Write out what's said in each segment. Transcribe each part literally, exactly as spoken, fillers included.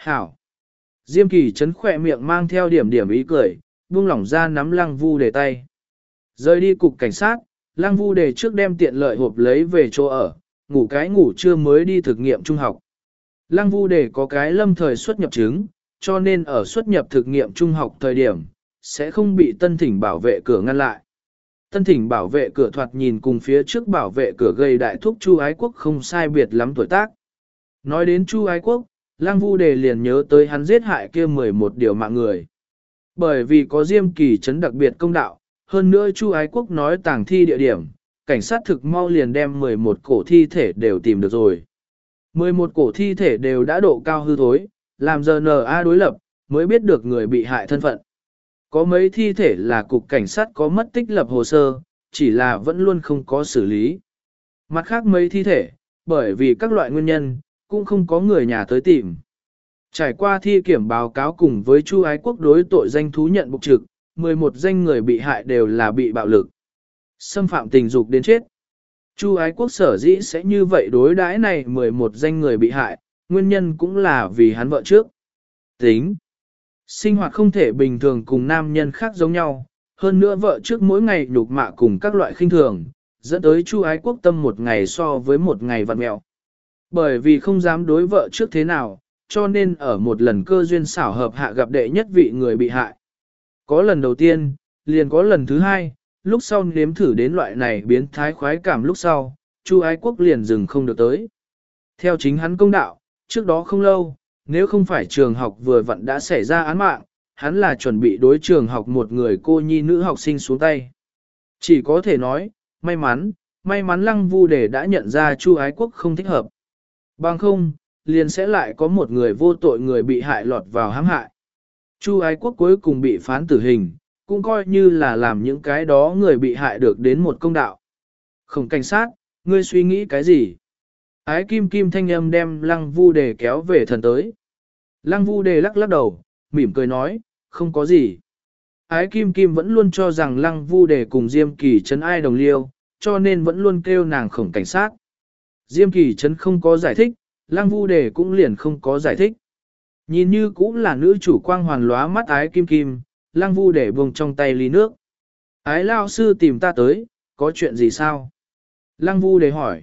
Hảo. Diêm Kỳ Trấn khỏe miệng mang theo điểm điểm ý cười, buông lỏng ra nắm Lăng Vu Đề tay. Rời đi cục cảnh sát, Lăng Vu Đề trước đem tiện lợi hộp lấy về chỗ ở, ngủ cái ngủ trưa mới đi thực nghiệm trung học. Lăng Vu Đề có cái lâm thời xuất nhập chứng, cho nên ở xuất nhập thực nghiệm trung học thời điểm, sẽ không bị tân thỉnh bảo vệ cửa ngăn lại. Tân thỉnh bảo vệ cửa thoạt nhìn cùng phía trước bảo vệ cửa gây đại thúc Chu Ái Quốc không sai biệt lắm tuổi tác. Nói đến Chu Ái Quốc, Lăng Vu Đề liền nhớ tới hắn giết hại kia mười một điều mạng người. Bởi vì có Diêm Kỳ Trấn đặc biệt công đạo, hơn nữa Chu Ái Quốc nói tàng thi địa điểm, cảnh sát thực mau liền đem mười một cổ thi thể đều tìm được rồi. mười một cổ thi thể đều đã độ cao hư thối, làm rờ en a đối lập, mới biết được người bị hại thân phận. Có mấy thi thể là cục cảnh sát có mất tích lập hồ sơ, chỉ là vẫn luôn không có xử lý. Mặt khác mấy thi thể, bởi vì các loại nguyên nhân, cũng không có người nhà tới tìm. Trải qua thi kiểm báo cáo cùng với Chu Ái Quốc đối tội danh thú nhận bục trực, mười một danh người bị hại đều là bị bạo lực, xâm phạm tình dục đến chết. Chu Ái Quốc sở dĩ sẽ như vậy đối đãi này mười một danh người bị hại, nguyên nhân cũng là vì hắn vợ trước. Tính. Sinh hoạt không thể bình thường cùng nam nhân khác giống nhau, hơn nữa vợ trước mỗi ngày nhục mạ cùng các loại khinh thường, dẫn tới Chu Ái Quốc tâm một ngày so với một ngày vặn mẹo. Bởi vì không dám đối vợ trước thế nào, cho nên ở một lần cơ duyên xảo hợp hạ gặp đệ nhất vị người bị hại. Có lần đầu tiên, liền có lần thứ hai, lúc sau nếm thử đến loại này biến thái khoái cảm lúc sau, Chu Ái Quốc liền dừng không được tới. Theo chính hắn công đạo, trước đó không lâu, nếu không phải trường học vừa vặn đã xảy ra án mạng, hắn là chuẩn bị đối trường học một người cô nhi nữ học sinh xuống tay. Chỉ có thể nói, may mắn, may mắn Lăng Vu Đề đã nhận ra Chu Ái Quốc không thích hợp. Bằng không, liền sẽ lại có một người vô tội người bị hại lọt vào hãm hại. Chu Ái Quốc cuối cùng bị phán tử hình, cũng coi như là làm những cái đó người bị hại được đến một công đạo. Không cảnh sát, ngươi suy nghĩ cái gì? Ái Kim Kim thanh âm đem Lăng Vu Đề kéo về thần tới. Lăng Vu Đề lắc lắc đầu, mỉm cười nói, không có gì. Ái Kim Kim vẫn luôn cho rằng Lăng Vu Đề cùng Diêm Kỳ Trấn ai đồng liêu, cho nên vẫn luôn kêu nàng khổng cảnh sát. Diêm Kỳ Trấn không có giải thích, Lăng Vu Đề cũng liền không có giải thích. Nhìn như cũng là nữ chủ quang hoàn lóa mắt Ái Kim Kim, Lăng Vu Đề buông trong tay ly nước. Ái lao sư tìm ta tới, có chuyện gì sao? Lăng Vu Đề hỏi.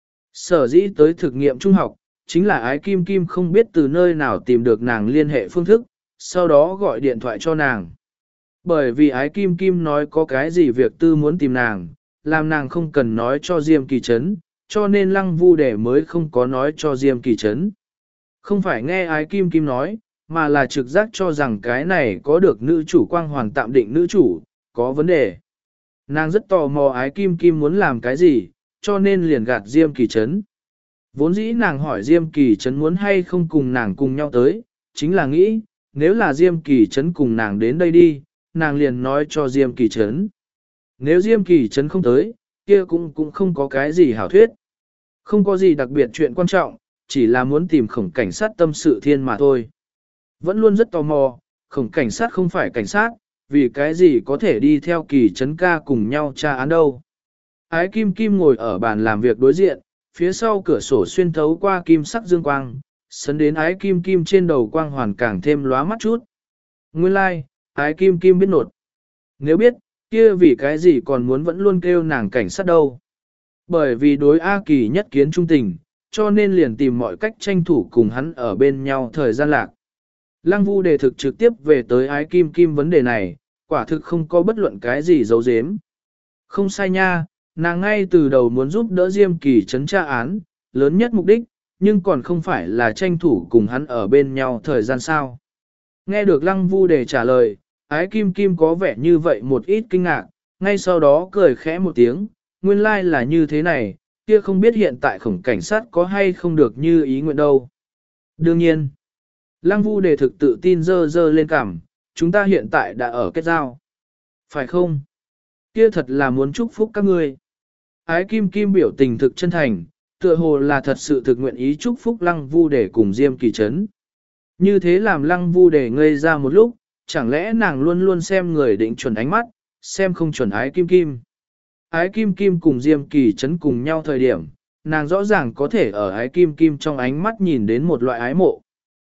Sở dĩ tới thực nghiệm trung học, chính là Ái Kim Kim không biết từ nơi nào tìm được nàng liên hệ phương thức, sau đó gọi điện thoại cho nàng. Bởi vì Ái Kim Kim nói có cái gì việc tư muốn tìm nàng, làm nàng không cần nói cho Diêm Kỳ Trấn, cho nên Lăng Vu Đề mới không có nói cho Diêm Kỳ Trấn. Không phải nghe Ái Kim Kim nói, mà là trực giác cho rằng cái này có được nữ chủ quang hoàn tạm định nữ chủ, có vấn đề. Nàng rất tò mò Ái Kim Kim muốn làm cái gì, cho nên liền gạt Diêm Kỳ Trấn. Vốn dĩ nàng hỏi Diêm Kỳ Trấn muốn hay không cùng nàng cùng nhau tới, chính là nghĩ, nếu là Diêm Kỳ Trấn cùng nàng đến đây đi, nàng liền nói cho Diêm Kỳ Trấn. Nếu Diêm Kỳ Trấn không tới, kia cũng cũng không có cái gì hảo thuyết. Không có gì đặc biệt chuyện quan trọng, chỉ là muốn tìm khổng cảnh sát tâm sự thiên mà thôi. Vẫn luôn rất tò mò, khổng cảnh sát không phải cảnh sát, vì cái gì có thể đi theo Kỳ Trấn ca cùng nhau tra án đâu. Ái Kim Kim ngồi ở bàn làm việc đối diện, phía sau cửa sổ xuyên thấu qua kim sắc dương quang, sấn đến Ái Kim Kim trên đầu quang hoàn càng thêm lóa mắt chút. Nguyên lai, like, Ái Kim Kim biết nột. Nếu biết, kia vì cái gì còn muốn vẫn luôn kêu nàng cảnh sát đâu. Bởi vì đối A Kỳ nhất kiến trung tình, cho nên liền tìm mọi cách tranh thủ cùng hắn ở bên nhau thời gian lạc. Lăng Vu Đề thực trực tiếp về tới Ái Kim Kim vấn đề này, quả thực không có bất luận cái gì giấu giếm. Không sai nha, nàng ngay từ đầu muốn giúp đỡ Diêm Kỳ Trấn tra án, lớn nhất mục đích, nhưng còn không phải là tranh thủ cùng hắn ở bên nhau thời gian sao. Nghe được Lăng Vu Đề trả lời, Ái Kim Kim có vẻ như vậy một ít kinh ngạc, ngay sau đó cười khẽ một tiếng, nguyên lai like là như thế này, kia không biết hiện tại khổng cảnh sát có hay không được như ý nguyện đâu. Đương nhiên, Lăng Vu Đề thực tự tin dơ dơ lên cằm, chúng ta hiện tại đã ở kết giao. Phải không? Kia thật là muốn chúc phúc các ngươi. Ái Kim Kim biểu tình thực chân thành, tựa hồ là thật sự thực nguyện ý chúc phúc Lăng Vu Đề cùng Diêm Kỳ Trấn. Như thế làm Lăng Vu Đề ngây ra một lúc, chẳng lẽ nàng luôn luôn xem người định chuẩn ánh mắt, xem không chuẩn Ái Kim Kim. Ái Kim Kim cùng Diêm Kỳ Trấn cùng nhau thời điểm, nàng rõ ràng có thể ở Ái Kim Kim trong ánh mắt nhìn đến một loại ái mộ.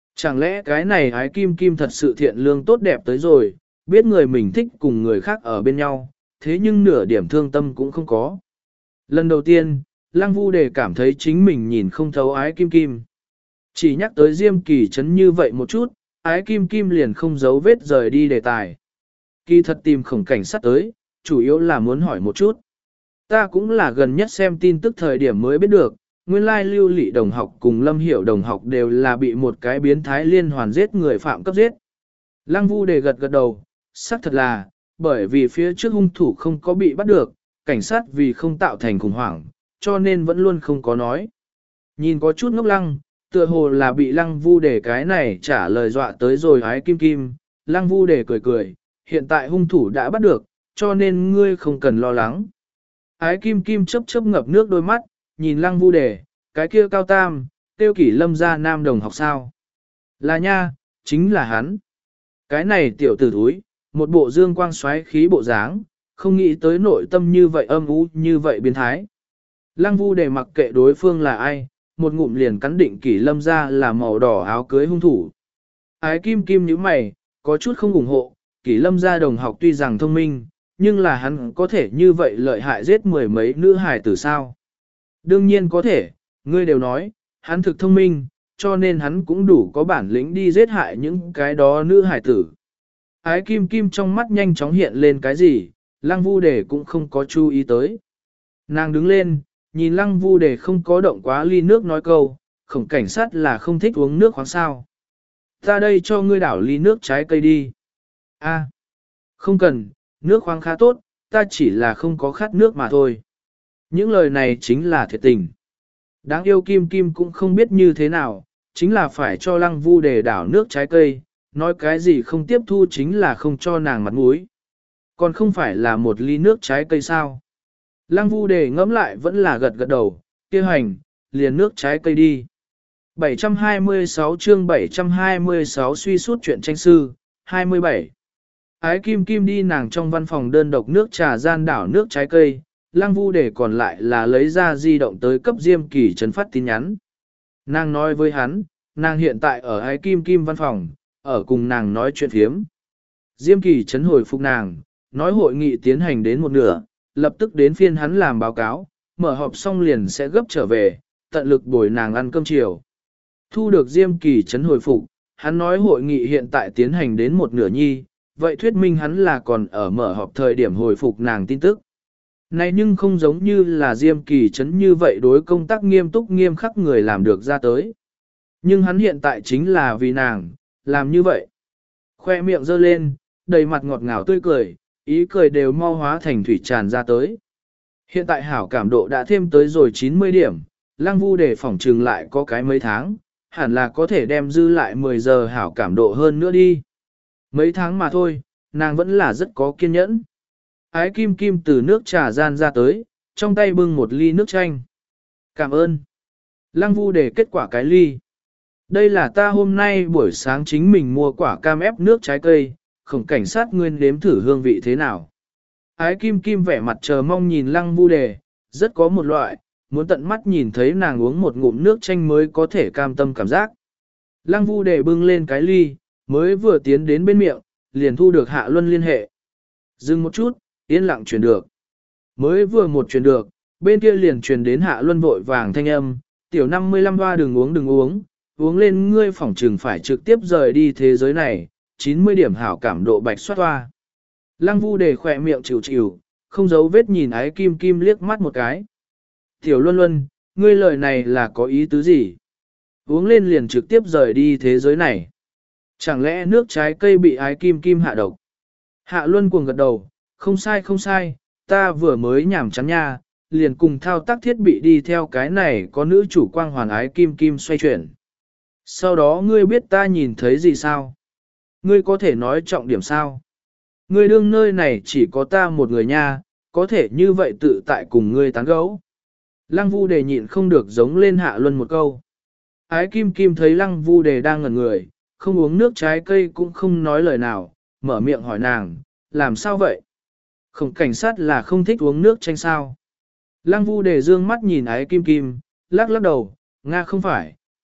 Chẳng lẽ cái này ái kim kim thật sự thiện lương tốt đẹp tới rồi, biết người mình thích cùng người khác ở bên nhau, thế nhưng nửa điểm thương tâm cũng không có. Lần đầu tiên, Lăng Vu Đề cảm thấy chính mình nhìn không thấu ái kim kim. Chỉ nhắc tới Diêm Kỳ Trấn như vậy một chút, ái kim kim liền không giấu vết rời đi đề tài. Kỳ thật tìm khổng cảnh sát tới, chủ yếu là muốn hỏi một chút. Ta cũng là gần nhất xem tin tức thời điểm mới biết được, nguyên lai Lưu Lị đồng học cùng Lâm Hiểu đồng học đều là bị một cái biến thái liên hoàn giết người phạm cấp giết. Lăng Vu Đề gật gật đầu, xác thật là, bởi vì phía trước hung thủ không có bị bắt được, cảnh sát vì không tạo thành khủng hoảng, cho nên vẫn luôn không có nói. Nhìn có chút ngốc lăng, tựa hồ là bị Lăng Vu Đề cái này trả lời dọa tới rồi ái kim kim, Lăng Vu Đề cười cười, hiện tại hung thủ đã bắt được, cho nên ngươi không cần lo lắng. Ái kim kim chớp chớp ngập nước đôi mắt, nhìn Lăng Vu Đề, cái kia cao tam, tiêu kỷ Lâm gia nam đồng học sao. Là nha, chính là hắn. Cái này tiểu tử thúi, một bộ dương quang xoáy khí bộ dáng, không nghĩ tới nội tâm như vậy âm u như vậy biến thái. Lăng Vu Đề mặc kệ đối phương là ai, một ngụm liền cắn định kỷ Lâm gia là màu đỏ áo cưới hung thủ. Ái kim kim như mày, có chút không ủng hộ, kỷ Lâm gia đồng học tuy rằng thông minh, nhưng là hắn có thể như vậy lợi hại giết mười mấy nữ hài tử sao? Đương nhiên có thể, ngươi đều nói, hắn thực thông minh, cho nên hắn cũng đủ có bản lĩnh đi giết hại những cái đó nữ hài tử. Ái kim kim trong mắt nhanh chóng hiện lên cái gì, Lăng Vu Đề cũng không có chú ý tới. Nàng đứng lên, nhìn Lăng Vu Đề không có động quá ly nước nói câu, khổng cảnh sát là không thích uống nước khoáng sao. Ta đây cho ngươi đảo ly nước trái cây đi. A, không cần, nước khoáng khá tốt, ta chỉ là không có khát nước mà thôi. Những lời này chính là thiệt tình. Đáng yêu Kim Kim cũng không biết như thế nào, chính là phải cho Lăng Vu Đề đảo nước trái cây, nói cái gì không tiếp thu chính là không cho nàng mặt mũi. Còn không phải là một ly nước trái cây sao. Lăng Vu Đề ngẫm lại vẫn là gật gật đầu, kia hành, liền nước trái cây đi. bảy trăm hai mươi sáu chương bảy trăm hai mươi sáu suy suốt chuyện tranh sư, hai mươi bảy. Ái Kim Kim đi nàng trong văn phòng đơn độc nước trà gian đảo nước trái cây, Lăng Vu Đề còn lại là lấy ra di động tới cấp Diêm Kỳ Trấn phát tin nhắn. Nàng nói với hắn, nàng hiện tại ở Ái Kim Kim văn phòng, ở cùng nàng nói chuyện phiếm. Diêm Kỳ Trấn hồi phục nàng, nói hội nghị tiến hành đến một nửa, lập tức đến phiên hắn làm báo cáo, mở họp xong liền sẽ gấp trở về, tận lực bồi nàng ăn cơm chiều. Thu được Diêm Kỳ Trấn hồi phục, hắn nói hội nghị hiện tại tiến hành đến một nửa nhi, vậy thuyết minh hắn là còn ở mở họp thời điểm hồi phục nàng tin tức. Này nhưng không giống như là Diêm Kỳ Trấn như vậy đối công tác nghiêm túc nghiêm khắc người làm được ra tới. Nhưng hắn hiện tại chính là vì nàng, làm như vậy. Khoe miệng giơ lên, đầy mặt ngọt ngào tươi cười, ý cười đều mau hóa thành thủy tràn ra tới. Hiện tại hảo cảm độ đã thêm tới rồi chín mươi điểm, Lăng Vu Đề phỏng trừng lại có cái mấy tháng, hẳn là có thể đem dư lại mười giờ hảo cảm độ hơn nữa đi. Mấy tháng mà thôi, nàng vẫn là rất có kiên nhẫn. Ái Kim Kim từ nước trà gian ra tới, trong tay bưng một ly nước chanh. Cảm ơn. Lăng Vu Đề kết quả cái ly. Đây là ta hôm nay buổi sáng chính mình mua quả cam ép nước trái cây, khổng cảnh sát nguyên đếm thử hương vị thế nào. Ái Kim Kim vẻ mặt chờ mong nhìn Lăng Vu Đề, rất có một loại, muốn tận mắt nhìn thấy nàng uống một ngụm nước chanh mới có thể cam tâm cảm giác. Lăng Vu Đề bưng lên cái ly, mới vừa tiến đến bên miệng, liền thu được Hạ Luân liên hệ. Dừng một chút, yên lặng truyền được. Mới vừa một truyền được, bên kia liền truyền đến Hạ Luân vội vàng thanh âm, tiểu năm mươi lăm hoa đừng uống đừng uống, uống lên ngươi phỏng trừng phải trực tiếp rời đi thế giới này, chín mươi điểm hảo cảm độ bạch soát hoa. Lăng Vu Đề khỏe miệng chịu chịu, không giấu vết nhìn Ái Kim Kim liếc mắt một cái. Tiểu Luân Luân, ngươi lời này là có ý tứ gì? Uống lên liền trực tiếp rời đi thế giới này. Chẳng lẽ nước trái cây bị Ái Kim Kim hạ độc? Hạ Luân cuồng gật đầu, không sai không sai, ta vừa mới nhảm chán nha, liền cùng thao tác thiết bị đi theo cái này có nữ chủ quang hoàn Ái Kim Kim xoay chuyển. Sau đó ngươi biết ta nhìn thấy gì sao? Ngươi có thể nói trọng điểm sao? Ngươi đương nơi này chỉ có ta một người nha, có thể như vậy tự tại cùng ngươi tán gẫu. Lăng Vu Đề nhịn không được giống lên Hạ Luân một câu. Ái Kim Kim thấy Lăng Vu Đề đang ngẩn người, không uống nước trái cây cũng không nói lời nào, mở miệng hỏi nàng, làm sao vậy? Khổng cảnh sát là không thích uống nước chanh sao? Lăng Vu Đề dương mắt nhìn Ái Kim Kim, lắc lắc đầu, Nga không phải,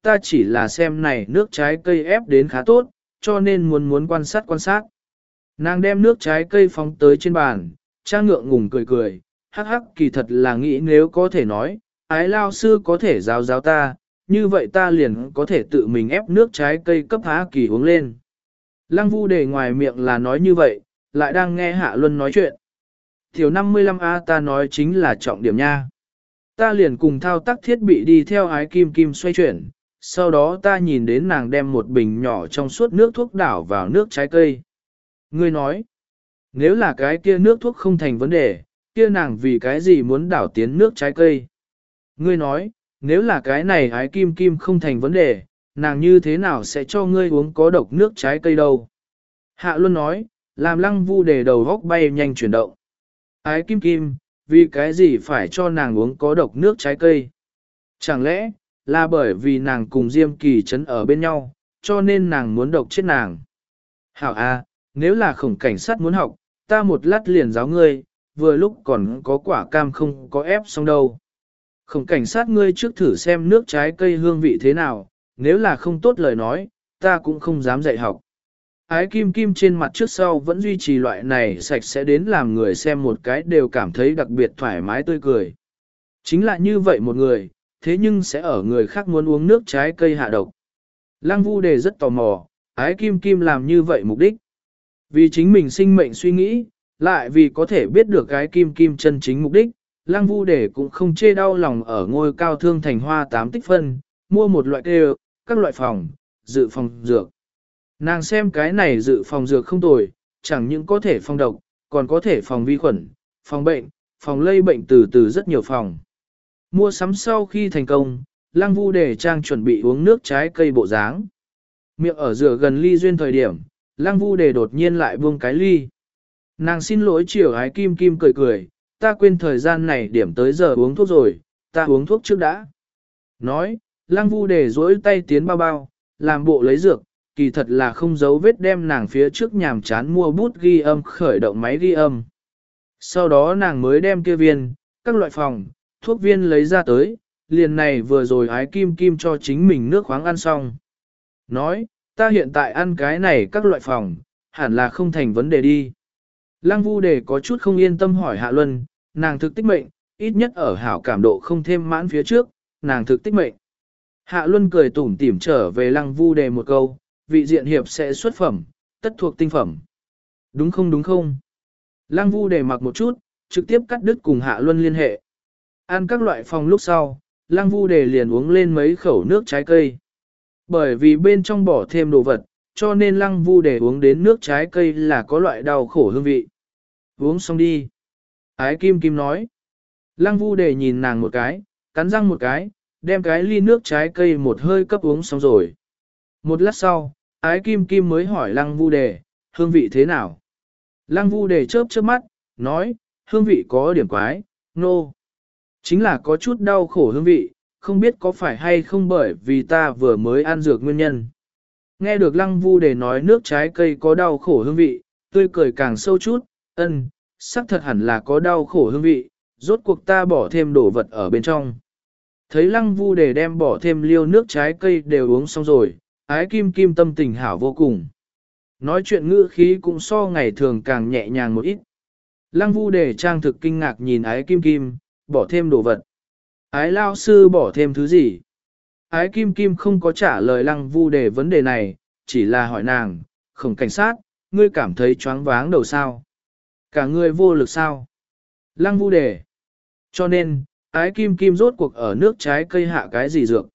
ta chỉ là xem này nước trái cây ép đến khá tốt, cho nên muốn muốn quan sát quan sát. Nàng đem nước trái cây phóng tới trên bàn, Trang ngượng ngùng cười cười, hắc hắc kỳ thật là nghĩ nếu có thể nói, ái lao sư có thể giáo giáo ta, như vậy ta liền có thể tự mình ép nước trái cây cấp há kỳ uống lên. Lăng Vu Đề ngoài miệng là nói như vậy, lại đang nghe Hạ Luân nói chuyện. Tiểu năm mươi lăm A ta nói chính là trọng điểm nha. Ta liền cùng thao tác thiết bị đi theo ái kim kim xoay chuyển, sau đó ta nhìn đến nàng đem một bình nhỏ trong suốt nước thuốc đảo vào nước trái cây. Ngươi nói, nếu là cái kia nước thuốc không thành vấn đề, kia nàng vì cái gì muốn đảo tiến nước trái cây? Ngươi nói, nếu là cái này ái kim kim không thành vấn đề, nàng như thế nào sẽ cho ngươi uống có độc nước trái cây đâu? Hạ Luân nói, làm Lăng Vu Đề đầu góc bay nhanh chuyển động. Ái kim kim, vì cái gì phải cho nàng uống có độc nước trái cây? Chẳng lẽ, là bởi vì nàng cùng Diêm Kỳ Trấn ở bên nhau, cho nên nàng muốn độc chết nàng? Hảo a, nếu là khổng cảnh sát muốn học, ta một lát liền giáo ngươi, vừa lúc còn có quả cam không có ép xong đâu. Khổng cảnh sát ngươi trước thử xem nước trái cây hương vị thế nào, nếu là không tốt lời nói, ta cũng không dám dạy học. Ái kim kim trên mặt trước sau vẫn duy trì loại này sạch sẽ đến làm người xem một cái đều cảm thấy đặc biệt thoải mái tươi cười. Chính là như vậy một người, thế nhưng sẽ ở người khác muốn uống nước trái cây hạ độc. Lăng Vu Đề rất tò mò, ái kim kim làm như vậy mục đích. Vì chính mình sinh mệnh suy nghĩ, lại vì có thể biết được cái kim kim chân chính mục đích, Lăng Vu Đề cũng không chê đau lòng ở ngôi cao thương thành hoa tám tích phân, mua một loại đều, các loại phòng, dự phòng dược. Nàng xem cái này dự phòng dược không tồi, chẳng những có thể phòng độc, còn có thể phòng vi khuẩn, phòng bệnh, phòng lây bệnh từ từ rất nhiều phòng. Mua sắm sau khi thành công, Lăng Vu Đề trang chuẩn bị uống nước trái cây bộ dáng. Miệng ở rửa gần ly duyên thời điểm, Lăng Vu Đề đột nhiên lại buông cái ly. Nàng xin lỗi chiều ái kim kim cười cười, ta quên thời gian này điểm tới giờ uống thuốc rồi, ta uống thuốc trước đã. Nói, Lăng Vu Đề duỗi tay tiến bao bao, làm bộ lấy dược, kỳ thật là không giấu vết đem nàng phía trước nhàm chán mua bút ghi âm khởi động máy ghi âm. Sau đó nàng mới đem kia viên, các loại phòng, thuốc viên lấy ra tới, liền này vừa rồi ái kim kim cho chính mình nước khoáng ăn xong. Nói, ta hiện tại ăn cái này các loại phòng, hẳn là không thành vấn đề đi. Lăng Vu Đề có chút không yên tâm hỏi Hạ Luân, nàng thực tích mệnh, ít nhất ở hảo cảm độ không thêm mãn phía trước, nàng thực tích mệnh. Hạ Luân cười tủm tỉm trở về Lăng Vu Đề một câu, vị diện hiệp sẽ xuất phẩm, tất thuộc tinh phẩm. Đúng không đúng không? Lăng Vu Đề mặc một chút, trực tiếp cắt đứt cùng Hạ Luân liên hệ. Ăn các loại phòng lúc sau, Lăng Vu Đề liền uống lên mấy khẩu nước trái cây. Bởi vì bên trong bỏ thêm đồ vật, cho nên Lăng Vu Đề uống đến nước trái cây là có loại đau khổ hương vị. Uống xong đi. Ái Kim Kim nói. Lăng Vu Đề nhìn nàng một cái, cắn răng một cái, đem cái ly nước trái cây một hơi cấp uống xong rồi. Một lát sau, Ái Kim Kim mới hỏi Lăng Vu Đề, hương vị thế nào? Lăng Vu Đề chớp chớp mắt, nói, hương vị có điểm quái, nô. No. Chính là có chút đau khổ hương vị, không biết có phải hay không bởi vì ta vừa mới ăn dược nguyên nhân. Nghe được Lăng Vu Đề nói nước trái cây có đau khổ hương vị, tươi cười càng sâu chút, ân, xác thật hẳn là có đau khổ hương vị, rốt cuộc ta bỏ thêm đồ vật ở bên trong. Thấy Lăng Vu Đề đem bỏ thêm liêu nước trái cây đều uống xong rồi, Ái Kim Kim tâm tình hảo vô cùng. Nói chuyện ngữ khí cũng so ngày thường càng nhẹ nhàng một ít. Lăng Vu Đề trang thực kinh ngạc nhìn Ái Kim Kim, bỏ thêm đồ vật. Ái lao sư bỏ thêm thứ gì? Ái Kim Kim không có trả lời Lăng Vu Đề vấn đề này, chỉ là hỏi nàng, Khổng cảnh sát, ngươi cảm thấy choáng váng đầu sao? Cả ngươi vô lực sao? Lăng Vu Đề. Cho nên, Ái Kim Kim rốt cuộc ở nước trái cây hạ cái gì dược?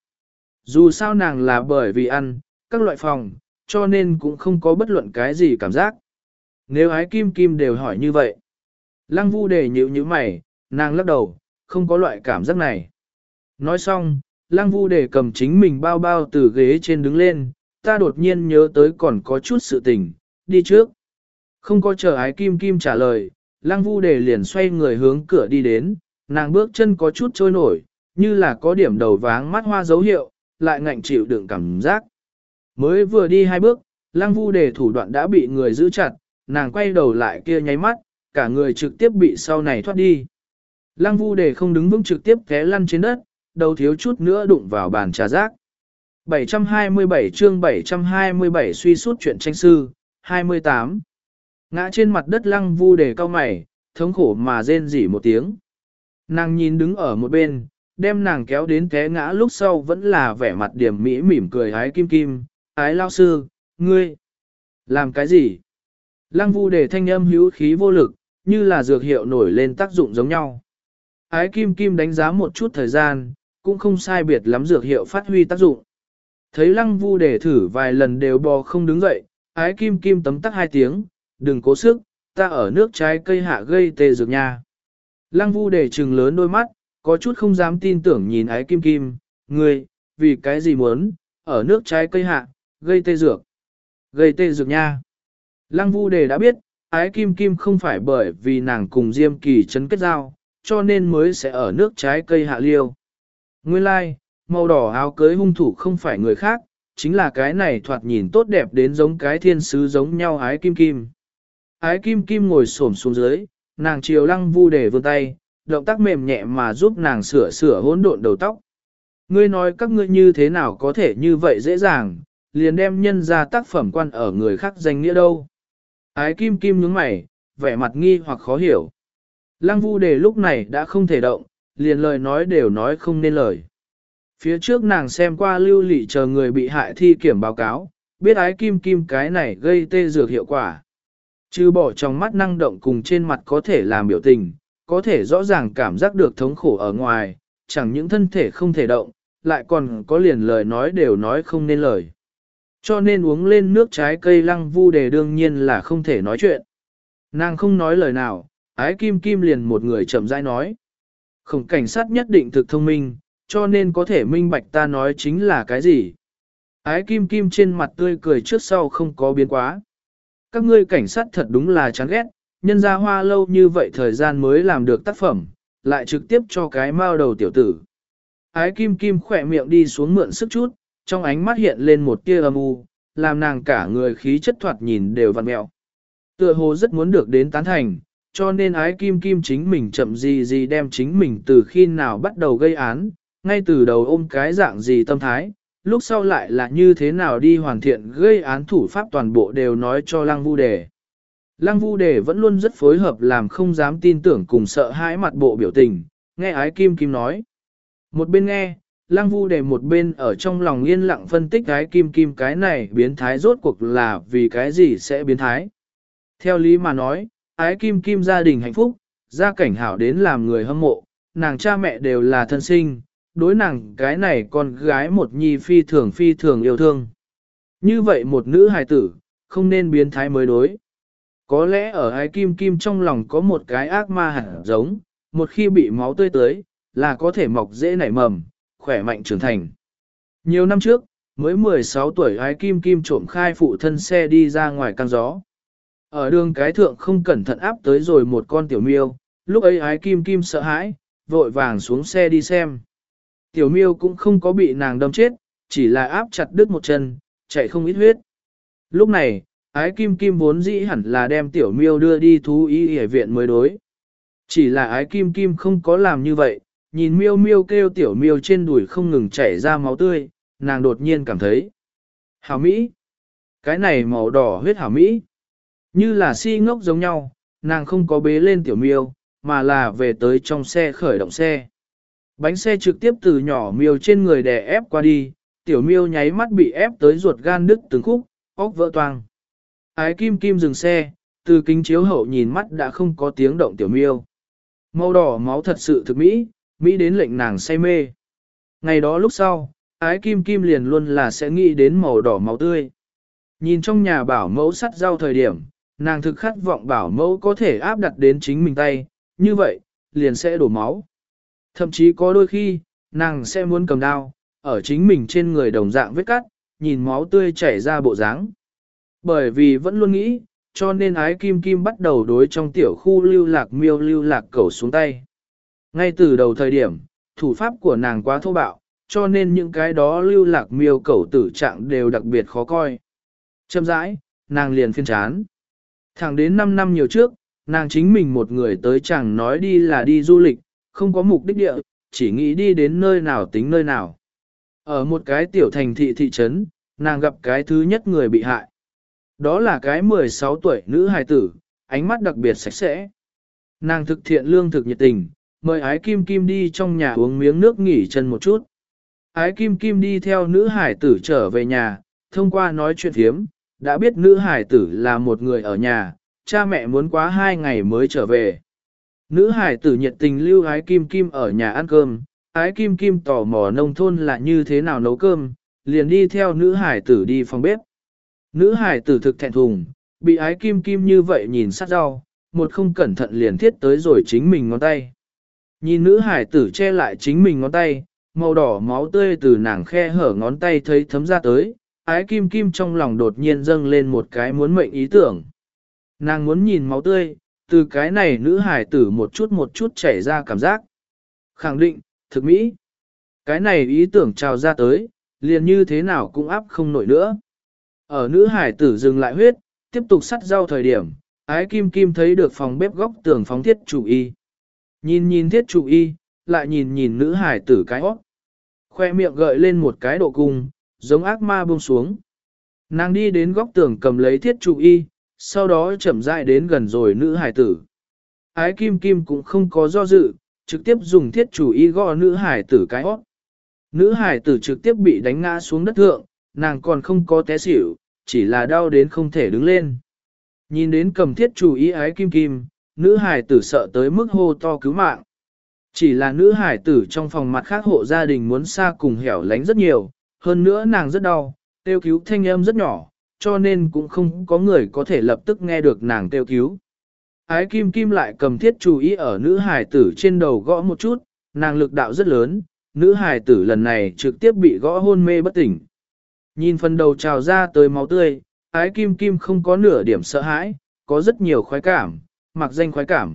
Dù sao nàng là bởi vì ăn, các loại phòng, cho nên cũng không có bất luận cái gì cảm giác. Nếu Ái Kim Kim đều hỏi như vậy. Lăng Vu Đề nhíu nhíu mày, nàng lắc đầu, không có loại cảm giác này. Nói xong, Lăng Vu Đề cầm chính mình bao bao từ ghế trên đứng lên, ta đột nhiên nhớ tới còn có chút sự tình, đi trước. Không có chờ Ái Kim Kim trả lời, Lăng Vu Đề liền xoay người hướng cửa đi đến, nàng bước chân có chút trôi nổi, như là có điểm đầu váng mắt hoa dấu hiệu, lại ngạnh chịu đựng cảm giác. Mới vừa đi hai bước, Lăng Vu Đề thủ đoạn đã bị người giữ chặt, nàng quay đầu lại kia nháy mắt, cả người trực tiếp bị sau này thoát đi. Lăng Vu Đề không đứng vững trực tiếp té lăn trên đất, đầu thiếu chút nữa đụng vào bàn trà rác. bảy trăm hai mươi bảy chương bảy trăm hai mươi bảy suy sút chuyện tranh sư, hai mươi tám. Ngã trên mặt đất Lăng Vu Đề cao mày, thống khổ mà rên rỉ một tiếng. Nàng nhìn đứng ở một bên, đem nàng kéo đến té ngã lúc sau vẫn là vẻ mặt điểm mỹ mỉm cười ái kim kim, ái lao sư, ngươi, làm cái gì? Lăng Vu Đề thanh âm hữu khí vô lực, như là dược hiệu nổi lên tác dụng giống nhau. Ái kim kim đánh giá một chút thời gian, cũng không sai biệt lắm dược hiệu phát huy tác dụng. Thấy Lăng Vu Đề thử vài lần đều bò không đứng dậy, ái kim kim tấm tắc hai tiếng, đừng cố sức, ta ở nước trái cây hạ gây tê dược nha. Lăng Vu Đề trừng lớn đôi mắt, có chút không dám tin tưởng nhìn ái kim kim, ngươi, vì cái gì muốn, ở nước trái cây hạ, gây tê dược. Gây tê dược nha. Lăng Vu Đề đã biết, ái kim kim không phải bởi vì nàng cùng Diêm Kỳ chấn kết giao, cho nên mới sẽ ở nước trái cây hạ liêu. Nguyên lai, like, màu đỏ áo cưới hung thủ không phải người khác, chính là cái này thoạt nhìn tốt đẹp đến giống cái thiên sứ giống nhau ái kim kim. Ái kim kim ngồi xổm xuống dưới, nàng chiều Lăng Vu Đề vươn tay, động tác mềm nhẹ mà giúp nàng sửa sửa hỗn độn đầu tóc. Ngươi nói các ngươi như thế nào có thể như vậy dễ dàng, liền đem nhân ra tác phẩm quan ở người khác danh nghĩa đâu. Ái kim kim nhướng mày, vẻ mặt nghi hoặc khó hiểu. Lăng Vu Đề lúc này đã không thể động, liền lời nói đều nói không nên lời. Phía trước nàng xem qua lưu lị chờ người bị hại thi kiểm báo cáo, biết ái kim kim cái này gây tê dược hiệu quả. Trừ bỏ trong mắt năng động cùng trên mặt có thể làm biểu tình, có thể rõ ràng cảm giác được thống khổ ở ngoài, chẳng những thân thể không thể động, lại còn có liền lời nói đều nói không nên lời. Cho nên uống lên nước trái cây Lăng Vu Đề đương nhiên là không thể nói chuyện. Nàng không nói lời nào, ái kim kim liền một người chậm rãi nói. Khổng cảnh sát nhất định thực thông minh, cho nên có thể minh bạch ta nói chính là cái gì. Ái kim kim trên mặt tươi cười trước sau không có biến quá. Các ngươi cảnh sát thật đúng là chán ghét, nhân ra hoa lâu như vậy thời gian mới làm được tác phẩm, lại trực tiếp cho cái mao đầu tiểu tử. Ái kim kim khỏe miệng đi xuống mượn sức chút, trong ánh mắt hiện lên một tia âm u, làm nàng cả người khí chất thoạt nhìn đều vặn mẹo. Tựa hồ rất muốn được đến tán thành, cho nên ái kim kim chính mình chậm gì gì đem chính mình từ khi nào bắt đầu gây án, ngay từ đầu ôm cái dạng gì tâm thái, lúc sau lại là như thế nào đi hoàn thiện gây án thủ pháp toàn bộ đều nói cho Lăng Vu Đề. Lăng Vu Đề vẫn luôn rất phối hợp làm không dám tin tưởng cùng sợ hãi mặt bộ biểu tình, nghe ái kim kim nói. Một bên nghe, Lăng Vu Đề một bên ở trong lòng yên lặng phân tích ái kim kim cái này biến thái rốt cuộc là vì cái gì sẽ biến thái. Theo lý mà nói, ái kim kim gia đình hạnh phúc, gia cảnh hảo đến làm người hâm mộ, nàng cha mẹ đều là thân sinh, đối nàng cái này con gái một nhi phi thường phi thường yêu thương. Như vậy một nữ hài tử, không nên biến thái mới đối. Có lẽ ở ái kim kim trong lòng có một cái ác ma hẳn giống, một khi bị máu tươi tới, là có thể mọc dễ nảy mầm, khỏe mạnh trưởng thành. Nhiều năm trước, mới mười sáu tuổi ái kim kim trộm khai phụ thân xe đi ra ngoài căng gió. Ở đường cái thượng không cẩn thận áp tới rồi một con tiểu miêu, lúc ấy ái kim kim sợ hãi, vội vàng xuống xe đi xem. Tiểu miêu cũng không có bị nàng đâm chết, chỉ là áp chặt đứt một chân, chạy không ít huyết. Lúc này, ái kim kim vốn dĩ hẳn là đem tiểu miêu đưa đi thú y y viện mới đối. Chỉ là ái kim kim không có làm như vậy, nhìn miêu miêu kêu tiểu miêu trên đùi không ngừng chảy ra máu tươi, nàng đột nhiên cảm thấy. Hảo Mỹ! Cái này màu đỏ huyết hảo Mỹ! Như là si ngốc giống nhau, nàng không có bế lên tiểu miêu, mà là về tới trong xe khởi động xe. Bánh xe trực tiếp từ nhỏ miêu trên người đè ép qua đi, tiểu miêu nháy mắt bị ép tới ruột gan đứt từng khúc, óc vỡ toang. Ái kim kim dừng xe, từ kính chiếu hậu nhìn mắt đã không có tiếng động tiểu miêu. Màu đỏ máu thật sự thực mỹ, mỹ đến lệnh nàng say mê. Ngày đó lúc sau, ái kim kim liền luôn là sẽ nghĩ đến màu đỏ máu tươi. Nhìn trong nhà bảo mẫu sắt rau thời điểm, nàng thực khát vọng bảo mẫu có thể áp đặt đến chính mình tay, như vậy, liền sẽ đổ máu. Thậm chí có đôi khi, nàng sẽ muốn cầm đao, ở chính mình trên người đồng dạng vết cắt, nhìn máu tươi chảy ra bộ dáng. Bởi vì vẫn luôn nghĩ, cho nên ái kim kim bắt đầu đối trong tiểu khu lưu lạc miêu lưu lạc cẩu xuống tay. Ngay từ đầu thời điểm, thủ pháp của nàng quá thô bạo, cho nên những cái đó lưu lạc miêu cẩu tử trạng đều đặc biệt khó coi. Chậm rãi, nàng liền phiên chán. Thẳng đến năm năm nhiều trước, nàng chính mình một người tới chẳng nói đi là đi du lịch, không có mục đích địa, chỉ nghĩ đi đến nơi nào tính nơi nào. Ở một cái tiểu thành thị thị trấn, nàng gặp cái thứ nhất người bị hại. Đó là cái mười sáu tuổi nữ hài tử, ánh mắt đặc biệt sạch sẽ. Nàng thực thiện lương thực nhiệt tình, mời ái kim kim đi trong nhà uống miếng nước nghỉ chân một chút. Ái kim kim đi theo nữ hải tử trở về nhà, thông qua nói chuyện thiếm, đã biết nữ hải tử là một người ở nhà, cha mẹ muốn quá hai ngày mới trở về. Nữ hải tử nhiệt tình lưu ái kim kim ở nhà ăn cơm, ái kim kim tò mò nông thôn là như thế nào nấu cơm, liền đi theo nữ hải tử đi phòng bếp. Nữ hải tử thực thẹn thùng, bị ái kim kim như vậy nhìn sát rau, một không cẩn thận liền thiết tới rồi chính mình ngón tay. Nhìn nữ hải tử che lại chính mình ngón tay, màu đỏ máu tươi từ nàng khe hở ngón tay thấy thấm ra tới, ái kim kim trong lòng đột nhiên dâng lên một cái muốn mệnh ý tưởng. Nàng muốn nhìn máu tươi, từ cái này nữ hải tử một chút một chút chảy ra cảm giác. Khẳng định, thực mỹ. Cái này ý tưởng trào ra tới, liền như thế nào cũng áp không nổi nữa. Ở nữ hải tử dừng lại huyết, tiếp tục sắt rau thời điểm, ái kim kim thấy được phòng bếp góc tường phóng thiết chủ y. Nhìn nhìn thiết chủ y, lại nhìn nhìn nữ hải tử cái hót. Khoe miệng gợi lên một cái độ cung, giống ác ma buông xuống. Nàng đi đến góc tường cầm lấy thiết chủ y, sau đó chậm rãi đến gần rồi nữ hải tử. Ái kim kim cũng không có do dự, trực tiếp dùng thiết chủ y gõ nữ hải tử cái hót. Nữ hải tử trực tiếp bị đánh ngã xuống đất thượng, nàng còn không có té xỉu, chỉ là đau đến không thể đứng lên. Nhìn đến cầm thiết chủ y ái kim kim, nữ hải tử sợ tới mức hô to cứu mạng. Chỉ là nữ hải tử trong phòng mặt khác hộ gia đình muốn xa cùng hẻo lánh rất nhiều, hơn nữa nàng rất đau, kêu cứu thanh âm rất nhỏ, cho nên cũng không có người có thể lập tức nghe được nàng kêu cứu. Ái kim kim lại cầm thiết chú ý ở nữ hải tử trên đầu gõ một chút, nàng lực đạo rất lớn, nữ hải tử lần này trực tiếp bị gõ hôn mê bất tỉnh. Nhìn phần đầu trào ra tới máu tươi, ái kim kim không có nửa điểm sợ hãi, có rất nhiều khoái cảm, mặc danh khoái cảm.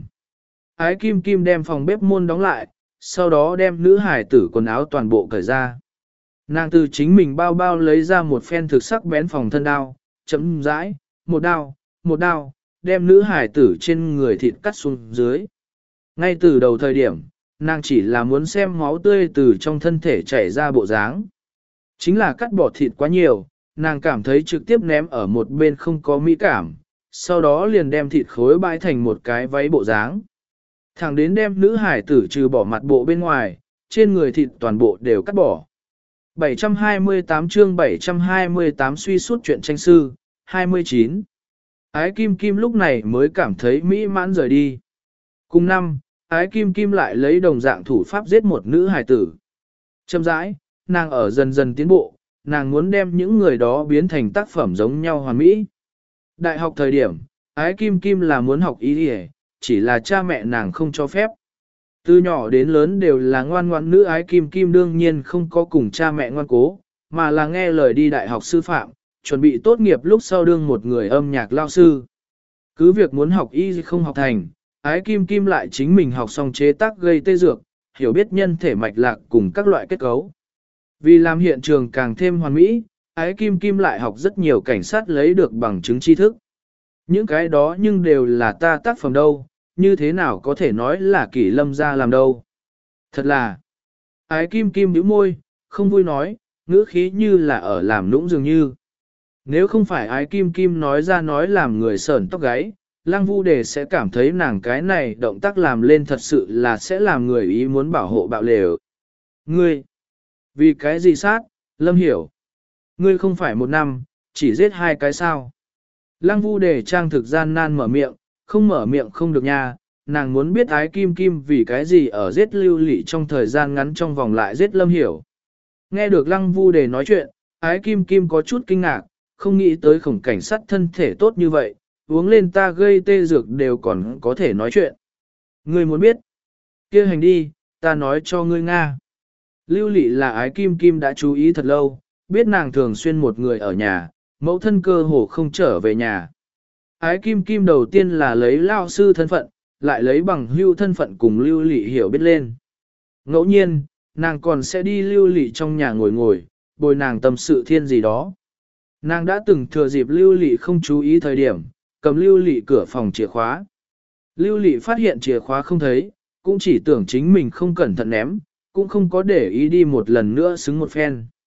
Ái kim kim đem phòng bếp môn đóng lại, sau đó đem nữ hải tử quần áo toàn bộ cởi ra. Nàng từ chính mình bao bao lấy ra một phen thực sắc bén phòng thân đao, chấm rãi, một đao, một đao, đem nữ hải tử trên người thịt cắt xuống dưới. Ngay từ đầu thời điểm, nàng chỉ là muốn xem máu tươi từ trong thân thể chảy ra bộ dáng. Chính là cắt bỏ thịt quá nhiều, nàng cảm thấy trực tiếp ném ở một bên không có mỹ cảm, sau đó liền đem thịt khối bãi thành một cái váy bộ dáng. Thẳng đến đem nữ hải tử trừ bỏ mặt bộ bên ngoài, trên người thịt toàn bộ đều cắt bỏ. bảy trăm hai mươi tám chương bảy trăm hai mươi tám suy suốt chuyện tranh sư, hai mươi chín. Ái Kim Kim lúc này mới cảm thấy mỹ mãn rời đi. Cùng năm, Ái Kim Kim lại lấy đồng dạng thủ pháp giết một nữ hài tử. Chậm rãi, nàng ở dần dần tiến bộ, nàng muốn đem những người đó biến thành tác phẩm giống nhau hoàn mỹ. Đại học thời điểm, Ái Kim Kim là muốn học y y, chỉ là cha mẹ nàng không cho phép. Từ nhỏ đến lớn đều là ngoan ngoãn nữ Ái Kim Kim đương nhiên không có cùng cha mẹ ngoan cố, mà là nghe lời đi đại học sư phạm, chuẩn bị tốt nghiệp lúc sau đương một người âm nhạc lao sư. Cứ việc muốn học y không học thành, Ái Kim Kim lại chính mình học xong chế tác gây tê dược, hiểu biết nhân thể mạch lạc cùng các loại kết cấu. Vì làm hiện trường càng thêm hoàn mỹ, Ái Kim Kim lại học rất nhiều cảnh sát lấy được bằng chứng tri thức. Những cái đó nhưng đều là ta tác phẩm đâu, như thế nào có thể nói là Kỷ Lâm ra làm đâu. Thật là, Ái Kim Kim nhíu môi, không vui nói, ngữ khí như là ở làm nũng dường như. Nếu không phải Ái Kim Kim nói ra nói làm người sởn tóc gáy, Lăng Vu Đề sẽ cảm thấy nàng cái này động tác làm lên thật sự là sẽ làm người ý muốn bảo hộ bạo lều. Ngươi, vì cái gì sát, Lâm hiểu. Ngươi không phải một năm, chỉ giết hai cái sao. Lăng Vu Đề trang thực gian nan mở miệng, không mở miệng không được nha, nàng muốn biết Ái Kim Kim vì cái gì ở giết Lưu Lị trong thời gian ngắn trong vòng lại giết Lâm hiểu. Nghe được Lăng Vu Đề nói chuyện, Ái Kim Kim có chút kinh ngạc, không nghĩ tới khổng cảnh sát thân thể tốt như vậy, uống lên ta gây tê dược đều còn có thể nói chuyện. Ngươi muốn biết? Kia hành đi, ta nói cho ngươi Nga. Lưu Lị là Ái Kim Kim đã chú ý thật lâu, biết nàng thường xuyên một người ở nhà, mẫu thân cơ hồ không trở về nhà. Ái Kim Kim đầu tiên là lấy lao sư thân phận, lại lấy bằng hưu thân phận cùng Lưu Lị hiểu biết lên. Ngẫu nhiên, nàng còn sẽ đi Lưu Lị trong nhà ngồi ngồi, bồi nàng tâm sự thiên gì đó. Nàng đã từng thừa dịp Lưu Lị không chú ý thời điểm, cầm Lưu Lị cửa phòng chìa khóa. Lưu Lị phát hiện chìa khóa không thấy, cũng chỉ tưởng chính mình không cẩn thận ném, cũng không có để ý đi một lần nữa xứng một phen.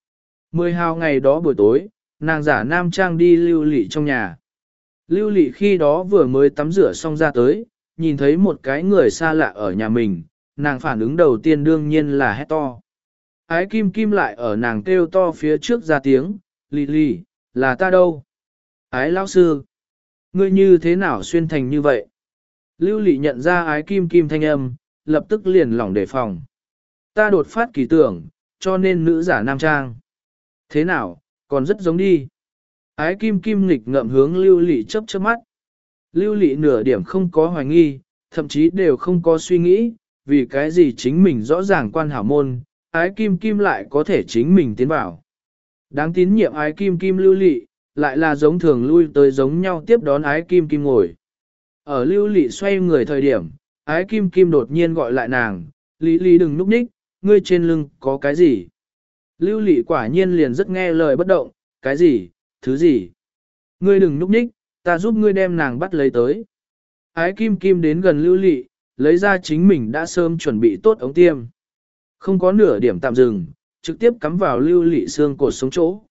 Mười hào ngày đó buổi tối, nàng giả nam trang đi Lưu Lị trong nhà. Lưu Lị khi đó vừa mới tắm rửa xong ra tới, nhìn thấy một cái người xa lạ ở nhà mình, nàng phản ứng đầu tiên đương nhiên là hét to. Ái Kim Kim lại ở nàng kêu to phía trước ra tiếng, Lị Lị, là ta đâu? Ái lão sư, ngươi như thế nào xuyên thành như vậy? Lưu Lị nhận ra Ái Kim Kim thanh âm, lập tức liền lỏng đề phòng. Ta đột phát kỳ tưởng, cho nên nữ giả nam trang. Thế nào, còn rất giống đi. Ái Kim Kim nghịch ngậm hướng Lưu Lị chớp chớp mắt. Lưu Lị nửa điểm không có hoài nghi, thậm chí đều không có suy nghĩ, vì cái gì chính mình rõ ràng quan hảo môn, Ái Kim Kim lại có thể chính mình tiến vào. Đáng tín nhiệm Ái Kim Kim Lưu Lị, lại là giống thường lui tới giống nhau tiếp đón Ái Kim Kim ngồi. Ở Lưu Lị xoay người thời điểm, Ái Kim Kim đột nhiên gọi lại nàng, Lý Lý đừng núp ních, ngươi trên lưng có cái gì? Lưu Lị quả nhiên liền rất nghe lời bất động, cái gì, thứ gì? Ngươi đừng núp ních, ta giúp ngươi đem nàng bắt lấy tới. Ái Kim Kim đến gần Lưu Lị, lấy ra chính mình đã sớm chuẩn bị tốt ống tiêm. Không có nửa điểm tạm dừng, trực tiếp cắm vào Lưu Lị xương cột sống chỗ.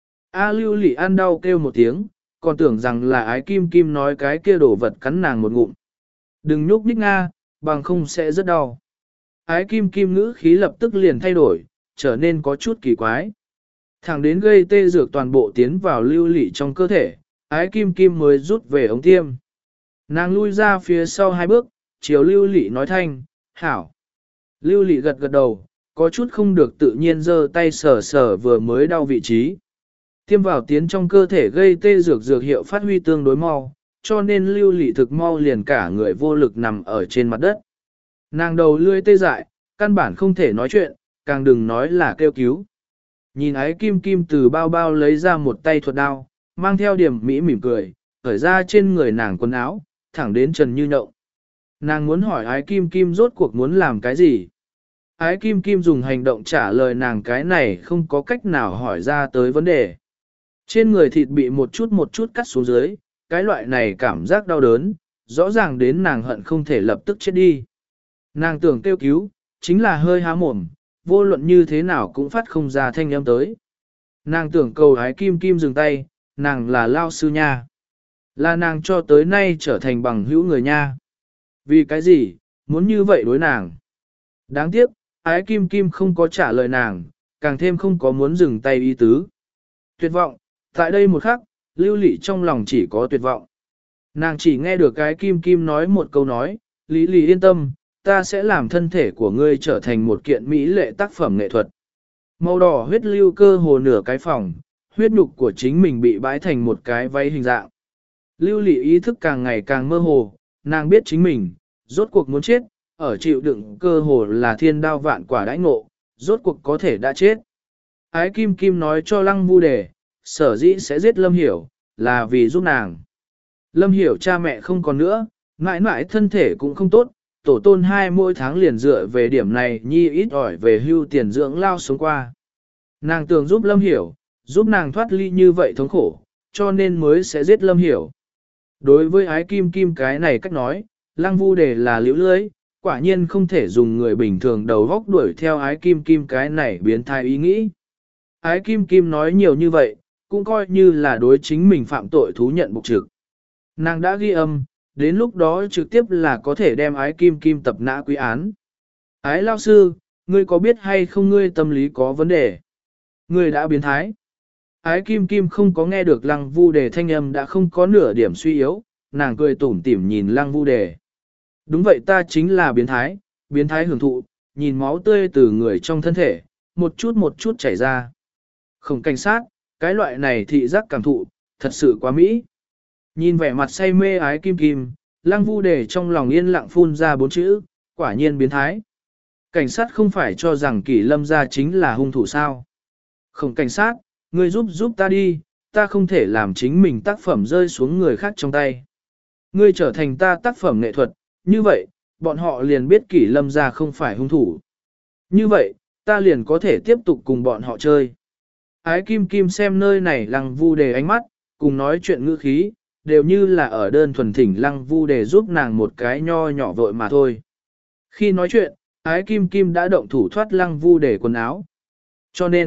A Lưu Lị ăn đau kêu một tiếng, còn tưởng rằng là Ái Kim Kim nói cái kia đổ vật cắn nàng một ngụm. Đừng nhúc nhích nga, bằng không sẽ rất đau. Ái Kim Kim ngữ khí lập tức liền thay đổi, trở nên có chút kỳ quái. Thẳng đến gây tê dược toàn bộ tiến vào Lưu Lị trong cơ thể, Ái Kim Kim mới rút về ống tiêm. Nàng lui ra phía sau hai bước, chiều Lưu Lị nói thanh, hảo. Lưu Lị gật gật đầu, có chút không được tự nhiên giơ tay sờ sờ vừa mới đau vị trí. Tiêm vào tiến trong cơ thể gây tê dược dược hiệu phát huy tương đối mau, cho nên Lưu Lị thực mau liền cả người vô lực nằm ở trên mặt đất. Nàng đầu lươi tê dại, căn bản không thể nói chuyện, càng đừng nói là kêu cứu. Nhìn Ái Kim Kim từ bao bao lấy ra một tay thuật đao, mang theo điểm mỹ mỉm cười, khởi ra trên người nàng quần áo, thẳng đến trần như nhộng. Nàng muốn hỏi Ái Kim Kim rốt cuộc muốn làm cái gì? Ái Kim Kim dùng hành động trả lời nàng cái này không có cách nào hỏi ra tới vấn đề. Trên người thịt bị một chút một chút cắt xuống dưới, cái loại này cảm giác đau đớn, rõ ràng đến nàng hận không thể lập tức chết đi. Nàng tưởng kêu cứu, chính là hơi há mồm, vô luận như thế nào cũng phát không ra thanh âm tới. Nàng tưởng cầu Ái Kim Kim dừng tay, nàng là lao sư nha. Là nàng cho tới nay trở thành bằng hữu người nha. Vì cái gì, muốn như vậy đối nàng. Đáng tiếc, Ái Kim Kim không có trả lời nàng, càng thêm không có muốn dừng tay ý tứ. Tuyệt vọng, tại đây một khắc, Lưu Lị trong lòng chỉ có tuyệt vọng. Nàng chỉ nghe được Ái Kim Kim nói một câu nói, Lý Lý yên tâm, ta sẽ làm thân thể của ngươi trở thành một kiện mỹ lệ tác phẩm nghệ thuật. Màu đỏ huyết lưu cơ hồ nửa cái phòng, huyết nhục của chính mình bị bãi thành một cái váy hình dạng. Lưu Lị ý thức càng ngày càng mơ hồ, nàng biết chính mình, rốt cuộc muốn chết, ở chịu đựng cơ hồ là thiên đao vạn quả đãi ngộ, rốt cuộc có thể đã chết. Ái Kim Kim nói cho Lăng Vu Đề, sở dĩ sẽ giết Lâm Hiểu, là vì giúp nàng. Lâm Hiểu cha mẹ không còn nữa, mãi mãi thân thể cũng không tốt, tổ tôn hai mỗi tháng liền dựa về điểm này nhi ít ỏi về hưu tiền dưỡng lao sống qua. Nàng tưởng giúp Lâm Hiểu, giúp nàng thoát ly như vậy thống khổ, cho nên mới sẽ giết Lâm Hiểu. Đối với Ái Kim Kim cái này cách nói, Lăng Vu Đề là liễu lưới, quả nhiên không thể dùng người bình thường đầu góc đuổi theo Ái Kim Kim cái này biến thái ý nghĩ. Ái Kim Kim nói nhiều như vậy, cũng coi như là đối chính mình phạm tội thú nhận bục trực. Nàng đã ghi âm, đến lúc đó trực tiếp là có thể đem Ái Kim Kim tập nã quy án. Ái lao sư, ngươi có biết hay không ngươi tâm lý có vấn đề? Ngươi đã biến thái. Ái Kim Kim không có nghe được Lăng Vu Đề thanh âm đã không có nửa điểm suy yếu, nàng cười tủm tỉm nhìn Lăng Vu Đề. Đúng vậy ta chính là biến thái, biến thái hưởng thụ, nhìn máu tươi từ người trong thân thể, một chút một chút chảy ra. Không cảnh sát, cái loại này thị giác cảm thụ, thật sự quá mỹ. Nhìn vẻ mặt say mê Ái Kim Kim, Lăng Vu Đề trong lòng yên lặng phun ra bốn chữ, quả nhiên biến thái. Cảnh sát không phải cho rằng Kỷ Lâm gia chính là hung thủ sao. Không cảnh sát, ngươi giúp giúp ta đi, ta không thể làm chính mình tác phẩm rơi xuống người khác trong tay. Ngươi trở thành ta tác phẩm nghệ thuật, như vậy, bọn họ liền biết Kỷ Lâm gia không phải hung thủ. Như vậy, ta liền có thể tiếp tục cùng bọn họ chơi. Ái Kim Kim xem nơi này Lăng Vu Đề ánh mắt, cùng nói chuyện ngữ khí, đều như là ở đơn thuần thỉnh Lăng Vu Đề giúp nàng một cái nho nhỏ vội mà thôi. Khi nói chuyện, Ái Kim Kim đã động thủ thoát Lăng Vu Đề quần áo. Cho nên,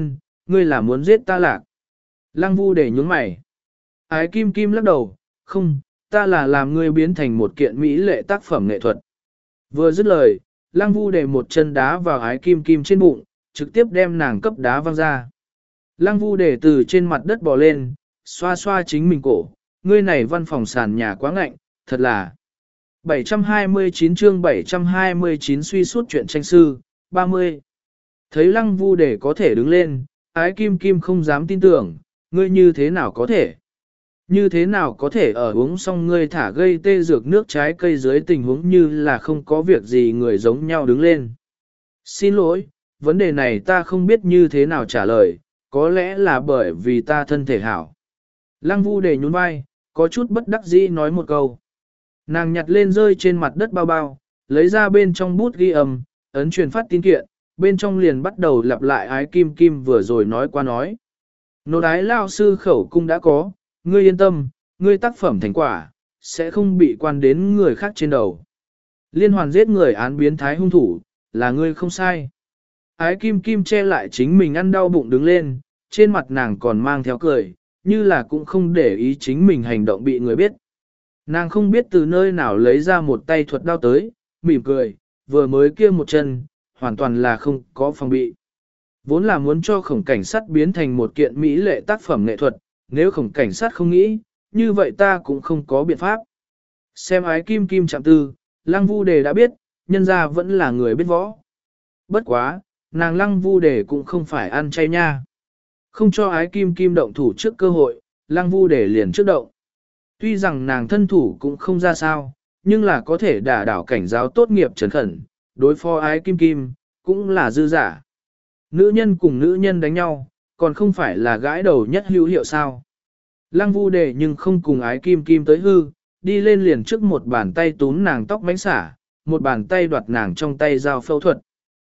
ngươi là muốn giết ta lạc. Lăng Vu Đề nhún mày. Ái Kim Kim lắc đầu, không, ta là làm ngươi biến thành một kiện mỹ lệ tác phẩm nghệ thuật. Vừa dứt lời, Lăng Vu Đề một chân đá vào Ái Kim Kim trên bụng, trực tiếp đem nàng cấp đá văng ra. Lăng Vu Đề từ trên mặt đất bò lên, xoa xoa chính mình cổ, ngươi này văn phòng sàn nhà quá ngạnh, thật là. bảy trăm hai mươi chín chương bảy trăm hai mươi chín suy suốt chuyện tranh sư, ba mươi. Thấy Lăng Vu Đề có thể đứng lên, Ái Kim Kim không dám tin tưởng, ngươi như thế nào có thể? Như thế nào có thể ở uống xong ngươi thả gây tê dược nước trái cây dưới tình huống như là không có việc gì người giống nhau đứng lên? Xin lỗi, vấn đề này ta không biết như thế nào trả lời, có lẽ là bởi vì ta thân thể hảo. Lăng Vu Đề nhún vai, có chút bất đắc dĩ nói một câu. Nàng nhặt lên rơi trên mặt đất bao bao, lấy ra bên trong bút ghi âm, ấn truyền phát tin kiện, bên trong liền bắt đầu lặp lại Ái Kim Kim vừa rồi nói qua nói. Nô đái lao sư khẩu cung đã có, ngươi yên tâm, ngươi tác phẩm thành quả, sẽ không bị quan đến người khác trên đầu. Liên hoàn giết người án biến thái hung thủ, là ngươi không sai. Ái Kim Kim che lại chính mình ăn đau bụng đứng lên, trên mặt nàng còn mang theo cười, như là cũng không để ý chính mình hành động bị người biết. Nàng không biết từ nơi nào lấy ra một tay thuật đao tới, mỉm cười, vừa mới kia một chân, hoàn toàn là không có phòng bị. Vốn là muốn cho khổng cảnh sát biến thành một kiện mỹ lệ tác phẩm nghệ thuật, nếu khổng cảnh sát không nghĩ, như vậy ta cũng không có biện pháp. Xem Ái Kim Kim chạm tư, Lăng Vu Đề đã biết, nhân ra vẫn là người biết võ. Bất quá, nàng Lăng Vu Đề cũng không phải ăn chay nha. Không cho Ái Kim Kim động thủ trước cơ hội, Lăng Vu Đề liền trước động. Tuy rằng nàng thân thủ cũng không ra sao, nhưng là có thể đả đảo cảnh giáo tốt nghiệp trấn khẩn, đối phó Ái Kim Kim, cũng là dư giả. Nữ nhân cùng nữ nhân đánh nhau, còn không phải là gãi đầu nhất hữu hiệu sao. Lăng Vu Đề nhưng không cùng Ái Kim Kim tới hư, đi lên liền trước một bàn tay túm nàng tóc bánh xả, một bàn tay đoạt nàng trong tay dao phẫu thuật.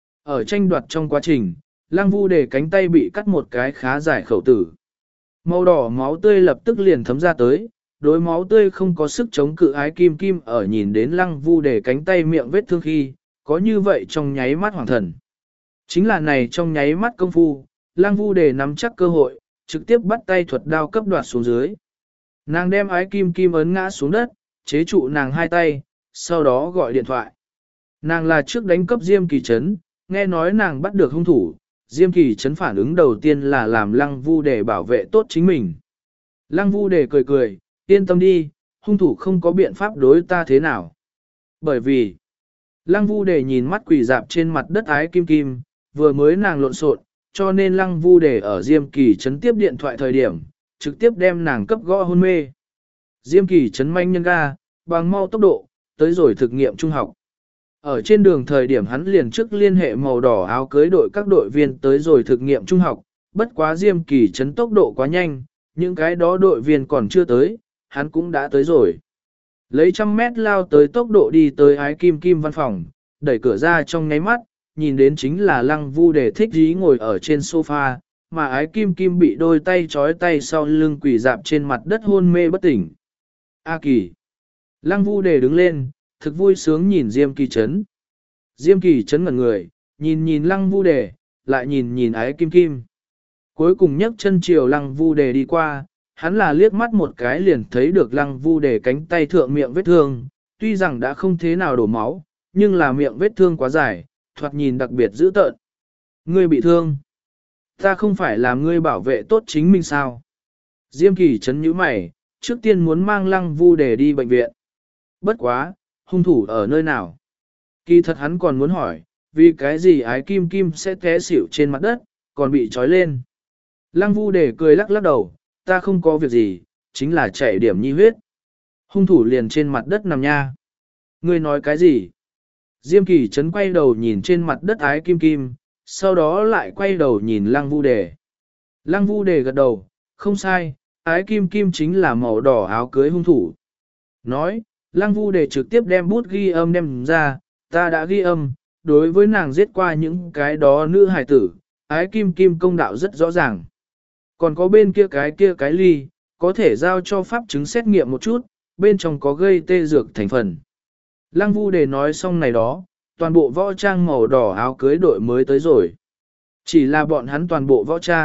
Ở tranh đoạt trong quá trình, Lăng Vu Đề cánh tay bị cắt một cái khá dài khẩu tử. Màu đỏ máu tươi lập tức liền thấm ra tới, đối máu tươi không có sức chống cự Ái Kim Kim ở nhìn đến Lăng Vu Đề cánh tay miệng vết thương khi, có như vậy trong nháy mắt hoàng thần. Chính là này trong nháy mắt công phu, Lăng Vu Đề nắm chắc cơ hội, trực tiếp bắt tay thuật đao cấp đoạt xuống dưới. Nàng đem Ái Kim Kim ấn ngã xuống đất, chế trụ nàng hai tay, sau đó gọi điện thoại. Nàng là trước đánh cấp Diêm Kỳ Trấn, nghe nói nàng bắt được hung thủ, Diêm Kỳ Trấn phản ứng đầu tiên là làm Lăng Vu Đề bảo vệ tốt chính mình. Lăng Vu Đề cười cười, yên tâm đi, hung thủ không có biện pháp đối ta thế nào. Bởi vì, Lăng Vu Đề nhìn mắt quỳ dạp trên mặt đất Ái Kim Kim, vừa mới nàng lộn xộn, cho nên Lăng Vu Đề ở Diêm Kỳ Trấn tiếp điện thoại thời điểm, trực tiếp đem nàng cấp gõ hôn mê. Diêm Kỳ Trấn manh nhân ga, bằng mau tốc độ, tới rồi thực nghiệm trung học. Ở trên đường thời điểm hắn liền trước liên hệ màu đỏ áo cưới đội các đội viên tới rồi thực nghiệm trung học, bất quá Diêm Kỳ Trấn tốc độ quá nhanh, những cái đó đội viên còn chưa tới, hắn cũng đã tới rồi. Lấy trăm mét lao tới tốc độ đi tới Ái Kim Kim văn phòng, đẩy cửa ra trong nháy mắt, nhìn đến chính là Lăng Vu Đề thích dí ngồi ở trên sofa, mà Ái Kim Kim bị đôi tay trói tay sau lưng quỳ dạp trên mặt đất hôn mê bất tỉnh. A Kỳ. Lăng Vu Đề đứng lên, thực vui sướng nhìn Diêm Kỳ Trấn. Diêm Kỳ Trấn ngẩn người, nhìn nhìn Lăng Vu Đề, lại nhìn nhìn Ái Kim Kim. Cuối cùng nhấc chân chiều Lăng Vu Đề đi qua, hắn là liếc mắt một cái liền thấy được Lăng Vu Đề cánh tay thượng miệng vết thương, tuy rằng đã không thế nào đổ máu, nhưng là miệng vết thương quá dài, thoạt nhìn đặc biệt dữ tợn. Ngươi bị thương. Ta không phải làm ngươi bảo vệ tốt chính mình sao? Diêm Kỳ Trấn nhíu mày, trước tiên muốn mang Lăng Vu Đề đi bệnh viện. Bất quá, hung thủ ở nơi nào? Kỳ thật hắn còn muốn hỏi, vì cái gì Ái Kim Kim sẽ té xỉu trên mặt đất, còn bị trói lên. Lăng Vu Đề cười lắc lắc đầu, ta không có việc gì, chính là chảy điểm nhi huyết. Hung thủ liền trên mặt đất nằm nha. Ngươi nói cái gì? Diêm Kỳ Trấn quay đầu nhìn trên mặt đất Ái Kim Kim, sau đó lại quay đầu nhìn Lăng Vu Đề. Lăng Vu Đề gật đầu, không sai, Ái Kim Kim chính là màu đỏ áo cưới hung thủ. Nói, Lăng Vu Đề trực tiếp đem bút ghi âm đem ra, ta đã ghi âm, đối với nàng giết qua những cái đó nữ hài tử, Ái Kim Kim công đạo rất rõ ràng. Còn có bên kia cái kia cái ly, có thể giao cho pháp chứng xét nghiệm một chút, bên trong có gây tê dược thành phần. Lăng Vu Đề nói xong này đó, toàn bộ võ trang màu đỏ áo cưới đội mới tới rồi. Chỉ là bọn hắn toàn bộ võ trang,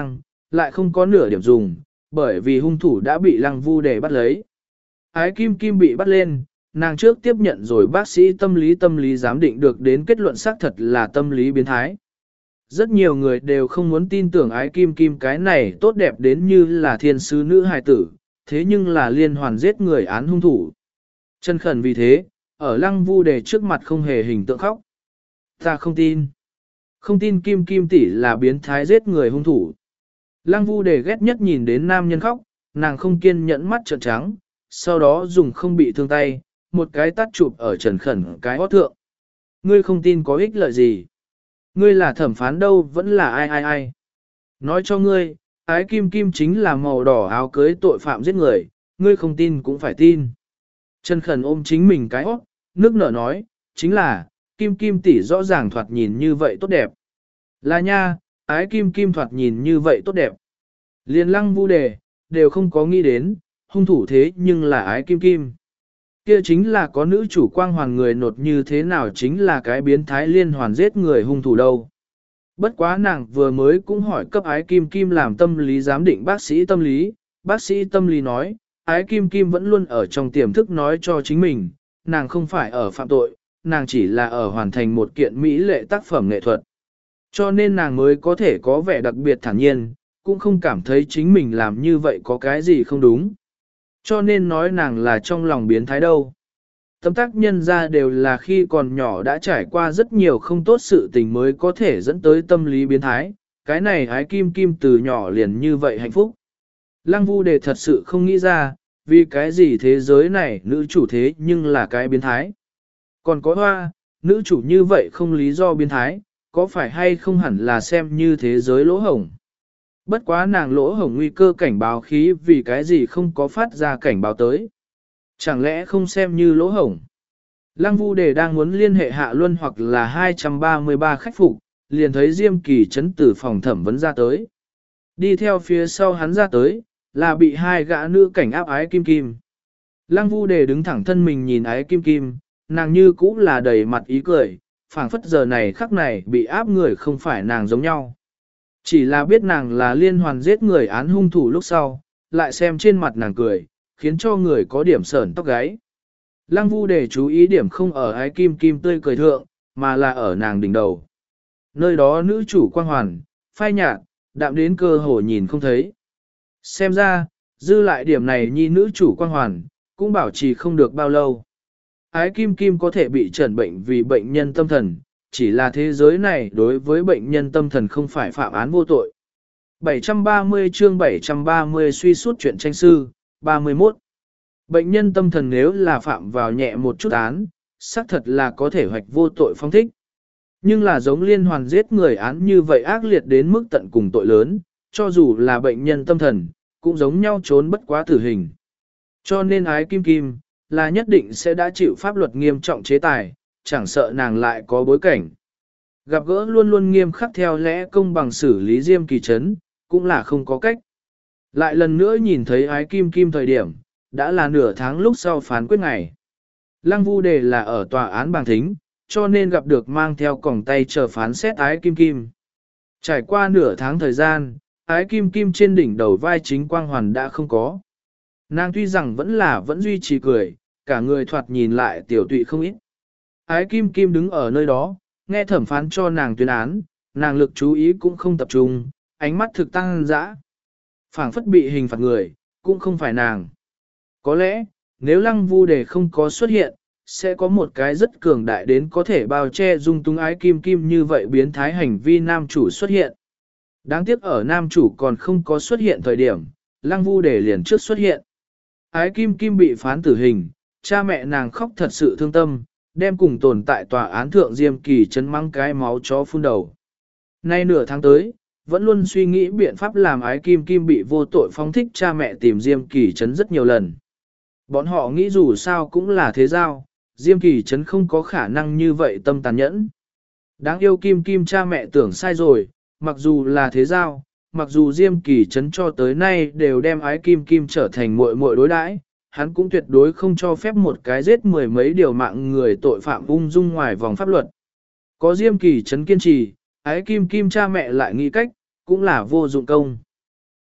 lại không có nửa điểm dùng, bởi vì hung thủ đã bị Lăng Vu Đề bắt lấy. Ái Kim Kim bị bắt lên, nàng trước tiếp nhận rồi bác sĩ tâm lý tâm lý giám định được đến kết luận xác thật là tâm lý biến thái. Rất nhiều người đều không muốn tin tưởng Ái Kim Kim cái này tốt đẹp đến như là thiên sứ nữ hài tử, thế nhưng là liên hoàn giết người án hung thủ. Trần Khẩn vì thế, ở Lăng Vu Đề trước mặt không hề hình tượng khóc. Ta không tin. Không tin Kim Kim tỷ là biến thái giết người hung thủ. Lăng Vu Đề ghét nhất nhìn đến nam nhân khóc, nàng không kiên nhẫn mắt trợn trắng, sau đó dùng không bị thương tay, một cái tát chụp ở Trần Khẩn cái hót thượng. Ngươi không tin có ích lợi gì? Ngươi là thẩm phán đâu vẫn là ai ai ai? Nói cho ngươi, Ái Kim Kim chính là màu đỏ áo cưới tội phạm giết người, ngươi không tin cũng phải tin. Trần Khẩn ôm chính mình cái hót, nước nở nói, chính là, Kim Kim tỷ rõ ràng thoạt nhìn như vậy tốt đẹp. Là nha, Ái Kim Kim thoạt nhìn như vậy tốt đẹp. Liên Lăng Vu Đề, đều không có nghĩ đến, hung thủ thế nhưng là Ái Kim Kim. Kia chính là có nữ chủ quang hoàn người nột như thế nào chính là cái biến thái liên hoàn giết người hung thủ đâu. Bất quá nàng vừa mới cũng hỏi cấp Ái Kim Kim làm tâm lý giám định bác sĩ tâm lý, bác sĩ tâm lý nói, Ái Kim Kim vẫn luôn ở trong tiềm thức nói cho chính mình, nàng không phải ở phạm tội, nàng chỉ là ở hoàn thành một kiện mỹ lệ tác phẩm nghệ thuật. Cho nên nàng mới có thể có vẻ đặc biệt thản nhiên, cũng không cảm thấy chính mình làm như vậy có cái gì không đúng. Cho nên nói nàng là trong lòng biến thái đâu. Tấm tác nhân ra đều là khi còn nhỏ đã trải qua rất nhiều không tốt sự tình mới có thể dẫn tới tâm lý biến thái, cái này Ái Kim Kim từ nhỏ liền như vậy hạnh phúc. Lăng Vu Đề thật sự không nghĩ ra, vì cái gì thế giới này nữ chủ thế nhưng là cái biến thái. Còn có hoa, nữ chủ như vậy không lý do biến thái, có phải hay không hẳn là xem như thế giới lỗ hổng. Bất quá nàng lỗ hổng nguy cơ cảnh báo khí vì cái gì không có phát ra cảnh báo tới. Chẳng lẽ không xem như lỗ hổng. Lăng Vu Đề đang muốn liên hệ Hạ Luân hoặc là hai trăm ba mươi ba khách phục, liền thấy Diêm Kỳ Trấn từ phòng thẩm vấn ra tới. Đi theo phía sau hắn ra tới, là bị hai gã nữ cảnh áp Ái Kim Kim. Lăng Vu Đề đứng thẳng thân mình nhìn Ái Kim Kim, nàng như cũ là đầy mặt ý cười, phảng phất giờ này khắc này bị áp người không phải nàng giống nhau. Chỉ là biết nàng là liên hoàn giết người án hung thủ lúc sau, lại xem trên mặt nàng cười, khiến cho người có điểm sởn tóc gáy. Lăng Vu Đề chú ý điểm không ở Ái Kim Kim tươi cười thượng, mà là ở nàng đỉnh đầu. Nơi đó nữ chủ quang hoàn, phai nhạt, đạm đến cơ hồ nhìn không thấy. Xem ra, dư lại điểm này nhi nữ chủ quang hoàn, cũng bảo trì không được bao lâu. Ái Kim Kim có thể bị trần bệnh vì bệnh nhân tâm thần, chỉ là thế giới này đối với bệnh nhân tâm thần không phải phạm án vô tội. bảy trăm ba mươi chương bảy trăm ba mươi suy suốt chuyện tranh sư, ba mươi mốt. Bệnh nhân tâm thần nếu là phạm vào nhẹ một chút án, xác thật là có thể hoạch vô tội phong thích. Nhưng là giống liên hoàn giết người án như vậy ác liệt đến mức tận cùng tội lớn, cho dù là bệnh nhân tâm thần, cũng giống nhau trốn bất quá tử hình. Cho nên Ái Kim Kim, là nhất định sẽ đã chịu pháp luật nghiêm trọng chế tài, chẳng sợ nàng lại có bối cảnh. Gặp gỡ luôn luôn nghiêm khắc theo lẽ công bằng xử lý Diêm Kỳ Trấn, cũng là không có cách. Lại lần nữa nhìn thấy Ái Kim Kim thời điểm, đã là nửa tháng lúc sau phán quyết ngày. Lăng Vu Đề là ở tòa án bàng thính, cho nên gặp được mang theo còng tay chờ phán xét Ái Kim Kim. Trải qua nửa tháng thời gian, Ái Kim Kim trên đỉnh đầu vai chính quang hoàn đã không có. Nàng tuy rằng vẫn là vẫn duy trì cười, cả người thoạt nhìn lại tiểu tụy không ít. Ái Kim Kim đứng ở nơi đó, nghe thẩm phán cho nàng tuyên án, nàng lực chú ý cũng không tập trung, ánh mắt thực tăng dã. Phảng phất bị hình phạt người, cũng không phải nàng. Có lẽ, nếu Lăng Vu Đề không có xuất hiện, sẽ có một cái rất cường đại đến có thể bao che dung túng Ái Kim Kim như vậy biến thái hành vi nam chủ xuất hiện. Đáng tiếc ở nam chủ còn không có xuất hiện thời điểm, Lăng Vu Đề liền trước xuất hiện. Ái Kim Kim bị phán tử hình, cha mẹ nàng khóc thật sự thương tâm, đem cùng tồn tại tòa án thượng Diêm Kỳ Trấn mang cái máu chó phun đầu. Nay nửa tháng tới, vẫn luôn suy nghĩ biện pháp làm Ái Kim Kim bị vô tội phóng thích cha mẹ tìm Diêm Kỳ Trấn rất nhiều lần. Bọn họ nghĩ dù sao cũng là thế giao, Diêm Kỳ Trấn không có khả năng như vậy tâm tàn nhẫn. Đáng yêu Kim Kim cha mẹ tưởng sai rồi, mặc dù là thế giao, mặc dù Diêm Kỳ Trấn cho tới nay đều đem Ái Kim Kim trở thành muội muội đối đãi, hắn cũng tuyệt đối không cho phép một cái giết mười mấy điều mạng người tội phạm ung dung ngoài vòng pháp luật. Có Diêm Kỳ Trấn kiên trì, Ái Kim Kim cha mẹ lại nghĩ cách, cũng là vô dụng công.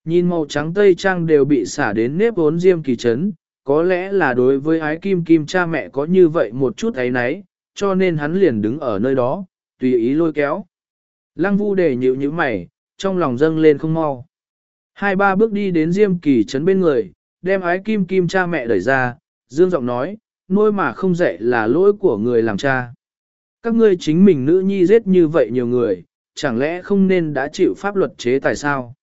Nhìn màu trắng tây trang đều bị xả đến nếp vốn Diêm Kỳ Trấn, có lẽ là đối với ái kim kim cha mẹ có như vậy một chút ấy nấy, cho nên hắn liền đứng ở nơi đó, tùy ý lôi kéo. Lăng Vu Đề nhíu nhíu mày, trong lòng dâng lên không mau. Hai ba bước đi đến Diêm Kỳ Trấn bên người, đem ái kim kim cha mẹ đẩy ra, dương giọng nói, nuôi mà không dạy là lỗi của người làm cha. Các ngươi chính mình nữ nhi giết như vậy nhiều người, chẳng lẽ không nên đã chịu pháp luật chế tài sao?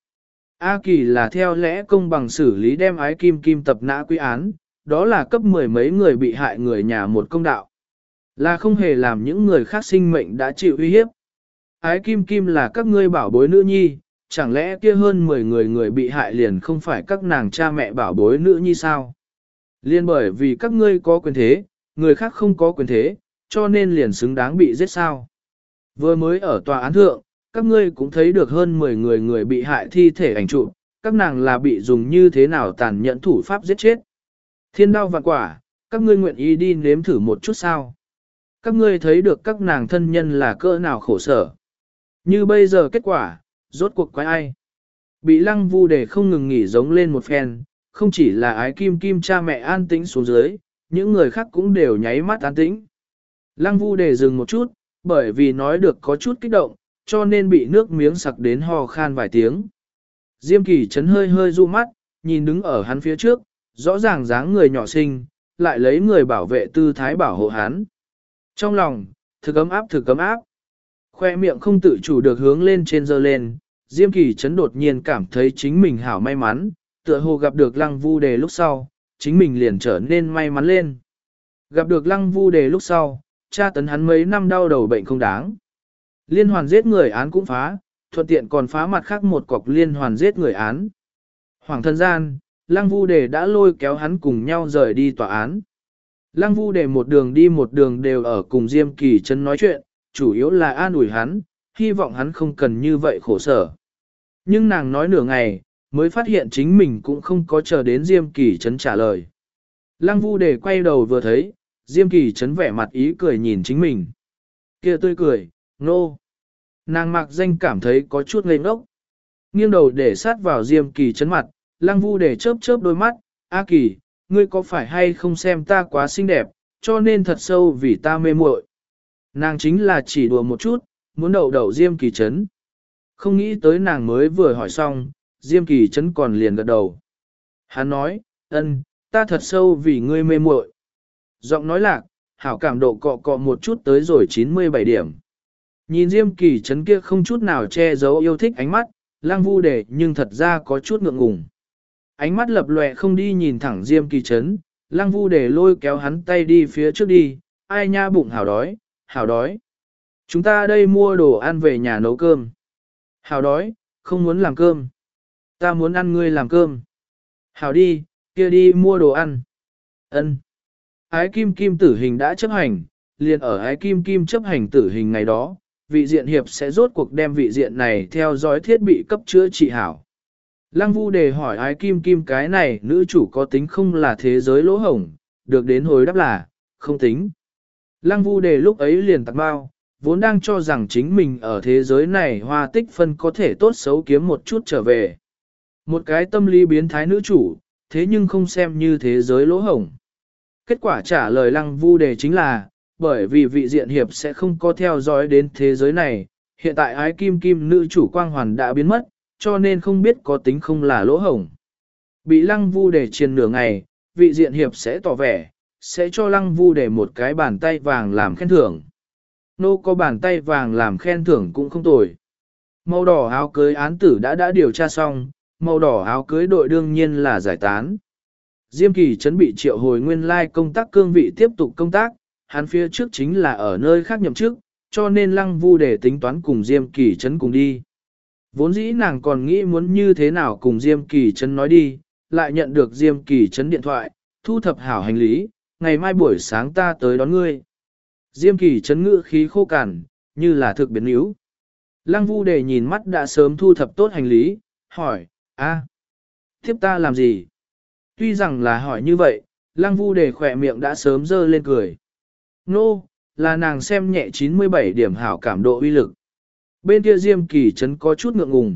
A Kỳ là theo lẽ công bằng xử lý đem ái kim kim tập nã quy án, đó là cấp mười mấy người bị hại người nhà một công đạo. Là không hề làm những người khác sinh mệnh đã chịu uy hiếp. Ái kim kim là các ngươi bảo bối nữ nhi, chẳng lẽ kia hơn mười người người bị hại liền không phải các nàng cha mẹ bảo bối nữ nhi sao? Liên bởi vì các ngươi có quyền thế, người khác không có quyền thế, cho nên liền xứng đáng bị giết sao? Vừa mới ở tòa án thượng, các ngươi cũng thấy được hơn mười người người bị hại thi thể ảnh chụp, các nàng là bị dùng như thế nào tàn nhẫn thủ pháp giết chết. Thiên đao vạn quả, các ngươi nguyện ý đi nếm thử một chút sao? Các ngươi thấy được các nàng thân nhân là cỡ nào khổ sở. Như bây giờ kết quả, rốt cuộc quái ai? Bị Lăng Vu Đề không ngừng nghỉ giống lên một phen, không chỉ là ái kim kim cha mẹ an tĩnh xuống dưới, những người khác cũng đều nháy mắt an tĩnh. Lăng Vu Đề dừng một chút, bởi vì nói được có chút kích động, cho nên bị nước miếng sặc đến ho khan vài tiếng. Diêm Kỳ Trấn hơi hơi du mắt, nhìn đứng ở hắn phía trước, rõ ràng dáng người nhỏ xinh, lại lấy người bảo vệ tư thái bảo hộ hắn. Trong lòng, thực ấm áp thực ấm áp. Khoe miệng không tự chủ được hướng lên trên dơ lên, Diêm Kỳ Trấn đột nhiên cảm thấy chính mình hảo may mắn, tựa hồ gặp được Lăng Vu Đề lúc sau, chính mình liền trở nên may mắn lên. Gặp được Lăng Vu Đề lúc sau, tra tấn hắn mấy năm đau đầu bệnh không đáng. Liên hoàn giết người án cũng phá, thuận tiện còn phá mặt khác một cọc liên hoàn giết người án. Hoàng thân gian, Lăng Vu Đề đã lôi kéo hắn cùng nhau rời đi tòa án. Lăng Vu Đề một đường đi một đường đều ở cùng Diêm Kỳ Trấn nói chuyện, chủ yếu là an ủi hắn, hy vọng hắn không cần như vậy khổ sở. Nhưng nàng nói nửa ngày, mới phát hiện chính mình cũng không có chờ đến Diêm Kỳ Trấn trả lời. Lăng Vu Đề quay đầu vừa thấy, Diêm Kỳ Trấn vẻ mặt ý cười nhìn chính mình. Kia tươi cười, nô. No. Nàng Mạc Danh cảm thấy có chút ngây ngốc. Nghiêng đầu để sát vào Diêm Kỳ Trấn mặt, Lăng Vu Đề chớp chớp đôi mắt, A Kỳ, ngươi có phải hay không xem ta quá xinh đẹp, cho nên thật sâu vì ta mê muội. Nàng chính là chỉ đùa một chút, muốn đậu đậu Diêm Kỳ Trấn. Không nghĩ tới nàng mới vừa hỏi xong, Diêm Kỳ Trấn còn liền gật đầu. Hắn nói, ân, ta thật sâu vì ngươi mê muội. Giọng nói lạc, hảo cảm độ cọ cọ một chút tới rồi chín mươi bảy điểm. Nhìn Diêm Kỳ Trấn kia không chút nào che giấu yêu thích ánh mắt, Lăng Vu Đề nhưng thật ra có chút ngượng ngùng. Ánh mắt lập lòe không đi nhìn thẳng Diêm Kỳ Trấn, Lăng Vu Đề lôi kéo hắn tay đi phía trước đi, ai nha bụng hảo đói, hảo đói. Chúng ta đây mua đồ ăn về nhà nấu cơm. Hảo đói, không muốn làm cơm. Ta muốn ăn ngươi làm cơm. Hảo đi, kia đi mua đồ ăn. Ân. Ái Kim Kim tử hình đã chấp hành, liền ở Ái Kim Kim chấp hành tử hình ngày đó, vị diện hiệp sẽ rốt cuộc đem vị diện này theo dõi thiết bị cấp chữa trị hảo. Lăng Vu Đề hỏi Ái Kim Kim cái này nữ chủ có tính không là thế giới lỗ hổng, được đến hồi đáp là, không tính. Lăng Vu Đề lúc ấy liền tạc bao, vốn đang cho rằng chính mình ở thế giới này hoa tích phân có thể tốt xấu kiếm một chút trở về. Một cái tâm lý biến thái nữ chủ, thế nhưng không xem như thế giới lỗ hổng. Kết quả trả lời Lăng Vu Đề chính là, bởi vì vị diện hiệp sẽ không có theo dõi đến thế giới này, hiện tại Ái Kim Kim nữ chủ quang hoàn đã biến mất, cho nên không biết có tính không là lỗ hổng. Bị Lăng Vu Đề triền nửa ngày, vị diện hiệp sẽ tỏ vẻ, sẽ cho Lăng Vu Đề một cái bàn tay vàng làm khen thưởng. Nô có bàn tay vàng làm khen thưởng cũng không tồi. Màu đỏ áo cưới án tử đã đã điều tra xong, màu đỏ áo cưới đội đương nhiên là giải tán. Diêm Kỳ Trấn bị triệu hồi nguyên lai công tác cương vị tiếp tục công tác, hắn phía trước chính là ở nơi khác nhậm chức, cho nên Lăng Vu Đề tính toán cùng Diêm Kỳ Trấn cùng đi. Vốn dĩ nàng còn nghĩ muốn như thế nào cùng Diêm Kỳ Trấn nói đi, lại nhận được Diêm Kỳ Trấn điện thoại, thu thập hảo hành lý, ngày mai buổi sáng ta tới đón ngươi. Diêm Kỳ Trấn ngữ khí khô cằn, như là thực biến yếu. Lăng Vu Đề nhìn mắt đã sớm thu thập tốt hành lý, hỏi, a, tiếp ta làm gì? Tuy rằng là hỏi như vậy, Lăng Vu Đề khỏe miệng đã sớm dơ lên cười. Nô, no, là nàng xem nhẹ chín mươi bảy điểm hảo cảm độ uy lực. Bên kia Diêm Kỳ Trấn có chút ngượng ngùng,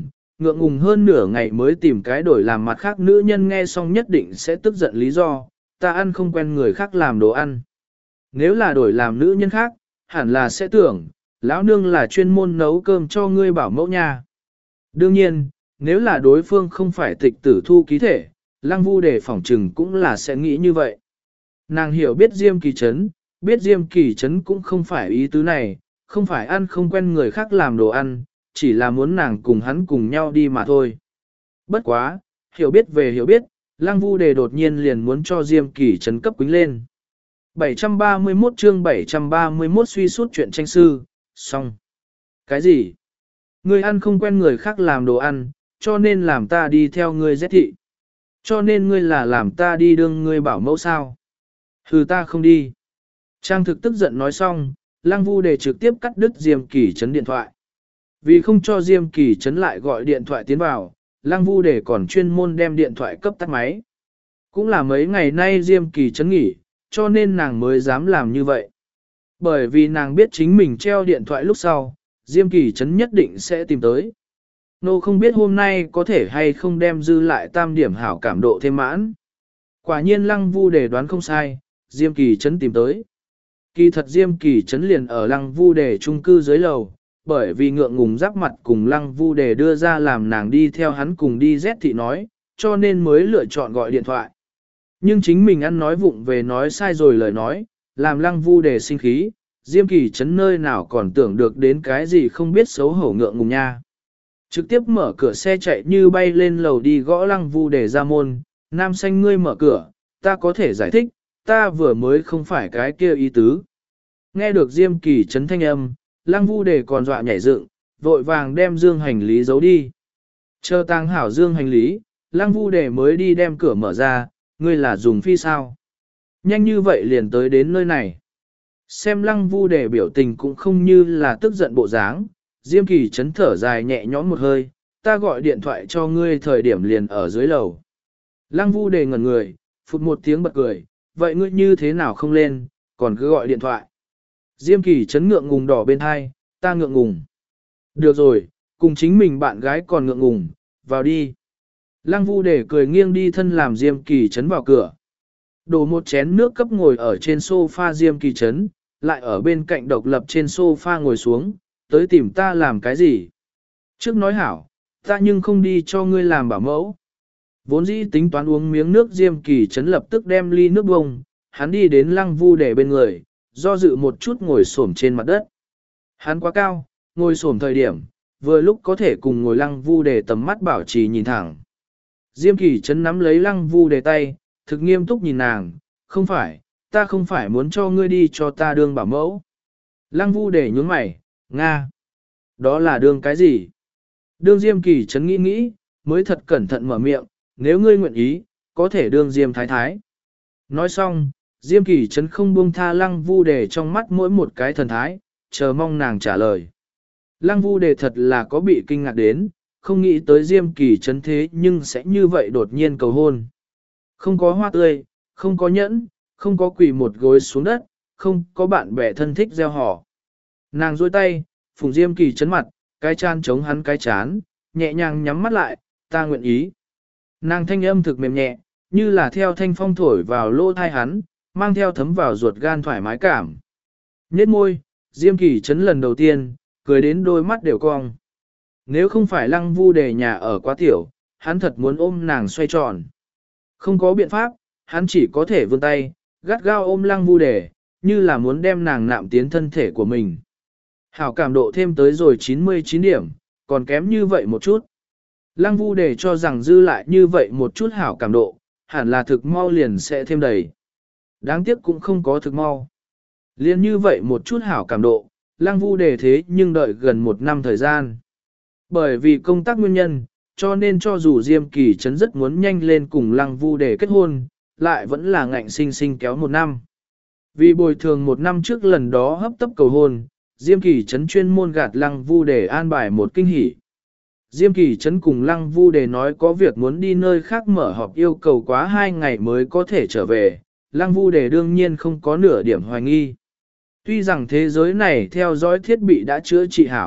ngượng ngùng hơn nửa ngày mới tìm cái đổi làm mặt khác nữ nhân nghe xong nhất định sẽ tức giận lý do, ta ăn không quen người khác làm đồ ăn. Nếu là đổi làm nữ nhân khác, hẳn là sẽ tưởng, lão nương là chuyên môn nấu cơm cho ngươi bảo mẫu nha. Đương nhiên, nếu là đối phương không phải tịch tử thu ký thể, Lăng Vu Đề phỏng trừng cũng là sẽ nghĩ như vậy. Nàng hiểu biết Diêm Kỳ Trấn, biết Diêm Kỳ Trấn cũng không phải ý tứ này, không phải ăn không quen người khác làm đồ ăn, chỉ là muốn nàng cùng hắn cùng nhau đi mà thôi. Bất quá, hiểu biết về hiểu biết, Lăng Vu Đề đột nhiên liền muốn cho Diêm Kỳ Trấn cấp quính lên. bảy trăm ba mươi mốt chương bảy trăm ba mươi mốt suy suốt chuyện tranh sư, xong. Cái gì? Ngươi ăn không quen người khác làm đồ ăn, cho nên làm ta đi theo ngươi giết thị. Cho nên ngươi là làm ta đi đương ngươi bảo mẫu sao? Hừ, ta không đi. Trang thực tức giận nói xong, Lăng Vu Đề trực tiếp cắt đứt Diêm Kỳ Trấn điện thoại. Vì không cho Diêm Kỳ Trấn lại gọi điện thoại tiến vào, Lăng Vu Đề còn chuyên môn đem điện thoại cấp tắt máy. Cũng là mấy ngày nay Diêm Kỳ Trấn nghỉ, cho nên nàng mới dám làm như vậy. Bởi vì nàng biết chính mình treo điện thoại lúc sau, Diêm Kỳ Trấn nhất định sẽ tìm tới. Nô không biết hôm nay có thể hay không đem dư lại tam điểm hảo cảm độ thêm mãn. Quả nhiên Lăng Vu Đề đoán không sai, Diêm Kỳ Trấn tìm tới. Kỳ thật Diêm Kỳ Trấn liền ở Lăng Vu Đề chung cư dưới lầu, bởi vì ngượng ngùng giáp mặt cùng Lăng Vu Đề đưa ra làm nàng đi theo hắn cùng đi rét thị nói, cho nên mới lựa chọn gọi điện thoại. Nhưng chính mình ăn nói vụng về nói sai rồi lời nói, làm Lăng Vu Đề sinh khí, Diêm Kỳ Trấn nơi nào còn tưởng được đến cái gì không biết xấu hổ ngượng ngùng nha. Trực tiếp mở cửa xe chạy như bay lên lầu đi gõ Lăng Vu Đề ra môn, nam xanh ngươi mở cửa, ta có thể giải thích, ta vừa mới không phải cái kia ý tứ. Nghe được Diêm Kỳ Trấn thanh âm, Lăng Vu Đề còn dọa nhảy dựng, vội vàng đem dương hành lý giấu đi. Chờ tàng hảo dương hành lý, Lăng Vu Đề mới đi đem cửa mở ra, ngươi là dùng phi sao. Nhanh như vậy liền tới đến nơi này. Xem Lăng Vu Đề biểu tình cũng không như là tức giận bộ dáng, Diêm Kỳ Trấn thở dài nhẹ nhõm một hơi, ta gọi điện thoại cho ngươi thời điểm liền ở dưới lầu. Lăng Vu Đề ngẩn người, phụt một tiếng bật cười, vậy ngươi như thế nào không lên, còn cứ gọi điện thoại. Diêm Kỳ Trấn ngượng ngùng đỏ bên hai, ta ngượng ngùng. Được rồi, cùng chính mình bạn gái còn ngượng ngùng, vào đi. Lăng Vu Đề cười nghiêng đi thân làm Diêm Kỳ Trấn vào cửa. Đổ một chén nước cấp ngồi ở trên sofa Diêm Kỳ Trấn, lại ở bên cạnh độc lập trên sofa ngồi xuống, tới tìm ta làm cái gì? Trước nói hảo, ta nhưng không đi cho ngươi làm bảo mẫu. Vốn dĩ tính toán uống miếng nước Diêm Kỳ Trấn lập tức đem ly nước bông, hắn đi đến Lăng Vu Đề bên người, do dự một chút ngồi xổm trên mặt đất. Hắn quá cao, ngồi xổm thời điểm, vừa lúc có thể cùng ngồi Lăng Vu Đề tầm mắt bảo trì nhìn thẳng. Diêm Kỳ Trấn nắm lấy Lăng Vu Đề tay, thực nghiêm túc nhìn nàng, không phải, ta không phải muốn cho ngươi đi cho ta đương bảo mẫu. Lăng Vu Đề nhướng mày, Nga. Đó là đương cái gì? Đương Diêm Kỳ Trấn nghĩ nghĩ, mới thật cẩn thận mở miệng, nếu ngươi nguyện ý, có thể đương Diêm Thái Thái. Nói xong, Diêm Kỳ Trấn không buông tha Lăng Vu Đề trong mắt mỗi một cái thần thái, chờ mong nàng trả lời. Lăng Vu Đề thật là có bị kinh ngạc đến, không nghĩ tới Diêm Kỳ Trấn thế nhưng sẽ như vậy đột nhiên cầu hôn. Không có hoa tươi, không có nhẫn, không có quỳ một gối xuống đất, không có bạn bè thân thích gieo họ. Nàng duỗi tay, phùng Diêm Kỳ Trấn mặt, cái chán chống hắn cái chán, nhẹ nhàng nhắm mắt lại, ta nguyện ý. Nàng thanh âm thực mềm nhẹ, như là theo thanh phong thổi vào lỗ thai hắn, mang theo thấm vào ruột gan thoải mái cảm. Nhết môi, Diêm Kỳ Trấn lần đầu tiên, cười đến đôi mắt đều cong. Nếu không phải Lăng Vu Đề nhà ở quá tiểu, hắn thật muốn ôm nàng xoay tròn. Không có biện pháp, hắn chỉ có thể vươn tay, gắt gao ôm Lăng Vu Đề, như là muốn đem nàng nạm tiến thân thể của mình. Hảo cảm độ thêm tới rồi chín mươi chín điểm, còn kém như vậy một chút. Lăng Vu Đề cho rằng dư lại như vậy một chút hảo cảm độ, hẳn là thực mau liền sẽ thêm đầy. Đáng tiếc cũng không có thực mau. Liên như vậy một chút hảo cảm độ, Lăng Vu Đề thế nhưng đợi gần một năm thời gian. Bởi vì công tác nguyên nhân, cho nên cho dù Diêm Kỳ Trấn rất muốn nhanh lên cùng Lăng Vu Đề kết hôn, lại vẫn là ngạnh sinh sinh kéo một năm. Vì bồi thường một năm trước lần đó hấp tấp cầu hôn, Diêm Kỳ Trấn chuyên môn gạt Lăng Vu Đề an bài một kinh hỉ. Diêm Kỳ Trấn cùng Lăng Vu Đề nói có việc muốn đi nơi khác mở họp yêu cầu quá hai ngày mới có thể trở về, Lăng Vu Đề đương nhiên không có nửa điểm hoài nghi. Tuy rằng thế giới này theo dõi thiết bị đã chữa trị hảo,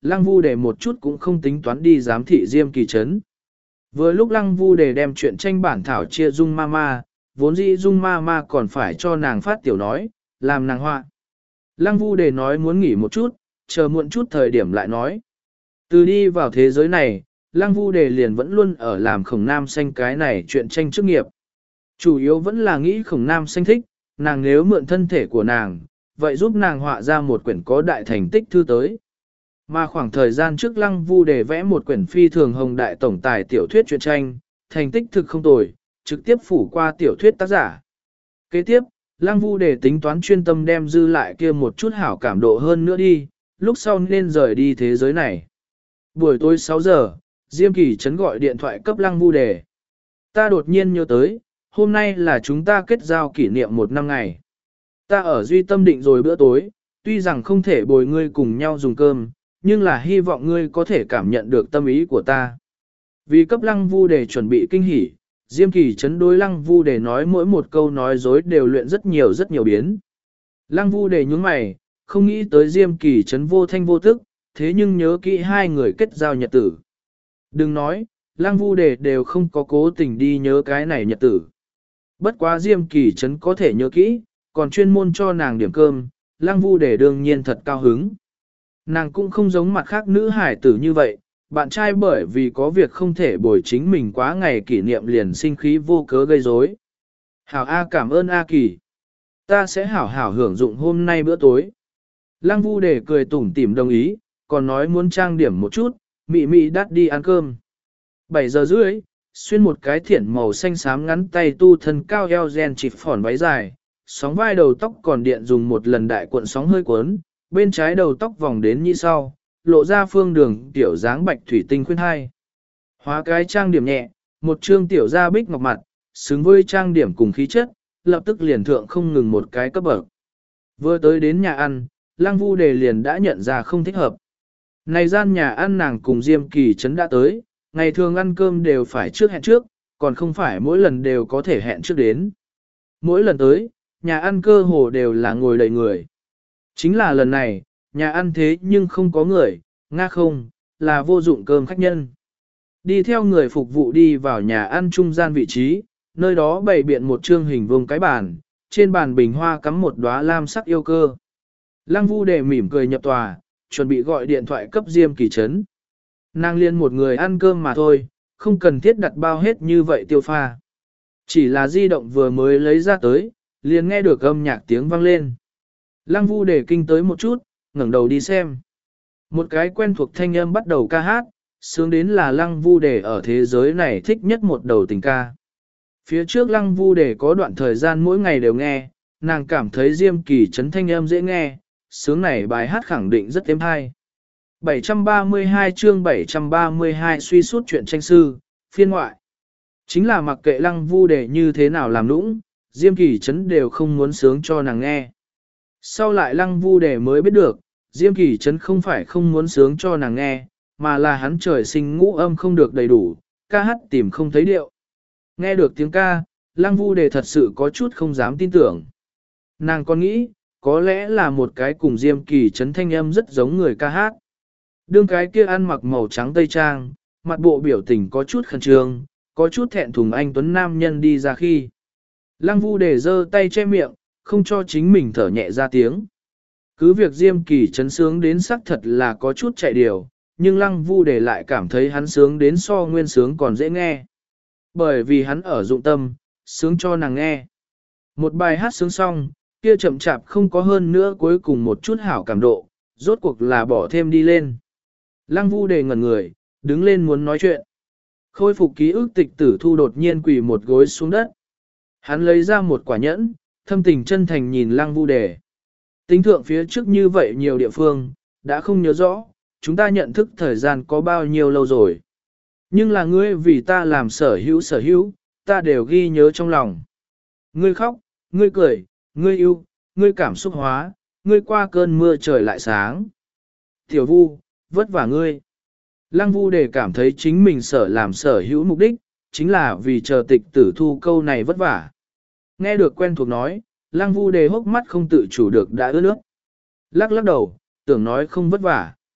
Lăng Vu Đề một chút cũng không tính toán đi giám thị Diêm Kỳ Trấn. Vừa lúc Lăng Vu Đề đem chuyện tranh bản thảo chia Dung Mama, vốn dĩ Dung Mama còn phải cho nàng phát tiểu nói, làm nàng họa. Lăng Vu Đề nói muốn nghỉ một chút, chờ muộn chút thời điểm lại nói. Từ đi vào thế giới này, Lăng Vu Đề liền vẫn luôn ở làm Khổng Nam Xanh cái này chuyện tranh chức nghiệp. Chủ yếu vẫn là nghĩ Khổng Nam Xanh thích, nàng nếu mượn thân thể của nàng, vậy giúp nàng họa ra một quyển có đại thành tích thư tới. Mà khoảng thời gian trước Lăng Vu Đề vẽ một quyển phi thường hồng đại tổng tài tiểu thuyết truyện tranh, thành tích thực không tồi, trực tiếp phủ qua tiểu thuyết tác giả. Kế tiếp, Lăng Vu Đề tính toán chuyên tâm đem dư lại kia một chút hảo cảm độ hơn nữa đi, lúc sau nên rời đi thế giới này. Buổi tối sáu giờ, Diêm Kỳ Trấn gọi điện thoại cấp Lăng Vu Đề. Ta đột nhiên nhớ tới, hôm nay là chúng ta kết giao kỷ niệm một năm ngày. Ta ở Duy Tâm định rồi bữa tối, tuy rằng không thể bồi ngươi cùng nhau dùng cơm, nhưng là hy vọng ngươi có thể cảm nhận được tâm ý của ta. Vì cấp Lăng Vu Đề chuẩn bị kinh hỉ, Diêm Kỳ Trấn đối Lăng Vu Đề nói mỗi một câu nói dối đều luyện rất nhiều rất nhiều biến. Lăng Vu Đề nhúng mày, không nghĩ tới Diêm Kỳ Trấn vô thanh vô tức, thế nhưng nhớ kỹ hai người kết giao nhật tử. Đừng nói, Lăng Vu Đề đều không có cố tình đi nhớ cái này nhật tử. Bất quá Diêm Kỳ Trấn có thể nhớ kỹ, còn chuyên môn cho nàng điểm cơm, Lăng Vu Đề đương nhiên thật cao hứng. Nàng cũng không giống mặt khác nữ hải tử như vậy, bạn trai bởi vì có việc không thể bồi chính mình quá ngày kỷ niệm liền sinh khí vô cớ gây rối. Hảo A cảm ơn A Kỳ. Ta sẽ hảo hảo hưởng dụng hôm nay bữa tối. Lăng Vu Đề cười tủm tỉm đồng ý, còn nói muốn trang điểm một chút, mị mị đắt đi ăn cơm. bảy giờ rưỡi, xuyên một cái thiển màu xanh xám ngắn tay tu thân cao eo gen chịp phỏn váy dài, sóng vai đầu tóc còn điện dùng một lần đại cuộn sóng hơi cuốn, bên trái đầu tóc vòng đến như sau, lộ ra phương đường tiểu dáng bạch thủy tinh khuyên hai. Hóa cái trang điểm nhẹ, một trương tiểu da bích ngọc mặt, xứng với trang điểm cùng khí chất, lập tức liền thượng không ngừng một cái cấp bậc. Vừa tới đến nhà ăn, Lăng Vu Đề liền đã nhận ra không thích hợp. Này gian nhà ăn nàng cùng Diêm Kỳ Trấn đã tới, ngày thường ăn cơm đều phải trước hẹn trước, còn không phải mỗi lần đều có thể hẹn trước đến. Mỗi lần tới, nhà ăn cơ hồ đều là ngồi đầy người. Chính là lần này, nhà ăn thế nhưng không có người, nga không, là vô dụng cơm khách nhân. Đi theo người phục vụ đi vào nhà ăn trung gian vị trí, nơi đó bày biện một trương hình vuông cái bàn, trên bàn bình hoa cắm một đóa lam sắc yêu cơ. Lăng Vu Đề mỉm cười nhập tòa, chuẩn bị gọi điện thoại cấp Diêm Kỳ Trấn. Nàng liên một người ăn cơm mà thôi, không cần thiết đặt bao hết như vậy tiêu pha. Chỉ là di động vừa mới lấy ra tới, liền nghe được âm nhạc tiếng vang lên. Lăng Vu Đề kinh tới một chút, ngẩng đầu đi xem. Một cái quen thuộc thanh âm bắt đầu ca hát, sướng đến là Lăng Vu Đề ở thế giới này thích nhất một đầu tình ca. Phía trước Lăng Vu Đề có đoạn thời gian mỗi ngày đều nghe, nàng cảm thấy Diêm Kỳ Trấn thanh âm dễ nghe, sướng này bài hát khẳng định rất êm hay. bảy trăm ba mươi hai chương bảy trăm ba mươi hai suy suốt chuyện tranh sư, phiên ngoại. Chính là mặc kệ Lăng Vu Đề như thế nào làm nũng, Diêm Kỳ Trấn đều không muốn sướng cho nàng nghe. Sau lại Lăng Vu Đề mới biết được, Diêm Kỳ Trấn không phải không muốn sướng cho nàng nghe, mà là hắn trời sinh ngũ âm không được đầy đủ, ca hát tìm không thấy điệu. Nghe được tiếng ca, Lăng Vu Đề thật sự có chút không dám tin tưởng. Nàng còn nghĩ, có lẽ là một cái cùng Diêm Kỳ Trấn thanh âm rất giống người ca hát. Đương cái kia ăn mặc màu trắng tây trang, mặt bộ biểu tình có chút khẩn trương, có chút thẹn thùng anh tuấn nam nhân đi ra khi. Lăng Vu Đề giơ tay che miệng, không cho chính mình thở nhẹ ra tiếng. Cứ việc Diêm Kỳ Trấn sướng đến sắc thật là có chút chạy điều, nhưng Lăng Vu Đề lại cảm thấy hắn sướng đến so nguyên sướng còn dễ nghe. Bởi vì hắn ở dụng tâm, sướng cho nàng nghe. Một bài hát sướng xong, kia chậm chạp không có hơn nữa cuối cùng một chút hảo cảm độ, rốt cuộc là bỏ thêm đi lên. Lăng Vu Đề ngẩn người, đứng lên muốn nói chuyện. Khôi phục ký ức Tịch Tử Thu đột nhiên quỳ một gối xuống đất. Hắn lấy ra một quả nhẫn, thâm tình chân thành nhìn Lăng Vu Đề. Tính thượng phía trước như vậy nhiều địa phương, đã không nhớ rõ, chúng ta nhận thức thời gian có bao nhiêu lâu rồi. Nhưng là ngươi vì ta làm sở hữu sở hữu, ta đều ghi nhớ trong lòng. Ngươi khóc, ngươi cười, ngươi yêu, ngươi cảm xúc hóa, ngươi qua cơn mưa trời lại sáng. Tiểu Vu, vất vả ngươi. Lăng Vu Đề cảm thấy chính mình sở làm sở hữu mục đích, chính là vì chờ Tịch Tử Thu câu này vất vả. Nghe được quen thuộc nói, Lăng Vu Đề hốc mắt không tự chủ được đã ướt nước. Lắc lắc đầu, tưởng nói không vất vả.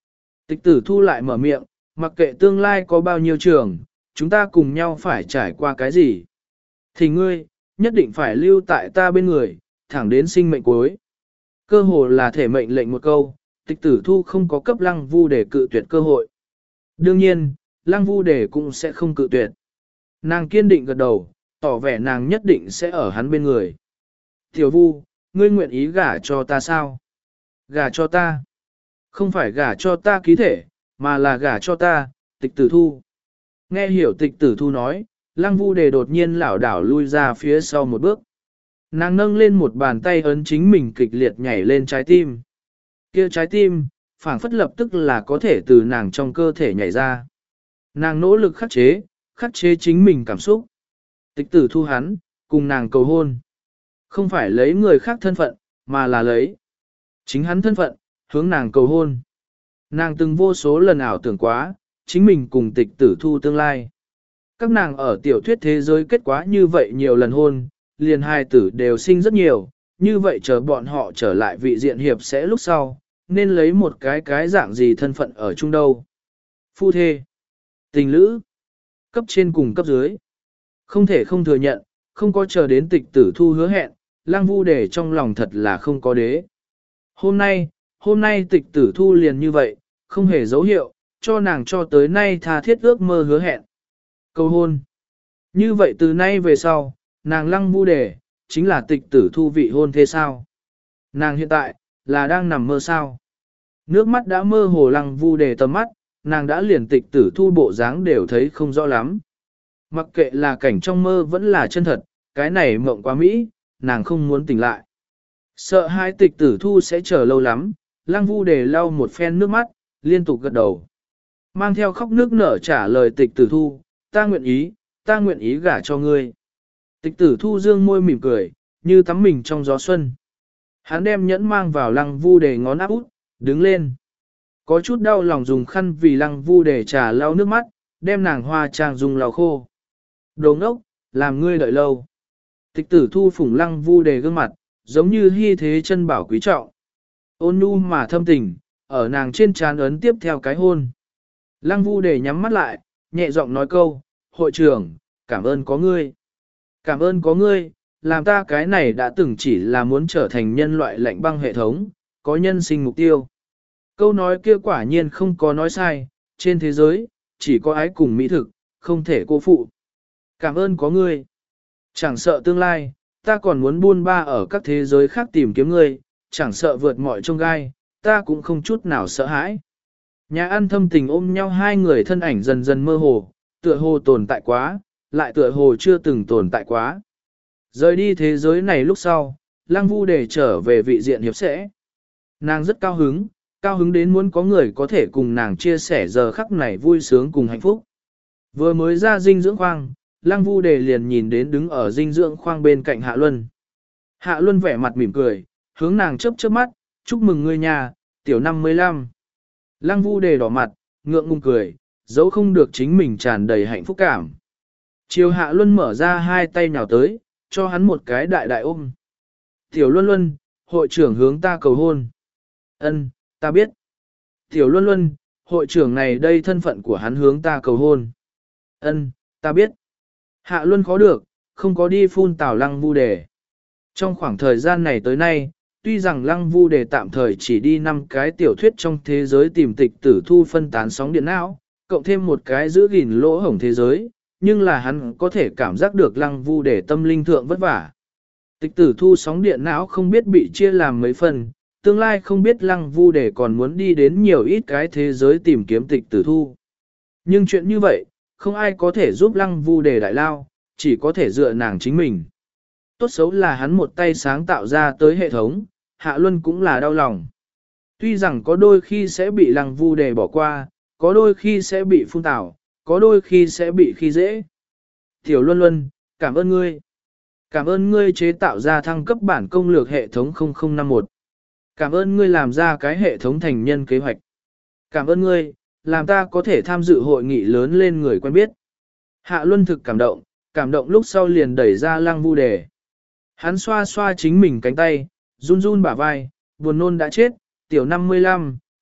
Tịch tử thu lại mở miệng, mặc kệ tương lai có bao nhiêu trường, chúng ta cùng nhau phải trải qua cái gì. Thì ngươi, nhất định phải lưu tại ta bên người, thẳng đến sinh mệnh cuối. Cơ hồ là thể mệnh lệnh một câu, tịch tử thu không có cấp lăng vu để cự tuyệt cơ hội. Đương nhiên, lăng vu để cũng sẽ không cự tuyệt. Nàng kiên định gật đầu, tỏ vẻ nàng nhất định sẽ ở hắn bên người. Tiểu vu, ngươi nguyện ý gả cho ta sao? Gả cho ta? Không phải gả cho ta ký thể, mà là gả cho ta, tịch tử thu. Nghe hiểu tịch tử thu nói, lăng vu đề đột nhiên lảo đảo lui ra phía sau một bước. Nàng nâng lên một bàn tay ấn chính mình kịch liệt nhảy lên trái tim. Kia trái tim, phảng phất lập tức là có thể từ nàng trong cơ thể nhảy ra. Nàng nỗ lực khắc chế, khắc chế chính mình cảm xúc. Tịch tử thu hắn, cùng nàng cầu hôn. Không phải lấy người khác thân phận, mà là lấy chính hắn thân phận, hướng nàng cầu hôn. Nàng từng vô số lần ảo tưởng quá, chính mình cùng tịch tử thu tương lai. Các nàng ở tiểu thuyết thế giới kết quả như vậy nhiều lần hôn, liền hai tử đều sinh rất nhiều, như vậy chờ bọn họ trở lại vị diện hiệp sẽ lúc sau, nên lấy một cái cái dạng gì thân phận ở chung đâu. Phu thê, tình lữ, cấp trên cùng cấp dưới. Không thể không thừa nhận, không có chờ đến tịch tử thu hứa hẹn, Lăng Vu để trong lòng thật là không có đế. Hôm nay, hôm nay tịch tử thu liền như vậy, không hề dấu hiệu, cho nàng cho tới nay tha thiết ước mơ hứa hẹn. Cầu hôn. Như vậy từ nay về sau, nàng Lăng Vu đề, chính là tịch tử thu vị hôn thế sao? Nàng hiện tại, là đang nằm mơ sao? Nước mắt đã mơ hồ Lăng Vu đề tầm mắt, nàng đã liền tịch tử thu bộ dáng đều thấy không rõ lắm. Mặc kệ là cảnh trong mơ vẫn là chân thật, cái này mộng quá mỹ, nàng không muốn tỉnh lại. Sợ hai tịch tử thu sẽ chờ lâu lắm, Lăng Vu đề lau một phen nước mắt, liên tục gật đầu. Mang theo khóc nước nở trả lời tịch tử thu, ta nguyện ý, ta nguyện ý gả cho ngươi. Tịch tử thu dương môi mỉm cười, như tắm mình trong gió xuân. Hắn đem nhẫn mang vào Lăng Vu đề ngón áp út, đứng lên. Có chút đau lòng dùng khăn vì Lăng Vu đề trà lau nước mắt, đem nàng hoa trang dùng lau khô. Đồ ngốc, làm ngươi đợi lâu. Tịch tử thu phủng Lăng Vu đề gương mặt, giống như hy thế chân bảo quý trọng. Ôn nhu mà thâm tình, ở nàng trên trán ấn tiếp theo cái hôn. Lăng Vu đề nhắm mắt lại, nhẹ giọng nói câu, hội trưởng, cảm ơn có ngươi. Cảm ơn có ngươi, làm ta cái này đã từng chỉ là muốn trở thành nhân loại lạnh băng hệ thống, có nhân sinh mục tiêu. Câu nói kia quả nhiên không có nói sai, trên thế giới, chỉ có ái cùng mỹ thực, không thể cô phụ. Cảm ơn có ngươi. Chẳng sợ tương lai, ta còn muốn buôn ba ở các thế giới khác tìm kiếm ngươi, chẳng sợ vượt mọi trông gai, ta cũng không chút nào sợ hãi. Nhà ăn thâm tình ôm nhau hai người thân ảnh dần dần mơ hồ, tựa hồ tồn tại quá, lại tựa hồ chưa từng tồn tại quá. Rời đi thế giới này lúc sau, Lăng Vu để trở về vị diện hiệp sẽ. Nàng rất cao hứng, cao hứng đến muốn có người có thể cùng nàng chia sẻ giờ khắc này vui sướng cùng hạnh phúc. Vừa mới ra dinh dưỡng khoang, Lăng Vu đề liền nhìn đến đứng ở dinh dưỡng khoang bên cạnh Hạ Luân. Hạ Luân vẻ mặt mỉm cười, hướng nàng chớp chớp mắt, chúc mừng ngươi nhà, tiểu năm mươi lăm. Lăng Vu đề đỏ mặt, ngượng ngùng cười, dẫu không được chính mình tràn đầy hạnh phúc cảm. Chiều Hạ Luân mở ra hai tay nhào tới, cho hắn một cái đại đại ôm. Tiểu Luân Luân, hội trưởng hướng ta cầu hôn. Ân, ta biết. Tiểu Luân Luân, hội trưởng này đây thân phận của hắn hướng ta cầu hôn. Ân, ta biết. Hạ Luân khó được, không có đi phun tảo Lăng Vu đề. Trong khoảng thời gian này tới nay, tuy rằng Lăng Vu đề tạm thời chỉ đi năm cái tiểu thuyết trong thế giới tìm tịch tử thu phân tán sóng điện não, cộng thêm một cái giữ gìn lỗ hổng thế giới, nhưng là hắn có thể cảm giác được Lăng Vu đề tâm linh thượng vất vả. Tịch tử thu sóng điện não không biết bị chia làm mấy phần, tương lai không biết Lăng Vu đề còn muốn đi đến nhiều ít cái thế giới tìm kiếm tịch tử thu. Nhưng chuyện như vậy, không ai có thể giúp Lăng Vu đề đại lao, chỉ có thể dựa nàng chính mình. Tốt xấu là hắn một tay sáng tạo ra tới hệ thống, Hạ Luân cũng là đau lòng. Tuy rằng có đôi khi sẽ bị Lăng Vu đề bỏ qua, có đôi khi sẽ bị phun tảo, có đôi khi sẽ bị khi dễ. Tiểu Luân Luân, cảm ơn ngươi. Cảm ơn ngươi chế tạo ra thăng cấp bản công lược hệ thống không không năm một. Cảm ơn ngươi làm ra cái hệ thống thành nhân kế hoạch. Cảm ơn ngươi, làm ta có thể tham dự hội nghị lớn lên người quen biết. Hạ Luân thực cảm động, cảm động lúc sau liền đẩy ra Lăng Vu đề. Hắn xoa xoa chính mình cánh tay, run run bả vai, buồn nôn đã chết, tiểu năm mươi lăm,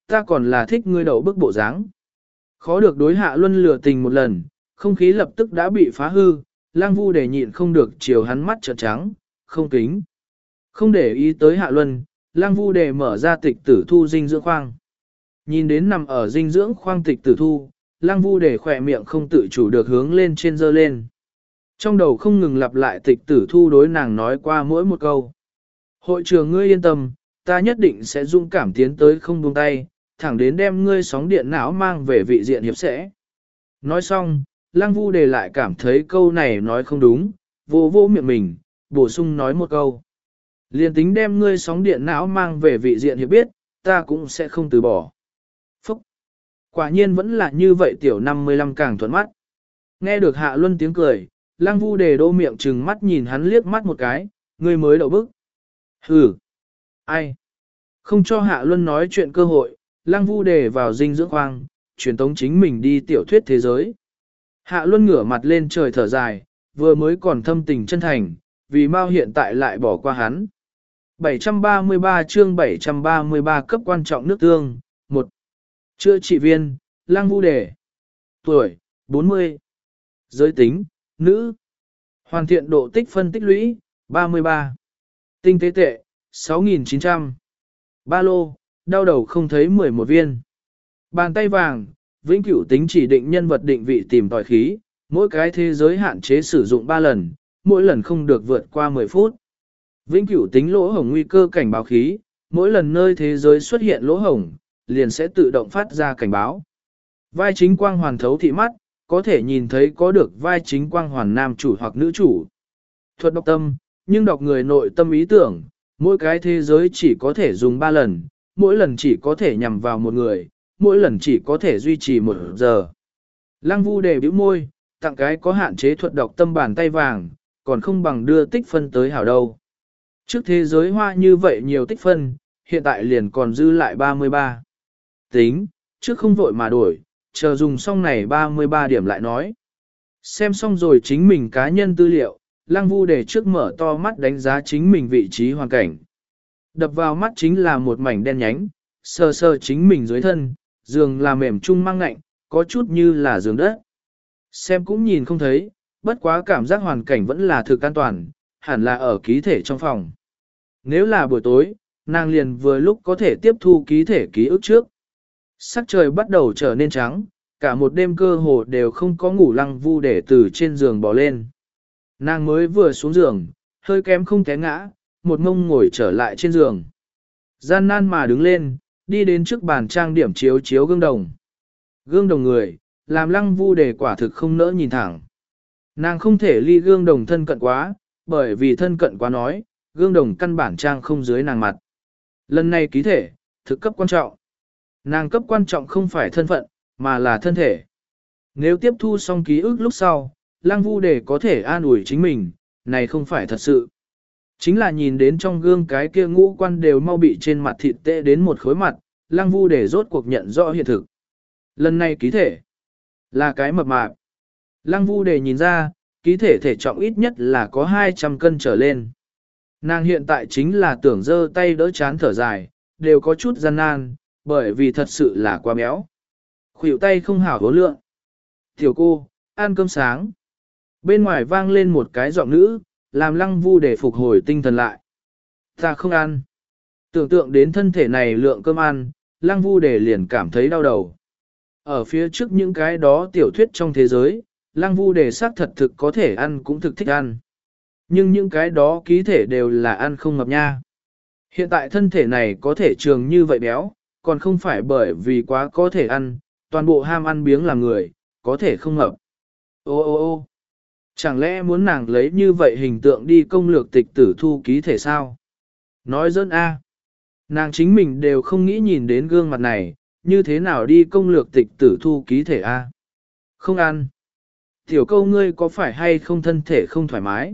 ta còn là thích ngươi đậu bức bộ dáng. Khó được đối Hạ Luân lừa tình một lần, không khí lập tức đã bị phá hư, Lăng Vu Đề nhịn không được chiều hắn mắt trợn trắng, không kính. Không để ý tới Hạ Luân, Lăng Vu Đề mở ra tịch tử thu dinh dưỡng khoang. Nhìn đến nằm ở dinh dưỡng khoang tịch tử thu, Lăng Vu Đề khỏe miệng không tự chủ được hướng lên trên dơ lên. Trong đầu không ngừng lặp lại tịch tử thu đối nàng nói qua mỗi một câu. Hội trưởng ngươi yên tâm, ta nhất định sẽ dung cảm tiến tới không buông tay, thẳng đến đem ngươi sóng điện não mang về vị diện hiệp sẽ. Nói xong, Lăng Vu Đề lại cảm thấy câu này nói không đúng, vô vô miệng mình, bổ sung nói một câu. Liên tính đem ngươi sóng điện não mang về vị diện hiệp biết, ta cũng sẽ không từ bỏ. Phúc! Quả nhiên vẫn là như vậy tiểu năm mươi lăm càng thuận mắt. Nghe được Hạ Luân tiếng cười, Lăng Vu Đề đô miệng trừng mắt nhìn hắn liếc mắt một cái, ngươi mới đậu bức. Hừ! Ai? Không cho Hạ Luân nói chuyện cơ hội, Lăng Vu Đề vào dinh dưỡng khoang, truyền tống chính mình đi tiểu thuyết thế giới. Hạ Luân ngửa mặt lên trời thở dài, vừa mới còn thâm tình chân thành, vì mau hiện tại lại bỏ qua hắn. bảy trăm ba mươi ba chương bảy trăm ba mươi ba cấp quan trọng nước tương, một Chữa trị viên, Lăng Vu Đề. Tuổi, bốn mươi. Giới tính, nữ. Hoàn thiện độ tích phân tích lũy, ba mươi ba. Tinh tế tệ, sáu nghìn chín trăm. Ba lô, đau đầu không thấy mười một viên. Bàn tay vàng, vĩnh cửu tính chỉ định nhân vật định vị tìm tòi khí, mỗi cái thế giới hạn chế sử dụng ba lần, mỗi lần không được vượt qua mười phút. Vĩnh cửu tính lỗ hổng nguy cơ cảnh báo khí, mỗi lần nơi thế giới xuất hiện lỗ hổng, liền sẽ tự động phát ra cảnh báo. Vai chính quang hoàn thấu thị mắt, có thể nhìn thấy có được vai chính quang hoàn nam chủ hoặc nữ chủ. Thuật đọc tâm, nhưng đọc người nội tâm ý tưởng, mỗi cái thế giới chỉ có thể dùng ba lần, mỗi lần chỉ có thể nhằm vào một người, mỗi lần chỉ có thể duy trì một giờ. Lăng Vu Đề bĩu môi, tặng cái có hạn chế thuật đọc tâm bàn tay vàng, còn không bằng đưa tích phân tới hảo đâu. Trước thế giới hoa như vậy nhiều tích phân, hiện tại liền còn dư lại ba mươi ba. Tính, trước không vội mà đổi, chờ dùng xong này ba mươi ba điểm lại nói. Xem xong rồi chính mình cá nhân tư liệu, Lăng Vu Đề trước mở to mắt đánh giá chính mình vị trí hoàn cảnh. Đập vào mắt chính là một mảnh đen nhánh, sờ sờ chính mình dưới thân, giường là mềm chung mang ngạnh, có chút như là giường đất. Xem cũng nhìn không thấy, bất quá cảm giác hoàn cảnh vẫn là thực an toàn, hẳn là ở ký thể trong phòng. Nếu là buổi tối, nàng liền vừa lúc có thể tiếp thu ký thể ký ức trước. Sắc trời bắt đầu trở nên trắng, cả một đêm cơ hồ đều không có ngủ. Lăng Vu Đề từ trên giường bò lên. Nàng mới vừa xuống giường, hơi kém không té ngã, một mông ngồi trở lại trên giường. Gian nan mà đứng lên, đi đến trước bàn trang điểm chiếu chiếu gương đồng. Gương đồng người, làm Lăng Vu Đề quả thực không nỡ nhìn thẳng. Nàng không thể ly gương đồng thân cận quá, bởi vì thân cận quá nói, gương đồng căn bản trang không dưới nàng mặt. Lần này ký thể, thực cấp quan trọng. Nàng cấp quan trọng không phải thân phận, mà là thân thể. Nếu tiếp thu xong ký ức lúc sau, Lăng Vu Đề có thể an ủi chính mình, này không phải thật sự. Chính là nhìn đến trong gương cái kia ngũ quan đều mau bị trên mặt thịt tệ đến một khối mặt, Lăng Vu Đề rốt cuộc nhận rõ hiện thực. Lần này ký thể là cái mập mạp. Lăng Vu Đề nhìn ra, ký thể thể trọng ít nhất là có hai trăm cân trở lên. Nàng hiện tại chính là tưởng giơ tay đỡ chán thở dài, đều có chút gian nan, bởi vì thật sự là quá béo. Khuỷu tay không hảo hố lượng. Tiểu cô, ăn cơm sáng. Bên ngoài vang lên một cái giọng nữ, làm Lăng Vu Đề phục hồi tinh thần lại. Ta không ăn. Tưởng tượng đến thân thể này lượng cơm ăn, Lăng Vu Đề liền cảm thấy đau đầu. Ở phía trước những cái đó tiểu thuyết trong thế giới, Lăng Vu Đề xác thật thực có thể ăn cũng thực thích ăn. Nhưng những cái đó ký thể đều là ăn không mập nha. Hiện tại thân thể này có thể trường như vậy béo, còn không phải bởi vì quá có thể ăn, toàn bộ ham ăn biếng làm người, có thể không mập. Ô ô ô chẳng lẽ muốn nàng lấy như vậy hình tượng đi công lược tịch tử thu ký thể sao? Nói dân a, nàng chính mình đều không nghĩ nhìn đến gương mặt này, như thế nào đi công lược tịch tử thu ký thể a? Không ăn. Tiểu câu ngươi có phải hay không thân thể không thoải mái?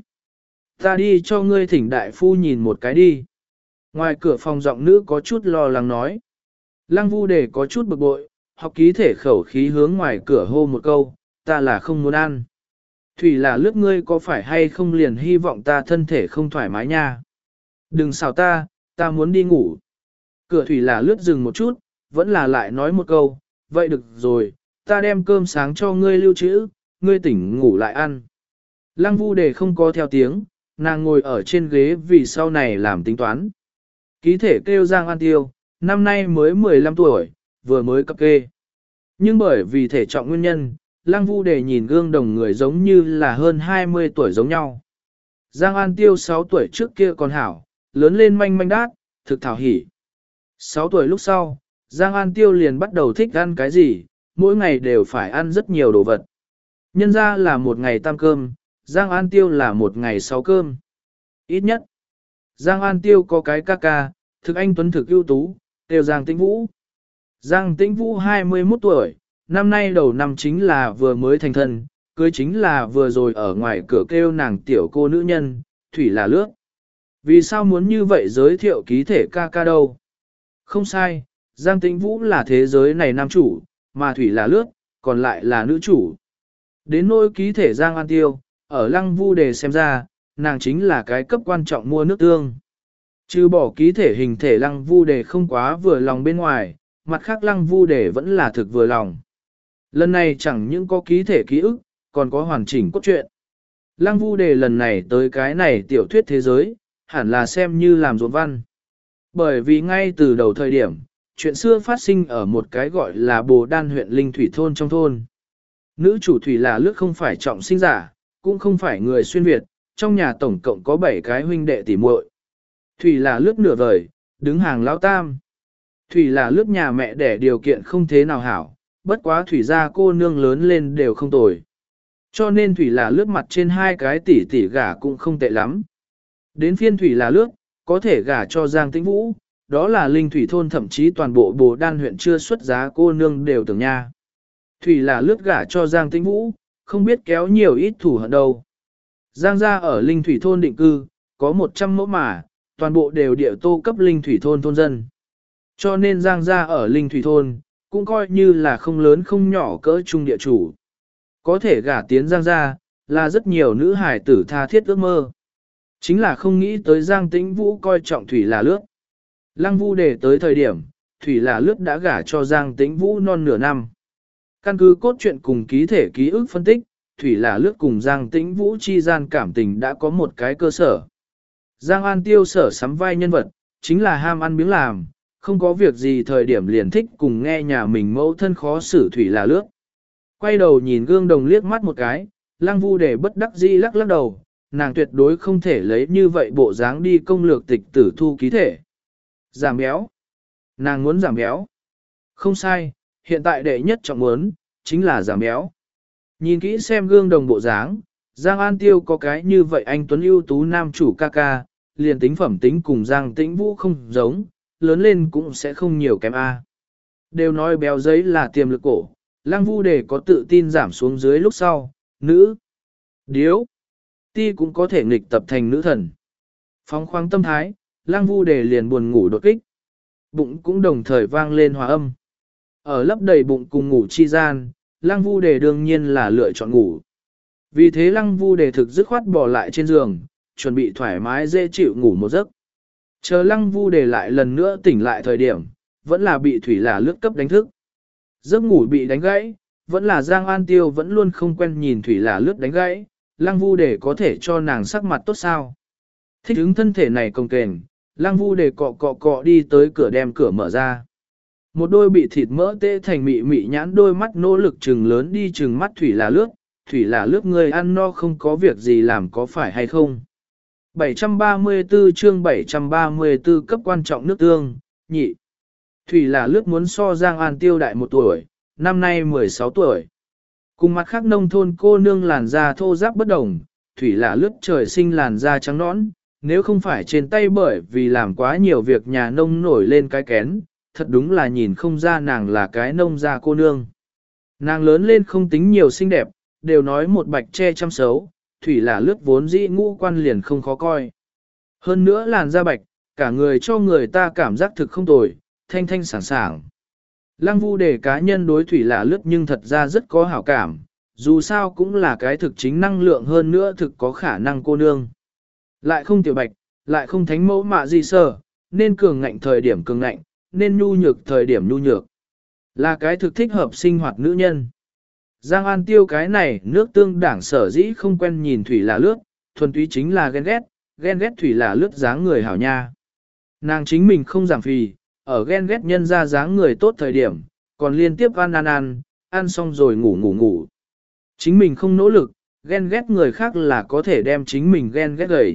Ta đi cho ngươi thỉnh đại phu nhìn một cái đi. Ngoài cửa phòng giọng nữ có chút lo lắng nói. Lăng Vu Đề có chút bực bội, học ký thể khẩu khí hướng ngoài cửa hô một câu, ta là không muốn ăn. Thủy là lướt ngươi có phải hay không liền hy vọng ta thân thể không thoải mái nha. Đừng xào ta, ta muốn đi ngủ. Cửa Thủy là lướt dừng một chút, vẫn là lại nói một câu, vậy được rồi, ta đem cơm sáng cho ngươi lưu trữ, ngươi tỉnh ngủ lại ăn. Lăng Vu Đề không có theo tiếng, nàng ngồi ở trên ghế vì sau này làm tính toán. Ký thể kêu Giang An Tiêu, năm nay mới mười lăm tuổi, vừa mới cập kê. Nhưng bởi vì thể trọng nguyên nhân, Lăng Vu Đề nhìn gương đồng người giống như là hơn hai mươi tuổi giống nhau. Giang An Tiêu sáu tuổi trước kia còn hảo, lớn lên manh manh đát, thực thảo hỉ. sáu tuổi lúc sau, Giang An Tiêu liền bắt đầu thích ăn cái gì, mỗi ngày đều phải ăn rất nhiều đồ vật. Nhân ra là một ngày tam cơm, Giang An Tiêu là một ngày sáu cơm. Ít nhất, Giang An Tiêu có cái ca ca, thực anh tuấn thực ưu tú, đều Giang Tĩnh Vũ. Giang Tĩnh Vũ hai mươi mốt tuổi, năm nay đầu năm chính là vừa mới thành thân, cưới chính là vừa rồi ở ngoài cửa kêu nàng tiểu cô nữ nhân, Thủy là lướt. Vì sao muốn như vậy giới thiệu ký thể ca ca đâu? Không sai, Giang Tĩnh Vũ là thế giới này nam chủ, mà Thủy là lướt, còn lại là nữ chủ. Đến nỗi ký thể Giang An Tiêu, ở Lăng Vu Đề xem ra, nàng chính là cái cấp quan trọng mua nước tương. Trừ bỏ ký thể hình thể Lăng Vu Đề không quá vừa lòng bên ngoài, mặt khác Lăng Vu Đề vẫn là thực vừa lòng. Lần này chẳng những có ký thể ký ức, còn có hoàn chỉnh cốt truyện. Lăng Vu Đề lần này tới cái này tiểu thuyết thế giới, hẳn là xem như làm ruộng văn. Bởi vì ngay từ đầu thời điểm, chuyện xưa phát sinh ở một cái gọi là Bồ Đan huyện Linh Thủy thôn trong thôn. Nữ chủ Thủy là lướt không phải trọng sinh giả, cũng không phải người xuyên Việt, trong nhà tổng cộng có bảy cái huynh đệ tỷ muội. Thủy là lướt nửa vời, đứng hàng lão tam. Thủy là lướt nhà mẹ đẻ điều kiện không thế nào hảo, bất quá Thủy gia cô nương lớn lên đều không tồi. Cho nên Thủy là lướt mặt trên hai cái tỷ tỷ gả cũng không tệ lắm. Đến phiên Thủy là lướt, có thể gả cho Giang Tĩnh Vũ, đó là Linh Thủy thôn thậm chí toàn bộ Bồ Đan huyện chưa xuất giá cô nương đều tưởng nha. Thủy là lướt gả cho Giang Tĩnh Vũ, không biết kéo nhiều ít thủ hận đâu. Giang gia ở Linh Thủy thôn định cư, có một trăm mẫu mà, toàn bộ đều địa tô cấp Linh Thủy thôn thôn dân. Cho nên Giang gia ở Linh Thủy thôn, cũng coi như là không lớn không nhỏ cỡ trung địa chủ. Có thể gả tiến Giang gia, là rất nhiều nữ hải tử tha thiết ước mơ. Chính là không nghĩ tới Giang Tĩnh Vũ coi trọng Thủy là lướt. Lăng Vu Đề tới thời điểm, Thủy là lướt đã gả cho Giang Tĩnh Vũ non nửa năm. Căn cứ cốt truyện cùng ký thể ký ức phân tích, Thủy là lướt cùng Giang Tĩnh Vũ chi gian cảm tình đã có một cái cơ sở. Giang An Tiêu sở sắm vai nhân vật, chính là ham ăn biếng làm, không có việc gì thời điểm liền thích cùng nghe nhà mình mẫu thân khó xử Thủy là lướt. Quay đầu nhìn gương đồng liếc mắt một cái, Lăng Vu Đề bất đắc dĩ lắc lắc đầu, nàng tuyệt đối không thể lấy như vậy bộ dáng đi công lược tịch tử thu ký thể. Giảm béo. Nàng muốn giảm béo. Không sai, hiện tại đệ nhất trọng muốn, chính là giảm béo. Nhìn kỹ xem gương đồng bộ dáng, Giang An Tiêu có cái như vậy anh tuấn ưu tú nam chủ ca ca, liền tính phẩm tính cùng Giang Tĩnh Vũ không giống, lớn lên cũng sẽ không nhiều kém A. Đều nói béo giấy là tiềm lực cổ, Lăng Vu Đề có tự tin giảm xuống dưới lúc sau, nữ, điếu, ti cũng có thể nghịch tập thành nữ thần. Phóng khoáng tâm thái, Lăng Vu Đề liền buồn ngủ đột kích. Bụng cũng đồng thời vang lên hòa âm. Ở lấp đầy bụng cùng ngủ chi gian, Lăng Vu Đề đương nhiên là lựa chọn ngủ. Vì thế Lăng Vu Đề thực dứt khoát bỏ lại trên giường, chuẩn bị thoải mái dễ chịu ngủ một giấc. Chờ Lăng Vu Đề lại lần nữa tỉnh lại thời điểm, vẫn là bị Thủy là lướt cấp đánh thức. Giấc ngủ bị đánh gãy, vẫn là Giang An Tiêu vẫn luôn không quen nhìn Thủy là lướt đánh gãy, Lăng Vu Đề có thể cho nàng sắc mặt tốt sao. Thích ứng thân thể này công kềnh, Lăng Vu Đề cọ cọ cọ đi tới cửa đem cửa mở ra. Một đôi bị thịt mỡ tê thành mị mị nhãn đôi mắt nỗ lực trừng lớn đi trừng mắt Thủy là lướt, Thủy là lướt người ăn no không có việc gì làm có phải hay không. bảy trăm ba mươi tư chương bảy trăm ba mươi tư cấp quan trọng nước tương, nhị. Thủy là lướt muốn so Giang An Tiêu đại một tuổi, năm nay mười sáu tuổi. Cùng mặt khác nông thôn cô nương làn da thô ráp bất đồng, Thủy là lướt trời sinh làn da trắng nõn, nếu không phải trên tay bởi vì làm quá nhiều việc nhà nông nổi lên cái kén, thật đúng là nhìn không ra nàng là cái nông gia cô nương. Nàng lớn lên không tính nhiều xinh đẹp, đều nói một bạch che chăm xấu, Thủy là lướt vốn dĩ ngũ quan liền không khó coi. Hơn nữa làn da bạch, cả người cho người ta cảm giác thực không tồi, thanh thanh sảng sảng. Lăng Vu Đề cá nhân đối Thủy là lướt nhưng thật ra rất có hảo cảm, dù sao cũng là cái thực chính năng lượng hơn nữa thực có khả năng cô nương. Lại không tiểu bạch, lại không thánh mẫu mạ gì sơ, nên cường ngạnh thời điểm cường ngạnh, nên nhu nhược thời điểm nhu nhược. Là cái thực thích hợp sinh hoạt nữ nhân. Giang An Tiêu cái này nước tương đảng sở dĩ không quen nhìn Thủy là lướt, thuần túy chính là ghen ghét, ghen ghét Thủy là lướt dáng người hảo nha. Nàng chính mình không giảm phì, ở ghen ghét nhân ra dáng người tốt thời điểm, còn liên tiếp ăn ăn ăn, ăn xong rồi ngủ ngủ ngủ. Chính mình không nỗ lực, ghen ghét người khác là có thể đem chính mình ghen ghét gầy.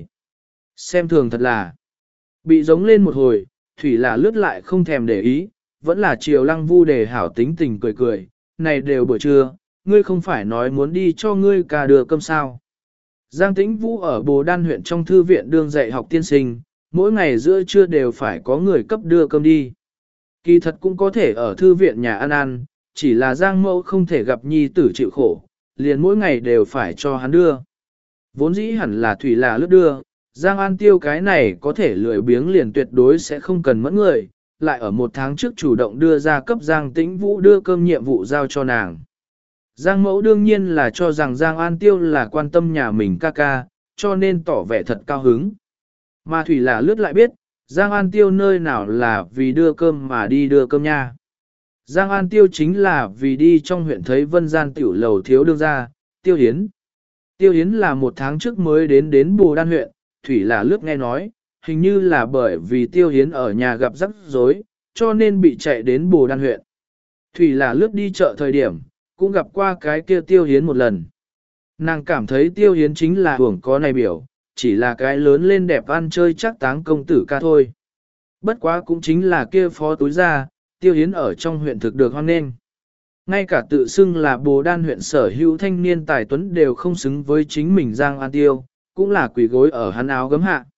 Xem thường thật là, bị giống lên một hồi, Thủy là lướt lại không thèm để ý, vẫn là chiều Lăng Vu Đề hảo tính tình cười cười, này đều buổi trưa, ngươi không phải nói muốn đi cho ngươi cả đưa cơm sao. Giang Tĩnh Vũ ở Bồ Đan huyện trong thư viện đương dạy học tiên sinh, mỗi ngày giữa trưa đều phải có người cấp đưa cơm đi. Kỳ thật cũng có thể ở thư viện nhà ăn ăn, chỉ là Giang Mẫu không thể gặp nhi tử chịu khổ, liền mỗi ngày đều phải cho hắn đưa. Vốn dĩ hẳn là Thủy là lướt đưa, Giang An Tiêu cái này có thể lười biếng liền tuyệt đối sẽ không cần mẫn người, lại ở một tháng trước chủ động đưa ra cấp Giang Tĩnh Vũ đưa cơm nhiệm vụ giao cho nàng. Giang Mẫu đương nhiên là cho rằng Giang An Tiêu là quan tâm nhà mình ca ca, cho nên tỏ vẻ thật cao hứng. Mà Thủy là lướt lại biết, Giang An Tiêu nơi nào là vì đưa cơm mà đi đưa cơm nha. Giang An Tiêu chính là vì đi trong huyện thấy Vân Gian tiểu lầu thiếu đương ra, Tiêu Hiến. Tiêu Hiến là một tháng trước mới đến đến Bồ Đan huyện, Thủy là lướt nghe nói, hình như là bởi vì Tiêu Hiến ở nhà gặp rắc rối, cho nên bị chạy đến Bồ Đan huyện. Thủy là lướt đi chợ thời điểm, cũng gặp qua cái kia Tiêu Hiến một lần. Nàng cảm thấy Tiêu Hiến chính là hưởng có này biểu, chỉ là cái lớn lên đẹp ăn chơi chắc táng công tử ca thôi. Bất quá cũng chính là kia phó túi ra, Tiêu Hiến ở trong huyện thực được hoan nghênh. Ngay cả tự xưng là Bồ Đan huyện sở hữu thanh niên tài tuấn đều không xứng với chính mình Giang An Tiêu, cũng là quỷ gối ở hắn áo gấm hạ.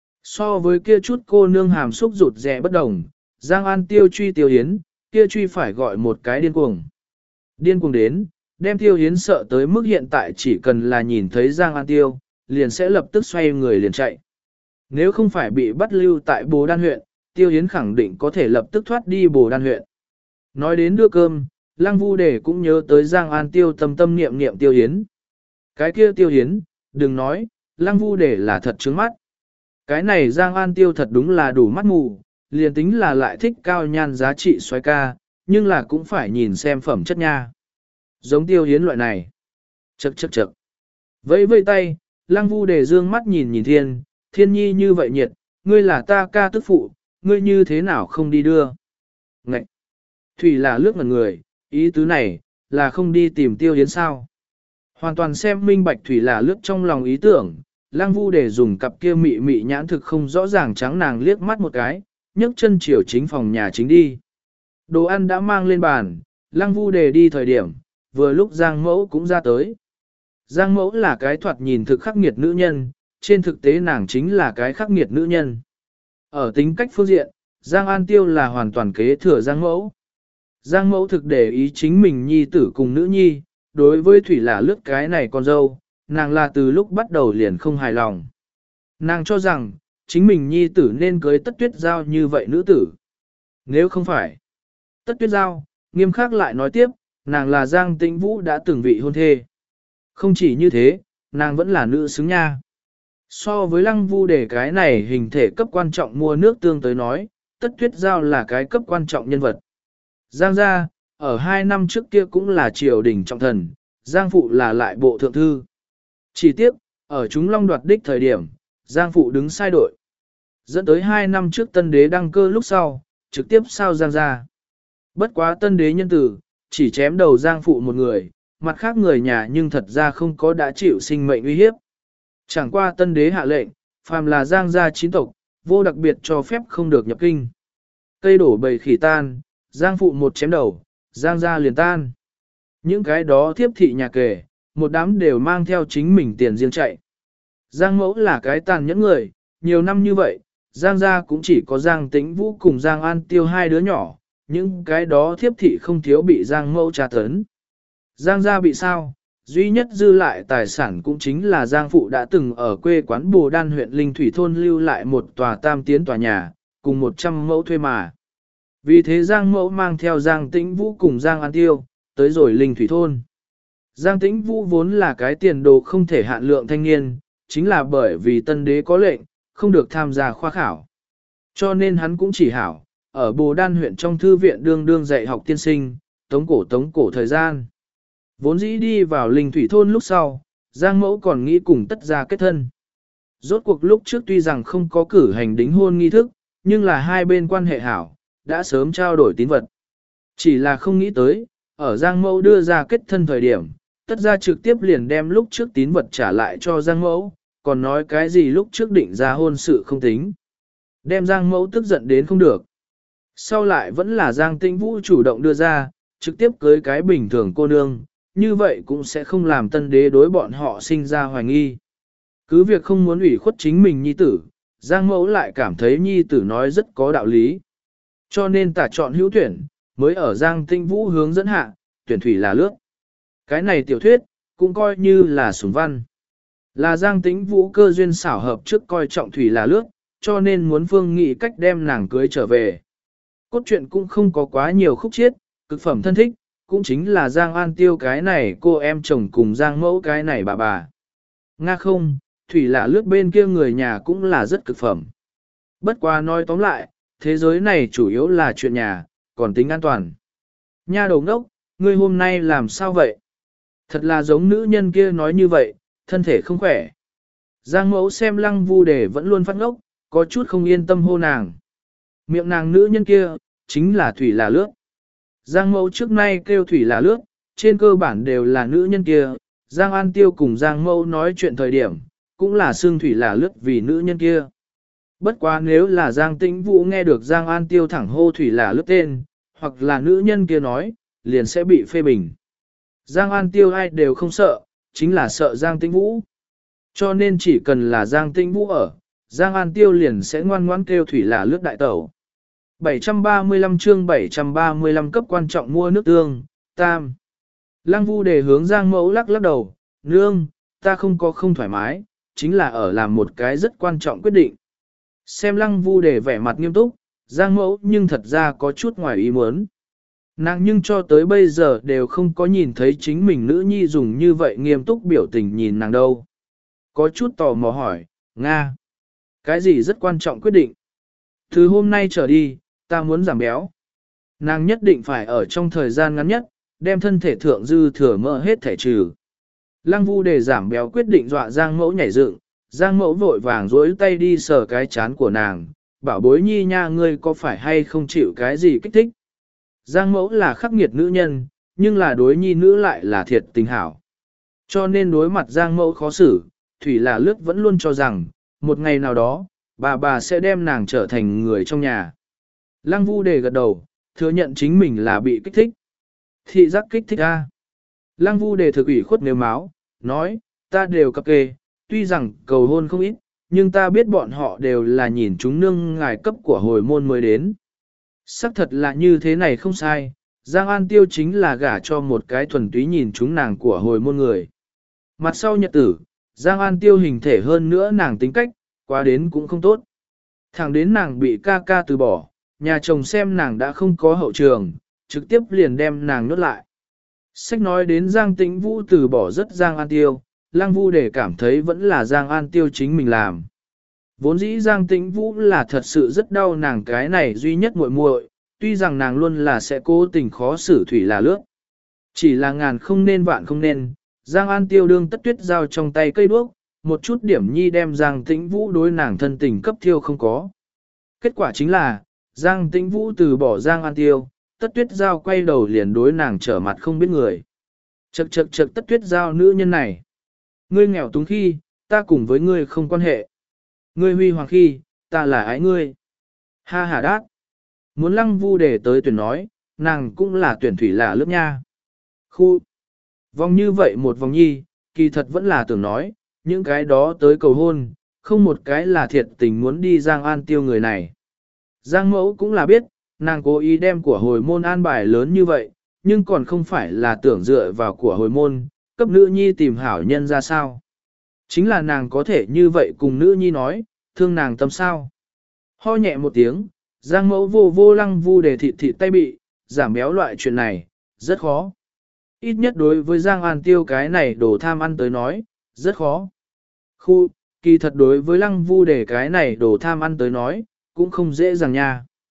So với kia chút cô nương hàm xúc rụt rè bất đồng, Giang An Tiêu truy Tiêu Hiến, kia truy phải gọi một cái điên cuồng. Điên cuồng đến, đem Tiêu Hiến sợ tới mức hiện tại chỉ cần là nhìn thấy Giang An Tiêu, liền sẽ lập tức xoay người liền chạy. Nếu không phải bị bắt lưu tại Bồ Đan huyện, Tiêu Hiến khẳng định có thể lập tức thoát đi Bồ Đan huyện. Nói đến đưa cơm, Lăng Vu Đề cũng nhớ tới Giang An Tiêu tâm tâm niệm niệm Tiêu Hiến. Cái kia Tiêu Hiến, đừng nói, Lăng Vu Đề là thật trướng mắt. Cái này Giang An Tiêu thật đúng là đủ mắt mù, liền tính là lại thích cao nhan giá trị xoái ca, nhưng là cũng phải nhìn xem phẩm chất nha. Giống Tiêu Hiến loại này. Chậc chậc chậc. Vẫy vây tay, Lăng Vu Đề dương mắt nhìn nhìn thiên, thiên nhi như vậy nhiệt, ngươi là ta ca tức phụ, ngươi như thế nào không đi đưa. Ngậy! Thủy là lướt ngần người, ý tứ này, là không đi tìm Tiêu Hiến sao. Hoàn toàn xem minh bạch Thủy là lướt trong lòng ý tưởng, Lăng Vu Đề dùng cặp kia mị mị nhãn thực không rõ ràng trắng nàng liếc mắt một cái, nhấc chân chiều chính phòng nhà chính đi. Đồ ăn đã mang lên bàn, Lăng Vu Đề đi thời điểm, vừa lúc Giang Mẫu cũng ra tới. Giang Mẫu là cái thoạt nhìn thực khắc nghiệt nữ nhân, trên thực tế nàng chính là cái khắc nghiệt nữ nhân. Ở tính cách phương diện, Giang An Tiêu là hoàn toàn kế thừa Giang Mẫu. Giang Mẫu thực để ý chính mình nhi tử cùng nữ nhi, đối với Thủy là lướt cái này con dâu, nàng là từ lúc bắt đầu liền không hài lòng. Nàng cho rằng, chính mình nhi tử nên cưới Tất Tuyết Giao như vậy nữ tử. Nếu không phải, Tất Tuyết Giao, nghiêm khắc lại nói tiếp, nàng là Giang Tĩnh Vũ đã từng vị hôn thê. Không chỉ như thế, nàng vẫn là nữ xứng nha. So với Lăng Vu Đề cái này hình thể cấp quan trọng mua nước tương tới nói, Tất Tuyết Giao là cái cấp quan trọng nhân vật. Giang gia, ở hai năm trước kia cũng là triều đình trọng thần, Giang Phụ là lại bộ thượng thư. Chỉ tiếc, ở chúng long đoạt đích thời điểm, Giang Phụ đứng sai đội. Dẫn tới hai năm trước tân đế đăng cơ lúc sau, trực tiếp sao Giang gia. Bất quá tân đế nhân tử, chỉ chém đầu Giang Phụ một người, mặt khác người nhà nhưng thật ra không có đã chịu sinh mệnh uy hiếp. Chẳng qua tân đế hạ lệnh, phàm là Giang gia chín tộc, vô đặc biệt cho phép không được nhập kinh. Cây đổ bầy khỉ tan, Giang Phụ một chém đầu, Giang gia liền tan. Những cái đó thiếp thị nhà kề, một đám đều mang theo chính mình tiền riêng chạy. Giang Mẫu là cái tàn nhẫn người, nhiều năm như vậy, Giang gia cũng chỉ có Giang Tĩnh Vũ cùng Giang An Tiêu hai đứa nhỏ, những cái đó thiếp thị không thiếu bị Giang Mẫu tra tấn. Giang gia bị sao? Duy nhất dư lại tài sản cũng chính là Giang Phụ đã từng ở quê quán Bồ Đan huyện Linh Thủy Thôn lưu lại một tòa tam tiến tòa nhà, cùng một trăm mẫu thuê mà. Vì thế Giang Mẫu mang theo Giang Tĩnh Vũ cùng Giang An Tiêu, tới rồi Linh Thủy Thôn. Giang Tĩnh Vũ vốn là cái tiền đồ không thể hạn lượng thanh niên, chính là bởi vì tân đế có lệnh, không được tham gia khoa khảo. Cho nên hắn cũng chỉ hảo, ở Bồ Đan huyện trong thư viện đương đương dạy học tiên sinh, tống cổ tống cổ thời gian. Vốn dĩ đi vào linh thủy thôn lúc sau, Giang Mẫu còn nghĩ cùng tất gia kết thân. Rốt cuộc lúc trước tuy rằng không có cử hành đính hôn nghi thức, nhưng là hai bên quan hệ hảo, đã sớm trao đổi tín vật. Chỉ là không nghĩ tới, ở Giang Mẫu đưa ra kết thân thời điểm, tất gia trực tiếp liền đem lúc trước tín vật trả lại cho Giang Mẫu, còn nói cái gì lúc trước định ra hôn sự không tính. Đem Giang Mẫu tức giận đến không được. Sau lại vẫn là Giang Tĩnh Vũ chủ động đưa ra, trực tiếp cưới cái bình thường cô nương, như vậy cũng sẽ không làm tân đế đối bọn họ sinh ra hoài nghi. Cứ việc không muốn ủy khuất chính mình nhi tử, Giang Mẫu lại cảm thấy nhi tử nói rất có đạo lý. Cho nên tả chọn hữu tuyển, mới ở Giang Tĩnh Vũ hướng dẫn hạ, tuyển thủy là lướt. Cái này tiểu thuyết, cũng coi như là sủng văn. Là Giang Tĩnh Vũ cơ duyên xảo hợp trước coi trọng thủy là lướt, cho nên muốn phương nghị cách đem nàng cưới trở về. Cốt truyện cũng không có quá nhiều khúc chiết, cực phẩm thân thích, cũng chính là Giang An Tiêu cái này cô em chồng cùng Giang Mẫu cái này bà bà. Nga không, thủy là lướt bên kia người nhà cũng là rất cực phẩm. Bất quá nói tóm lại, thế giới này chủ yếu là chuyện nhà, còn tính an toàn. Nha đầu ngốc, ngươi hôm nay làm sao vậy? Thật là giống nữ nhân kia nói như vậy, thân thể không khỏe. Giang Mẫu xem Lăng Vu Đề vẫn luôn phát ngốc, có chút không yên tâm hô nàng. Miệng nàng nữ nhân kia, chính là thủy là lướt. Giang Mẫu trước nay kêu thủy là lướt, trên cơ bản đều là nữ nhân kia. Giang An Tiêu cùng Giang Mẫu nói chuyện thời điểm, cũng là xương thủy là lướt vì nữ nhân kia. Bất quá nếu là Giang Tĩnh Vũ nghe được Giang An Tiêu thẳng hô thủy là lướt tên, hoặc là nữ nhân kia nói, liền sẽ bị phê bình. Giang An Tiêu ai đều không sợ, chính là sợ Giang Tĩnh Vũ. Cho nên chỉ cần là Giang Tĩnh Vũ ở, Giang An Tiêu liền sẽ ngoan ngoãn kêu thủy là lướt đại tẩu. bảy trăm ba mươi lăm chương bảy trăm ba mươi lăm cấp quan trọng mua nước tương, tam. Lăng Vu Đề hướng Giang Mẫu lắc lắc đầu, nương, ta không có không thoải mái, chính là ở làm một cái rất quan trọng quyết định. Xem Lăng Vu Đề vẻ mặt nghiêm túc, Giang Mẫu nhưng thật ra có chút ngoài ý muốn. Nàng nhưng cho tới bây giờ đều không có nhìn thấy chính mình nữ nhi dùng như vậy nghiêm túc biểu tình nhìn nàng đâu. Có chút tò mò hỏi, Nga, cái gì rất quan trọng quyết định? Từ hôm nay trở đi, ta muốn giảm béo. Nàng nhất định phải ở trong thời gian ngắn nhất, đem thân thể thượng dư thừa mỡ hết thể trừ. Lăng Vu Đề giảm béo quyết định dọa Giang Mẫu nhảy dựng, Giang Mẫu vội vàng duỗi tay đi sờ cái chán của nàng, bảo bối nhi nha ngươi có phải hay không chịu cái gì kích thích. Giang Mẫu là khắc nghiệt nữ nhân, nhưng là đối nhi nữ lại là thiệt tình hảo. Cho nên đối mặt Giang Mẫu khó xử, Thủy là lướt vẫn luôn cho rằng, một ngày nào đó, bà bà sẽ đem nàng trở thành người trong nhà. Lăng Vu Đề gật đầu, thừa nhận chính mình là bị kích thích. Thị giác kích thích a. Lăng Vu Đề thực ủy khuất nếu máu, nói, ta đều cập kê, tuy rằng cầu hôn không ít, nhưng ta biết bọn họ đều là nhìn chúng nương ngài cấp của hồi môn mới đến. Sắc thật là như thế này không sai, Giang An Tiêu chính là gả cho một cái thuần túy nhìn chúng nàng của hồi môn người. Mặt sau nhật tử, Giang An Tiêu hình thể hơn nữa nàng tính cách, quá đến cũng không tốt. Thẳng đến nàng bị ca ca từ bỏ, nhà chồng xem nàng đã không có hậu trường, trực tiếp liền đem nàng nhốt lại. Sách nói đến Giang Tĩnh Vũ từ bỏ rất Giang An Tiêu, Lăng Vu Đề cảm thấy vẫn là Giang An Tiêu chính mình làm. Vốn dĩ Giang Tĩnh Vũ là thật sự rất đau nàng cái này duy nhất muội muội, tuy rằng nàng luôn là sẽ cố tình khó xử thủy là lướt. Chỉ là ngàn không nên vạn không nên, Giang An Tiêu đương tất tuyết giao trong tay cây đuốc, một chút điểm nhi đem Giang Tĩnh Vũ đối nàng thân tình cấp thiêu không có. Kết quả chính là, Giang Tĩnh Vũ từ bỏ Giang An Tiêu, tất tuyết giao quay đầu liền đối nàng trở mặt không biết người. Chậc chậc chậc tất tuyết giao nữ nhân này. Ngươi nghèo túng khi, ta cùng với ngươi không quan hệ. Ngươi huy hoàng khi, ta là ái ngươi. Ha ha đát. Muốn Lăng Vu Đề tới tuyển nói, nàng cũng là tuyển thủy là lớp nha. Khu. Vòng như vậy một vòng nhi, kỳ thật vẫn là tưởng nói, những cái đó tới cầu hôn, không một cái là thiệt tình muốn đi Giang An Tiêu người này. Giang Mẫu cũng là biết, nàng cố ý đem của hồi môn an bài lớn như vậy, nhưng còn không phải là tưởng dựa vào của hồi môn, cấp nữ nhi tìm hảo nhân ra sao. Chính là nàng có thể như vậy cùng nữ nhi nói, thương nàng tâm sao. Ho nhẹ một tiếng, Giang Mẫu vô vô Lăng Vu Đề thịt thịt tay bị, giảm béo loại chuyện này, rất khó. Ít nhất đối với Giang An Tiêu cái này đồ tham ăn tới nói, rất khó. Khu, kỳ thật đối với Lăng Vu Đề cái này đồ tham ăn tới nói, cũng không dễ dàng nha.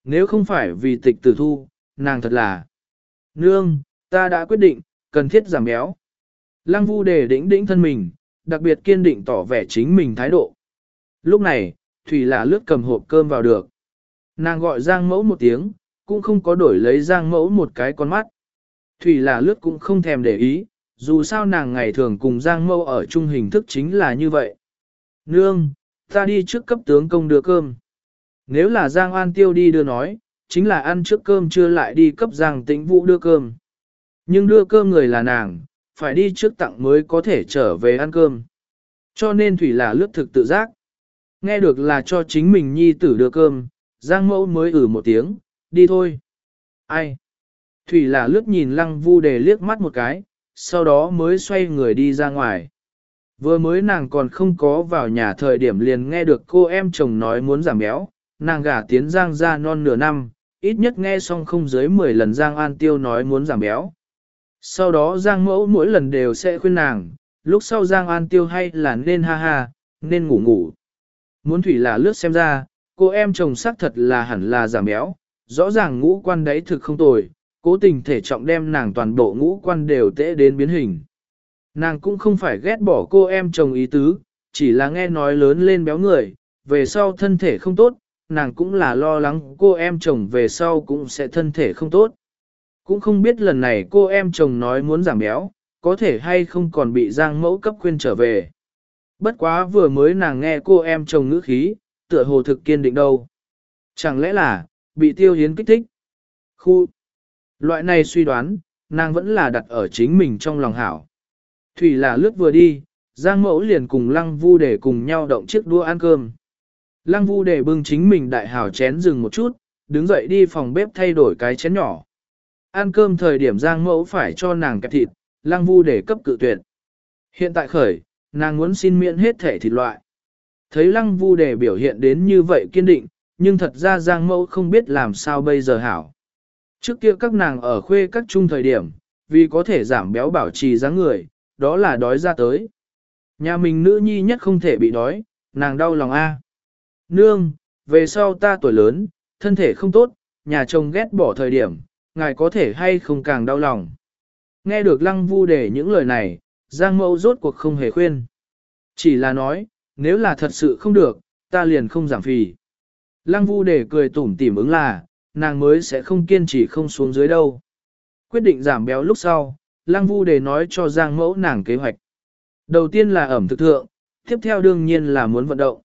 Nếu không phải vì tịch tử thu, nàng thật là. Nương, ta đã quyết định, cần thiết giảm béo. Lăng Vu Đề đĩnh đĩnh thân mình, đặc biệt kiên định tỏ vẻ chính mình thái độ. Lúc này, Thủy là lướt cầm hộp cơm vào được. Nàng gọi Giang Mẫu một tiếng, cũng không có đổi lấy Giang Mẫu một cái con mắt. Thủy là lướt cũng không thèm để ý, dù sao nàng ngày thường cùng Giang Mẫu ở chung hình thức chính là như vậy. Nương, ta đi trước cấp tướng công đưa cơm. Nếu là Giang An Tiêu đi đưa nói, chính là ăn trước cơm chưa lại đi cấp Giang Tĩnh Vũ đưa cơm. Nhưng đưa cơm người là nàng, phải đi trước tặng mới có thể trở về ăn cơm. Cho nên Thủy là lướt thực tự giác. Nghe được là cho chính mình nhi tử đưa cơm, Giang Mẫu mới ử một tiếng, đi thôi. Ai? Thủy là lướt nhìn Lăng Vu Đề liếc mắt một cái, sau đó mới xoay người đi ra ngoài. Vừa mới nàng còn không có vào nhà thời điểm liền nghe được cô em chồng nói muốn giảm béo, nàng gả tiến Giang ra non nửa năm, ít nhất nghe xong không dưới mười lần Giang An Tiêu nói muốn giảm béo. Sau đó Giang Mẫu mỗi lần đều sẽ khuyên nàng, lúc sau Giang An Tiêu hay là nên ha ha, nên ngủ ngủ. Muốn Thủy là lướt xem ra, cô em chồng xác thật là hẳn là giảm béo, rõ ràng ngũ quan đấy thực không tồi, cố tình thể trọng đem nàng toàn bộ ngũ quan đều tễ đến biến hình. Nàng cũng không phải ghét bỏ cô em chồng ý tứ, chỉ là nghe nói lớn lên béo người, về sau thân thể không tốt, nàng cũng là lo lắng cô em chồng về sau cũng sẽ thân thể không tốt. Cũng không biết lần này cô em chồng nói muốn giảm béo, có thể hay không còn bị Giang Mẫu cấp khuyên trở về. Bất quá vừa mới nàng nghe cô em chồng ngữ khí, tựa hồ thực kiên định đâu. Chẳng lẽ là, bị Tiêu Hiến kích thích? Khu! Loại này suy đoán, nàng vẫn là đặt ở chính mình trong lòng hảo. Thủy là lướt vừa đi, Giang Mẫu liền cùng Lăng Vu Đề cùng nhau động chiếc đũa ăn cơm. Lăng Vu Đề bưng chính mình đại hảo chén dừng một chút, đứng dậy đi phòng bếp thay đổi cái chén nhỏ. Ăn cơm thời điểm Giang Mẫu phải cho nàng kẹp thịt, Lăng Vu Đề cấp cự tuyệt. Hiện tại khởi, nàng muốn xin miễn hết thể thịt loại. Thấy Lăng Vu Đề biểu hiện đến như vậy kiên định, nhưng thật ra Giang Mẫu không biết làm sao bây giờ hảo. Trước kia các nàng ở khuê các chung thời điểm, vì có thể giảm béo bảo trì dáng người, đó là đói ra tới. Nhà mình nữ nhi nhất không thể bị đói, nàng đau lòng a. Nương, về sau ta tuổi lớn, thân thể không tốt, nhà chồng ghét bỏ thời điểm, ngài có thể hay không càng đau lòng. Nghe được Lăng Vu Đề những lời này, Giang Mẫu rốt cuộc không hề khuyên. Chỉ là nói, nếu là thật sự không được, ta liền không giảm phì. Lăng Vu Đề cười tủm tỉm ứng là, nàng mới sẽ không kiên trì không xuống dưới đâu. Quyết định giảm béo lúc sau, Lăng Vu Đề nói cho Giang Mẫu nàng kế hoạch. Đầu tiên là ẩm thực thượng, tiếp theo đương nhiên là muốn vận động.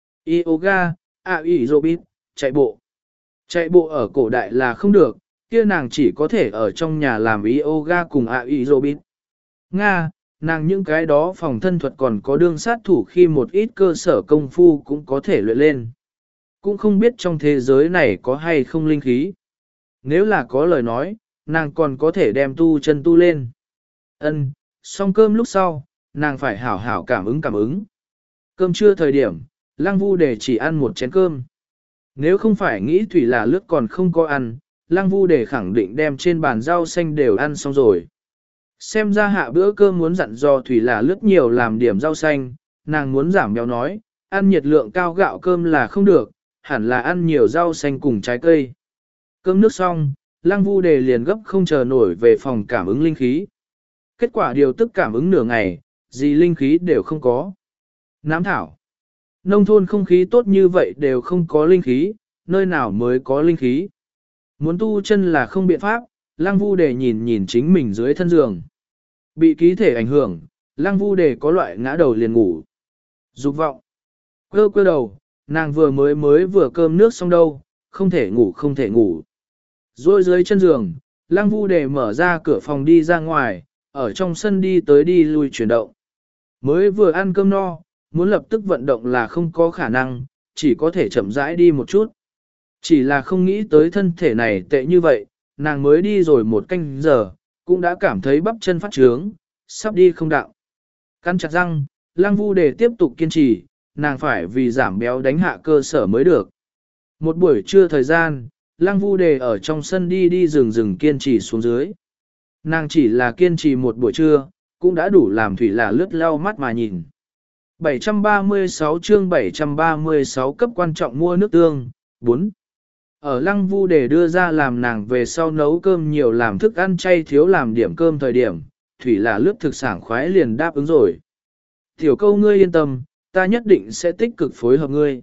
Yoga, aerobic, chạy bộ. Chạy bộ ở cổ đại là không được, kia nàng chỉ có thể ở trong nhà làm yoga cùng aerobic. Nga, nàng những cái đó phòng thân thuật còn có đương sát thủ khi một ít cơ sở công phu cũng có thể luyện lên. Cũng không biết trong thế giới này có hay không linh khí. Nếu là có lời nói, nàng còn có thể đem tu chân tu lên. Ân, xong cơm lúc sau, nàng phải hảo hảo cảm ứng cảm ứng. Cơm trưa thời điểm, Lăng Vu Đề chỉ ăn một chén cơm. Nếu không phải nghĩ Thủy là lướt còn không có ăn, Lăng Vu Đề khẳng định đem trên bàn rau xanh đều ăn xong rồi. Xem ra hạ bữa cơm muốn dặn dò Thủy là lướt nhiều làm điểm rau xanh, nàng muốn giảm béo nói, ăn nhiệt lượng cao gạo cơm là không được, hẳn là ăn nhiều rau xanh cùng trái cây. Cơm nước xong, Lăng Vu Đề liền gấp không chờ nổi về phòng cảm ứng linh khí. Kết quả điều tức cảm ứng nửa ngày, gì linh khí đều không có. Nám thảo. Nông thôn không khí tốt như vậy đều không có linh khí, nơi nào mới có linh khí. Muốn tu chân là không biện pháp, Lăng Vu Đề nhìn nhìn chính mình dưới thân giường. Bị ký thể ảnh hưởng, Lăng Vu Đề có loại ngã đầu liền ngủ. Dục vọng. Quơ quơ đầu, nàng vừa mới mới vừa cơm nước xong đâu, không thể ngủ không thể ngủ. Rồi dưới chân giường, Lăng Vu Đề mở ra cửa phòng đi ra ngoài, ở trong sân đi tới đi lui chuyển động. Mới vừa ăn cơm no, muốn lập tức vận động là không có khả năng, chỉ có thể chậm rãi đi một chút. Chỉ là không nghĩ tới thân thể này tệ như vậy, nàng mới đi rồi một canh giờ, cũng đã cảm thấy bắp chân phát trướng, sắp đi không đạo. Căn chặt răng, Lăng Vu Đề tiếp tục kiên trì, nàng phải vì giảm béo đánh hạ cơ sở mới được. Một buổi trưa thời gian, Lăng Vu Đề ở trong sân đi đi rừng rừng kiên trì xuống dưới. Nàng chỉ là kiên trì một buổi trưa, cũng đã đủ làm Thủy là lướt lau mắt mà nhìn. bảy trăm ba mươi sáu chương bảy trăm ba mươi sáu cấp quan trọng mua nước tương, bốn. Ở lăng vu để đưa ra làm nàng về sau nấu cơm nhiều làm thức ăn chay thiếu làm điểm cơm thời điểm, Thủy là lướt thực sảng khoái liền đáp ứng rồi. Tiểu câu ngươi yên tâm, ta nhất định sẽ tích cực phối hợp ngươi.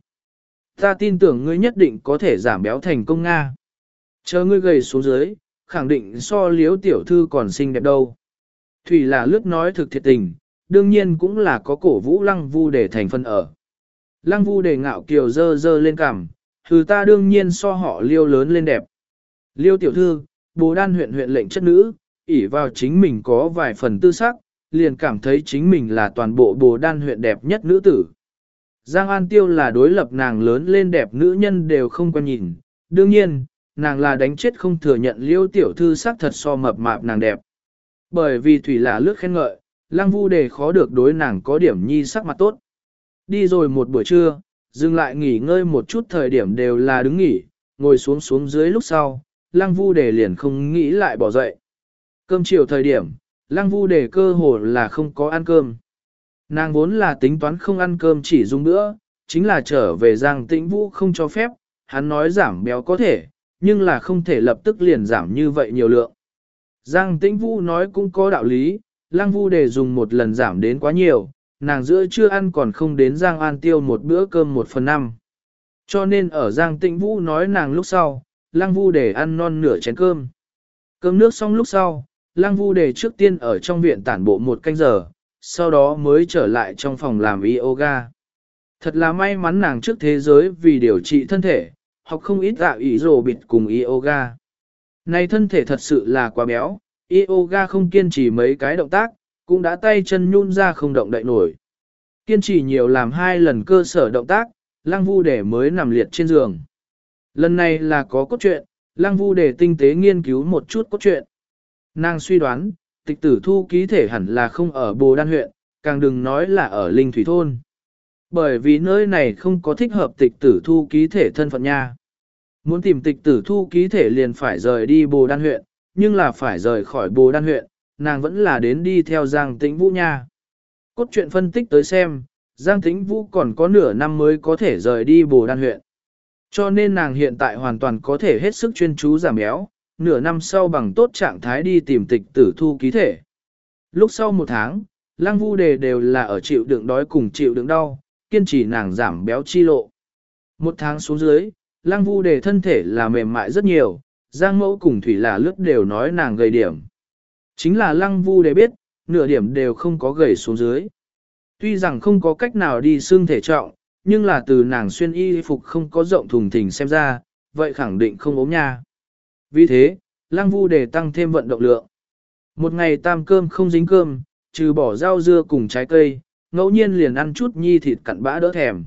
Ta tin tưởng ngươi nhất định có thể giảm béo thành công Nga. Chờ ngươi gầy xuống dưới, khẳng định so liếu tiểu thư còn xinh đẹp đâu. Thủy là lướt nói thực thiệt tình, đương nhiên cũng là có cổ vũ lăng vu để thành phân ở. Lăng vu để ngạo kiều dơ dơ lên cằm, hừ ta đương nhiên so họ liêu lớn lên đẹp. Liêu tiểu thư, bồ đan huyện huyện lệnh chất nữ, ỷ vào chính mình có vài phần tư sắc, liền cảm thấy chính mình là toàn bộ bồ đan huyện đẹp nhất nữ tử. Giang An Tiêu là đối lập nàng lớn lên đẹp nữ nhân đều không quan nhìn, đương nhiên, nàng là đánh chết không thừa nhận liêu tiểu thư sắc thật so mập mạp nàng đẹp. Bởi vì Thủy là lướt khen ngợi, lăng vu đề khó được đối nàng có điểm nhi sắc mặt tốt. Đi rồi một buổi trưa, dừng lại nghỉ ngơi một chút thời điểm đều là đứng nghỉ, ngồi xuống xuống dưới lúc sau, lăng vu đề liền không nghĩ lại bỏ dậy. Cơm chiều thời điểm, lăng vu đề cơ hồ là không có ăn cơm. Nàng vốn là tính toán không ăn cơm chỉ dùng bữa, chính là trở về Giang Tĩnh Vũ không cho phép, hắn nói giảm béo có thể, nhưng là không thể lập tức liền giảm như vậy nhiều lượng. Giang Tĩnh Vũ nói cũng có đạo lý, lăng vu đề dùng một lần giảm đến quá nhiều, nàng giữa trưa ăn còn không đến Giang An Tiêu một bữa cơm một phần năm. Cho nên ở Giang Tĩnh Vũ nói nàng lúc sau, lăng vu đề ăn non nửa chén cơm. Cơm nước xong lúc sau, lăng vu đề trước tiên ở trong viện tản bộ một canh giờ, sau đó mới trở lại trong phòng làm yoga. Thật là may mắn nàng trước thế giới vì điều trị thân thể, học không ít dạo ý rồ bịt cùng yoga. Này thân thể thật sự là quá béo, yoga không kiên trì mấy cái động tác, cũng đã tay chân nhún ra không động đậy nổi. Kiên trì nhiều làm hai lần cơ sở động tác, lăng vu đề mới nằm liệt trên giường. Lần này là có cốt truyện, lăng vu đề tinh tế nghiên cứu một chút cốt truyện. Nàng suy đoán, tịch tử thu ký thể hẳn là không ở Bồ Đan huyện, càng đừng nói là ở Linh Thủy Thôn. Bởi vì nơi này không có thích hợp tịch tử thu ký thể thân phận nha. Muốn tìm tịch tử thu ký thể liền phải rời đi Bồ Đan huyện, nhưng là phải rời khỏi Bồ Đan huyện, nàng vẫn là đến đi theo Giang Tĩnh Vũ nha. Cốt truyện phân tích tới xem, Giang Tĩnh Vũ còn có nửa năm mới có thể rời đi Bồ Đan huyện. Cho nên nàng hiện tại hoàn toàn có thể hết sức chuyên chú giảm béo, nửa năm sau bằng tốt trạng thái đi tìm tịch tử thu ký thể. Lúc sau một tháng, lăng vu đề đều là ở chịu đựng đói cùng chịu đựng đau, kiên trì nàng giảm béo chi lộ. Một tháng xuống dưới, lăng vu đề thân thể là mềm mại rất nhiều, Giang Mẫu cùng Thủy là lướt đều nói nàng gầy điểm. Chính là lăng vu đề biết, nửa điểm đều không có gầy xuống dưới. Tuy rằng không có cách nào đi xương thể trọng, nhưng là từ nàng xuyên y phục không có rộng thùng thình xem ra, vậy khẳng định không ốm nha. Vì thế, lăng vu đề tăng thêm vận động lượng. Một ngày tam cơm không dính cơm, trừ bỏ rau dưa cùng trái cây, ngẫu nhiên liền ăn chút nhi thịt cặn bã đỡ thèm.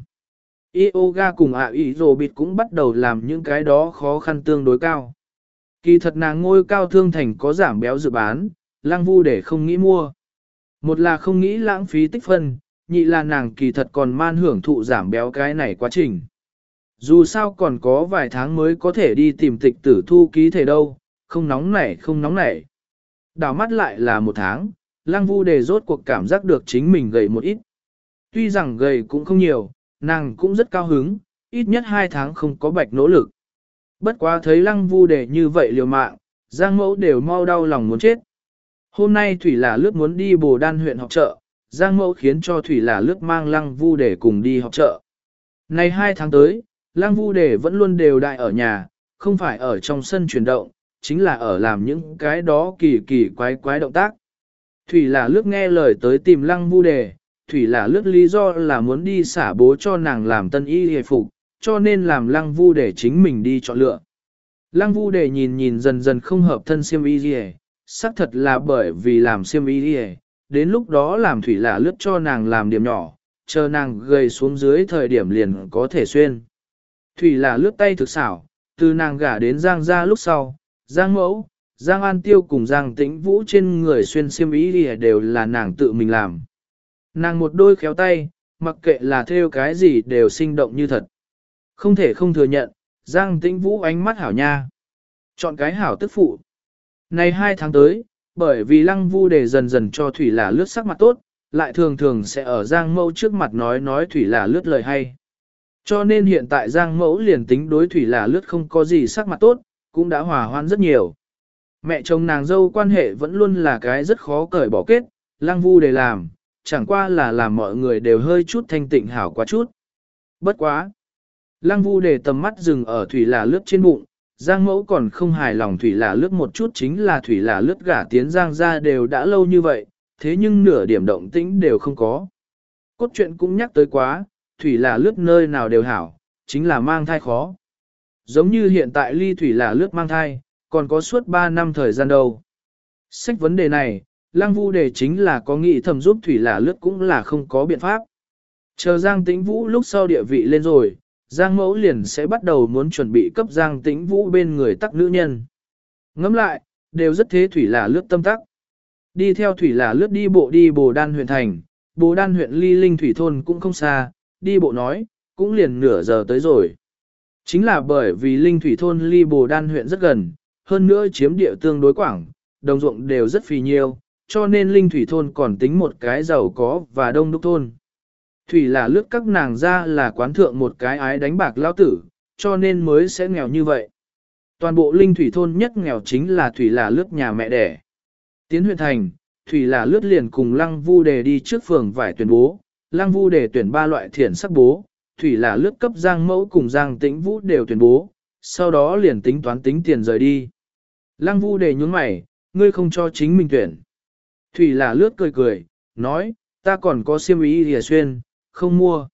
Yoga cùng ạ ý rồ bịt cũng bắt đầu làm những cái đó khó khăn tương đối cao. Kỳ thật nàng ngôi cao thương thành có giảm béo dự bán, lăng vu để không nghĩ mua. Một là không nghĩ lãng phí tích phân, nhị là nàng kỳ thật còn man hưởng thụ giảm béo cái này quá trình. Dù sao còn có vài tháng mới có thể đi tìm tịch tử thu ký thể đâu, không nóng nảy không nóng nảy. Đảo mắt lại là một tháng, lăng vu đề rốt cuộc cảm giác được chính mình gầy một ít. Tuy rằng gầy cũng không nhiều, nàng cũng rất cao hứng, ít nhất hai tháng không có bạch nỗ lực. Bất quá thấy lăng vu đề như vậy liều mạng, Giang Mẫu đều mau đau lòng muốn chết. Hôm nay Thủy là lướt muốn đi Bồ Đan huyện học chợ, Giang Mẫu khiến cho Thủy là lướt mang lăng vu đề cùng đi học chợ. Này hai tháng tới, lăng vu đề vẫn luôn đều đại ở nhà, không phải ở trong sân chuyển động, chính là ở làm những cái đó kỳ kỳ quái quái động tác. Thủy là lướt nghe lời tới tìm lăng vu đề, Thủy là lướt lý do là muốn đi xả bố cho nàng làm tân y hề phục, cho nên làm lăng vu đề chính mình đi chọn lựa. Lăng vu đề nhìn nhìn dần dần không hợp thân xiêm y hề, xác thật là bởi vì làm xiêm y hề, đến lúc đó làm Thủy là lướt cho nàng làm điểm nhỏ, chờ nàng gầy xuống dưới thời điểm liền có thể xuyên. Thủy là lướt tay thực xảo, từ nàng gả đến Giang gia lúc sau, Giang Mẫu, Giang An Tiêu cùng Giang Tĩnh Vũ trên người xuyên xiêm y đều là nàng tự mình làm. Nàng một đôi khéo tay, mặc kệ là thêu cái gì đều sinh động như thật. Không thể không thừa nhận, Giang Tĩnh Vũ ánh mắt hảo nha. Chọn cái hảo tức phụ. Này hai tháng tới, bởi vì lăng vu đề dần dần cho Thủy là lướt sắc mặt tốt, lại thường thường sẽ ở Giang Mẫu trước mặt nói nói Thủy là lướt lời hay. Cho nên hiện tại Giang Mẫu liền tính đối thủy là lướt không có gì sắc mặt tốt, cũng đã hòa hoãn rất nhiều. Mẹ chồng nàng dâu quan hệ vẫn luôn là cái rất khó cởi bỏ kết, Lăng Vu để làm, chẳng qua là làm mọi người đều hơi chút thanh tịnh hảo quá chút. Bất quá. Lăng Vu để tầm mắt dừng ở thủy là lướt trên bụng, Giang Mẫu còn không hài lòng thủy là lướt một chút, chính là thủy là lướt gả tiến Giang ra đều đã lâu như vậy, thế nhưng nửa điểm động tĩnh đều không có. Cốt truyện cũng nhắc tới quá, thủy là lướt nơi nào đều hảo, chính là mang thai khó. Giống như hiện tại ly thủy là lướt mang thai, còn có suốt ba năm thời gian đâu. Sách vấn đề này, Lăng Vu đề chính là có nghĩ thầm giúp thủy là lướt cũng là không có biện pháp. Chờ Giang Tĩnh Vũ lúc sau địa vị lên rồi, Giang Mẫu liền sẽ bắt đầu muốn chuẩn bị cấp Giang Tĩnh Vũ bên người tắc nữ nhân. Ngẫm lại, đều rất thế thủy là lướt tâm tắc. Đi theo thủy là lướt đi bộ đi Bồ Đan huyện thành, Bồ Đan huyện ly Linh Thủy thôn cũng không xa, đi bộ nói, cũng liền nửa giờ tới rồi. Chính là bởi vì Linh Thủy thôn ly Bồ Đan huyện rất gần, hơn nữa chiếm địa tương đối quảng, đồng ruộng đều rất phì nhiêu, cho nên Linh Thủy thôn còn tính một cái giàu có và đông đúc thôn. Thủy là lướt các nàng ra là quán thượng một cái ái đánh bạc lao tử, cho nên mới sẽ nghèo như vậy. Toàn bộ Linh Thủy thôn nhất nghèo chính là Thủy là lướt nhà mẹ đẻ. Tiến huyện thành, Thủy là lướt liền cùng Lăng Vu đề đi trước phường vải tuyển bố, Lăng Vu đề tuyển ba loại thiển sắc bố, Thủy là lướt cấp Giang Mẫu cùng Giang Tĩnh Vũ đều tuyển bố, sau đó liền tính toán tính tiền rời đi. Lăng Vu đề nhún mày, ngươi không cho chính mình tuyển. Thủy là lướt cười cười, nói, ta còn có xiêm y lìa xuyên, không mua.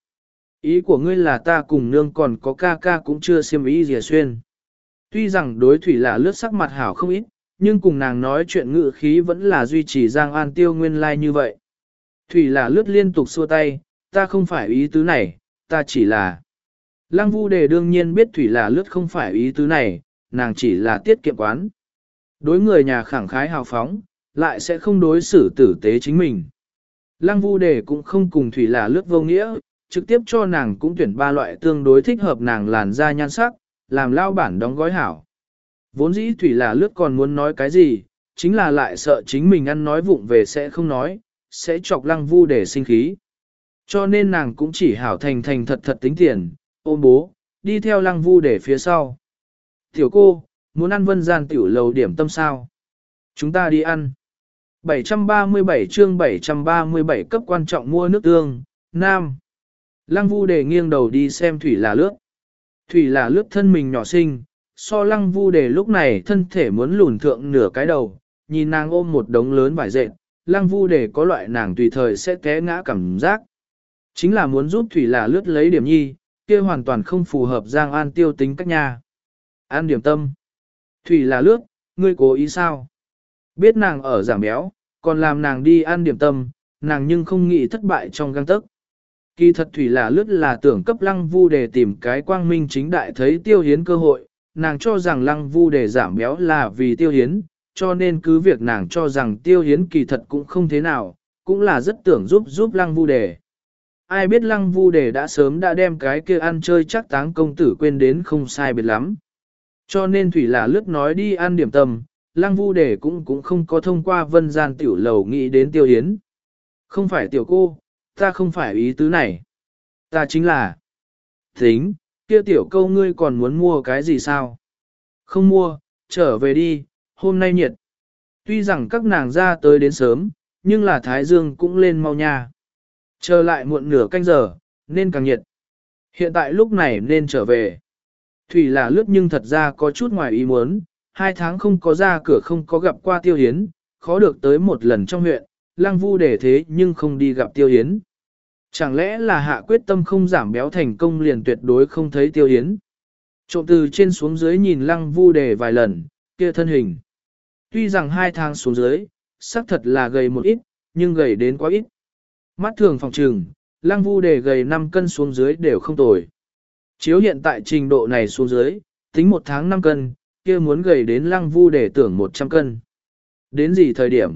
Ý của ngươi là ta cùng nương còn có ca ca cũng chưa xiêm y lìa xuyên. Tuy rằng đối Thủy là lướt sắc mặt hảo không ít, nhưng cùng nàng nói chuyện ngự khí vẫn là duy trì Giang An Tiêu nguyên lai like như vậy. Thủy là lướt liên tục xua tay, ta không phải ý tứ này, ta chỉ là. Lăng Vu đề đương nhiên biết Thủy là lướt không phải ý tứ này, nàng chỉ là tiết kiệm quán. Đối người nhà khẳng khái hào phóng, lại sẽ không đối xử tử tế chính mình. Lăng Vu đề cũng không cùng Thủy là lướt vô nghĩa, trực tiếp cho nàng cũng tuyển ba loại tương đối thích hợp nàng làn da nhan sắc, làm lao bản đóng gói hảo. Vốn dĩ Thủy là lướt còn muốn nói cái gì, chính là lại sợ chính mình ăn nói vụng về sẽ không nói, sẽ chọc Lăng Vu để sinh khí. Cho nên nàng cũng chỉ hảo thành thành thật thật tính tiền, ôm bố, đi theo Lăng Vu để phía sau. Tiểu cô, muốn ăn Vân Gian tiểu lầu điểm tâm sao? Chúng ta đi ăn. bảy trăm ba mươi bảy chương bảy trăm ba mươi bảy cấp quan trọng mua nước tương, Nam. Lăng Vu để nghiêng đầu đi xem Thủy là lướt. Thủy là lướt thân mình nhỏ xinh, so Lăng Vu để lúc này thân thể muốn lùn thượng nửa cái đầu, nhìn nàng ôm một đống lớn vải dệt, Lăng Vu để có loại nàng tùy thời sẽ té ngã cảm giác. Chính là muốn giúp Thủy là lướt lấy điểm nhi, kia hoàn toàn không phù hợp Giang An Tiêu tính cách nhà. An điểm tâm. Thủy là lướt, ngươi cố ý sao? Biết nàng ở giảm béo, còn làm nàng đi ăn điểm tâm, nàng nhưng không nghĩ thất bại trong găng tấc. Kỳ thật Thủy là lướt là tưởng cấp Lăng Vu để tìm cái quang minh chính đại thấy Tiêu Hiến cơ hội, nàng cho rằng Lăng Vu để giảm béo là vì Tiêu Hiến, cho nên cứ việc nàng cho rằng Tiêu Hiến kỳ thật cũng không thế nào, cũng là rất tưởng giúp giúp Lăng Vu để. Ai biết Lăng Vu để đã sớm đã đem cái kia ăn chơi chắc táng công tử quên đến không sai biệt lắm. Cho nên Thủy là lướt nói đi ăn điểm tâm, Lăng Vu để cũng cũng không có thông qua Vân Gian tiểu lầu nghĩ đến Tiêu Hiến. Không phải tiểu cô, ta không phải ý tứ này. Ta chính là. Tính, kia tiểu câu ngươi còn muốn mua cái gì sao? Không mua, trở về đi, hôm nay nhiệt. Tuy rằng các nàng ra tới đến sớm, nhưng là Thái Dương cũng lên mau nha. Trở lại muộn nửa canh giờ, nên càng nhiệt. Hiện tại lúc này nên trở về. Thủy là lướt nhưng thật ra có chút ngoài ý muốn, hai tháng không có ra cửa không có gặp qua Tiêu Hiến, khó được tới một lần trong huyện, Lăng Vu để thế nhưng không đi gặp Tiêu Hiến. Chẳng lẽ là hạ quyết tâm không giảm béo thành công liền tuyệt đối không thấy Tiêu Hiến. Trộm từ trên xuống dưới nhìn Lăng Vu để vài lần, kia thân hình. Tuy rằng hai tháng xuống dưới, xác thật là gầy một ít, nhưng gầy đến quá ít. Mắt thường phòng trừng, Lăng Vu để gầy năm cân xuống dưới đều không tồi. Chiếu hiện tại trình độ này xuống dưới, tính một tháng năm cân, kia muốn gầy đến Lăng Vu để tưởng một trăm cân. Đến gì thời điểm?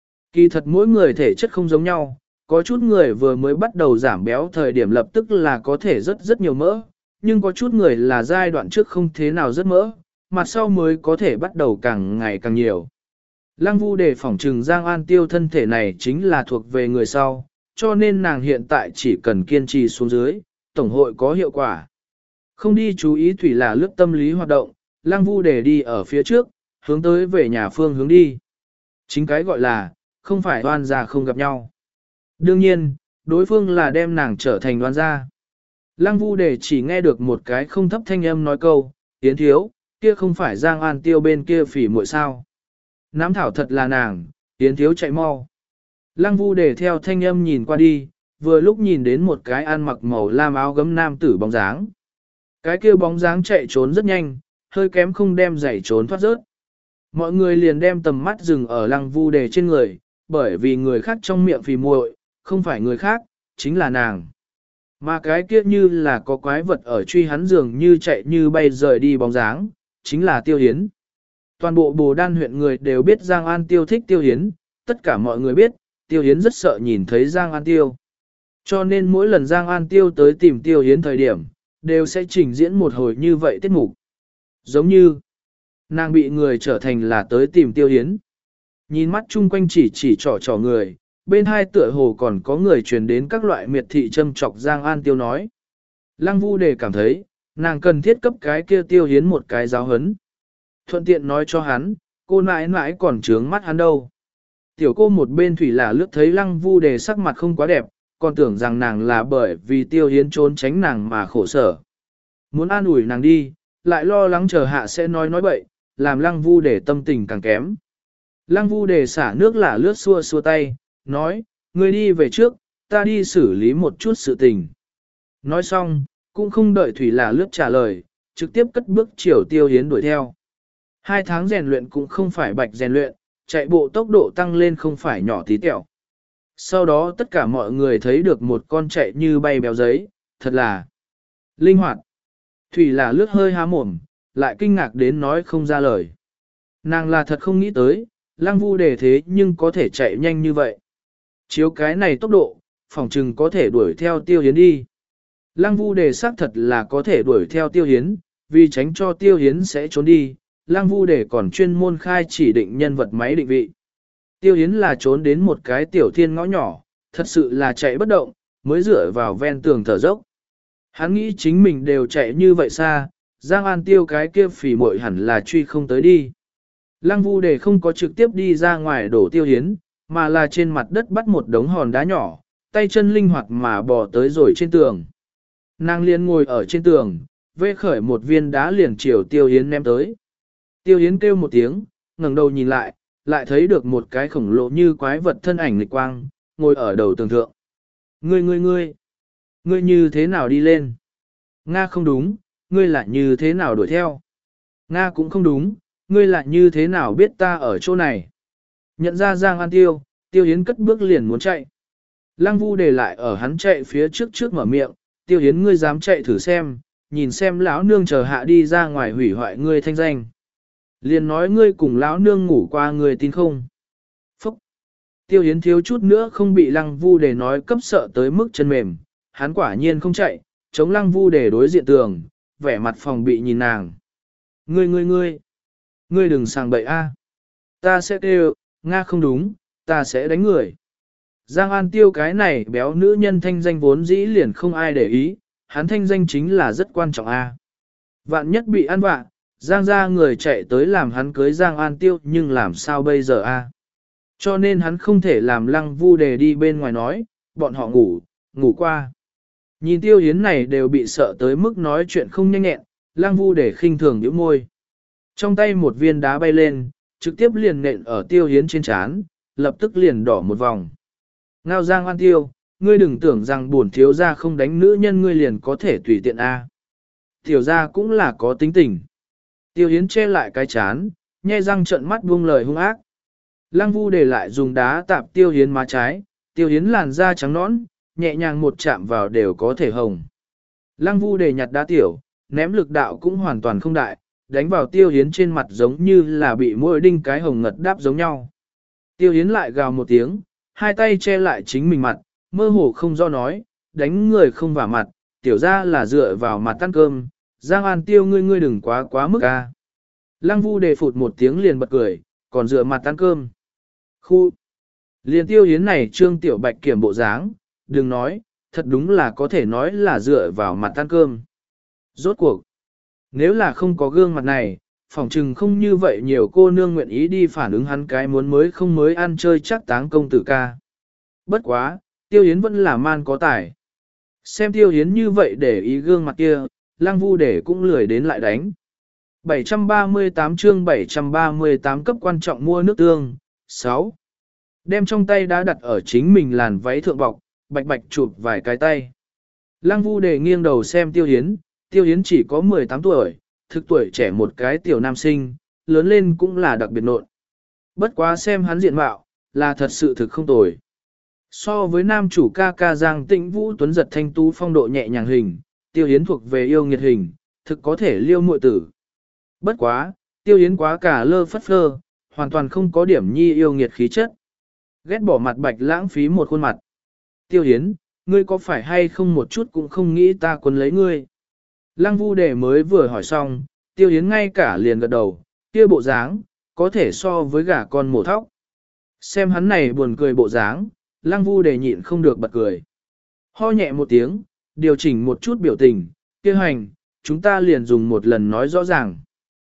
Kỳ thật mỗi người thể chất không giống nhau, có chút người vừa mới bắt đầu giảm béo thời điểm lập tức là có thể rất rất nhiều mỡ, nhưng có chút người là giai đoạn trước không thế nào rất mỡ, mặt sau mới có thể bắt đầu càng ngày càng nhiều. Lăng Vu để phỏng trừng Giang An Tiêu thân thể này chính là thuộc về người sau, cho nên nàng hiện tại chỉ cần kiên trì xuống dưới, tổng hội có hiệu quả. Không đi chú ý thủy là lướt tâm lý hoạt động, Lăng Vu Đề đi ở phía trước, hướng tới về nhà phương hướng đi. Chính cái gọi là, không phải đoan gia không gặp nhau. Đương nhiên, đối phương là đem nàng trở thành đoan gia. Lăng Vu Đề chỉ nghe được một cái không thấp thanh âm nói câu, Yến thiếu, kia không phải Giang An Tiêu bên kia phỉ muội sao. Nám thảo thật là nàng, Yến thiếu chạy mau. Lăng Vu Đề theo thanh âm nhìn qua đi, vừa lúc nhìn đến một cái ăn mặc màu lam áo gấm nam tử bóng dáng. Cái kia bóng dáng chạy trốn rất nhanh, hơi kém không đem giày trốn thoát rớt. Mọi người liền đem tầm mắt dừng ở Lăng Vu Đề trên người, bởi vì người khác trong miệng phì muội, không phải người khác, chính là nàng. Mà cái kia như là có quái vật ở truy hắn dường như chạy như bay rời đi bóng dáng, chính là Tiêu Hiến. Toàn bộ Bồ Đan huyện người đều biết Giang An Tiêu thích Tiêu Hiến, tất cả mọi người biết, Tiêu Hiến rất sợ nhìn thấy Giang An Tiêu. Cho nên mỗi lần Giang An Tiêu tới tìm Tiêu Hiến thời điểm, đều sẽ trình diễn một hồi như vậy tiết mục. Giống như, nàng bị người trở thành là tới tìm Tiêu Hiến. Nhìn mắt chung quanh chỉ chỉ trò trò người, bên hai tựa hồ còn có người truyền đến các loại miệt thị châm chọc Giang An Tiêu nói. Lăng Vu Đề cảm thấy, nàng cần thiết cấp cái kia Tiêu Hiến một cái giáo hấn. Thuận tiện nói cho hắn, cô nãi nãi còn trướng mắt hắn đâu. Tiểu cô một bên thủy là lướt thấy Lăng Vu Đề sắc mặt không quá đẹp, còn tưởng rằng nàng là bởi vì Tiêu Hiến trốn tránh nàng mà khổ sở. Muốn an ủi nàng đi, lại lo lắng chờ hạ sẽ nói nói bậy, làm Lăng Vu Đề tâm tình càng kém. Lăng Vu Đề xả nước là lướt xua xua tay, nói, ngươi đi về trước, ta đi xử lý một chút sự tình. Nói xong, cũng không đợi thủy là lướt trả lời, trực tiếp cất bước chiều Tiêu Hiến đuổi theo. Hai tháng rèn luyện cũng không phải bạch rèn luyện, chạy bộ tốc độ tăng lên không phải nhỏ tí tẹo. Sau đó tất cả mọi người thấy được một con chạy như bay béo giấy, thật là linh hoạt. Thủy là lướt hơi há mồm, lại kinh ngạc đến nói không ra lời. Nàng là thật không nghĩ tới, Lăng Vu Đề thế nhưng có thể chạy nhanh như vậy. Chiếu cái này tốc độ, phòng trừng có thể đuổi theo Tiêu Hiến đi. Lăng Vu Đề xác thật là có thể đuổi theo Tiêu Hiến, vì tránh cho Tiêu Hiến sẽ trốn đi, Lăng Vu Đề còn chuyên môn khai chỉ định nhân vật máy định vị. Tiêu Hiến là trốn đến một cái tiểu thiên ngõ nhỏ, thật sự là chạy bất động, mới dựa vào ven tường thở dốc. Hắn nghĩ chính mình đều chạy như vậy xa, Giang An Tiêu cái kia phỉ muội hẳn là truy không tới đi. Lăng Vu Đề không có trực tiếp đi ra ngoài đổ Tiêu Hiến, mà là trên mặt đất bắt một đống hòn đá nhỏ, tay chân linh hoạt mà bò tới rồi trên tường. Nàng liền ngồi ở trên tường, vê khởi một viên đá liền chiều Tiêu Hiến ném tới. Tiêu Hiến kêu một tiếng, ngẩng đầu nhìn lại, lại thấy được một cái khổng lồ như quái vật thân ảnh lịch quang, ngồi ở đầu tường thượng. Ngươi ngươi ngươi, ngươi như thế nào đi lên? Nga không đúng, ngươi lại như thế nào đuổi theo? Nga cũng không đúng, ngươi lại như thế nào biết ta ở chỗ này? Nhận ra Giang An Tiêu, Tiêu Hiến cất bước liền muốn chạy. Lăng Vu Đề lại ở hắn chạy phía trước trước mở miệng, Tiêu Hiến ngươi dám chạy thử xem, nhìn xem lão nương chờ hạ đi ra ngoài hủy hoại ngươi thanh danh. Liền nói ngươi cùng lão nương ngủ qua ngươi tin không? Phúc! Tiêu Hiến thiếu chút nữa không bị Lăng Vu Đề nói cấp sợ tới mức chân mềm, hắn quả nhiên không chạy, chống Lăng Vu Đề đối diện tường, vẻ mặt phòng bị nhìn nàng. Ngươi ngươi ngươi! Ngươi đừng sàng bậy a, ta sẽ kêu, Nga không đúng, ta sẽ đánh người. Giang An Tiêu cái này béo nữ nhân thanh danh vốn dĩ liền không ai để ý, hắn thanh danh chính là rất quan trọng a. Vạn nhất bị ăn vạ, Giang ra người chạy tới làm hắn cưới Giang An Tiêu nhưng làm sao bây giờ a? Cho nên hắn không thể làm Lăng Vu Đề đi bên ngoài nói, bọn họ ngủ, ngủ qua. Nhìn Tiêu Hiến này đều bị sợ tới mức nói chuyện không nhanh nhẹn, Lăng Vu Đề khinh thường nhíu môi. Trong tay một viên đá bay lên, trực tiếp liền nện ở Tiêu Hiến trên trán, lập tức liền đỏ một vòng. Ngao Giang An Tiêu, ngươi đừng tưởng rằng bổn thiếu gia không đánh nữ nhân ngươi liền có thể tùy tiện a. Tiểu gia cũng là có tính tình. Tiêu Hiến che lại cái chán, nhe răng trợn mắt buông lời hung ác. Lăng Vu Đề lại dùng đá tạp Tiêu Hiến má trái, Tiêu Hiến làn da trắng nõn, nhẹ nhàng một chạm vào đều có thể hồng. Lăng Vu Đề nhặt đá tiểu, ném lực đạo cũng hoàn toàn không đại, đánh vào Tiêu Hiến trên mặt giống như là bị mỗi đinh cái hồng ngật đáp giống nhau. Tiêu Hiến lại gào một tiếng, hai tay che lại chính mình mặt, mơ hồ không do nói, đánh người không vào mặt, tiểu ra là dựa vào mặt ăn cơm, Giang An Tiêu ngươi ngươi đừng quá quá mức a. Lăng Vu Đề phụt một tiếng liền bật cười, còn dựa mặt ăn cơm. Khu! Liền Tiêu Hiến này trương tiểu bạch kiểm bộ dáng, đừng nói, thật đúng là có thể nói là dựa vào mặt ăn cơm. Rốt cuộc, nếu là không có gương mặt này, phỏng chừng không như vậy nhiều cô nương nguyện ý đi phản ứng hắn cái muốn mới không mới ăn chơi chắc táng công tử ca. Bất quá, Tiêu Yến vẫn là man có tài. Xem Tiêu Yến như vậy để ý gương mặt kia, Lăng Vu để cũng lười đến lại đánh. bảy trăm ba mươi tám chương bảy trăm ba mươi tám cấp quan trọng mua nước tương. sáu. Đem trong tay đã đặt ở chính mình làn váy thượng bọc, bạch bạch chụp vài cái tay. Lăng Vu để nghiêng đầu xem Tiêu Yến, Tiêu Yến chỉ có mười tám tuổi, thực tuổi trẻ một cái tiểu nam sinh, lớn lên cũng là đặc biệt nộn. Bất quá xem hắn diện mạo, là thật sự thực không tồi. So với nam chủ ca ca Giang Tĩnh Vũ tuấn giật thanh tú phong độ nhẹ nhàng hình, Tiêu Yến thuộc về yêu nghiệt hình, thực có thể liêu muội tử. Bất quá, Tiêu Yến quá cả lơ phất phơ, hoàn toàn không có điểm nhi yêu nghiệt khí chất. Ghét bỏ mặt bạch lãng phí một khuôn mặt. Tiêu Yến, ngươi có phải hay không một chút cũng không nghĩ ta quấn lấy ngươi? Lăng Vu Đề mới vừa hỏi xong, Tiêu Yến ngay cả liền gật đầu, kia bộ dáng, có thể so với gà con mổ thóc. Xem hắn này buồn cười bộ dáng, Lăng Vu Đề nhịn không được bật cười. Ho nhẹ một tiếng, điều chỉnh một chút biểu tình, kia hành, chúng ta liền dùng một lần nói rõ ràng.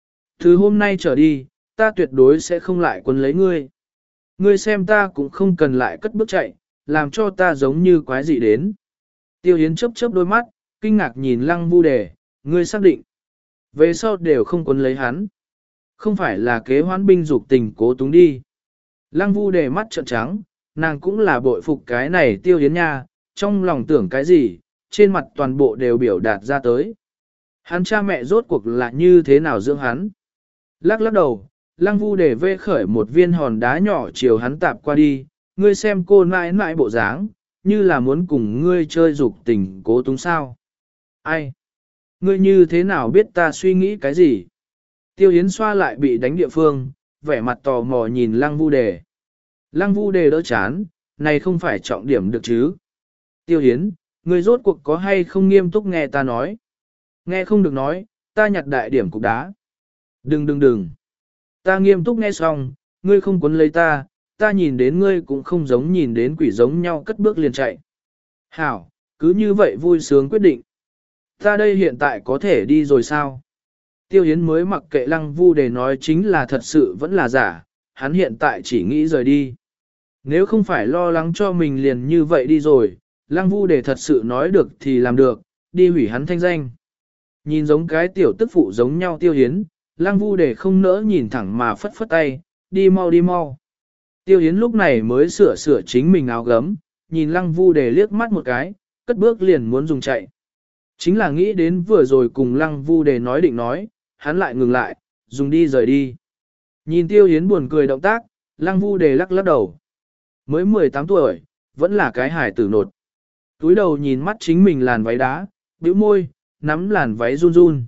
Từ hôm nay trở đi, ta tuyệt đối sẽ không lại quấn lấy ngươi. Ngươi xem ta cũng không cần lại cất bước chạy, làm cho ta giống như quái dị đến. Tiêu Yến chớp chớp đôi mắt, kinh ngạc nhìn Lăng Vu Đề, ngươi xác định. Về sau đều không quấn lấy hắn. Không phải là kế hoán binh dục tình cố túng đi. Lăng Vu Đề mắt trợn trắng, nàng cũng là bội phục cái này Tiêu Yến nha, trong lòng tưởng cái gì, trên mặt toàn bộ đều biểu đạt ra tới. Hắn cha mẹ rốt cuộc là như thế nào dưỡng hắn. Lắc lắc đầu, Lăng Vu Đề vê khởi một viên hòn đá nhỏ chiều hắn tạp qua đi, ngươi xem cô mãi mãi bộ dáng, như là muốn cùng ngươi chơi dục tình cố túng sao. Ai? Ngươi như thế nào biết ta suy nghĩ cái gì? Tiêu Yến xoa lại bị đánh địa phương, vẻ mặt tò mò nhìn Lăng Vu Đề. Lăng Vu Đề đỡ chán, này không phải trọng điểm được chứ. Tiêu Yến, ngươi rốt cuộc có hay không nghiêm túc nghe ta nói? Nghe không được nói, ta nhặt đại điểm cục đá. Đừng đừng đừng. Ta nghiêm túc nghe xong, ngươi không quấn lấy ta, ta nhìn đến ngươi cũng không giống nhìn đến quỷ giống nhau cất bước liền chạy. Hảo, cứ như vậy vui sướng quyết định. Ta đây hiện tại có thể đi rồi sao? Tiêu Yến mới mặc kệ Lăng Vu Đề nói chính là thật sự vẫn là giả, hắn hiện tại chỉ nghĩ rời đi. Nếu không phải lo lắng cho mình liền như vậy đi rồi, Lăng Vu Đề thật sự nói được thì làm được, đi hủy hắn thanh danh. Nhìn giống cái tiểu tức phụ giống nhau Tiêu Yến, Lăng Vu Đề không nỡ nhìn thẳng mà phất phất tay, đi mau đi mau. Tiêu Yến lúc này mới sửa sửa chính mình áo gấm, nhìn Lăng Vu Đề liếc mắt một cái, cất bước liền muốn dùng chạy. Chính là nghĩ đến vừa rồi cùng Lăng Vu Đề nói định nói, hắn lại ngừng lại, dùng đi rời đi. Nhìn Tiêu Yến buồn cười động tác, Lăng Vu Đề lắc lắc đầu. Mới mười tám tuổi, vẫn là cái hài tử nột. Túi đầu nhìn mắt chính mình làn váy đá, bĩu môi, nắm làn váy run run.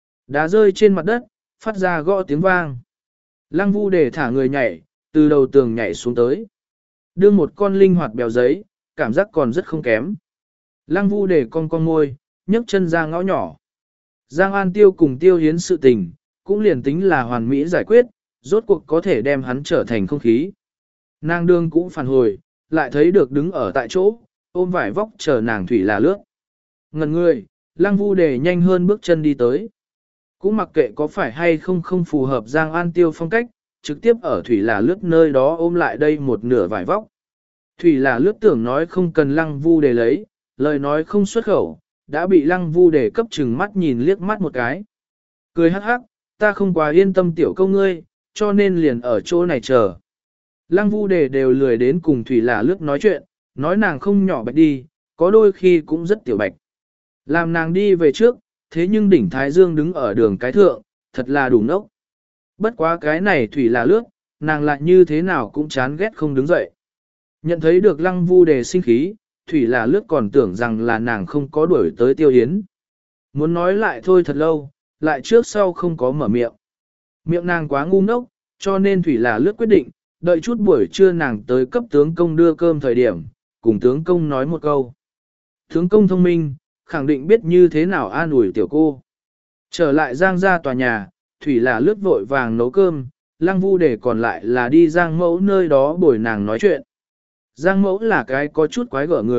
Đá rơi trên mặt đất, phát ra gõ tiếng vang. Lăng Vu Đề thả người nhảy, từ đầu tường nhảy xuống tới. Đưa một con linh hoạt bèo giấy, cảm giác còn rất không kém. Lăng Vu Đề cong cong môi, nhấc chân ra ngõ nhỏ. Giang An Tiêu cùng Tiêu Yến sự tình, cũng liền tính là hoàn mỹ giải quyết, rốt cuộc có thể đem hắn trở thành không khí. Nàng đương cũng phản hồi, lại thấy được đứng ở tại chỗ, ôm vải vóc chờ nàng thủy là lướt. Ngần người, Lăng Vu Đề nhanh hơn bước chân đi tới. Cũng mặc kệ có phải hay không không phù hợp Giang An Tiêu phong cách, trực tiếp ở thủy là lướt nơi đó ôm lại đây một nửa vải vóc. Thủy là lướt tưởng nói không cần Lăng Vu Đề lấy, lời nói không xuất khẩu, đã bị Lăng Vu Đề cấp chừng mắt nhìn liếc mắt một cái. Cười hắc hắc, ta không quá yên tâm tiểu câu ngươi, cho nên liền ở chỗ này chờ. Lăng Vu Đề đều lười đến cùng Thủy là lướt nói chuyện, nói nàng không nhỏ bạch đi, có đôi khi cũng rất tiểu bạch. Làm nàng đi về trước, thế nhưng đỉnh Thái Dương đứng ở đường cái thượng, thật là đủ nốc. Bất quá cái này Thủy là lướt, nàng lại như thế nào cũng chán ghét không đứng dậy. Nhận thấy được Lăng Vu Đề sinh khí, Thủy là lướt còn tưởng rằng là nàng không có đuổi tới Tiêu Yến. Muốn nói lại thôi thật lâu, lại trước sau không có mở miệng. Miệng nàng quá ngu ngốc, cho nên Thủy là lướt quyết định, đợi chút buổi trưa nàng tới cấp tướng công đưa cơm thời điểm, cùng tướng công nói một câu. Tướng công thông minh, khẳng định biết như thế nào an ủi tiểu cô. Trở lại Giang ra tòa nhà, Thủy là lướt vội vàng nấu cơm, Lăng Vu Đề còn lại là đi Giang Mẫu nơi đó bồi nàng nói chuyện. Giang Mẫu là cái có chút quái gở người,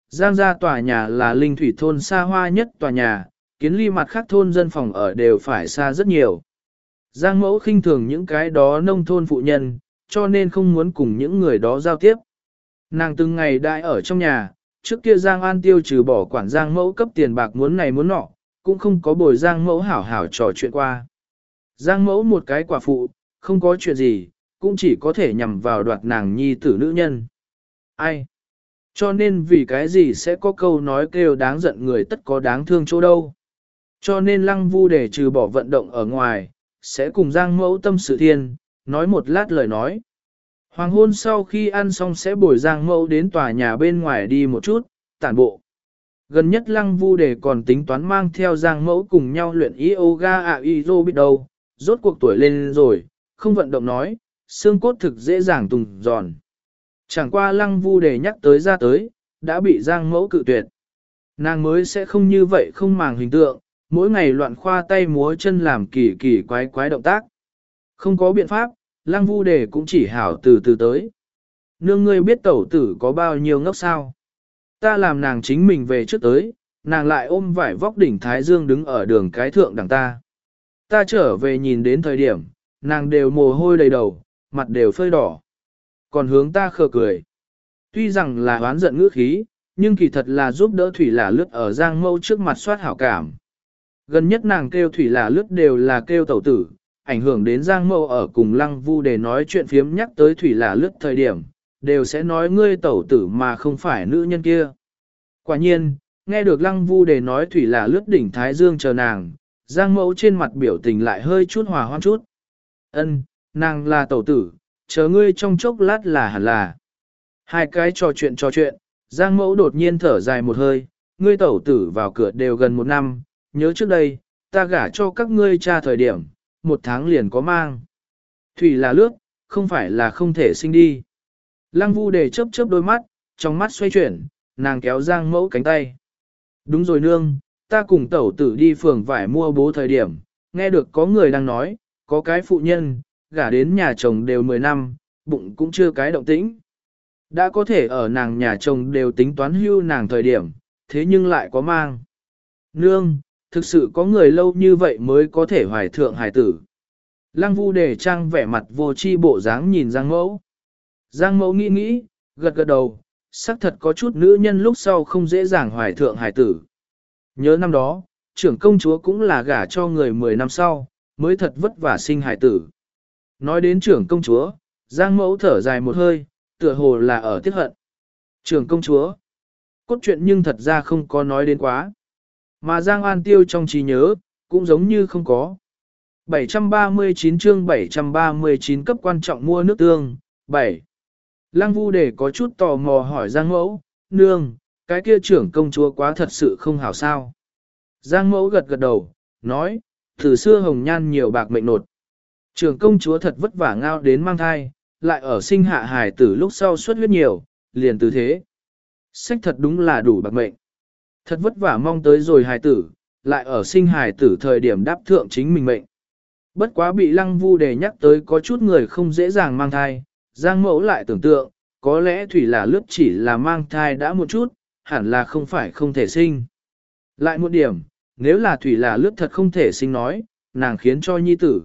Giang gia tòa nhà là linh thủy thôn xa hoa nhất tòa nhà, kiến ly mặt khác thôn dân phòng ở đều phải xa rất nhiều. Giang mẫu khinh thường những cái đó nông thôn phụ nhân, cho nên không muốn cùng những người đó giao tiếp. Nàng từng ngày đại ở trong nhà, trước kia Giang An Tiêu trừ bỏ quản Giang mẫu cấp tiền bạc muốn này muốn nọ, cũng không có bồi Giang mẫu hảo hảo trò chuyện qua. Giang mẫu một cái quả phụ, không có chuyện gì, cũng chỉ có thể nhằm vào đoạt nàng nhi tử nữ nhân. Ai? Cho nên vì cái gì sẽ có câu nói kêu đáng giận người tất có đáng thương chỗ đâu. Cho nên Lăng Vu để trừ bỏ vận động ở ngoài, sẽ cùng Giang mẫu tâm sự thiên, nói một lát lời nói. Hoàng hôn sau khi ăn xong sẽ bồi Giang mẫu đến tòa nhà bên ngoài đi một chút, tản bộ. Gần nhất Lăng Vu để còn tính toán mang theo Giang mẫu cùng nhau luyện yoga à aerobic đâu, rốt cuộc tuổi lên rồi, không vận động nói, xương cốt thực dễ dàng tùng giòn. Chẳng qua Lăng Vu để nhắc tới ra tới, đã bị Giang mẫu cự tuyệt. Nàng mới sẽ không như vậy không màng hình tượng, mỗi ngày loạn khoa tay múa chân làm kỳ kỳ quái quái động tác. Không có biện pháp, Lăng Vu đề cũng chỉ hảo từ từ tới. Nương ngươi biết tẩu tử có bao nhiêu ngốc sao. Ta làm nàng chính mình về trước tới, nàng lại ôm vải vóc đỉnh Thái Dương đứng ở đường cái thượng đằng ta. Ta trở về nhìn đến thời điểm, nàng đều mồ hôi đầy đầu, mặt đều phơi đỏ. Còn hướng ta khờ cười. Tuy rằng là oán giận ngữ khí, nhưng kỳ thật là giúp đỡ Thủy là lướt ở Giang mâu trước mặt soát hảo cảm. Gần nhất nàng kêu Thủy là lướt đều là kêu tẩu tử, ảnh hưởng đến Giang mâu ở cùng Lăng Vu để nói chuyện phiếm nhắc tới Thủy là lướt thời điểm, đều sẽ nói ngươi tẩu tử mà không phải nữ nhân kia. Quả nhiên, nghe được Lăng Vu để nói Thủy là lướt đỉnh Thái Dương chờ nàng, Giang mẫu trên mặt biểu tình lại hơi chút hòa hoãn chút. Ân, nàng là tẩu tử, chờ ngươi trong chốc lát là hẳn là. Hai cái trò chuyện trò chuyện, Giang mẫu đột nhiên thở dài một hơi, ngươi tẩu tử vào cửa đều gần một năm, nhớ trước đây, ta gả cho các ngươi cha thời điểm, một tháng liền có mang. Thủy là lướt, không phải là không thể sinh đi. Lăng Vu đề chớp chớp đôi mắt, trong mắt xoay chuyển, nàng kéo Giang mẫu cánh tay. Đúng rồi nương, ta cùng tẩu tử đi phường vải mua bố thời điểm, nghe được có người đang nói, có cái phụ nhân, gả đến nhà chồng đều mười năm, bụng cũng chưa cái động tĩnh. Đã có thể ở nàng nhà chồng đều tính toán hưu nàng thời điểm, thế nhưng lại có mang. Nương, thực sự có người lâu như vậy mới có thể hoài thượng hài tử. Lăng Vu đề trang vẻ mặt vô chi bộ dáng nhìn Giang mẫu. Giang mẫu nghĩ nghĩ, gật gật đầu, xác thật có chút nữ nhân lúc sau không dễ dàng hoài thượng hài tử. Nhớ năm đó, trưởng công chúa cũng là gả cho người mười năm sau, mới thật vất vả sinh hài tử. Nói đến trưởng công chúa, Giang mẫu thở dài một hơi, tựa hồ là ở tiếc hận. Trưởng công chúa, cốt truyện nhưng thật ra không có nói đến quá. Mà Giang An Tiêu trong trí nhớ, cũng giống như không có. bảy trăm ba mươi chín chương bảy trăm ba mươi chín cấp quan trọng mua nước tương, bảy. Lăng Vu để có chút tò mò hỏi Giang mẫu, nương, cái kia trưởng công chúa quá thật sự không hảo sao. Giang mẫu gật gật đầu, nói, từ xưa hồng nhan nhiều bạc mệnh nột. Trưởng công chúa thật vất vả ngao đến mang thai, lại ở sinh hạ hài tử lúc sau xuất huyết nhiều, liền từ thế. Sách thật đúng là đủ bạc mệnh. Thật vất vả mong tới rồi hài tử, lại ở sinh hài tử thời điểm đáp thượng chính mình mệnh. Bất quá bị Lăng Vu đề nhắc tới có chút người không dễ dàng mang thai, Giang mẫu lại tưởng tượng, có lẽ Thủy là lướt chỉ là mang thai đã một chút, hẳn là không phải không thể sinh. Lại một điểm, nếu là Thủy là lướt thật không thể sinh nói, nàng khiến cho nhi tử.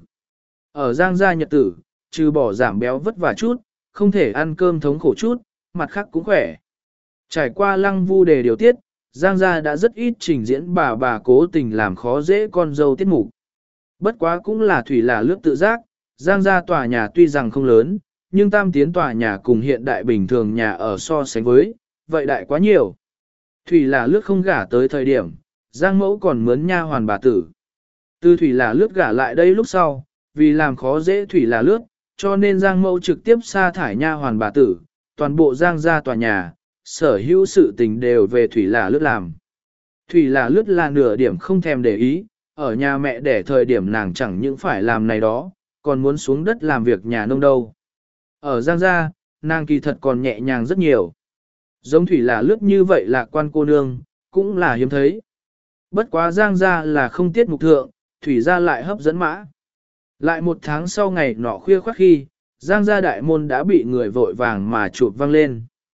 Ở Giang gia nhật tử, trừ bỏ giảm béo vất vả chút, không thể ăn cơm thống khổ chút, mặt khác cũng khỏe. Trải qua Lăng Vu đề điều tiết, Giang gia đã rất ít trình diễn bà bà cố tình làm khó dễ con dâu tiết mục. Bất quá cũng là Thủy là lướt tự giác, Giang gia tòa nhà tuy rằng không lớn, nhưng tam tiến tòa nhà cùng hiện đại bình thường nhà ở so sánh với, vậy đại quá nhiều. Thủy là lướt không gả tới thời điểm, Giang mẫu còn mướn nha hoàn bà tử. Từ Thủy là lướt gả lại đây lúc sau, vì làm khó dễ Thủy là lướt, cho nên Giang mẫu trực tiếp sa thải nha hoàn bà tử, toàn bộ Giang gia tòa nhà, sở hữu sự tình đều về Thủy là lướt làm. Thủy là lướt là nửa điểm không thèm để ý, ở nhà mẹ để thời điểm nàng chẳng những phải làm này đó, còn muốn xuống đất làm việc nhà nông đâu. Ở Giang gia, nàng kỳ thật còn nhẹ nhàng rất nhiều. Giống Thủy là lướt như vậy là quan cô nương, cũng là hiếm thấy. Bất quá Giang gia là không tiết mục thượng, Thủy gia lại hấp dẫn mã. Lại một tháng sau ngày nọ khuya khoắt khi, Giang gia đại môn đã bị người vội vàng mà chụp văng lên.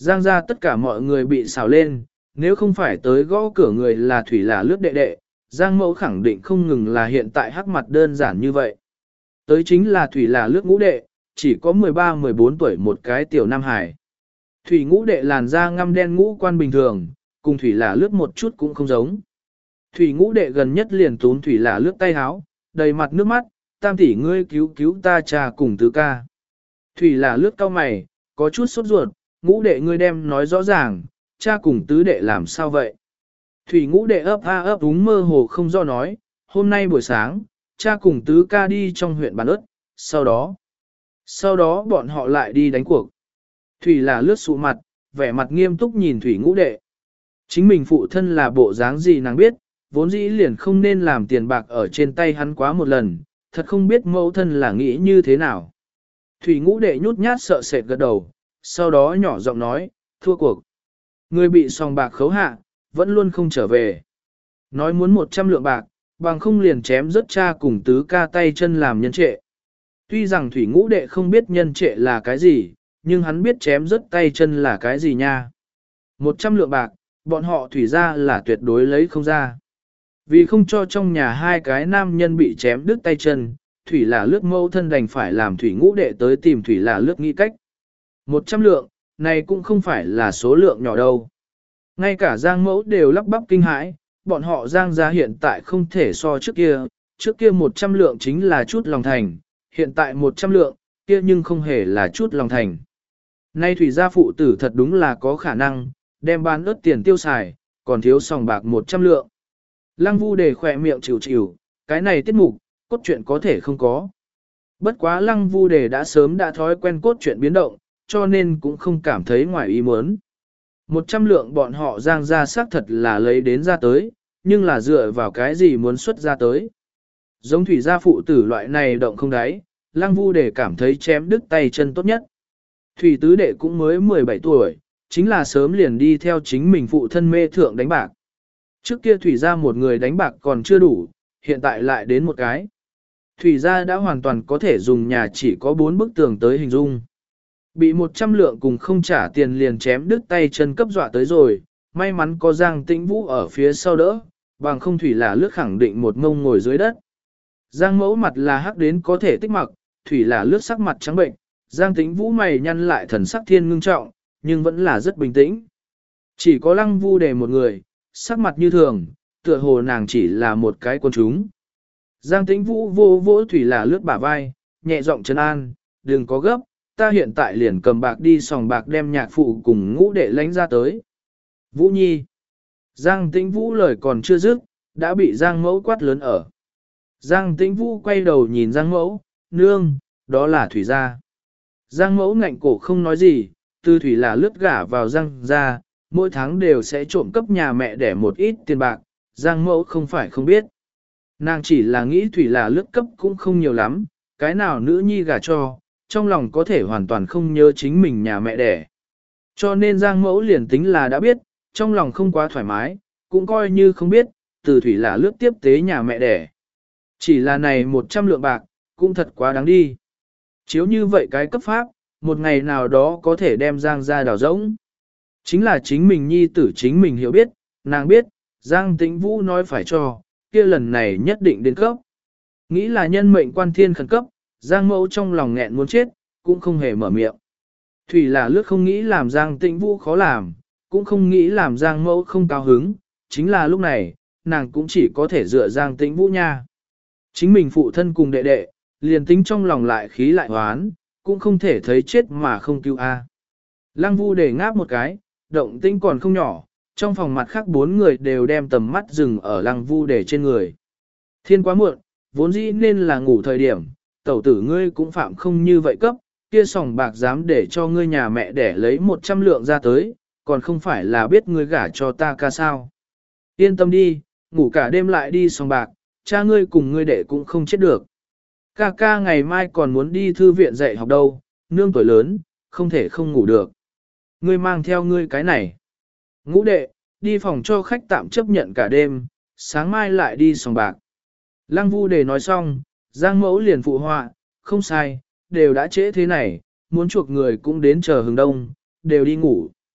Giang ra tất cả mọi người bị xào lên, nếu không phải tới gõ cửa người là thủy là lướt đệ đệ, Giang mẫu khẳng định không ngừng là hiện tại hắc mặt đơn giản như vậy. Tới chính là thủy là lướt ngũ đệ, chỉ có mười ba mười bốn tuổi một cái tiểu nam hải. Thủy ngũ đệ làn da ngăm đen ngũ quan bình thường, cùng thủy là lướt một chút cũng không giống. Thủy ngũ đệ gần nhất liền tún thủy là lướt tay háo, đầy mặt nước mắt, tam tỷ ngươi cứu cứu ta cha cùng tứ ca. Thủy là lướt cao mày, có chút sốt ruột, ngũ đệ ngươi đem nói rõ ràng, cha cùng tứ đệ làm sao vậy? Thủy ngũ đệ ấp a ấp úng mơ hồ không do nói, hôm nay buổi sáng, cha cùng tứ ca đi trong huyện bán ớt, sau đó, sau đó bọn họ lại đi đánh cuộc. Thủy là lướt sụ mặt, vẻ mặt nghiêm túc nhìn thủy ngũ đệ. Chính mình phụ thân là bộ dáng gì nàng biết, vốn dĩ liền không nên làm tiền bạc ở trên tay hắn quá một lần, thật không biết mẫu thân là nghĩ như thế nào. Thủy ngũ đệ nhút nhát sợ sệt gật đầu, sau đó nhỏ giọng nói, thua cuộc. Người bị sòng bạc khấu hạ, vẫn luôn không trở về. Nói muốn một trăm lượng bạc, bằng không liền chém rớt cha cùng tứ ca tay chân làm nhân trệ. Tuy rằng thủy ngũ đệ không biết nhân trệ là cái gì, nhưng hắn biết chém rớt tay chân là cái gì nha. Một trăm lượng bạc, bọn họ thủy ra là tuyệt đối lấy không ra. Vì không cho trong nhà hai cái nam nhân bị chém đứt tay chân, thủy là lướt mâu thân đành phải làm thủy ngũ đệ tới tìm thủy là lướt nghĩ cách. Một trăm lượng, này cũng không phải là số lượng nhỏ đâu. Ngay cả Giang mẫu đều lắp bắp kinh hãi, bọn họ Giang gia hiện tại không thể so trước kia, trước kia một trăm lượng chính là chút lòng thành, hiện tại một trăm lượng, kia nhưng không hề là chút lòng thành. Nay thủy gia phụ tử thật đúng là có khả năng, đem bán ớt tiền tiêu xài, còn thiếu sòng bạc một trăm lượng. Lăng Vu Đề khỏe miệng chịu chịu, cái này tiết mục, cốt truyện có thể không có. Bất quá Lăng Vu Đề đã sớm đã thói quen cốt truyện biến động, cho nên cũng không cảm thấy ngoài ý muốn. Một trăm lượng bọn họ Giang ra xác thật là lấy đến ra tới, nhưng là dựa vào cái gì muốn xuất ra tới. Giống thủy gia phụ tử loại này động không đáy, Lăng Vu Đề cảm thấy chém đứt tay chân tốt nhất. Thủy tứ đệ cũng mới mười bảy tuổi, chính là sớm liền đi theo chính mình phụ thân mê thượng đánh bạc. Trước kia thủy gia một người đánh bạc còn chưa đủ, hiện tại lại đến một cái. Thủy gia đã hoàn toàn có thể dùng nhà chỉ có bốn bức tường tới hình dung. Bị một trăm lượng cùng không trả tiền liền chém đứt tay chân cấp dọa tới rồi, may mắn có Giang Tĩnh Vũ ở phía sau đỡ, bằng không thủy là lướt khẳng định một ngông ngồi dưới đất. Giang mẫu mặt là hắc đến có thể tích mặc, thủy là lướt sắc mặt trắng bệnh, Giang Tĩnh Vũ mày nhăn lại thần sắc thiên ngưng trọng, nhưng vẫn là rất bình tĩnh. Chỉ có Lăng Vu Đề một người, sắc mặt như thường, tựa hồ nàng chỉ là một cái quân chúng. Giang Tĩnh Vũ vô vỗ thủy là lướt bả vai, nhẹ giọng trấn an, đừng có gấp, ta hiện tại liền cầm bạc đi sòng bạc đem nhạc phụ cùng ngũ đệ lánh ra tới. Vũ Nhi. Giang Tĩnh Vũ lời còn chưa dứt, đã bị Giang Mẫu quát lớn ở. Giang Tĩnh Vũ quay đầu nhìn Giang Mẫu, nương, đó là thủy gia. Giang Mẫu ngạnh cổ không nói gì, từ thủy là lướt gả vào Giang gia, mỗi tháng đều sẽ trộm cấp nhà mẹ để một ít tiền bạc, Giang Mẫu không phải không biết. Nàng chỉ là nghĩ thủy là lướt cấp cũng không nhiều lắm, cái nào nữ nhi gả cho, trong lòng có thể hoàn toàn không nhớ chính mình nhà mẹ đẻ. Cho nên Giang Mẫu liền tính là đã biết, trong lòng không quá thoải mái, cũng coi như không biết, từ thủy là lướt tiếp tế nhà mẹ đẻ. Chỉ là này một trăm lượng bạc, cũng thật quá đáng đi. Chiếu như vậy cái cấp pháp, một ngày nào đó có thể đem Giang ra đào rỗng. Chính là chính mình nhi tử chính mình hiểu biết, nàng biết, Giang Tĩnh Vũ nói phải cho, kia lần này nhất định đến cấp. Nghĩ là nhân mệnh quan thiên khẩn cấp, Giang Mẫu trong lòng nghẹn muốn chết, cũng không hề mở miệng. Thủy là lướt không nghĩ làm Giang Tĩnh Vũ khó làm, cũng không nghĩ làm Giang Mẫu không cao hứng, chính là lúc này, nàng cũng chỉ có thể dựa Giang Tĩnh Vũ nha. Chính mình phụ thân cùng đệ đệ, liền tính trong lòng lại khí lại hoán, cũng không thể thấy chết mà không cứu a. Lăng Vu Đề ngáp một cái, động tĩnh còn không nhỏ, trong phòng mặt khác bốn người đều đem tầm mắt dừng ở Lăng Vu Đề trên người. Thiên quá muộn, vốn dĩ nên là ngủ thời điểm, tẩu tử ngươi cũng phạm không như vậy cấp, kia sòng bạc dám để cho ngươi nhà mẹ để lấy một trăm lượng ra tới, còn không phải là biết ngươi gả cho ta ca sao. Yên tâm đi, ngủ cả đêm lại đi sòng bạc, cha ngươi cùng ngươi đệ cũng không chết được. Ca ca ngày mai còn muốn đi thư viện dạy học đâu, nương tuổi lớn, không thể không ngủ được. Ngươi mang theo ngươi cái này. Ngũ đệ, đi phòng cho khách tạm chấp nhận cả đêm, sáng mai lại đi sòng bạc. Lăng Vu Đề nói xong, Giang Mẫu liền phụ họa, không sai, đều đã trễ thế này, muốn chuộc người cũng đến chờ hừng đông, đều đi ngủ.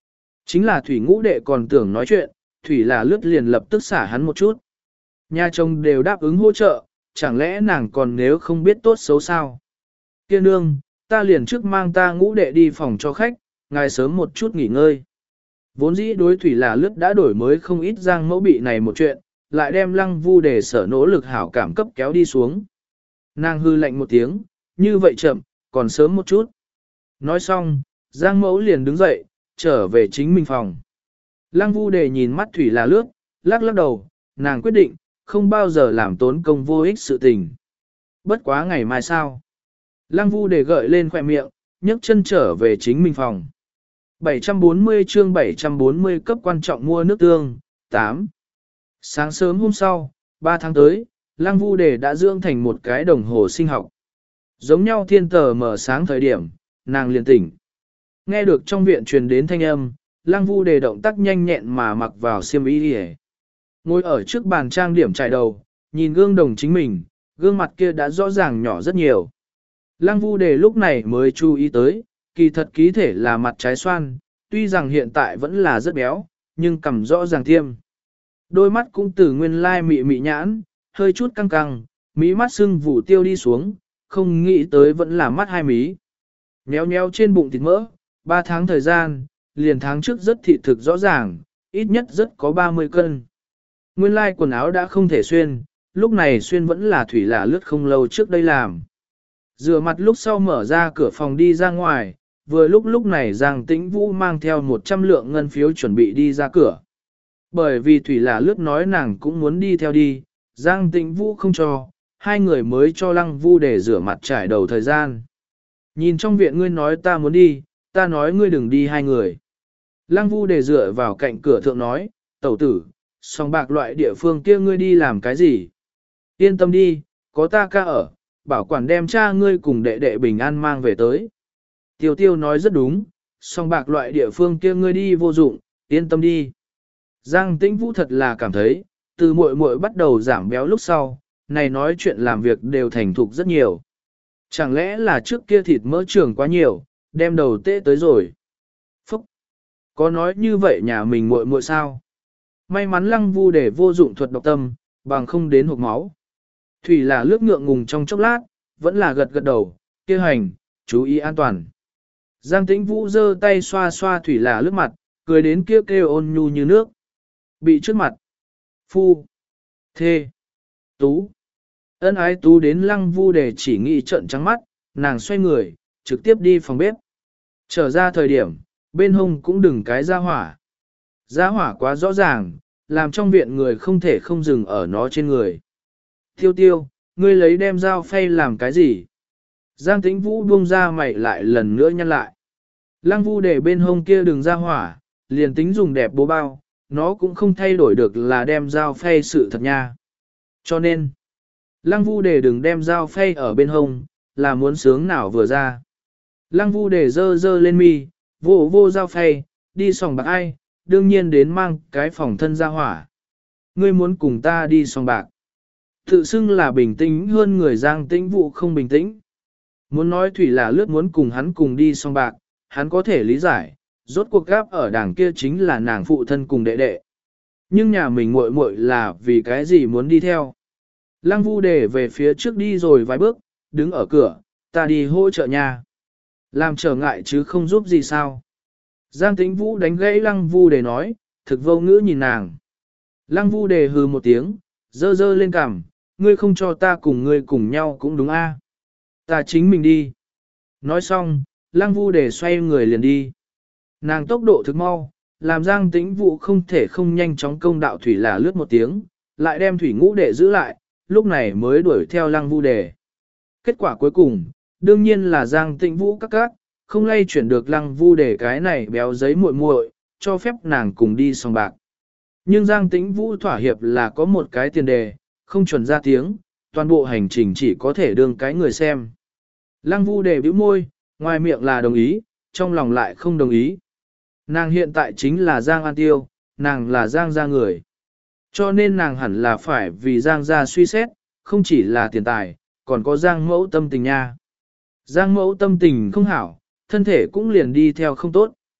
Chính là thủy ngũ đệ còn tưởng nói chuyện, thủy là lướt liền lập tức xả hắn một chút. Nhà chồng đều đáp ứng hỗ trợ, chẳng lẽ nàng còn nếu không biết tốt xấu sao? Kia nương, ta liền trước mang ta ngũ đệ đi phòng cho khách, ngài sớm một chút nghỉ ngơi. Vốn dĩ đối thủy là lướt đã đổi mới không ít giang mẫu bị này một chuyện, lại đem lăng vu để sở nỗ lực hảo cảm cấp kéo đi xuống. Nàng hư lạnh một tiếng, như vậy chậm, còn sớm một chút. Nói xong, giang mẫu liền đứng dậy, trở về chính mình phòng. Lăng vu đề nhìn mắt thủy là lướt, lắc lắc đầu, nàng quyết định, không bao giờ làm tốn công vô ích sự tình. Bất quá ngày mai sao? Lăng vu đề gợi lên khỏe miệng, nhấc chân trở về chính mình phòng. bảy trăm bốn mươi chương bảy trăm bốn mươi cấp quan trọng mua nước tương, tám. Sáng sớm hôm sau, ba tháng tới, Lăng Vu Đề đã dưỡng thành một cái đồng hồ sinh học. Giống nhau thiên tờ mở sáng thời điểm, nàng liền tỉnh. Nghe được trong viện truyền đến thanh âm, Lăng Vu Đề động tác nhanh nhẹn mà mặc vào xiêm y đi. Ngồi ở trước bàn trang điểm trải đầu, nhìn gương đồng chính mình, gương mặt kia đã rõ ràng nhỏ rất nhiều. Lăng Vu Đề lúc này mới chú ý tới, kỳ thật ký thể là mặt trái xoan, tuy rằng hiện tại vẫn là rất béo, nhưng cằm rõ ràng tiêm. Đôi mắt cũng từ nguyên lai mị mị nhãn, hơi chút căng căng, mí mắt sưng vụ tiêu đi xuống, không nghĩ tới vẫn là mắt hai mí. Nhéo nhéo trên bụng thịt mỡ, ba tháng thời gian, liền tháng trước rất thị thực rõ ràng, ít nhất rất có ba mươi cân. Nguyên lai quần áo đã không thể xuyên, lúc này xuyên vẫn là thủy là lướt không lâu trước đây làm. Rửa mặt lúc sau mở ra cửa phòng đi ra ngoài, vừa lúc lúc này Giang Tĩnh Vũ mang theo một trăm lượng ngân phiếu chuẩn bị đi ra cửa. Bởi vì thủy là lướt nói nàng cũng muốn đi theo đi, Giang Tĩnh Vũ không cho, hai người mới cho Lăng Vu để rửa mặt trải đầu thời gian. Nhìn trong viện ngươi nói ta muốn đi, ta nói ngươi đừng đi hai người. Lăng Vu để dựa vào cạnh cửa thượng nói, tẩu tử, song bạc loại địa phương kia ngươi đi làm cái gì? Yên tâm đi, có ta ca ở, bảo quản đem cha ngươi cùng đệ đệ bình an mang về tới. Tiêu tiêu nói rất đúng, song bạc loại địa phương kia ngươi đi vô dụng, yên tâm đi. Giang Tĩnh Vũ thật là cảm thấy, từ muội muội bắt đầu giảm béo lúc sau, này nói chuyện làm việc đều thành thục rất nhiều. Chẳng lẽ là trước kia thịt mỡ trưởng quá nhiều, đem đầu tê tới rồi. Phúc! Có nói như vậy nhà mình muội muội sao? May mắn Lăng Vu để vô dụng thuật độc tâm, bằng không đến hộc máu. Thủy là lướt ngượng ngùng trong chốc lát, vẫn là gật gật đầu, kia hành, chú ý an toàn. Giang Tĩnh Vũ giơ tay xoa xoa thủy là lướt mặt, cười đến kia kêu, kêu ôn nhu như nước. Bị trước mặt. Phu. Thê. Tú. Ân ái Tú đến Lăng Vu để chỉ nghĩ trợn trắng mắt, nàng xoay người, trực tiếp đi phòng bếp. Trở ra thời điểm, bên hông cũng đừng cái ra hỏa. Ra hỏa quá rõ ràng, làm trong viện người không thể không dừng ở nó trên người. Tiêu tiêu, ngươi lấy đem dao phay làm cái gì? Giang Tĩnh Vũ buông ra mày lại lần nữa nhăn lại. Lăng Vu để bên hông kia đừng ra hỏa, liền tính dùng đẹp bố bao, nó cũng không thay đổi được là đem dao phay sự thật nha. Cho nên, Lăng Vu để đừng đem dao phay ở bên hông, là muốn sướng nào vừa ra. Lăng Vu để dơ dơ lên mi, vô vô dao phay, đi sòng bạc ai, đương nhiên đến mang cái phòng thân ra hỏa. Ngươi muốn cùng ta đi sòng bạc. Tự xưng là bình tĩnh hơn người Giang Tĩnh Vũ không bình tĩnh. Muốn nói thủy là lướt muốn cùng hắn cùng đi song bạc, hắn có thể lý giải, rốt cuộc gáp ở đảng kia chính là nàng phụ thân cùng đệ đệ. Nhưng nhà mình muội muội là vì cái gì muốn đi theo. Lăng Vu để về phía trước đi rồi vài bước, đứng ở cửa, ta đi hỗ trợ nhà. Làm trở ngại chứ không giúp gì sao. Giang Tĩnh Vũ đánh gãy Lăng Vu để nói, thực vô ngữ nhìn nàng. Lăng Vu để hừ một tiếng, dơ dơ lên cằm, ngươi không cho ta cùng ngươi cùng nhau cũng đúng a. Ta chính mình đi. Nói xong, Lăng Vu để xoay người liền đi. Nàng tốc độ thực mau, làm Giang Tĩnh Vũ không thể không nhanh chóng công đạo thủy là lướt một tiếng, lại đem thủy ngũ để giữ lại, lúc này mới đuổi theo Lăng Vu để. Kết quả cuối cùng, đương nhiên là Giang Tĩnh Vũ các các, không lay chuyển được Lăng Vu để cái này béo giấy muội muội, cho phép nàng cùng đi sòng bạc. Nhưng Giang Tĩnh Vũ thỏa hiệp là có một cái tiền đề, không chuẩn ra tiếng, toàn bộ hành trình chỉ có thể đương cái người xem. Lăng Vu để bĩu môi, ngoài miệng là đồng ý, trong lòng lại không đồng ý. Nàng hiện tại chính là Giang An Tiêu, nàng là Giang gia người. Cho nên nàng hẳn là phải vì Giang gia suy xét, không chỉ là tiền tài, còn có Giang mẫu tâm tình nha. Giang mẫu tâm tình không hảo, thân thể cũng liền đi theo không tốt.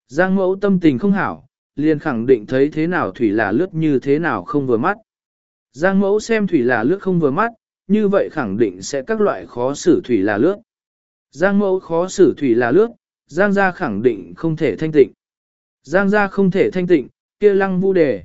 Giang mẫu tâm tình không hảo, liền khẳng định thấy thế nào thủy là lướt như thế nào không vừa mắt. Giang mẫu xem thủy là lướt không vừa mắt, như vậy khẳng định sẽ các loại khó xử thủy là lướt. Giang mẫu khó xử thủy là lướt, Giang gia khẳng định không thể thanh tịnh. Giang gia không thể thanh tịnh, kia lăng vu đề.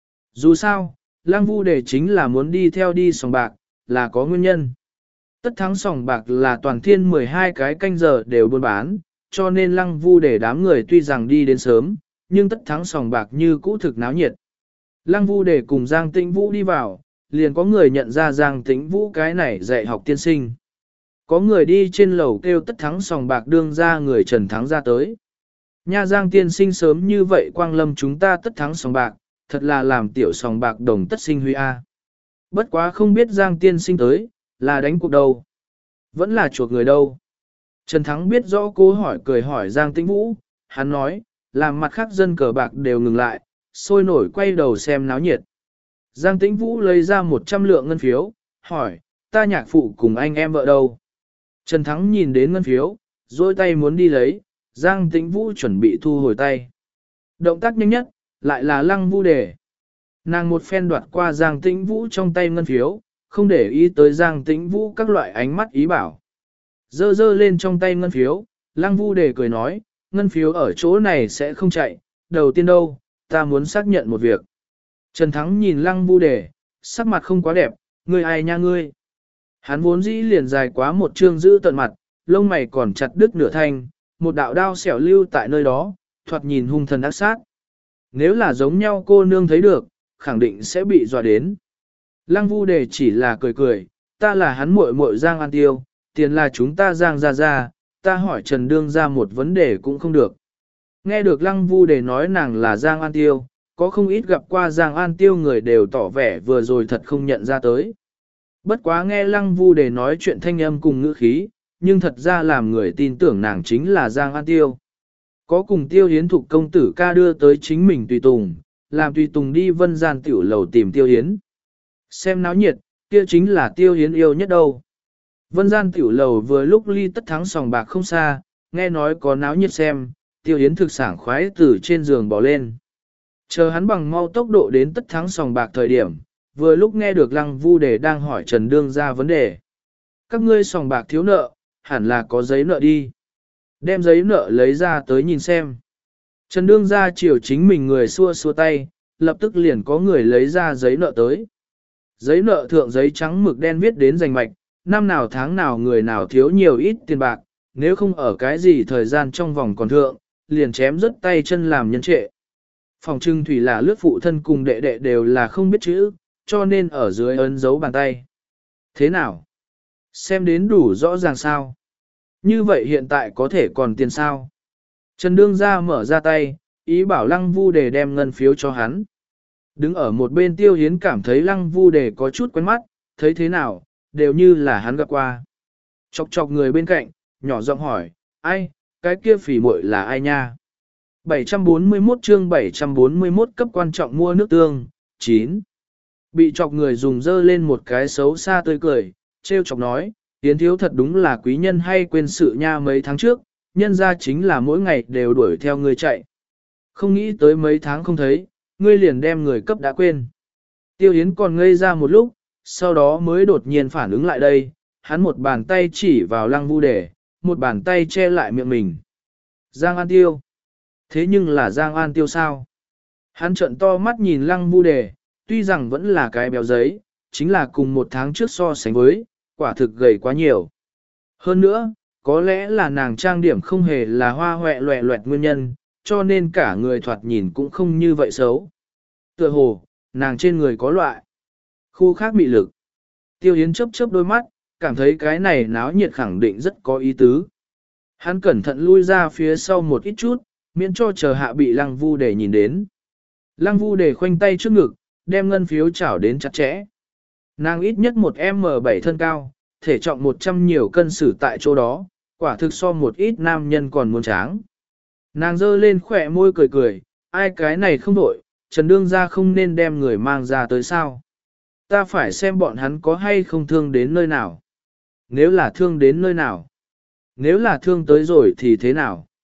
Dù sao, lăng vu đề chính là muốn đi theo đi sòng bạc, là có nguyên nhân. Tất thắng sòng bạc là toàn thiên mười hai cái canh giờ đều buôn bán, cho nên lăng vu đề đám người tuy rằng đi đến sớm, nhưng tất thắng sòng bạc như cũ thực náo nhiệt. Lăng vu đề cùng Giang Tĩnh Vũ đi vào, liền có người nhận ra Giang Tĩnh Vũ cái này dạy học tiên sinh. Có người đi trên lầu kêu tất thắng sòng bạc đương ra người Trần Thắng ra tới. Nha Giang tiên sinh sớm như vậy quang lâm chúng ta tất thắng sòng bạc, thật là làm tiểu sòng bạc đồng tất sinh huy a. Bất quá không biết Giang tiên sinh tới, là đánh cuộc đâu. Vẫn là chuộc người đâu. Trần Thắng biết rõ cô hỏi cười hỏi Giang Tĩnh Vũ, hắn nói, làm mặt khác dân cờ bạc đều ngừng lại, sôi nổi quay đầu xem náo nhiệt. Giang Tĩnh Vũ lấy ra một trăm lượng ngân phiếu, hỏi, ta nhạc phụ cùng anh em vợ đâu? Trần Thắng nhìn đến ngân phiếu, dôi tay muốn đi lấy, Giang Tĩnh Vũ chuẩn bị thu hồi tay. Động tác nhanh nhất, lại là lăng vu đề. Nàng một phen đoạt qua Giang Tĩnh Vũ trong tay ngân phiếu, không để ý tới Giang Tĩnh Vũ các loại ánh mắt ý bảo. Dơ dơ lên trong tay ngân phiếu, lăng vu đề cười nói, ngân phiếu ở chỗ này sẽ không chạy, đầu tiên đâu, ta muốn xác nhận một việc. Trần Thắng nhìn lăng vu đề, sắc mặt không quá đẹp, ngươi ai nha ngươi. Hắn vốn dĩ liền dài quá một chương giữ tận mặt, lông mày còn chặt đứt nửa thanh, một đạo đao xẻo lưu tại nơi đó, thoạt nhìn hung thần ác sát. Nếu là giống nhau cô nương thấy được, khẳng định sẽ bị dọa đến. Lăng vu đề chỉ là cười cười, ta là hắn muội muội Giang An Tiêu, tiền là chúng ta Giang ra ra, ta hỏi Trần Đương ra một vấn đề cũng không được. Nghe được Lăng vu đề nói nàng là Giang An Tiêu, có không ít gặp qua Giang An Tiêu người đều tỏ vẻ vừa rồi thật không nhận ra tới. Bất quá nghe Lăng vu đề nói chuyện thanh âm cùng ngữ khí, nhưng thật ra làm người tin tưởng nàng chính là Giang An Tiêu. Có cùng Tiêu Hiến thuộc công tử ca đưa tới chính mình tùy tùng, làm tùy tùng đi vân gian tiểu lầu tìm Tiêu Hiến. Xem náo nhiệt, kia chính là Tiêu Hiến yêu nhất đâu. Vân gian tiểu lầu vừa lúc ly tất thắng sòng bạc không xa, nghe nói có náo nhiệt xem, Tiêu Hiến thực sảng khoái từ trên giường bỏ lên. Chờ hắn bằng mau tốc độ đến tất thắng sòng bạc thời điểm, vừa lúc nghe được Lăng vu đề đang hỏi Trần Đương ra vấn đề. Các ngươi sòng bạc thiếu nợ, hẳn là có giấy nợ đi. Đem giấy nợ lấy ra tới nhìn xem. Trần Đương ra chiều chính mình người xua xua tay, lập tức liền có người lấy ra giấy nợ tới. Giấy nợ thượng giấy trắng mực đen viết đến rành mạch, năm nào tháng nào người nào thiếu nhiều ít tiền bạc, nếu không ở cái gì thời gian trong vòng còn thượng, liền chém rớt tay chân làm nhân trệ. Phòng trưng thủy là lướt phụ thân cùng đệ đệ đều là không biết chữ, cho nên ở dưới ấn dấu bàn tay. Thế nào? Xem đến đủ rõ ràng sao? Như vậy hiện tại có thể còn tiền sao? Trần Đương ra mở ra tay, ý bảo Lăng vu đề đem ngân phiếu cho hắn. Đứng ở một bên Tiêu Hiến cảm thấy Lăng vu đề có chút quen mắt, thấy thế nào, đều như là hắn gặp qua. Chọc chọc người bên cạnh, nhỏ giọng hỏi, ai, cái kia phỉ muội là ai nha? bảy trăm bốn mươi mốt chương bảy trăm bốn mươi mốt cấp quan trọng mua nước tương, chín. Bị chọc người dùng dơ lên một cái xấu xa tươi cười, trêu chọc nói, Hiến thiếu thật đúng là quý nhân hay quên sự nha mấy tháng trước, nhân ra chính là mỗi ngày đều đuổi theo người chạy. Không nghĩ tới mấy tháng không thấy, ngươi liền đem người cấp đã quên. Tiêu Hiến còn ngây ra một lúc, sau đó mới đột nhiên phản ứng lại đây, hắn một bàn tay chỉ vào Lăng vu đề, một bàn tay che lại miệng mình. Giang An Tiêu. Thế nhưng là Giang An Tiêu sao? Hắn trợn to mắt nhìn Lăng vu đề, tuy rằng vẫn là cái béo giấy, chính là cùng một tháng trước so sánh với, quả thực gầy quá nhiều. Hơn nữa, có lẽ là nàng trang điểm không hề là hoa hoẹ loẹ loẹt nguyên nhân, cho nên cả người thoạt nhìn cũng không như vậy xấu. Tựa hồ, nàng trên người có loại khu khác bị lực. Tiêu Hiến chớp chớp đôi mắt, cảm thấy cái này náo nhiệt khẳng định rất có ý tứ. Hắn cẩn thận lui ra phía sau một ít chút, miễn cho chờ hạ bị Lăng vu đề nhìn đến. Lăng vu đề khoanh tay trước ngực, đem ngân phiếu chảo đến chặt chẽ. Nàng ít nhất một em bảy thân cao, thể trọng một trăm nhiều cân xử tại chỗ đó, quả thực so một ít nam nhân còn muốn tráng. Nàng giơ lên khỏe môi cười cười, ai cái này không đổi, Trần Đương ra không nên đem người mang ra tới sao. Ta phải xem bọn hắn có hay không thương đến nơi nào. Nếu là thương đến nơi nào. Nếu là thương tới rồi thì thế nào.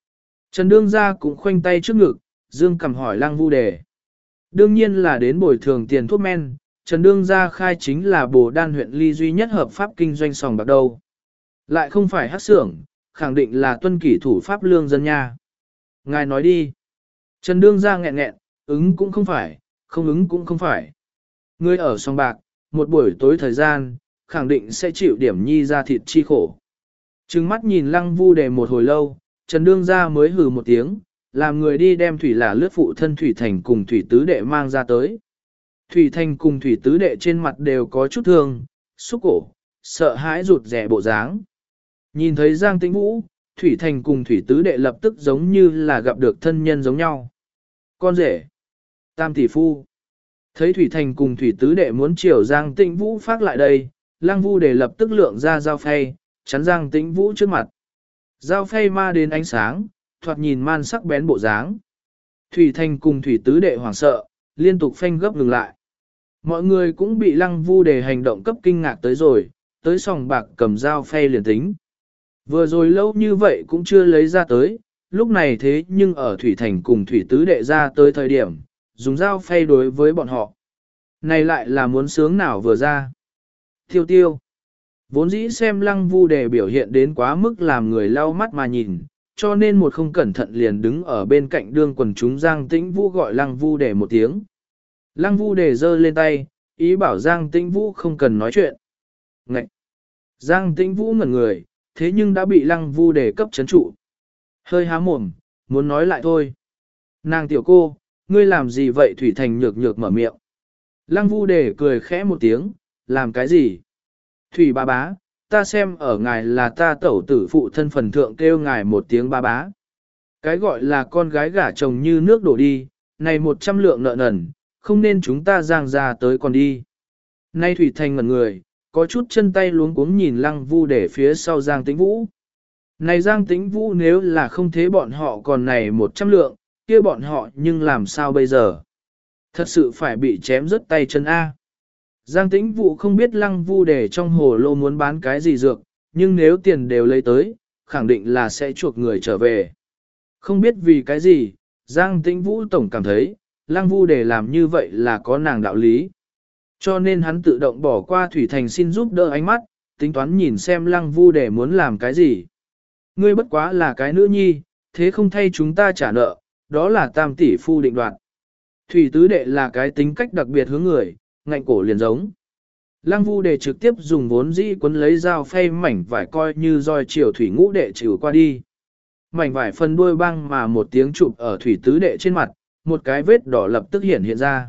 Trần Đương gia cũng khoanh tay trước ngực, dương cầm hỏi Lăng Vu Đề. Đương nhiên là đến bồi thường tiền thuốc men, Trần Đương gia khai chính là Bồ Đan huyện ly duy nhất hợp pháp kinh doanh sòng bạc đâu. Lại không phải hát xưởng, khẳng định là tuân kỷ thủ pháp lương dân nha. Ngài nói đi. Trần Đương gia nghẹn nghẹn, ứng cũng không phải, không ứng cũng không phải. Ngươi ở sòng bạc, một buổi tối thời gian, khẳng định sẽ chịu điểm nhi ra thịt chi khổ. Trừng mắt nhìn Lăng Vu Đề một hồi lâu, Trần Đương gia mới hừ một tiếng, làm người đi đem thủy là lướt phụ thân Thủy Thành cùng Thủy Tứ Đệ mang ra tới. Thủy Thành cùng Thủy Tứ Đệ trên mặt đều có chút thương, xúc cổ, sợ hãi rụt rẻ bộ dáng. Nhìn thấy Giang Tĩnh Vũ, Thủy Thành cùng Thủy Tứ Đệ lập tức giống như là gặp được thân nhân giống nhau. Con rể, Tam tỷ phu. Thấy Thủy Thành cùng Thủy Tứ Đệ muốn chiều Giang Tĩnh Vũ phát lại đây, Lăng Vu Đề lập tức lượng ra dao phay, chắn Giang Tĩnh Vũ trước mặt. Dao phay ma đến ánh sáng, thoạt nhìn man sắc bén bộ dáng. Thủy Thành cùng Thủy Tứ Đệ hoảng sợ, liên tục phanh gấp ngừng lại. Mọi người cũng bị Lăng Vu Đề hành động cấp kinh ngạc tới rồi, tới sòng bạc cầm dao phay liền tính. Vừa rồi lâu như vậy cũng chưa lấy ra tới, lúc này thế nhưng ở Thủy Thành cùng Thủy Tứ Đệ ra tới thời điểm, dùng dao phay đối với bọn họ. Này lại là muốn sướng nào vừa ra. Tiêu tiêu. Vốn dĩ xem Lăng Vu Đề biểu hiện đến quá mức làm người lau mắt mà nhìn, cho nên một không cẩn thận liền đứng ở bên cạnh đương quần chúng Giang Tĩnh Vũ gọi Lăng Vu Đề một tiếng. Lăng Vu Đề giơ lên tay, ý bảo Giang Tĩnh Vũ không cần nói chuyện. Ngậy! Giang Tĩnh Vũ ngẩn người, thế nhưng đã bị Lăng Vu Đề cấp chấn trụ. Hơi há mồm, muốn nói lại thôi. Nàng tiểu cô, ngươi làm gì vậy? Thủy Thành nhược nhược mở miệng. Lăng Vu Đề cười khẽ một tiếng, làm cái gì? Thủy ba bá, ta xem ở ngài là ta tẩu tử phụ thân phần thượng kêu ngài một tiếng ba bá. Cái gọi là con gái gả chồng như nước đổ đi, này một trăm lượng nợ nần, không nên chúng ta giang ra tới còn đi. Nay Thủy Thành ngẩn người, có chút chân tay luống cuống nhìn Lăng Vu Đề phía sau Giang Tĩnh Vũ. Này Giang Tĩnh Vũ nếu là không thế bọn họ còn này một trăm lượng, kia bọn họ nhưng làm sao bây giờ? Thật sự phải bị chém rớt tay chân A. Giang Tĩnh Vũ không biết Lăng Vu Đề trong hồ lô muốn bán cái gì dược, nhưng nếu tiền đều lấy tới, khẳng định là sẽ chuộc người trở về. Không biết vì cái gì, Giang Tĩnh Vũ tổng cảm thấy, Lăng Vu Đề làm như vậy là có nàng đạo lý. Cho nên hắn tự động bỏ qua Thủy Thành xin giúp đỡ ánh mắt, tính toán nhìn xem Lăng Vu Đề muốn làm cái gì. Ngươi bất quá là cái nữ nhi, thế không thay chúng ta trả nợ, đó là tam tỷ phu định đoạt. Thủy Tứ Đệ là cái tính cách đặc biệt hướng người, ngạnh cổ liền giống. Lăng Vu Đề trực tiếp dùng vốn dĩ quấn lấy dao phay mảnh vải coi như roi chiều Thủy Ngũ Đệ chịu qua đi. Mảnh vải phần đuôi băng mà một tiếng chụp ở Thủy Tứ Đệ trên mặt, một cái vết đỏ lập tức hiện hiện ra.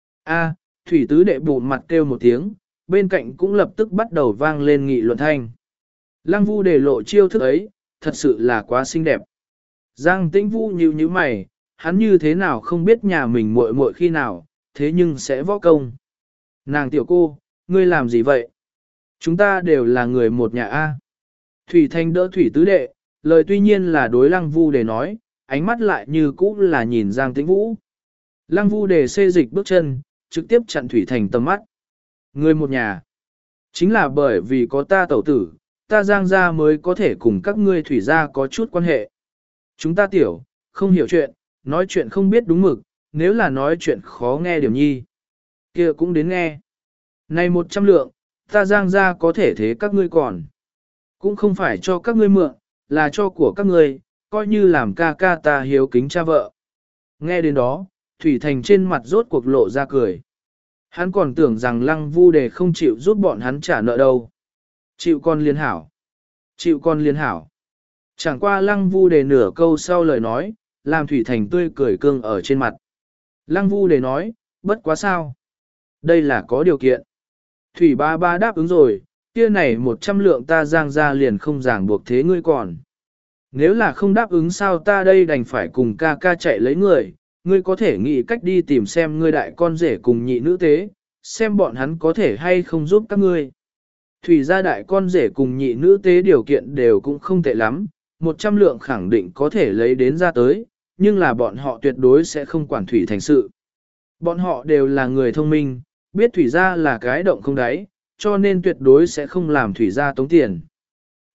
A, Thủy Tứ Đệ bụng mặt kêu một tiếng, bên cạnh cũng lập tức bắt đầu vang lên nghị luận thanh. Lăng Vu Đề lộ chiêu thức ấy, thật sự là quá xinh đẹp. Giang Tĩnh Vũ nhíu nhíu mày, hắn như thế nào không biết nhà mình muội muội khi nào, thế nhưng sẽ võ công. Nàng tiểu cô, ngươi làm gì vậy? Chúng ta đều là người một nhà A. Thủy Thành đỡ Thủy Tứ Đệ, lời tuy nhiên là đối Lăng Vu Đề nói, ánh mắt lại như cũ là nhìn Giang Tĩnh Vũ. Lăng Vu Đề xê dịch bước chân, trực tiếp chặn Thủy Thành tầm mắt. Người một nhà. Chính là bởi vì có ta tẩu tử, ta Giang gia mới có thể cùng các ngươi Thủy gia có chút quan hệ. Chúng ta tiểu, không hiểu chuyện, nói chuyện không biết đúng mực, nếu là nói chuyện khó nghe điểm nhi. Kia cũng đến nghe. Này một trăm lượng, ta Giang gia có thể thế các ngươi còn. Cũng không phải cho các ngươi mượn, là cho của các ngươi, coi như làm ca ca ta hiếu kính cha vợ. Nghe đến đó, Thủy Thành trên mặt rốt cuộc lộ ra cười. Hắn còn tưởng rằng Lăng Vu Đề không chịu giúp bọn hắn trả nợ đâu. Chịu con liên hảo. Chịu con liên hảo. Chẳng qua Lăng Vu Đề nửa câu sau lời nói, làm Thủy Thành tươi cười cương ở trên mặt. Lăng Vu Đề nói, bất quá sao. Đây là có điều kiện. Thủy ba ba đáp ứng rồi, kia này một trăm lượng ta Giang ra liền không ràng buộc thế ngươi còn. Nếu là không đáp ứng sao ta đây đành phải cùng ca ca chạy lấy người, ngươi có thể nghĩ cách đi tìm xem ngươi đại con rể cùng nhị nữ tế, xem bọn hắn có thể hay không giúp các ngươi. Thủy gia đại con rể cùng nhị nữ tế điều kiện đều cũng không tệ lắm, một trăm lượng khẳng định có thể lấy đến ra tới, nhưng là bọn họ tuyệt đối sẽ không quản Thủy Thành sự. Bọn họ đều là người thông minh, biết Thủy gia là cái động không đáy, cho nên tuyệt đối sẽ không làm Thủy gia tống tiền.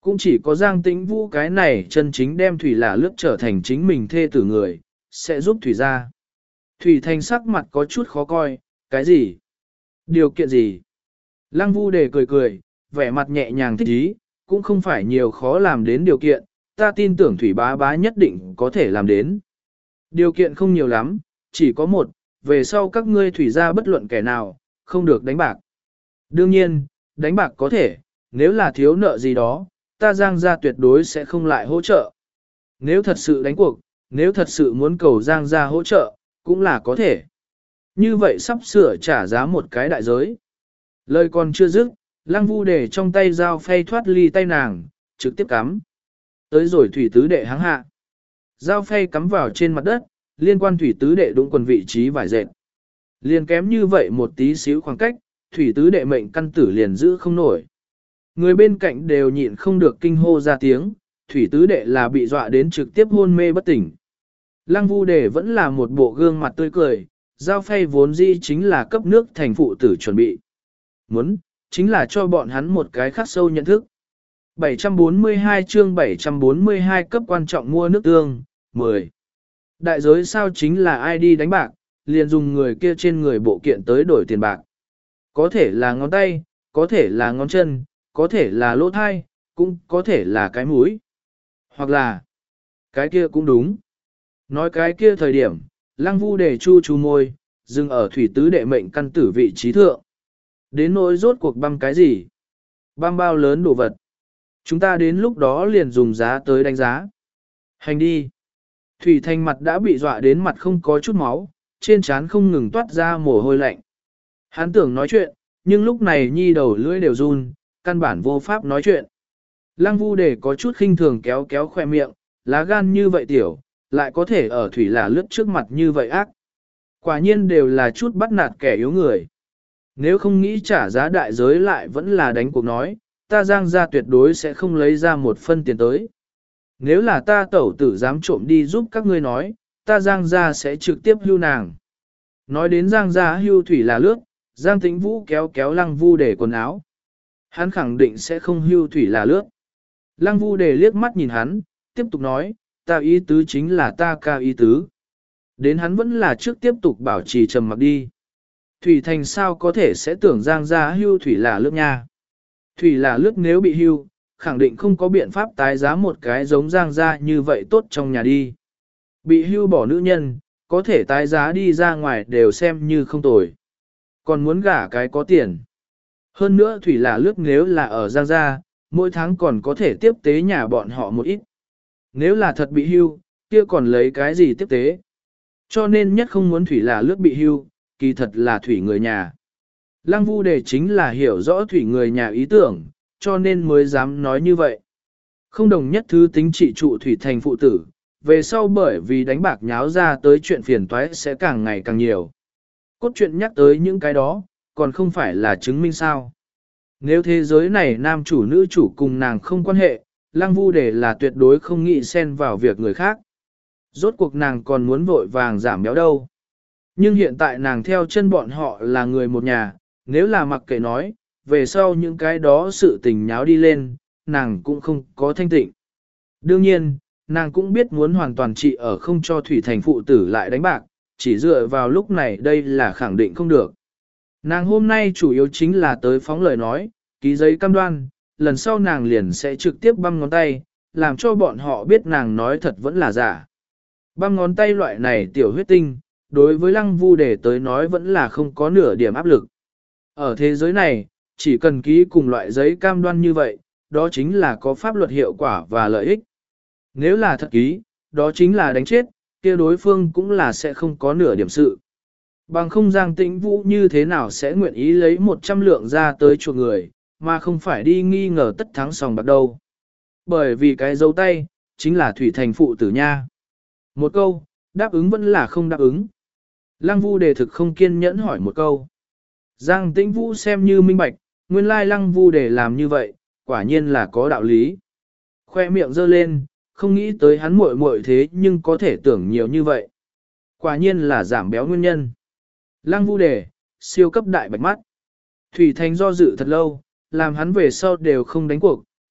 Cũng chỉ có Giang Tĩnh Vũ cái này chân chính đem Thủy là lướt trở thành chính mình thê tử người, sẽ giúp Thủy ra. Thủy Thành sắc mặt có chút khó coi, cái gì? Điều kiện gì? Lăng Vu Đề cười cười, vẻ mặt nhẹ nhàng thích ý, cũng không phải nhiều khó làm đến điều kiện, ta tin tưởng Thủy bá bá nhất định có thể làm đến. Điều kiện không nhiều lắm, chỉ có một, về sau các ngươi Thủy ra bất luận kẻ nào, không được đánh bạc. Đương nhiên, đánh bạc có thể, nếu là thiếu nợ gì đó, ta Giang gia tuyệt đối sẽ không lại hỗ trợ. Nếu thật sự đánh cuộc, nếu thật sự muốn cầu Giang gia hỗ trợ, cũng là có thể. Như vậy sắp sửa trả giá một cái đại giới. Lời còn chưa dứt, Lăng Vu Đề trong tay dao phay thoát ly tay nàng, trực tiếp cắm. Tới rồi thủy tứ đệ háng hạ. Dao phay cắm vào trên mặt đất, liên quan thủy tứ đệ đúng quần vị trí vải dệt. Liền kém như vậy một tí xíu khoảng cách, thủy tứ đệ mệnh căn tử liền giữ không nổi. Người bên cạnh đều nhịn không được kinh hô ra tiếng, thủy tứ đệ là bị dọa đến trực tiếp hôn mê bất tỉnh. Lăng Vu Đề vẫn là một bộ gương mặt tươi cười, dao phay vốn dĩ chính là cấp nước thành phụ tử chuẩn bị. Muốn, chính là cho bọn hắn một cái khắc sâu nhận thức. bảy trăm bốn mươi hai chương bảy trăm bốn mươi hai cấp quan trọng mua nước tương, mười. Đại giới sao chính là ai đi đánh bạc, liền dùng người kia trên người bộ kiện tới đổi tiền bạc. Có thể là ngón tay, có thể là ngón chân, có thể là lỗ thai, cũng có thể là cái mũi. Hoặc là, cái kia cũng đúng. Nói cái kia thời điểm, Lăng Vu Đề chu chu môi, dừng ở thủy tứ đệ mệnh căn tử vị trí thượng. Đến nỗi rốt cuộc băm cái gì? Băm bao lớn đồ vật. Chúng ta đến lúc đó liền dùng giá tới đánh giá. Hành đi. Thủy Thành mặt đã bị dọa đến mặt không có chút máu, trên trán không ngừng toát ra mồ hôi lạnh. Hắn tưởng nói chuyện, nhưng lúc này nhi đầu lưỡi đều run, căn bản vô pháp nói chuyện. Lăng Vu Đề có chút khinh thường kéo kéo khoe miệng, lá gan như vậy tiểu, lại có thể ở thủy là lướt trước mặt như vậy ác. Quả nhiên đều là chút bắt nạt kẻ yếu người. Nếu không nghĩ trả giá đại giới lại vẫn là đánh cuộc nói, ta Giang gia tuyệt đối sẽ không lấy ra một phân tiền tới. Nếu là ta tẩu tử dám trộm đi giúp các ngươi nói, ta Giang gia sẽ trực tiếp hưu nàng. Nói đến Giang gia hưu thủy là lướt, Giang Tĩnh Vũ kéo kéo Lăng Vu Đề quần áo. Hắn khẳng định sẽ không hưu thủy là lướt. Lăng Vu Đề liếc mắt nhìn hắn, tiếp tục nói, ta ý tứ chính là ta ca ý tứ. Đến hắn vẫn là trước tiếp tục bảo trì trầm mặc đi. Thủy Thành sao có thể sẽ tưởng Giang gia hưu thủy là lướt nha. Thủy là lướt nếu bị hưu, khẳng định không có biện pháp tái giá một cái giống Giang gia như vậy tốt trong nhà đi. Bị hưu bỏ nữ nhân, có thể tái giá đi ra ngoài đều xem như không tồi. Còn muốn gả cái có tiền. Hơn nữa thủy là lướt nếu là ở Giang gia, mỗi tháng còn có thể tiếp tế nhà bọn họ một ít. Nếu là thật bị hưu, kia còn lấy cái gì tiếp tế. Cho nên nhất không muốn thủy là lướt bị hưu, kỳ thật là thủy người nhà. Lăng Vu Đề chính là hiểu rõ thủy người nhà ý tưởng, cho nên mới dám nói như vậy. Không đồng nhất thứ tính trị trụ thủy thành phụ tử, về sau bởi vì đánh bạc nháo ra tới chuyện phiền toái sẽ càng ngày càng nhiều. Cốt truyện nhắc tới những cái đó, còn không phải là chứng minh sao. Nếu thế giới này nam chủ nữ chủ cùng nàng không quan hệ, Lăng Vu Đề là tuyệt đối không nghĩ xen vào việc người khác. Rốt cuộc nàng còn muốn vội vàng giảm béo đâu. Nhưng hiện tại nàng theo chân bọn họ là người một nhà, nếu là mặc kệ nói, về sau những cái đó sự tình nháo đi lên, nàng cũng không có thanh tịnh. Đương nhiên, nàng cũng biết muốn hoàn toàn trị ở không cho Thủy Thành phụ tử lại đánh bạc, chỉ dựa vào lúc này đây là khẳng định không được. Nàng hôm nay chủ yếu chính là tới phóng lời nói, ký giấy cam đoan, lần sau nàng liền sẽ trực tiếp băm ngón tay, làm cho bọn họ biết nàng nói thật vẫn là giả. Băm ngón tay loại này tiểu huyết tinh, đối với Lăng Vu Đề tới nói vẫn là không có nửa điểm áp lực. Ở thế giới này, chỉ cần ký cùng loại giấy cam đoan như vậy, đó chính là có pháp luật hiệu quả và lợi ích. Nếu là thật ký, đó chính là đánh chết, kia đối phương cũng là sẽ không có nửa điểm sự. Bằng không Giang Tĩnh Vũ như thế nào sẽ nguyện ý lấy một trăm lượng ra tới chuộc người, mà không phải đi nghi ngờ tất thắng sòng bạc đâu. Bởi vì cái dấu tay, chính là Thủy Thành phụ tử nha. Một câu, đáp ứng vẫn là không đáp ứng. Lăng Vu Đề thực không kiên nhẫn hỏi một câu. Giang Tĩnh Vũ xem như minh bạch, nguyên lai Lăng Vu Đề làm như vậy, quả nhiên là có đạo lý. Khoe miệng giơ lên, không nghĩ tới hắn muội muội thế nhưng có thể tưởng nhiều như vậy. Quả nhiên là giảm béo nguyên nhân. Lăng Vu Đề, siêu cấp đại bạch mắt. Thủy Thành do dự thật lâu, làm hắn về sau đều không đánh cuộc,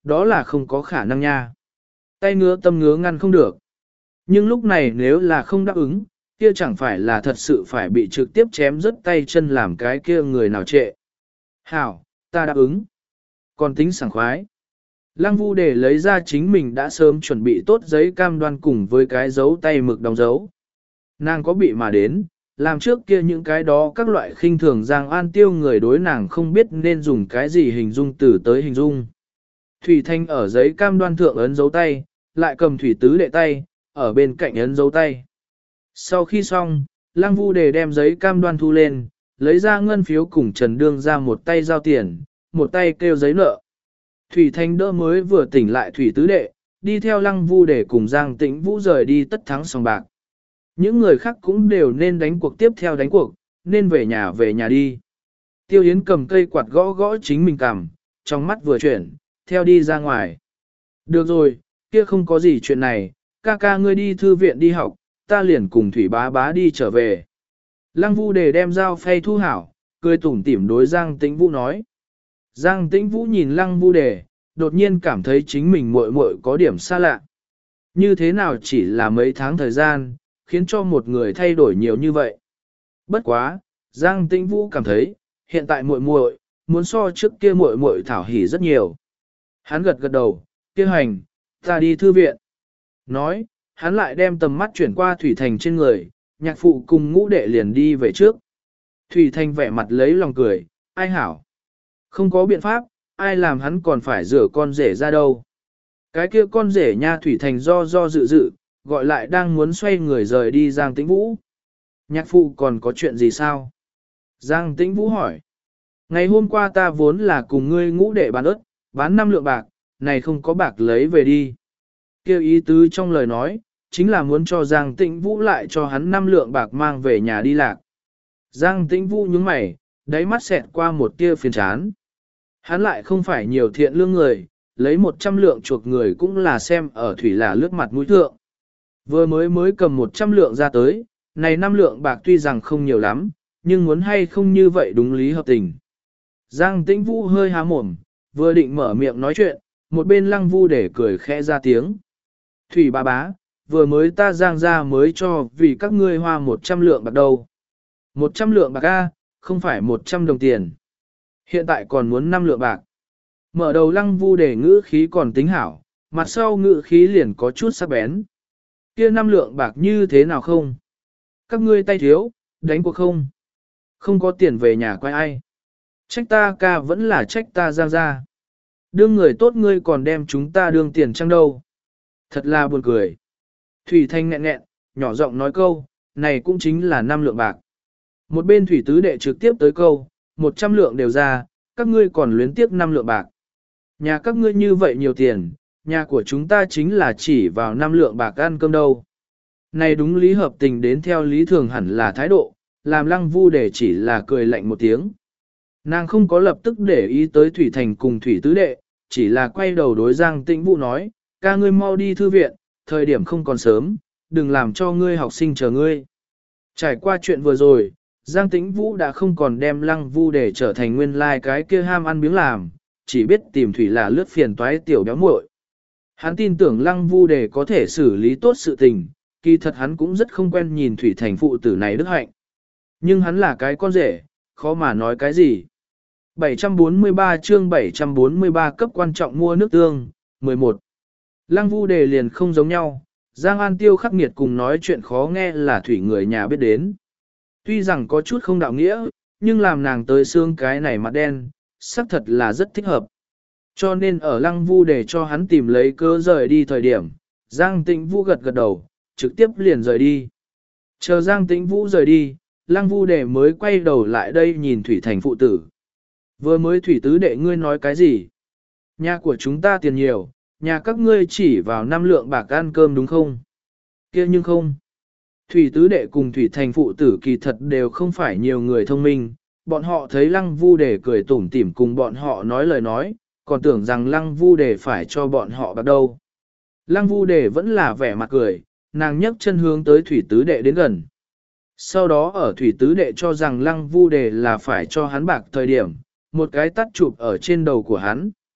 đó là không có khả năng nha. Tay ngứa tâm ngứa ngăn không được. Nhưng lúc này nếu là không đáp ứng, kia chẳng phải là thật sự phải bị trực tiếp chém rớt tay chân làm cái kia người nào trệ. Hảo, ta đáp ứng. Còn tính sảng khoái. Lăng Vu để lấy ra chính mình đã sớm chuẩn bị tốt giấy cam đoan cùng với cái dấu tay mực đóng dấu. Nàng có bị mà đến, làm trước kia những cái đó các loại khinh thường Giang An Tiêu người đối nàng không biết nên dùng cái gì hình dung từ tới hình dung. Thủy Thanh ở giấy cam đoan thượng ấn dấu tay, lại cầm thủy tứ đệ tay, ở bên cạnh ấn dấu tay. Sau khi xong, Lăng Vu đề đem giấy cam đoan thu lên, lấy ra ngân phiếu cùng Trần Đương ra một tay giao tiền, một tay kêu giấy nợ. Thủy Thanh đỡ mới vừa tỉnh lại thủy tứ đệ, đi theo Lăng Vu đề cùng Giang Tĩnh Vũ rời đi tất thắng sòng bạc. Những người khác cũng đều nên đánh cuộc tiếp theo đánh cuộc, nên về nhà về nhà đi. Tiêu Yến cầm cây quạt gõ gõ chính mình cằm, trong mắt vừa chuyển, theo đi ra ngoài. Được rồi, kia không có gì chuyện này, ca ca ngươi đi thư viện đi học, ta liền cùng Thủy bá bá đi trở về. Lăng Vu đề đem dao phay thu hảo, cười tủm tỉm đối Giang Tĩnh Vũ nói. Giang Tĩnh Vũ nhìn Lăng Vu đề, đột nhiên cảm thấy chính mình muội muội có điểm xa lạ. Như thế nào chỉ là mấy tháng thời gian, khiến cho một người thay đổi nhiều như vậy. Bất quá, Giang Tĩnh Vũ cảm thấy, hiện tại muội muội muốn so trước kia muội muội thảo hỉ rất nhiều. Hắn gật gật đầu, kia hành, ta đi thư viện. Nói, hắn lại đem tầm mắt chuyển qua Thủy Thành trên người, nhạc phụ cùng ngũ đệ liền đi về trước. Thủy Thành vẻ mặt lấy lòng cười, ai hảo. Không có biện pháp, ai làm hắn còn phải rửa con rể ra đâu. Cái kia con rể nha Thủy Thành do do dự dự, gọi lại đang muốn xoay người rời đi Giang Tĩnh Vũ. Nhạc phụ còn có chuyện gì sao? Giang Tĩnh Vũ hỏi. Ngày hôm qua ta vốn là cùng ngươi ngũ đệ bán ớt, bán năm lượng bạc, này không có bạc lấy về đi. Kêu ý tứ trong lời nói, chính là muốn cho Giang Tĩnh Vũ lại cho hắn năm lượng bạc mang về nhà đi lạc. Giang Tĩnh Vũ nhướng mày, đáy mắt xẹt qua một tia phiền chán. Hắn lại không phải nhiều thiện lương người, lấy một trăm lượng chuộc người cũng là xem ở thủy là lướt mặt mũi thượng. Vừa mới mới cầm một trăm lượng ra tới, này năm lượng bạc tuy rằng không nhiều lắm, nhưng muốn hay không như vậy đúng lý hợp tình. Giang Tĩnh Vũ hơi há mồm, vừa định mở miệng nói chuyện, một bên Lăng Vu để cười khẽ ra tiếng. Thủy bà bá, vừa mới ta Giang ra mới cho vì các ngươi hoa một trăm lượng bạc đâu. Một trăm lượng bạc A, không phải một trăm đồng tiền. Hiện tại còn muốn năm lượng bạc. Mở đầu Lăng Vu để ngữ khí còn tính hảo, mặt sau ngữ khí liền có chút sắc bén. Kia năm lượng bạc như thế nào không? Các ngươi tay thiếu, đánh cuộc không? Không có tiền về nhà quay ai? Trách ta ca vẫn là trách ta Giang ra. Đương người tốt ngươi còn đem chúng ta đương tiền chăng đâu? Thật là buồn cười. Thủy Thanh nghẹn nghẹn, nhỏ giọng nói câu, này cũng chính là năm lượng bạc. Một bên Thủy Tứ Đệ trực tiếp tới câu, một trăm lượng đều ra, các ngươi còn luyến tiếc năm lượng bạc. Nhà các ngươi như vậy nhiều tiền, nhà của chúng ta chính là chỉ vào năm lượng bạc ăn cơm đâu. Này đúng lý hợp tình đến theo lý thường hẳn là thái độ, làm Lăng Vu để chỉ là cười lạnh một tiếng. Nàng không có lập tức để ý tới Thủy Thành cùng Thủy Tứ Đệ, chỉ là quay đầu đối Giang Tĩnh Vũ nói, ca ngươi mau đi thư viện, thời điểm không còn sớm, đừng làm cho ngươi học sinh chờ ngươi. Trải qua chuyện vừa rồi, Giang Tĩnh Vũ đã không còn đem Lăng Vu để trở thành nguyên lai like cái kia ham ăn miếng làm, chỉ biết tìm Thủy là lướt phiền toái tiểu béo muội. Hắn tin tưởng Lăng Vu để có thể xử lý tốt sự tình, kỳ thật hắn cũng rất không quen nhìn Thủy Thành phụ tử này đức hạnh. Nhưng hắn là cái con rể, khó mà nói cái gì. bảy trăm bốn mươi ba chương bảy trăm bốn mươi ba cấp quan trọng mua nước tương, mười một. Lăng Vu đề liền không giống nhau, Giang An Tiêu khắc nghiệt cùng nói chuyện khó nghe là Thủy người nhà biết đến. Tuy rằng có chút không đạo nghĩa, nhưng làm nàng tới xương cái này mặt đen, xác thật là rất thích hợp. Cho nên ở Lăng Vu để cho hắn tìm lấy cơ rời đi thời điểm, Giang Tĩnh Vũ gật gật đầu, trực tiếp liền rời đi. Chờ Giang Tĩnh Vũ rời đi, Lăng Vu để mới quay đầu lại đây nhìn Thủy Thành phụ tử. Vừa mới Thủy Tứ Đệ ngươi nói cái gì? Nhà của chúng ta tiền nhiều, nhà các ngươi chỉ vào năm lượng bạc ăn cơm đúng không? Kia nhưng không. Thủy Tứ Đệ cùng Thủy Thành phụ tử kỳ thật đều không phải nhiều người thông minh, bọn họ thấy Lăng Vu để cười tủm tỉm cùng bọn họ nói lời nói, còn tưởng rằng Lăng Vu để phải cho bọn họ bạc đâu. Lăng Vu để vẫn là vẻ mặt cười, nàng nhấc chân hướng tới Thủy Tứ Đệ đến gần. Sau đó ở Thủy Tứ Đệ cho rằng Lăng Vu để là phải cho hắn bạc thời điểm, một cái tắt chụp ở trên đầu của hắn.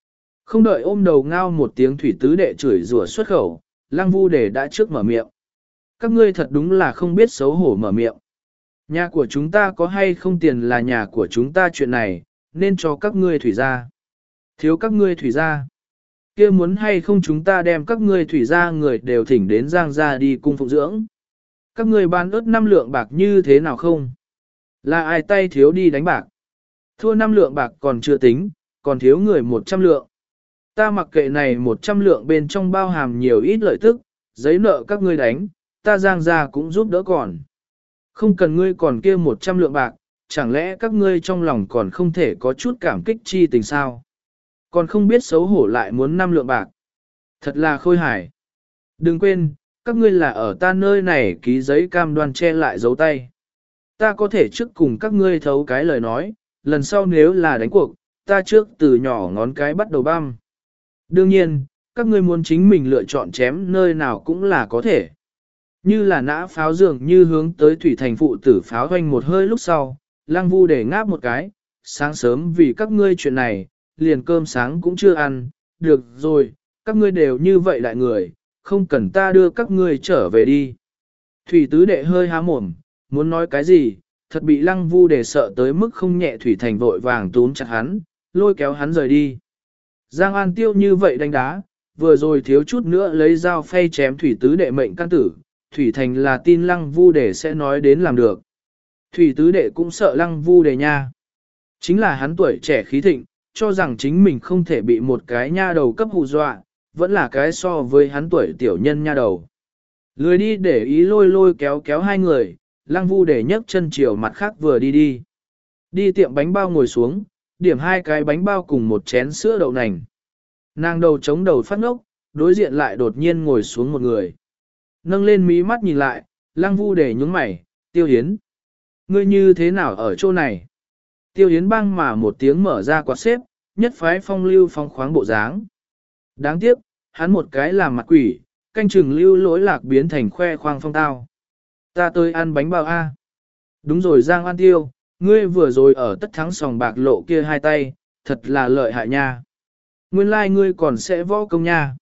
Không đợi ôm đầu ngao một tiếng thủy tứ đệ chửi rủa xuất khẩu, Lăng Vu Đề đã trước mở miệng. Các ngươi thật đúng là không biết xấu hổ mở miệng. Nhà của chúng ta có hay không tiền là nhà của chúng ta chuyện này, nên cho các ngươi thủy ra. Thiếu các ngươi thủy ra. Kia muốn hay không chúng ta đem các ngươi thủy ra người đều thỉnh đến Giang gia đi cung phụng dưỡng. Các ngươi bán ớt năm lượng bạc như thế nào không? Là ai tay thiếu đi đánh bạc? Thua năm lượng bạc còn chưa tính, còn thiếu người một trăm lượng. Ta mặc kệ này một trăm lượng bên trong bao hàm nhiều ít lợi tức, giấy nợ các ngươi đánh, ta Giang gia cũng giúp đỡ còn. Không cần ngươi còn kia một trăm lượng bạc, chẳng lẽ các ngươi trong lòng còn không thể có chút cảm kích chi tình sao? Còn không biết xấu hổ lại muốn năm lượng bạc. Thật là khôi hài. Đừng quên, các ngươi là ở ta nơi này ký giấy cam đoan che lại dấu tay. Ta có thể trước cùng các ngươi thấu cái lời nói, lần sau nếu là đánh cuộc, ta trước từ nhỏ ngón cái bắt đầu băm. Đương nhiên, các ngươi muốn chính mình lựa chọn chém nơi nào cũng là có thể. Như là nã pháo dường như hướng tới thủy thành phụ tử pháo hoanh một hơi lúc sau, Lăng Vu để ngáp một cái, sáng sớm vì các ngươi chuyện này, liền cơm sáng cũng chưa ăn, được rồi, các ngươi đều như vậy lại người, không cần ta đưa các ngươi trở về đi. Thủy tứ đệ hơi há mồm, muốn nói cái gì, thật bị Lăng Vu để sợ tới mức không nhẹ thủy thành vội vàng túm chặt hắn, lôi kéo hắn rời đi. Giang An Tiêu như vậy đánh đá, vừa rồi thiếu chút nữa lấy dao phay chém thủy tứ đệ mệnh căn tử, thủy thành là tin Lăng Vu để sẽ nói đến làm được. Thủy tứ đệ cũng sợ Lăng Vu để nha. Chính là hắn tuổi trẻ khí thịnh, cho rằng chính mình không thể bị một cái nha đầu cấp hù dọa, vẫn là cái so với hắn tuổi tiểu nhân nha đầu. Lười đi để ý lôi lôi kéo kéo hai người, Lăng Vu để nhấc chân chiều mặt khác vừa đi đi. Đi tiệm bánh bao ngồi xuống, điểm hai cái bánh bao cùng một chén sữa đậu nành. Nàng đầu chống đầu phát ngốc, đối diện lại đột nhiên ngồi xuống một người. Nâng lên mí mắt nhìn lại, Lăng Vu để nhúng mày, Tiêu Hiến. Ngươi như thế nào ở chỗ này? Tiêu Hiến băng mà một tiếng mở ra quạt xếp, nhất phái phong lưu phong khoáng bộ dáng. Đáng tiếc, hắn một cái làm mặt quỷ, canh chừng lưu lỗi lạc biến thành khoe khoang phong tao. Ta tới ăn bánh bao A. Đúng rồi Giang An Tiêu, ngươi vừa rồi ở tất thắng sòng bạc lộ kia hai tay, thật là lợi hại nha. Nguyên lai like ngươi còn sẽ võ công nha.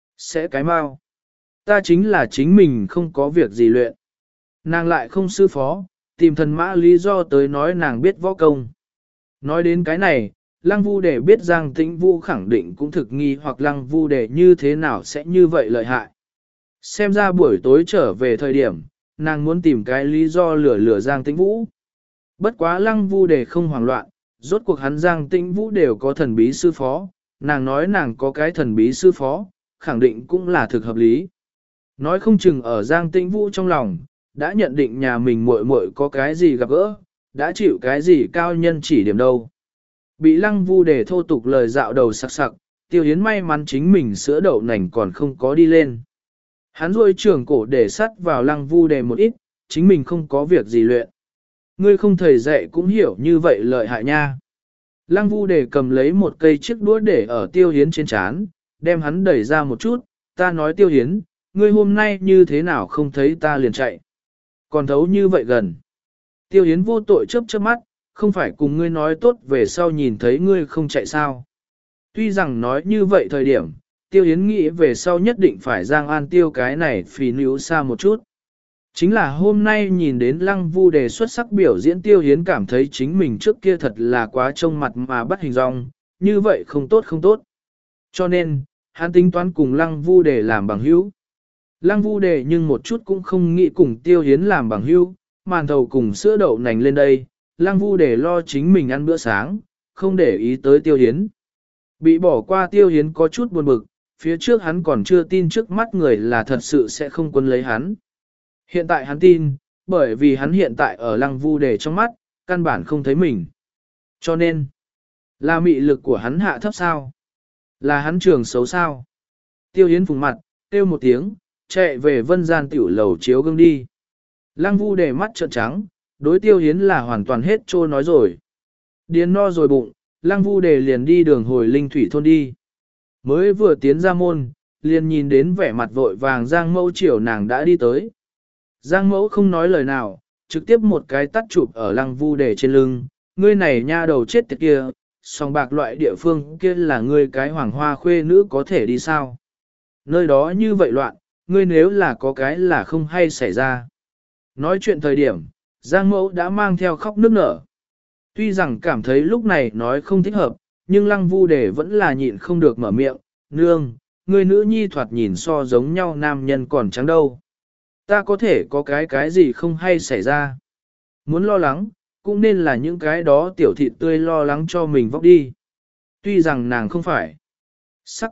Sẽ cái mau. Ta chính là chính mình không có việc gì luyện. Nàng lại không sư phó, tìm thần mã lý do tới nói nàng biết võ công. Nói đến cái này, Lăng Vu để biết Giang Tĩnh Vũ khẳng định cũng thực nghi hoặc Lăng Vu để như thế nào sẽ như vậy lợi hại. Xem ra buổi tối trở về thời điểm, nàng muốn tìm cái lý do lừa lừa Giang Tĩnh Vũ. Bất quá Lăng Vu để không hoảng loạn, rốt cuộc hắn Giang Tĩnh Vũ đều có thần bí sư phó, nàng nói nàng có cái thần bí sư phó, khẳng định cũng là thực hợp lý. Nói không chừng ở Giang Tĩnh Vũ trong lòng, đã nhận định nhà mình muội muội có cái gì gặp gỡ, đã chịu cái gì cao nhân chỉ điểm đâu. Bị Lăng Vu để thô tục lời dạo đầu sặc sặc, Tiêu Hiến may mắn chính mình sữa đậu nành còn không có đi lên. Hắn rôi trường cổ để sắt vào Lăng Vu để một ít, chính mình không có việc gì luyện. Ngươi không thầy dạy cũng hiểu như vậy lợi hại nha. Lăng Vu để cầm lấy một cây chiếc đũa để ở Tiêu Hiến trên chán, đem hắn đẩy ra một chút, ta nói Tiêu Hiến, ngươi hôm nay như thế nào không thấy ta liền chạy. Còn thấu như vậy gần. Tiêu Hiến vô tội chớp chớp mắt, không phải cùng ngươi nói tốt về sau nhìn thấy ngươi không chạy sao. Tuy rằng nói như vậy thời điểm, Tiêu Hiến nghĩ về sau nhất định phải Giang An Tiêu cái này phì níu xa một chút. Chính là hôm nay nhìn đến Lăng Vu đề xuất sắc biểu diễn Tiêu Hiến cảm thấy chính mình trước kia thật là quá trông mặt mà bắt hình dong, như vậy không tốt không tốt. Cho nên, hắn tính toán cùng Lăng Vu đề làm bằng hữu. Lăng Vu đề nhưng một chút cũng không nghĩ cùng Tiêu Hiến làm bằng hữu, màn thầu cùng sữa đậu nành lên đây, Lăng Vu đề lo chính mình ăn bữa sáng, không để ý tới Tiêu Hiến. Bị bỏ qua Tiêu Hiến có chút buồn bực, phía trước hắn còn chưa tin trước mắt người là thật sự sẽ không quân lấy hắn. Hiện tại hắn tin, bởi vì hắn hiện tại ở Lăng Vu đề trong mắt, căn bản không thấy mình. Cho nên, là mị lực của hắn hạ thấp sao? Là hắn trường xấu sao? Tiêu Hiến phùng mặt, kêu một tiếng, chạy về vân gian tiểu lầu chiếu gương đi. Lăng Vu đề mắt trợn trắng, đối Tiêu Hiến là hoàn toàn hết trôi nói rồi. Điền no rồi bụng, Lăng Vu đề liền đi đường hồi linh thủy thôn đi. Mới vừa tiến ra môn, liền nhìn đến vẻ mặt vội vàng Giang Mẫu chiều nàng đã đi tới. Giang Mẫu không nói lời nào, trực tiếp một cái tắt chụp ở Lăng Vu đề trên lưng, ngươi này nha đầu chết tiệt kia, song bạc loại địa phương kia là ngươi cái hoàng hoa khuê nữ có thể đi sao? Nơi đó như vậy loạn, ngươi nếu là có cái là không hay xảy ra. Nói chuyện thời điểm, Giang Mẫu đã mang theo khóc nức nở. Tuy rằng cảm thấy lúc này nói không thích hợp, nhưng Lăng Vu Đề vẫn là nhịn không được mở miệng, nương, người nữ nhi thoạt nhìn so giống nhau nam nhân còn trắng đâu. Ta có thể có cái cái gì không hay xảy ra. Muốn lo lắng, cũng nên là những cái đó tiểu thịt tươi lo lắng cho mình vóc đi. Tuy rằng nàng không phải sắc,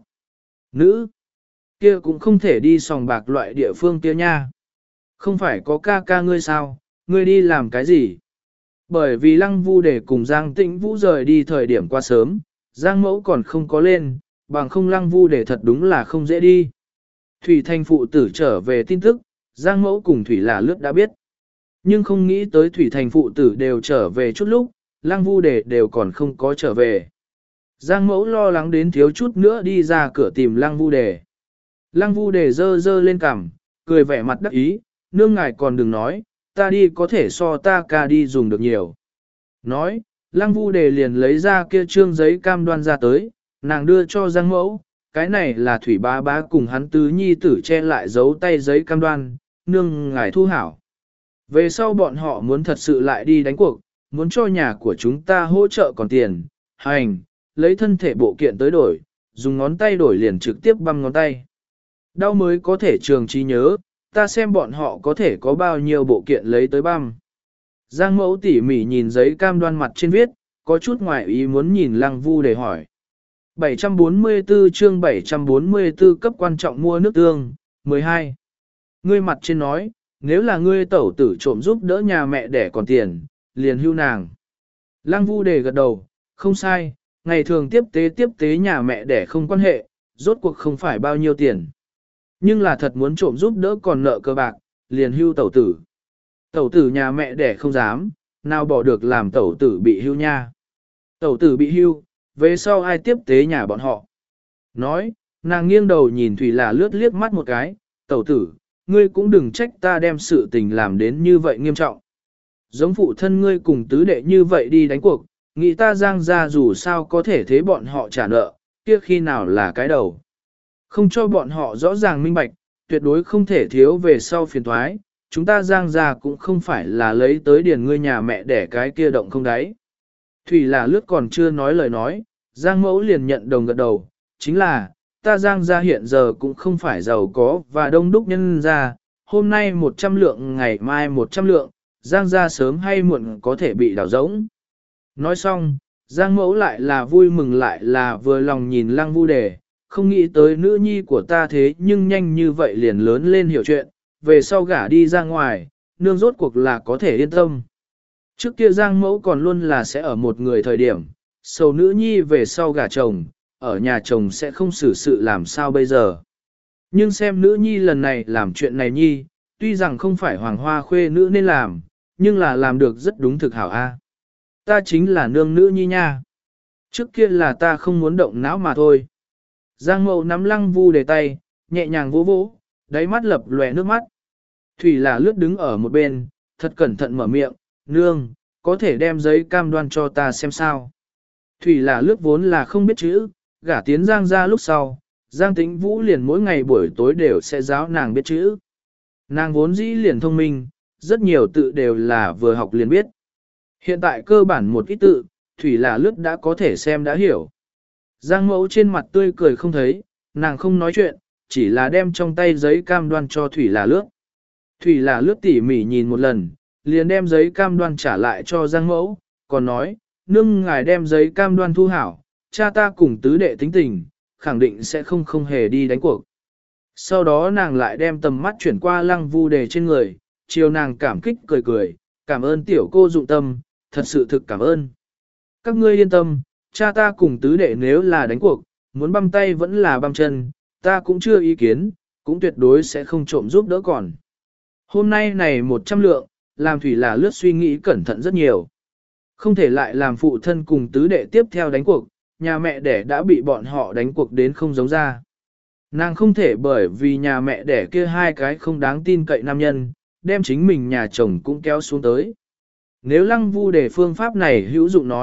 nữ, kia cũng không thể đi sòng bạc loại địa phương kia nha. Không phải có ca ca ngươi sao, ngươi đi làm cái gì? Bởi vì Lăng Vu Đề cùng Giang Tĩnh Vũ rời đi thời điểm qua sớm, Giang Mẫu còn không có lên, bằng không Lăng Vu Đề thật đúng là không dễ đi. Thủy Thanh phụ tử trở về tin tức, Giang Mẫu cùng Thủy là lướt đã biết. Nhưng không nghĩ tới Thủy Thành phụ tử đều trở về chút lúc, Lăng Vu Đề đều còn không có trở về. Giang Mẫu lo lắng đến thiếu chút nữa đi ra cửa tìm Lăng Vu Đề. Lăng Vu Đề dơ dơ lên cằm, cười vẻ mặt đắc ý, nương ngài còn đừng nói, ta đi có thể so ta ca đi dùng được nhiều. Nói, Lăng Vu Đề liền lấy ra kia trương giấy cam đoan ra tới, nàng đưa cho Giang Mẫu, cái này là Thủy bá bá cùng hắn tứ nhi tử che lại dấu tay giấy cam đoan, nương ngài thu hảo. Về sau bọn họ muốn thật sự lại đi đánh cuộc, muốn cho nhà của chúng ta hỗ trợ còn tiền, hành, lấy thân thể bộ kiện tới đổi, dùng ngón tay đổi liền trực tiếp băm ngón tay. Đau mới có thể trường trí nhớ, ta xem bọn họ có thể có bao nhiêu bộ kiện lấy tới băm. Giang Mẫu tỉ mỉ nhìn giấy cam đoan mặt trên viết, có chút ngoài ý muốn nhìn Lăng Vu để hỏi. bảy trăm bốn mươi tư chương bảy trăm bốn mươi tư cấp quan trọng mua nước tương, mười hai. Ngươi mặt trên nói, nếu là ngươi tẩu tử trộm giúp đỡ nhà mẹ để còn tiền, liền hưu nàng. Lăng Vu đề gật đầu, không sai, ngày thường tiếp tế tiếp tế nhà mẹ để không quan hệ, rốt cuộc không phải bao nhiêu tiền. Nhưng là thật muốn trộm giúp đỡ còn nợ cơ bạc, liền hưu tẩu tử. Tẩu tử nhà mẹ đẻ không dám, nào bỏ được làm tẩu tử bị hưu nha. Tẩu tử bị hưu, về sau ai tiếp tế nhà bọn họ. Nói, nàng nghiêng đầu nhìn Thủy là lướt liếc mắt một cái, tẩu tử, ngươi cũng đừng trách ta đem sự tình làm đến như vậy nghiêm trọng. Giống phụ thân ngươi cùng tứ đệ như vậy đi đánh cuộc, nghĩ ta Giang ra dù sao có thể thế bọn họ trả nợ, kia khi nào là cái đầu. Không cho bọn họ rõ ràng minh bạch, tuyệt đối không thể thiếu về sau phiền thoái, chúng ta Giang ra cũng không phải là lấy tới điền ngươi nhà mẹ để cái kia động không đáy. Thủy là lướt còn chưa nói lời nói, Giang Mẫu liền nhận đồng gật đầu, chính là, ta Giang ra hiện giờ cũng không phải giàu có và đông đúc nhân ra, hôm nay một trăm lượng ngày mai một trăm lượng, Giang ra sớm hay muộn có thể bị đảo rỗng. Nói xong, Giang Mẫu lại là vui mừng lại là vừa lòng nhìn Lăng Vu Đề, không nghĩ tới nữ nhi của ta thế nhưng nhanh như vậy liền lớn lên hiểu chuyện, về sau gả đi ra ngoài, nương rốt cuộc là có thể yên tâm. Trước kia Giang Mẫu còn luôn là sẽ ở một người thời điểm, sầu nữ nhi về sau gả chồng, ở nhà chồng sẽ không xử sự làm sao bây giờ. Nhưng xem nữ nhi lần này làm chuyện này nhi, tuy rằng không phải hoàng hoa khuê nữ nên làm, nhưng là làm được rất đúng thực hảo a. Ta chính là nương nữ nhi nha. Trước kia là ta không muốn động não mà thôi. Giang Mẫu nắm Lăng Vu Đề tay, nhẹ nhàng vỗ vỗ, đáy mắt lập lòe nước mắt. Thủy là lướt đứng ở một bên, thật cẩn thận mở miệng, nương, có thể đem giấy cam đoan cho ta xem sao. Thủy là lướt vốn là không biết chữ, gả tiến Giang ra lúc sau, Giang Tĩnh Vũ liền mỗi ngày buổi tối đều sẽ giáo nàng biết chữ. Nàng vốn dĩ liền thông minh, rất nhiều tự đều là vừa học liền biết. Hiện tại cơ bản một ít tự, Thủy là lướt đã có thể xem đã hiểu. Giang Mẫu trên mặt tươi cười không thấy, nàng không nói chuyện, chỉ là đem trong tay giấy cam đoan cho Thủy là lướt. Thủy là lướt tỉ mỉ nhìn một lần, liền đem giấy cam đoan trả lại cho Giang Mẫu, còn nói, nương ngài đem giấy cam đoan thu hảo, cha ta cùng tứ đệ tính tình, khẳng định sẽ không không hề đi đánh cuộc. Sau đó nàng lại đem tầm mắt chuyển qua Lăng Vu Đề trên người, chiều nàng cảm kích cười cười, cảm ơn tiểu cô dụng tâm, thật sự thực cảm ơn. Các ngươi yên tâm, cha ta cùng tứ đệ nếu là đánh cuộc, muốn băm tay vẫn là băm chân, ta cũng chưa ý kiến, cũng tuyệt đối sẽ không trộm giúp đỡ còn. Hôm nay này một trăm lượng, làm Thủy là lướt suy nghĩ cẩn thận rất nhiều. Không thể lại làm phụ thân cùng tứ đệ tiếp theo đánh cuộc, nhà mẹ đẻ đã bị bọn họ đánh cuộc đến không giống ra. Nàng không thể bởi vì nhà mẹ đẻ kia hai cái không đáng tin cậy nam nhân, đem chính mình nhà chồng cũng kéo xuống tới. Nếu Lăng Vu Đề phương pháp này hữu dụng nói,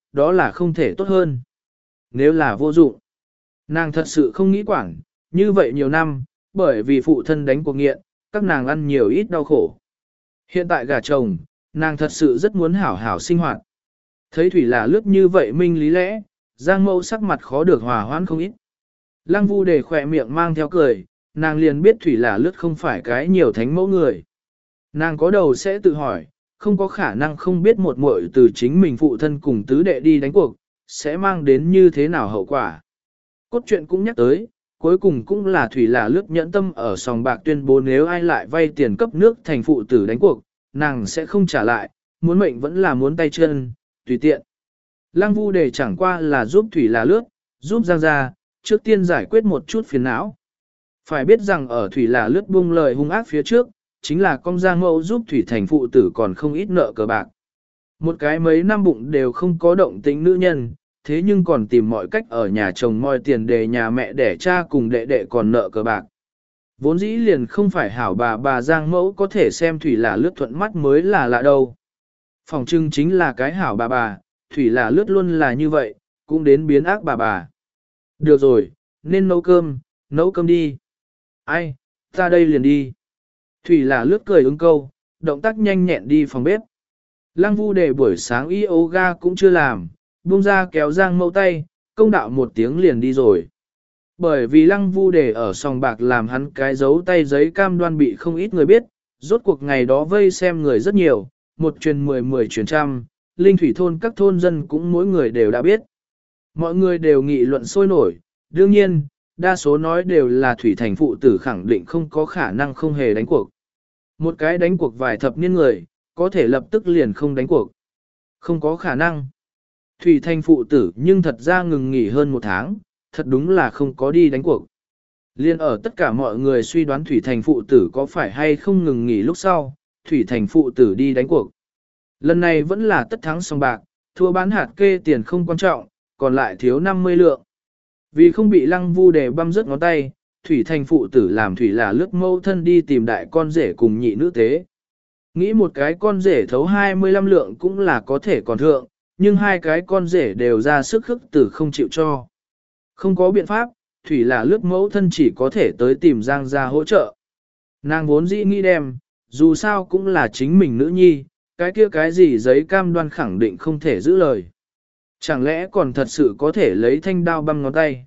đó là không thể tốt hơn. Nếu là vô dụng, nàng thật sự không nghĩ quản, như vậy nhiều năm, bởi vì phụ thân đánh cuộc nghiện, các nàng ăn nhiều ít đau khổ. Hiện tại gả chồng, nàng thật sự rất muốn hảo hảo sinh hoạt. Thấy Thủy là lướt như vậy minh lý lẽ, Giang Mẫu sắc mặt khó được hòa hoãn không ít. Lăng Vu Đề khỏe miệng mang theo cười, nàng liền biết Thủy là lướt không phải cái nhiều thánh mẫu người. Nàng có đầu sẽ tự hỏi, không có khả năng không biết một muội từ chính mình phụ thân cùng tứ đệ đi đánh cuộc, sẽ mang đến như thế nào hậu quả. Cốt truyện cũng nhắc tới, cuối cùng cũng là Thủy là lướt nhẫn tâm ở sòng bạc tuyên bố nếu ai lại vay tiền cấp nước thành phụ tử đánh cuộc, nàng sẽ không trả lại, muốn mệnh vẫn là muốn tay chân, tùy tiện. Lăng Vu Đề chẳng qua là giúp Thủy là lướt, giúp Giang gia, trước tiên giải quyết một chút phiền não. Phải biết rằng ở Thủy là lướt buông lời hung ác phía trước, chính là con Giang Mẫu giúp Thủy thành phụ tử còn không ít nợ cờ bạc. Một cái mấy năm bụng đều không có động tĩnh nữ nhân, thế nhưng còn tìm mọi cách ở nhà chồng moi tiền để nhà mẹ để cha cùng đệ đệ còn nợ cờ bạc. Vốn dĩ liền không phải hảo bà bà Giang Mẫu có thể xem Thủy là lướt thuận mắt mới là lạ đâu. Phòng trưng chính là cái hảo bà bà, Thủy là lướt luôn là như vậy, cũng đến biến ác bà bà. Được rồi, nên nấu cơm, nấu cơm đi. Ai, ta đây liền đi. Thủy là lướt cười ứng câu, động tác nhanh nhẹn đi phòng bếp. Lăng Vu Đề buổi sáng yoga cũng chưa làm, buông ra kéo Giang Mẫu tay, công đạo một tiếng liền đi rồi. Bởi vì Lăng Vu Đề ở sòng bạc làm hắn cái dấu tay giấy cam đoan bị không ít người biết, rốt cuộc ngày đó vây xem người rất nhiều, một truyền mười mười truyền trăm, linh thủy thôn các thôn dân cũng mỗi người đều đã biết. Mọi người đều nghị luận sôi nổi, đương nhiên, đa số nói đều là Thủy thành phụ tử khẳng định không có khả năng không hề đánh cuộc. Một cái đánh cuộc vài thập niên người, có thể lập tức liền không đánh cuộc. Không có khả năng. Thủy thành phụ tử nhưng thật ra ngừng nghỉ hơn một tháng, thật đúng là không có đi đánh cuộc. Liên ở tất cả mọi người suy đoán Thủy thành phụ tử có phải hay không ngừng nghỉ lúc sau, Thủy thành phụ tử đi đánh cuộc. Lần này vẫn là tất thắng sòng bạc, thua bán hạt kê tiền không quan trọng, còn lại thiếu năm mươi lượng. Vì không bị Lăng Vu Đề băm rớt ngón tay, Thủy thành phụ tử làm Thủy là lướt mâu thân đi tìm đại con rể cùng nhị nữ tế. Nghĩ một cái con rể thấu hai mươi lăm lượng cũng là có thể còn thượng, nhưng hai cái con rể đều ra sức khức tử không chịu cho. Không có biện pháp, Thủy là lướt mẫu thân chỉ có thể tới tìm Giang gia hỗ trợ. Nàng vốn dĩ nghĩ đem, dù sao cũng là chính mình nữ nhi, cái kia cái gì giấy cam đoan khẳng định không thể giữ lời. Chẳng lẽ còn thật sự có thể lấy thanh đao băm ngón tay.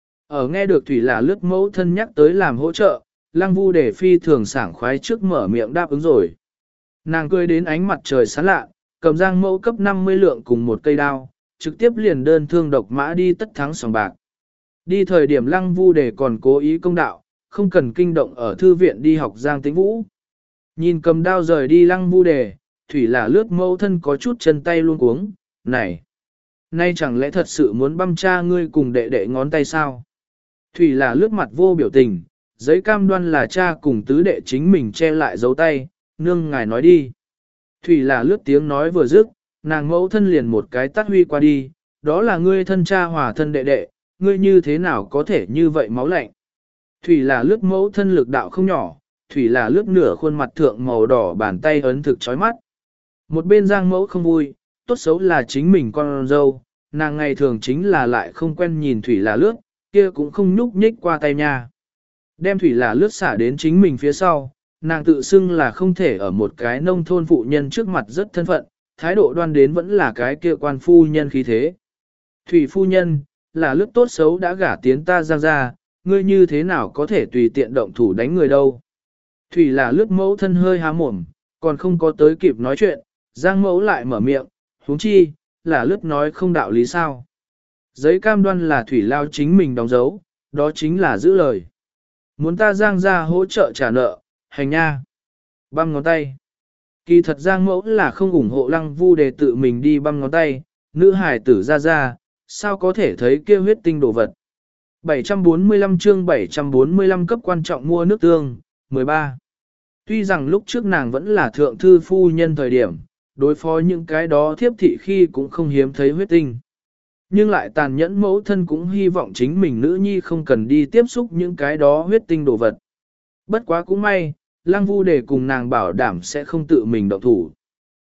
Ở nghe được Thủy là lướt mẫu thân nhắc tới làm hỗ trợ, Lăng Vu Đề phi thường sảng khoái trước mở miệng đáp ứng rồi. Nàng cười đến ánh mặt trời sáng lạ, cầm Giang mẫu cấp năm mươi lượng cùng một cây đao, trực tiếp liền đơn thương độc mã đi tất thắng sòng bạc. Đi thời điểm Lăng Vu Đề còn cố ý công đạo, không cần kinh động ở thư viện đi học Giang Tĩnh Vũ. Nhìn cầm đao rời đi Lăng Vu Đề, Thủy là lướt mẫu thân có chút chân tay luôn cuống, này, nay chẳng lẽ thật sự muốn băm cha ngươi cùng đệ đệ ngón tay sao? Thủy là lướt mặt vô biểu tình, giấy cam đoan là cha cùng tứ đệ chính mình che lại dấu tay, nương ngài nói đi. Thủy là lướt tiếng nói vừa dứt, nàng mẫu thân liền một cái tát huy qua đi, đó là ngươi thân cha hòa thân đệ đệ, ngươi như thế nào có thể như vậy máu lạnh. Thủy là lướt mẫu thân lực đạo không nhỏ, Thủy là lướt nửa khuôn mặt thượng màu đỏ bàn tay ấn thực chói mắt. Một bên Giang mẫu không vui, tốt xấu là chính mình con dâu, nàng ngày thường chính là lại không quen nhìn Thủy là lướt, kia cũng không nhúc nhích qua tay nha. Đem Thủy là lướt xả đến chính mình phía sau, nàng tự xưng là không thể ở một cái nông thôn phụ nhân trước mặt rất thân phận, thái độ đoan đến vẫn là cái kia quan phu nhân khí thế. Thủy phu nhân, là lướt tốt xấu đã gả tiến ta Giang ra, ngươi như thế nào có thể tùy tiện động thủ đánh người đâu. Thủy là lướt mẫu thân hơi há mồm, còn không có tới kịp nói chuyện, Giang mẫu lại mở miệng, huống chi, là lướt nói không đạo lý sao. Giấy cam đoan là Thủy lao chính mình đóng dấu, đó chính là giữ lời. Muốn ta Giang ra hỗ trợ trả nợ, hành nha. Băm ngón tay. Kỳ thật Giang mẫu là không ủng hộ Lăng Vu Đề tự mình đi băm ngón tay, nữ hài tử ra ra, sao có thể thấy kia huyết tinh đồ vật. bảy trăm bốn mươi lăm chương bảy trăm bốn mươi lăm cấp quan trọng mua nước tương, mười ba. Tuy rằng lúc trước nàng vẫn là thượng thư phu nhân thời điểm, đối phó những cái đó thiếp thị khi cũng không hiếm thấy huyết tinh. Nhưng lại tàn nhẫn mẫu thân cũng hy vọng chính mình nữ nhi không cần đi tiếp xúc những cái đó huyết tinh đồ vật. Bất quá cũng may, Lăng Vu Đề cùng nàng bảo đảm sẽ không tự mình động thủ.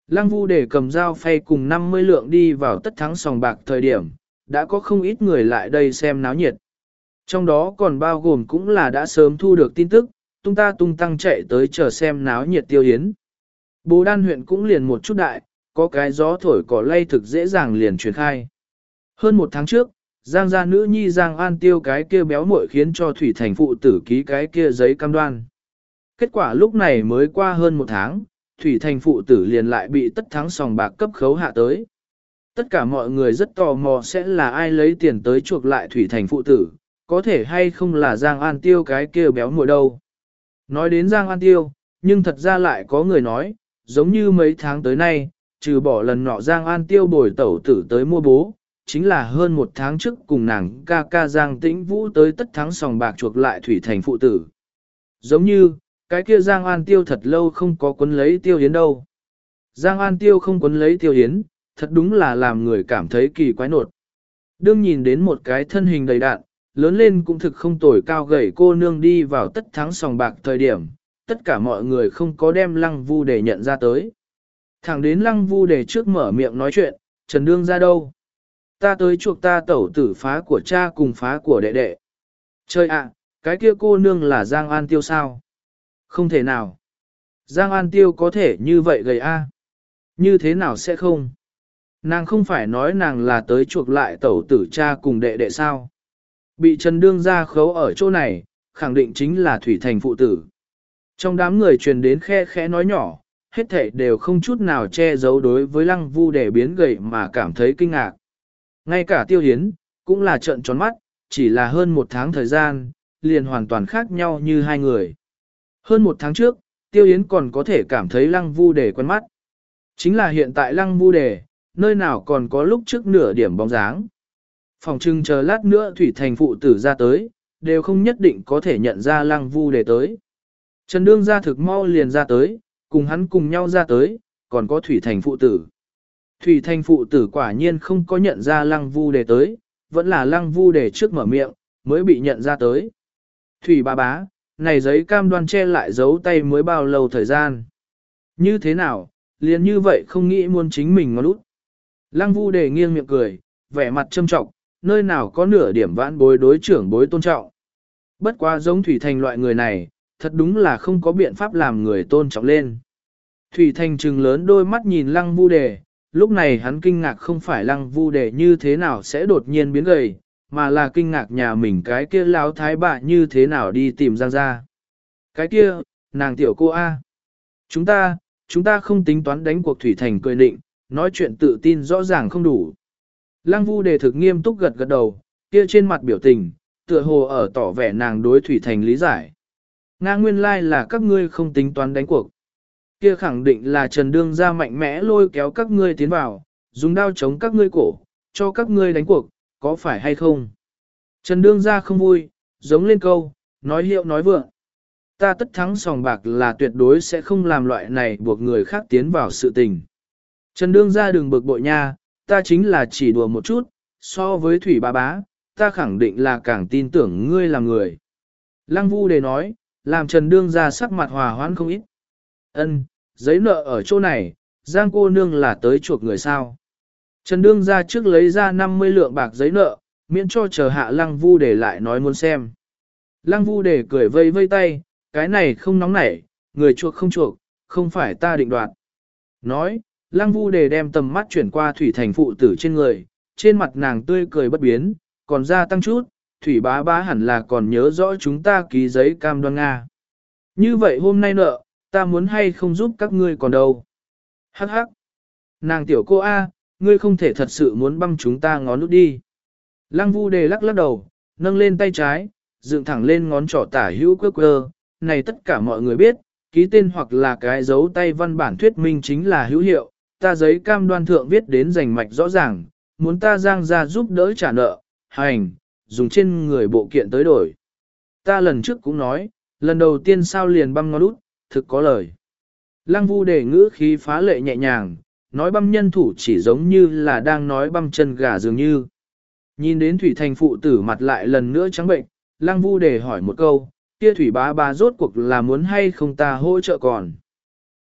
Lăng Vu để cầm dao phay cùng năm mươi lượng đi vào tất thắng sòng bạc thời điểm, đã có không ít người lại đây xem náo nhiệt. Trong đó còn bao gồm cũng là đã sớm thu được tin tức, tung ta tung tăng chạy tới chờ xem náo nhiệt Tiêu Yến. Bồ Đan huyện cũng liền một chút đại, có cái gió thổi cỏ lay thực dễ dàng liền truyền khai. Hơn một tháng trước, Giang gia nữ nhi Giang An Tiêu cái kia béo muội khiến cho Thủy Thành phụ tử ký cái kia giấy cam đoan. Kết quả lúc này mới qua hơn một tháng, Thủy Thành phụ tử liền lại bị tất thắng sòng bạc cấp khấu hạ tới. Tất cả mọi người rất tò mò sẽ là ai lấy tiền tới chuộc lại Thủy Thành phụ tử, có thể hay không là Giang An Tiêu cái kia béo muội đâu. Nói đến Giang An Tiêu, nhưng thật ra lại có người nói, giống như mấy tháng tới nay, trừ bỏ lần nọ Giang An Tiêu bồi tẩu tử tới mua bố, chính là hơn một tháng trước cùng nàng ca ca Giang Tĩnh Vũ tới tất thắng sòng bạc chuộc lại Thủy Thành phụ tử. Giống như, cái kia Giang An Tiêu thật lâu không có quấn lấy Tiêu Yến đâu. Giang An Tiêu không quấn lấy Tiêu Yến, thật đúng là làm người cảm thấy kỳ quái nột. Đương nhìn đến một cái thân hình đầy đạn, lớn lên cũng thực không tồi cao gầy cô nương đi vào tất thắng sòng bạc thời điểm, tất cả mọi người không có đem Lăng Vu để nhận ra tới. Thẳng đến Lăng Vu để trước mở miệng nói chuyện, Trần Đương ra đâu? Ta tới chuộc ta tẩu tử phá của cha cùng phá của đệ đệ. Trời ạ, cái kia cô nương là Giang An Tiêu sao? Không thể nào. Giang An Tiêu có thể như vậy gầy a? Như thế nào sẽ không? Nàng không phải nói nàng là tới chuộc lại tẩu tử cha cùng đệ đệ sao? Bị Trần Đương ra khấu ở chỗ này, khẳng định chính là Thủy Thành phụ tử. Trong đám người truyền đến khe khẽ nói nhỏ, hết thảy đều không chút nào che giấu đối với Lăng Vu để biến gầy mà cảm thấy kinh ngạc. Ngay cả Tiêu Hiến, cũng là trợn tròn mắt, chỉ là hơn một tháng thời gian, liền hoàn toàn khác nhau như hai người. Hơn một tháng trước, Tiêu Hiến còn có thể cảm thấy Lăng Vu để quen mắt. Chính là hiện tại Lăng Vu để, nơi nào còn có lúc trước nửa điểm bóng dáng. Phòng trưng chờ lát nữa Thủy Thành phụ tử ra tới, đều không nhất định có thể nhận ra Lăng Vu để tới. Trần Đương ra thực mau liền ra tới, cùng hắn cùng nhau ra tới, còn có Thủy Thành phụ tử. Thủy Thành phụ tử quả nhiên không có nhận ra Lăng Vu để tới, vẫn là Lăng Vu để trước mở miệng, mới bị nhận ra tới. Thủy bá bá, này giấy cam đoan che lại dấu tay mới bao lâu thời gian. Như thế nào, liền như vậy không nghĩ muốn chính mình ngó lút. Lăng Vu để nghiêng miệng cười, vẻ mặt châm trọng, nơi nào có nửa điểm vãn bối đối trưởng bối tôn trọng. Bất quá giống Thủy Thành loại người này, thật đúng là không có biện pháp làm người tôn trọng lên. Thủy Thành trừng lớn đôi mắt nhìn Lăng Vu đề, lúc này hắn kinh ngạc không phải Lăng Vu đề như thế nào sẽ đột nhiên biến gầy, mà là kinh ngạc nhà mình cái kia láo thái bạ như thế nào đi tìm Giang ra. Cái kia, nàng tiểu cô A. Chúng ta, chúng ta không tính toán đánh cuộc. Thủy Thành cười định, nói chuyện tự tin rõ ràng không đủ. Lăng Vu đề thực nghiêm túc gật gật đầu, kia trên mặt biểu tình, tựa hồ ở tỏ vẻ nàng đối Thủy Thành lý giải. Nga nguyên lai like là các ngươi không tính toán đánh cuộc. Kia khẳng định là Trần Đương ra mạnh mẽ lôi kéo các ngươi tiến vào, dùng đao chống các ngươi cổ, cho các ngươi đánh cuộc, có phải hay không? Trần Đương ra không vui, giống lên câu, nói hiệu nói vượng. Ta tất thắng sòng bạc là tuyệt đối sẽ không làm loại này buộc người khác tiến vào sự tình. Trần Đương ra đừng bực bội nha, ta chính là chỉ đùa một chút, so với Thủy bá bá, ta khẳng định là càng tin tưởng ngươi là người. Lăng Vu đề nói, làm Trần Đương ra sắc mặt hòa hoãn không ít. Ân, giấy nợ ở chỗ này, Giang cô nương là tới chuộc người sao. Trần Đương ra trước lấy ra năm mươi lượng bạc giấy nợ, miễn cho chờ hạ Lăng Vu để lại nói muốn xem. Lăng Vu để cười vây vây tay, cái này không nóng nảy, người chuộc không chuộc, không phải ta định đoạt. Nói, Lăng Vu để đem tầm mắt chuyển qua Thủy Thành phụ tử trên người, trên mặt nàng tươi cười bất biến, còn gia tăng chút, Thủy bá bá hẳn là còn nhớ rõ chúng ta ký giấy cam đoan Nga. Như vậy hôm nay nợ, ta muốn hay không giúp các ngươi còn đâu. Hắc hắc. Nàng tiểu cô A, ngươi không thể thật sự muốn băm chúng ta ngón nút đi. Lăng Vu đề lắc lắc đầu, nâng lên tay trái, dựng thẳng lên ngón trỏ tả hữu quơ quơ, này tất cả mọi người biết, ký tên hoặc là cái dấu tay văn bản thuyết minh chính là hữu hiệu, ta giấy cam đoan thượng viết đến rành mạch rõ ràng, muốn ta Giang ra giúp đỡ trả nợ, hành, dùng trên người bộ kiện tới đổi. Ta lần trước cũng nói, lần đầu tiên sao liền băm ngón út, thực có lời. Lăng Vu đề ngữ khí phá lệ nhẹ nhàng, nói băm nhân thủ chỉ giống như là đang nói băm chân gà dường như. Nhìn đến Thủy Thành phụ tử mặt lại lần nữa trắng bệnh, Lăng Vu đề hỏi một câu, kia Thủy bá bá rốt cuộc là muốn hay không ta hỗ trợ còn.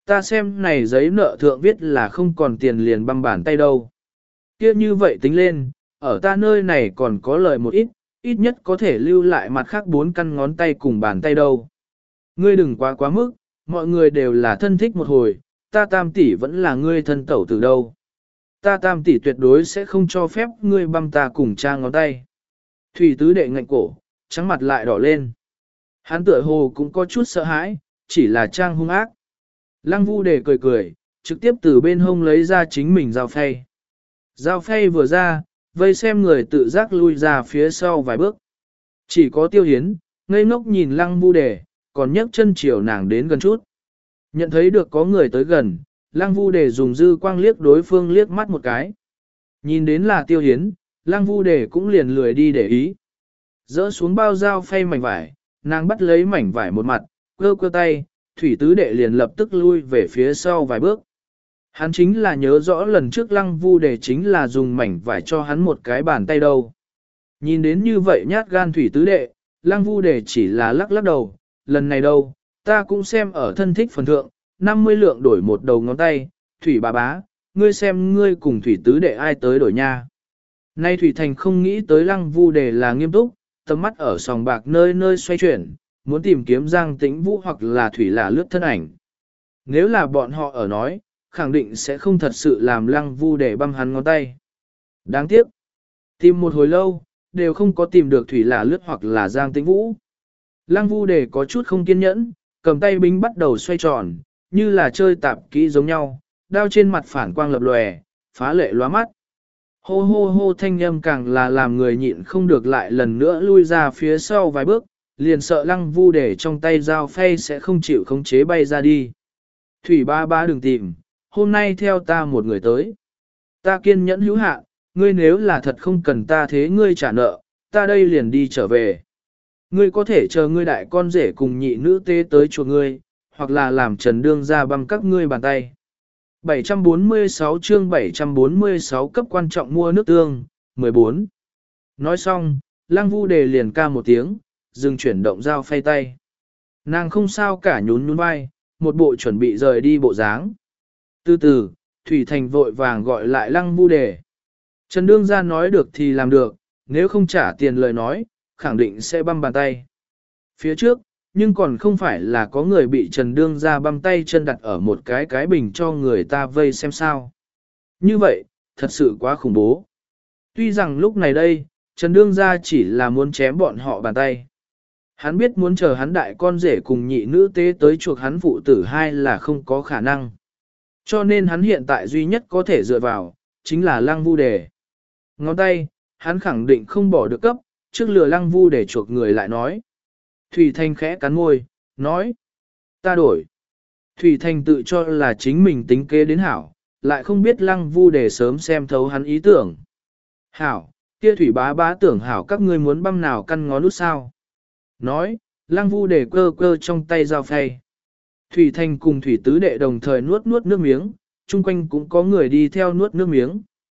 Ta xem này giấy nợ thượng viết là không còn tiền liền băm bàn tay đâu. Kia như vậy tính lên, ở ta nơi này còn có lời một ít, ít nhất có thể lưu lại mặt khác bốn căn ngón tay cùng bàn tay đâu. Ngươi đừng quá quá mức, mọi người đều là thân thích một hồi, ta tam tỷ vẫn là ngươi thân tẩu từ đâu. Ta tam tỷ tuyệt đối sẽ không cho phép ngươi băm ta cùng cha ngón tay. Thủy tứ đệ ngạnh cổ, trắng mặt lại đỏ lên. Hắn tựa hồ cũng có chút sợ hãi, chỉ là trang hung ác. Lăng Vu Đề cười cười, trực tiếp từ bên hông lấy ra chính mình dao phay. Dao phay vừa ra, vây xem người tự giác lui ra phía sau vài bước. Chỉ có Tiêu Hiến, ngây ngốc nhìn Lăng Vu Đề, còn nhấc chân chiều nàng đến gần chút. Nhận thấy được có người tới gần, Lăng Vu Đề dùng dư quang liếc đối phương liếc mắt một cái. Nhìn đến là Tiêu Hiến, Lăng Vu Đề cũng liền lười đi để ý. Dỡ xuống bao dao phay mảnh vải, nàng bắt lấy mảnh vải một mặt, cơ cơ tay, thủy tứ đệ liền lập tức lui về phía sau vài bước. Hắn chính là nhớ rõ lần trước Lăng Vu Đề chính là dùng mảnh vải cho hắn một cái bàn tay đâu. Nhìn đến như vậy nhát gan thủy tứ đệ, Lăng Vu Đề chỉ là lắc lắc đầu, lần này đâu, ta cũng xem ở thân thích phần thượng, năm mươi lượng đổi một đầu ngón tay, thủy bà bá, ngươi xem ngươi cùng thủy tứ đệ ai tới đổi nha. Nay Thủy Thành không nghĩ tới Lăng Vu Đề là nghiêm túc, tầm mắt ở sòng bạc nơi nơi xoay chuyển, muốn tìm kiếm Giang Tĩnh Vũ hoặc là Thủy là lướt thân ảnh. Nếu là bọn họ ở nói, khẳng định sẽ không thật sự làm Lăng Vu Đề băm hắn ngón tay. Đáng tiếc, tìm một hồi lâu, đều không có tìm được Thủy là lướt hoặc là Giang Tĩnh Vũ. Lăng Vu Đề có chút không kiên nhẫn, cầm tay bính bắt đầu xoay tròn, như là chơi tạp kỹ giống nhau, đao trên mặt phản quang lập lòe, phá lệ lóa mắt. Hô hô hô thanh âm càng là làm người nhịn không được lại lần nữa lui ra phía sau vài bước, liền sợ Lăng Vu Đề trong tay dao phay sẽ không chịu khống chế bay ra đi. Thủy ba ba đừng tìm, hôm nay theo ta một người tới. Ta kiên nhẫn hữu hạn, ngươi nếu là thật không cần ta thế ngươi trả nợ, ta đây liền đi trở về. Ngươi có thể chờ ngươi đại con rể cùng nhị nữ tế tới chùa ngươi, hoặc là làm Trần Đương ra băm các ngươi bàn tay. bảy trăm bốn mươi sáu chương bảy trăm bốn mươi sáu cấp quan trọng mua nước tương, mười bốn. Nói xong, Lăng Vu Đề liền ca một tiếng, dừng chuyển động dao phay tay. Nàng không sao cả nhún nhún vai, một bộ chuẩn bị rời đi bộ dáng. Từ từ, Thủy Thành vội vàng gọi lại Lăng Vu Đề. Trần Đương ra nói được thì làm được, nếu không trả tiền lời nói, khẳng định sẽ băm bàn tay. Phía trước, nhưng còn không phải là có người bị Trần Đương ra băm tay chân đặt ở một cái cái bình cho người ta vây xem sao. Như vậy, thật sự quá khủng bố. Tuy rằng lúc này đây, Trần Đương ra chỉ là muốn chém bọn họ bàn tay. Hắn biết muốn chờ hắn đại con rể cùng nhị nữ tế tới chuộc hắn phụ tử hai là không có khả năng. Cho nên hắn hiện tại duy nhất có thể dựa vào, chính là Lăng Vu Đề. Ngón tay, hắn khẳng định không bỏ được cấp, trước lừa Lăng Vu Đề chuộc người lại nói. Thủy Thành khẽ cắn môi, nói. Ta đổi. Thủy Thành tự cho là chính mình tính kế đến hảo, lại không biết Lăng Vu Đề sớm xem thấu hắn ý tưởng. Hảo, kia Thủy bá bá tưởng hảo các ngươi muốn băm nào căn ngón nút sao. Nói, Lăng Vu Đề cơ cơ trong tay dao phay. Thủy Thành cùng Thủy Tứ Đệ đồng thời nuốt nuốt nước miếng, chung quanh cũng có người đi theo nuốt nước miếng.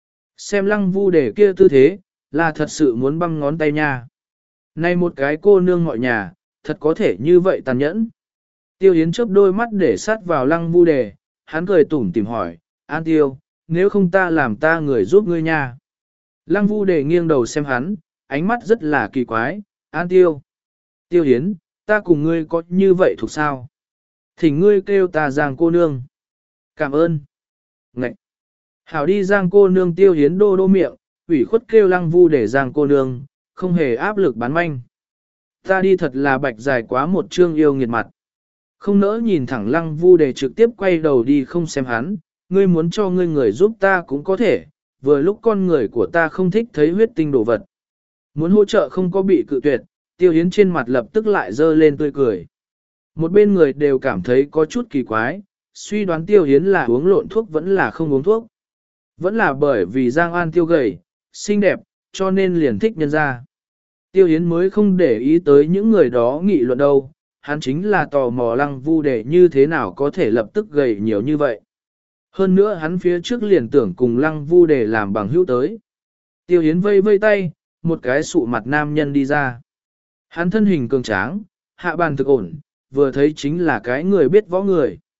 Xem Lăng Vu Đề kia tư thế, là thật sự muốn băm ngón tay nha. Này một cái cô nương mọi nhà, thật có thể như vậy tàn nhẫn. Tiêu Yến chớp đôi mắt để sát vào Lăng Vu Đề, hắn cười tủm tỉm hỏi, An Tiêu, nếu không ta làm ta người giúp ngươi nha. Lăng Vu Đề nghiêng đầu xem hắn, ánh mắt rất là kỳ quái, An Tiêu. Tiêu Yến, ta cùng ngươi có như vậy thuộc sao? Thỉnh ngươi kêu ta Giang cô nương. Cảm ơn. Ngậy. Hảo đi Giang cô nương. Tiêu Yến đô đô miệng, ủy khuất kêu Lăng Vu Đề Giang cô nương, không hề áp lực bán manh. Ta đi thật là bạch dài quá một chương yêu nghiệt mặt. Không nỡ nhìn thẳng Lăng Vu Đề trực tiếp quay đầu đi không xem hắn, ngươi muốn cho ngươi người giúp ta cũng có thể, vừa lúc con người của ta không thích thấy huyết tinh đồ vật. Muốn hỗ trợ không có bị cự tuyệt, Tiêu Yến trên mặt lập tức lại dơ lên tươi cười. Một bên người đều cảm thấy có chút kỳ quái, suy đoán Tiêu Yến là uống lộn thuốc vẫn là không uống thuốc. Vẫn là bởi vì Giang An Tiêu gầy, xinh đẹp, cho nên liền thích nhân ra. Tiêu Yến mới không để ý tới những người đó nghị luận đâu, hắn chính là tò mò Lăng Vu Đề như thế nào có thể lập tức gầy nhiều như vậy. Hơn nữa hắn phía trước liền tưởng cùng Lăng Vu Đề làm bằng hữu tới. Tiêu Yến vây vây tay, một cái sụ mặt nam nhân đi ra. Hắn thân hình cường tráng, hạ bàn thực ổn, vừa thấy chính là cái người biết võ người.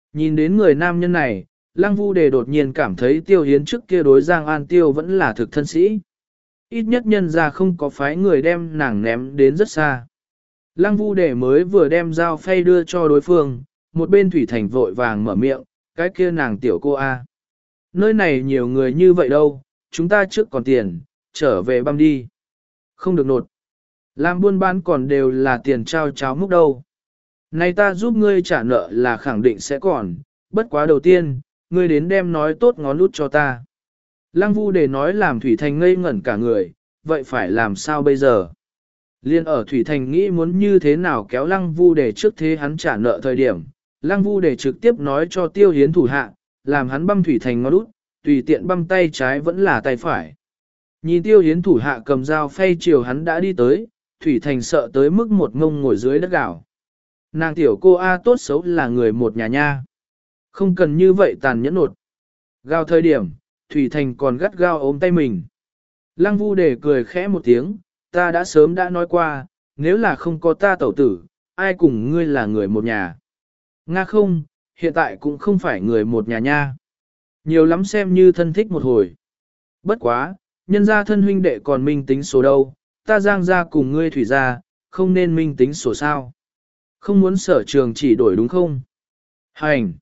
Nhìn đến người nam nhân này, Lăng Vu Đề đột nhiên cảm thấy Tiêu Hiến trước kia đối Giang An Tiêu vẫn là thực thân sĩ. Ít nhất nhân ra không có phái người đem nàng ném đến rất xa. Lăng Vu Đề mới vừa đem dao phay đưa cho đối phương, một bên Thủy Thành vội vàng mở miệng, cái kia nàng tiểu cô A. Nơi này nhiều người như vậy đâu, chúng ta trước còn tiền, trở về băm đi. Không được nột. Làm buôn bán còn đều là tiền trao cháo múc đâu. Này ta giúp ngươi trả nợ là khẳng định sẽ còn, bất quá đầu tiên, ngươi đến đem nói tốt ngón lút cho ta. Lăng Vu Đề nói làm Thủy Thành ngây ngẩn cả người, vậy phải làm sao bây giờ? Liên ở Thủy Thành nghĩ muốn như thế nào kéo Lăng Vu Đề trước thế hắn trả nợ thời điểm, Lăng Vu Đề trực tiếp nói cho Tiêu Hiến thủ hạ, làm hắn băm Thủy Thành ngón út, tùy tiện băm tay trái vẫn là tay phải. Nhìn Tiêu Hiến thủ hạ cầm dao phay chiều hắn đã đi tới, Thủy Thành sợ tới mức một ngông ngồi dưới đất gạo. Nàng tiểu cô A tốt xấu là người một nhà nha. Không cần như vậy tàn nhẫn nột. Gao thời điểm, Thủy Thành còn gắt gao ôm tay mình. Lăng Vu Đề cười khẽ một tiếng, ta đã sớm đã nói qua, nếu là không có ta tẩu tử, ai cùng ngươi là người một nhà. Nga không, hiện tại cũng không phải người một nhà nha. Nhiều lắm xem như thân thích một hồi. Bất quá, nhân gia thân huynh đệ còn minh tính số đâu, ta Giang gia cùng ngươi Thủy gia, không nên minh tính sổ sao. Không muốn sở trường chỉ đổi đúng không? Hành!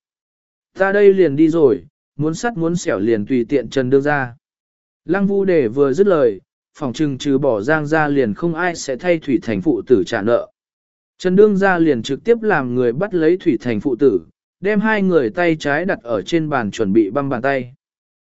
Ta đây liền đi rồi, muốn sắt muốn xẻo liền tùy tiện Trần Đương ra. Lăng Vu Đề vừa dứt lời, phòng trừng trừ bỏ Giang gia liền không ai sẽ thay Thủy Thành phụ tử trả nợ. Trần Đương gia liền trực tiếp làm người bắt lấy Thủy Thành phụ tử, đem hai người tay trái đặt ở trên bàn chuẩn bị băm bàn tay.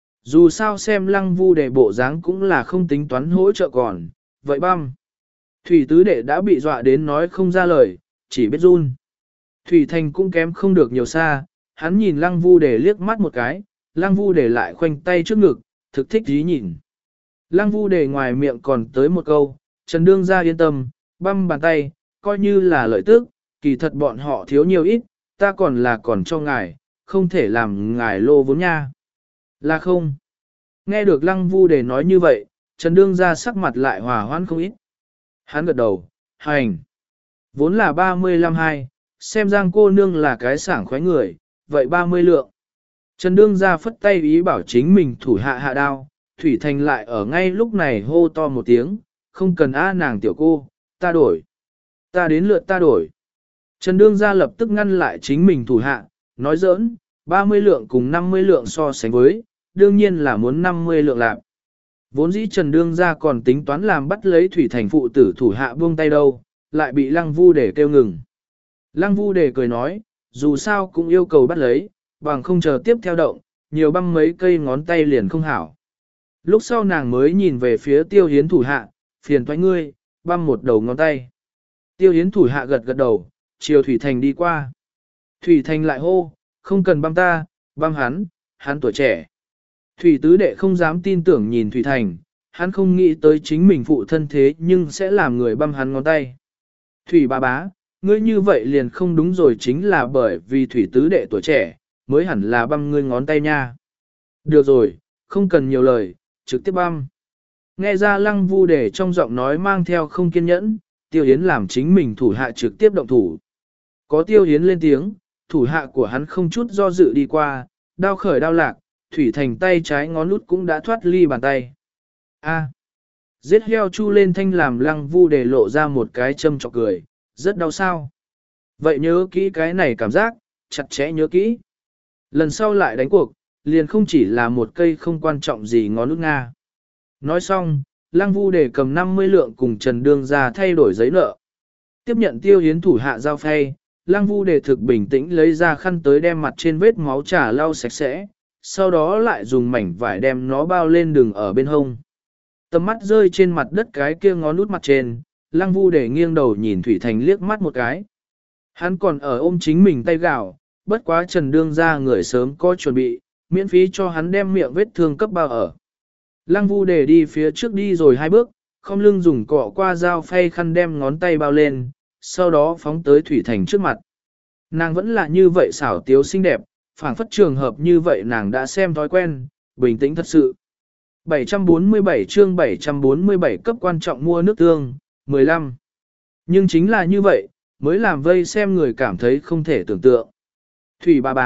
Dù sao xem Lăng Vu Đề bộ dáng cũng là không tính toán hỗ trợ còn, vậy băm. Thủy tứ đệ đã bị dọa đến nói không ra lời, chỉ biết run. Thủy Thành cũng kém không được nhiều xa, hắn nhìn Lăng Vu Đề liếc mắt một cái, Lăng Vu Đề lại khoanh tay trước ngực, thực thích dí nhìn. Lăng Vu Đề ngoài miệng còn tới một câu, Trần Đương gia yên tâm, băm bàn tay, coi như là lợi tức, kỳ thật bọn họ thiếu nhiều ít, ta còn là còn cho ngài, không thể làm ngài lô vốn nha. Là không? Nghe được Lăng Vu Đề nói như vậy, Trần Đương gia sắc mặt lại hòa hoãn không ít. Hắn gật đầu, hành. Vốn là ba mươi lăm hai, xem Giang cô nương là cái sảng khoái người, vậy ba mươi lượng. Trần Đương gia phất tay ý bảo chính mình thủ hạ hạ đao, Thủy Thành lại ở ngay lúc này hô to một tiếng, không cần á nàng tiểu cô, ta đổi. Ta đến lượt ta đổi. Trần Đương gia lập tức ngăn lại chính mình thủ hạ, nói giỡn, ba mươi lượng cùng năm mươi lượng so sánh với, đương nhiên là muốn năm mươi lượng lạc. Vốn dĩ Trần Đương gia còn tính toán làm bắt lấy Thủy Thành phụ tử thủ hạ buông tay đâu, lại bị Lăng Vu Đề kêu ngừng. Lăng Vu Đề cười nói, dù sao cũng yêu cầu bắt lấy, bằng không chờ tiếp theo động, nhiều băm mấy cây ngón tay liền không hảo. Lúc sau nàng mới nhìn về phía Tiêu Hiến thủ hạ, phiền toái ngươi, băm một đầu ngón tay. Tiêu Hiến thủ hạ gật gật đầu, chiều Thủy Thành đi qua. Thủy Thành lại hô, không cần băm ta, băm hắn, hắn tuổi trẻ. Thủy tứ đệ không dám tin tưởng nhìn Thủy Thành, hắn không nghĩ tới chính mình phụ thân thế nhưng sẽ làm người băm hắn ngón tay. Thủy bà bá, ngươi như vậy liền không đúng rồi, chính là bởi vì Thủy tứ đệ tuổi trẻ, mới hẳn là băm ngươi ngón tay nha. Được rồi, không cần nhiều lời, trực tiếp băm. Nghe ra Lăng Vu Đề trong giọng nói mang theo không kiên nhẫn, Tiêu Hiến làm chính mình thủ hạ trực tiếp động thủ. Có Tiêu Hiến lên tiếng, thủ hạ của hắn không chút do dự đi qua, đao khởi đao lạc, Thủy Thành tay trái ngón út cũng đã thoát ly bàn tay. A. Giết heo chu lên thanh làm Lăng Vu Đề lộ ra một cái châm chọc cười, rất đau sao. Vậy nhớ kỹ cái này cảm giác, chặt chẽ nhớ kỹ. Lần sau lại đánh cuộc, liền không chỉ là một cây không quan trọng gì ngón út Nga. Nói xong, Lăng Vu Đề cầm năm mươi lượng cùng Trần Đương ra thay đổi giấy nợ. Tiếp nhận Tiêu Hiến thủ hạ giao phay, Lăng Vu Đề thực bình tĩnh lấy ra khăn tới đem mặt trên vết máu trà lau sạch sẽ, sau đó lại dùng mảnh vải đem nó bao lên đường ở bên hông. Tầm mắt rơi trên mặt đất cái kia ngón út mặt trên, Lăng Vu Đề nghiêng đầu nhìn Thủy Thành liếc mắt một cái. Hắn còn ở ôm chính mình tay gạo, bất quá Trần Đương ra người sớm có chuẩn bị, miễn phí cho hắn đem miệng vết thương cấp bao ở. Lăng Vu Đề đi phía trước đi rồi hai bước, không lưng dùng cọ qua dao phay khăn đem ngón tay bao lên, sau đó phóng tới Thủy Thành trước mặt. Nàng vẫn là như vậy xảo tiếu xinh đẹp, phảng phất trường hợp như vậy nàng đã xem thói quen, bình tĩnh thật sự. bảy trăm bốn mươi bảy chương bảy trăm bốn mươi bảy cấp quan trọng mua nước tương, mười lăm. Nhưng chính là như vậy, mới làm vây xem người cảm thấy không thể tưởng tượng. Thủy bà bá,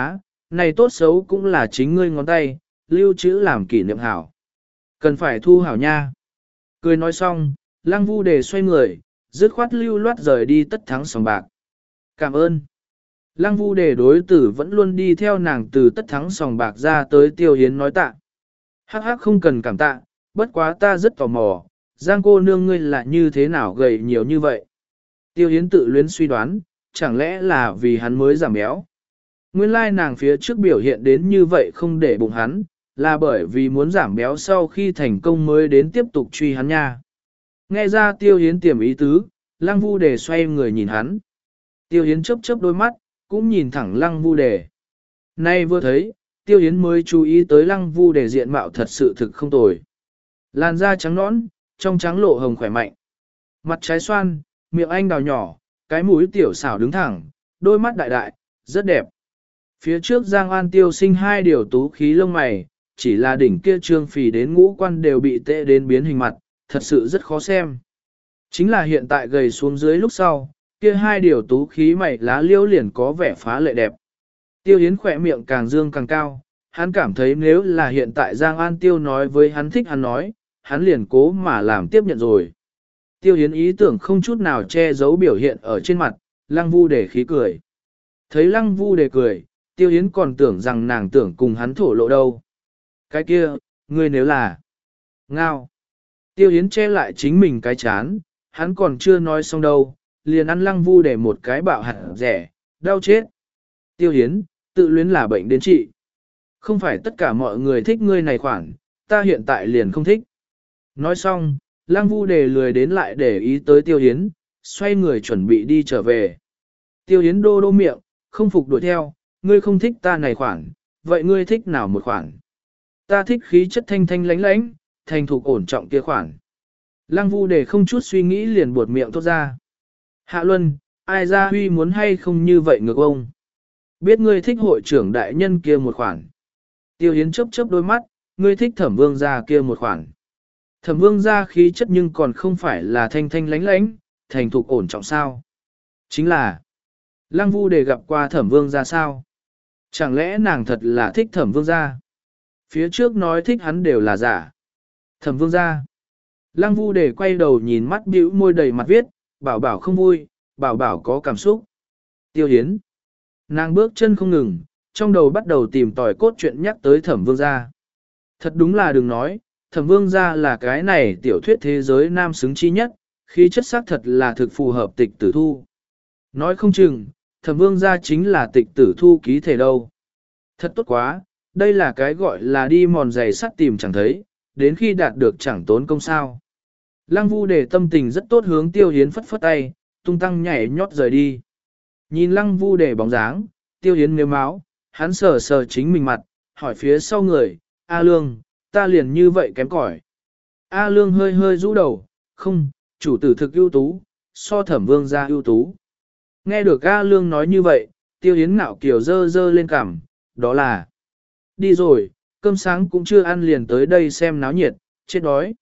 Này tốt xấu cũng là chính ngươi ngón tay, lưu trữ làm kỷ niệm hảo. Cần phải thu hảo nha. Cười nói xong, lăng vu đề xoay người, dứt khoát lưu loát rời đi tất thắng sòng bạc. Cảm ơn. Lăng vu đề đối tử vẫn luôn đi theo nàng từ tất thắng sòng bạc ra tới Tiêu Hiến nói tạ. Hắc hắc không cần cảm tạ, bất quá ta rất tò mò, Giang cô nương ngươi là như thế nào gầy nhiều như vậy. Tiêu Hiến tự luyến suy đoán, chẳng lẽ là vì hắn mới giảm béo. Nguyên lai nàng phía trước biểu hiện đến như vậy không để bụng hắn, là bởi vì muốn giảm béo sau khi thành công mới đến tiếp tục truy hắn nha. Nghe ra Tiêu Hiến tiềm ý tứ, Lăng Vu Đề xoay người nhìn hắn. Tiêu Hiến chớp chớp đôi mắt, cũng nhìn thẳng Lăng Vu Đề. Nay vừa thấy, Tiêu Hiến mới chú ý tới Lăng Vu Đề diện mạo thật sự thực không tồi. Làn da trắng nõn, trong trắng lộ hồng khỏe mạnh. Mặt trái xoan, miệng anh đào nhỏ, cái mũi tiểu xảo đứng thẳng, đôi mắt đại đại, rất đẹp. Phía trước Giang An Tiêu sinh hai điều tú khí lông mày, chỉ là đỉnh kia trương phì đến ngũ quan đều bị tệ đến biến hình mặt, thật sự rất khó xem. Chính là hiện tại gầy xuống dưới lúc sau, kia hai điều tú khí mày lá liêu liền có vẻ phá lệ đẹp. Tiêu Hiến khỏe miệng càng dương càng cao, hắn cảm thấy nếu là hiện tại Giang An Tiêu nói với hắn thích hắn nói, hắn liền cố mà làm tiếp nhận rồi. Tiêu Hiến ý tưởng không chút nào che giấu biểu hiện ở trên mặt, Lăng Vu Đề khí cười. Thấy Lăng Vu Đề cười, Tiêu Hiến còn tưởng rằng nàng tưởng cùng hắn thổ lộ đâu. Cái kia, ngươi nếu là ngao. Tiêu Hiến che lại chính mình cái chán, hắn còn chưa nói xong đâu, liền ăn Lăng Vu Đề một cái bạo hạt rẻ, đau chết. Tiêu Hiến, tự luyến là bệnh đến trị. Không phải tất cả mọi người thích ngươi này khoản, ta hiện tại liền không thích. Nói xong, Lăng Vu Đề lười đến lại để ý tới Tiêu Hiến, xoay người chuẩn bị đi trở về. Tiêu Hiến đô đô miệng, không phục đuổi theo, ngươi không thích ta này khoản, vậy ngươi thích nào một khoản? Ta thích khí chất thanh thanh lánh lánh, thành thục ổn trọng kia khoản. Lăng Vu Đề không chút suy nghĩ liền buột miệng thốt ra. Hạ Luân, ai ra huy muốn hay không như vậy ngược ông? Biết ngươi thích hội trưởng đại nhân kia một khoản. Tiêu Hiến chớp chớp đôi mắt, ngươi thích Thẩm Vương gia kia một khoản. Thẩm Vương gia khí chất nhưng còn không phải là thanh thanh lánh lánh, thành thục ổn trọng sao? Chính là, Lăng Vu Đề gặp qua Thẩm Vương gia sao? Chẳng lẽ nàng thật là thích Thẩm Vương gia? Phía trước nói thích hắn đều là giả. Thẩm Vương gia. Lăng Vu Đề quay đầu nhìn mắt bĩu môi đầy mặt viết, bảo bảo không vui, bảo bảo có cảm xúc. Tiêu Hiến. Nàng bước chân không ngừng, trong đầu bắt đầu tìm tòi cốt truyện nhắc tới Thẩm Vương gia. Thật đúng là đừng nói, Thẩm Vương gia là cái này tiểu thuyết thế giới nam xứng chi nhất, khí chất sắc thật là thực phù hợp Tịch Tử Thu. Nói không chừng, Thẩm Vương gia chính là Tịch Tử Thu ký thể đâu. Thật tốt quá, đây là cái gọi là đi mòn giày sắt tìm chẳng thấy, đến khi đạt được chẳng tốn công sao. Lăng Vu Đề tâm tình rất tốt hướng Tiêu Hiến phất phất tay, tung tăng nhảy nhót rời đi. Nhìn Lăng Vu Đề bóng dáng, Tiêu Hiến nếu máu, hắn sờ sờ chính mình mặt, hỏi phía sau người, A Lương, ta liền như vậy kém cỏi. A Lương hơi hơi rũ đầu, không, chủ tử thực ưu tú, so Thẩm Vương gia ưu tú. Nghe được A Lương nói như vậy, Tiêu Hiến ngạo kiều dơ dơ lên cằm, đó là đi rồi, cơm sáng cũng chưa ăn liền tới đây xem náo nhiệt, chết đói.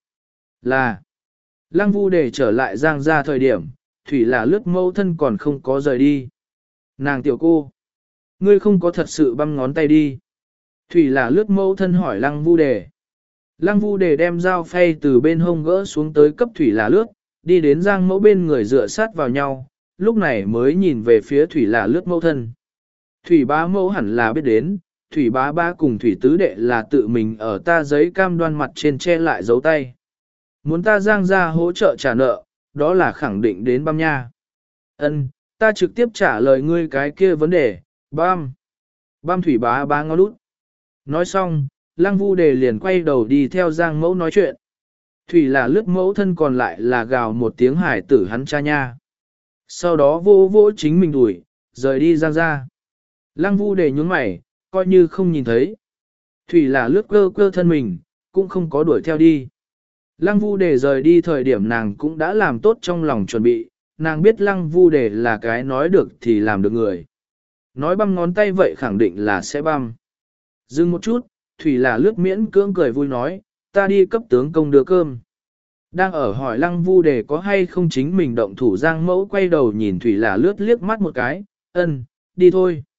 Là Lăng Vu Đề trở lại Giang gia thời điểm, Thủy là lướt mâu thân còn không có rời đi. Nàng tiểu cô, ngươi không có thật sự băm ngón tay đi. Thủy là lướt mâu thân hỏi Lăng Vu Đề. Lăng Vu Đề đem dao phay từ bên hông gỡ xuống tới cấp Thủy là lướt, đi đến Giang mẫu bên người dựa sát vào nhau, lúc này mới nhìn về phía Thủy là lướt mẫu thân. Thủy bá mẫu hẳn là biết đến, Thủy bá ba cùng Thủy tứ đệ là tự mình ở ta giấy cam đoan mặt trên che lại dấu tay. Muốn ta Giang ra hỗ trợ trả nợ, đó là khẳng định đến băm nha. Ân, ta trực tiếp trả lời ngươi cái kia vấn đề, băm. Băm Thủy bá ba ngó lút. Nói xong, Lăng Vu Đề liền quay đầu đi theo Giang mẫu nói chuyện. Thủy là lướt mẫu thân còn lại là gào một tiếng hải tử hắn cha nha. Sau đó vô vô chính mình đuổi, rời đi Giang ra. Lăng Vu Đề nhún mày, coi như không nhìn thấy. Thủy là lướt cơ cơ thân mình, cũng không có đuổi theo đi. Lăng Vu Đề rời đi thời điểm nàng cũng đã làm tốt trong lòng chuẩn bị, nàng biết Lăng Vu Đề là cái nói được thì làm được người. Nói băm ngón tay vậy khẳng định là sẽ băm. Dừng một chút, Thủy là lướt miễn cưỡng cười vui nói, ta đi cấp tướng công đưa cơm. Đang ở hỏi Lăng Vu Đề có hay không chính mình động thủ Giang mẫu quay đầu nhìn Thủy là lướt liếc mắt một cái, ân, đi thôi.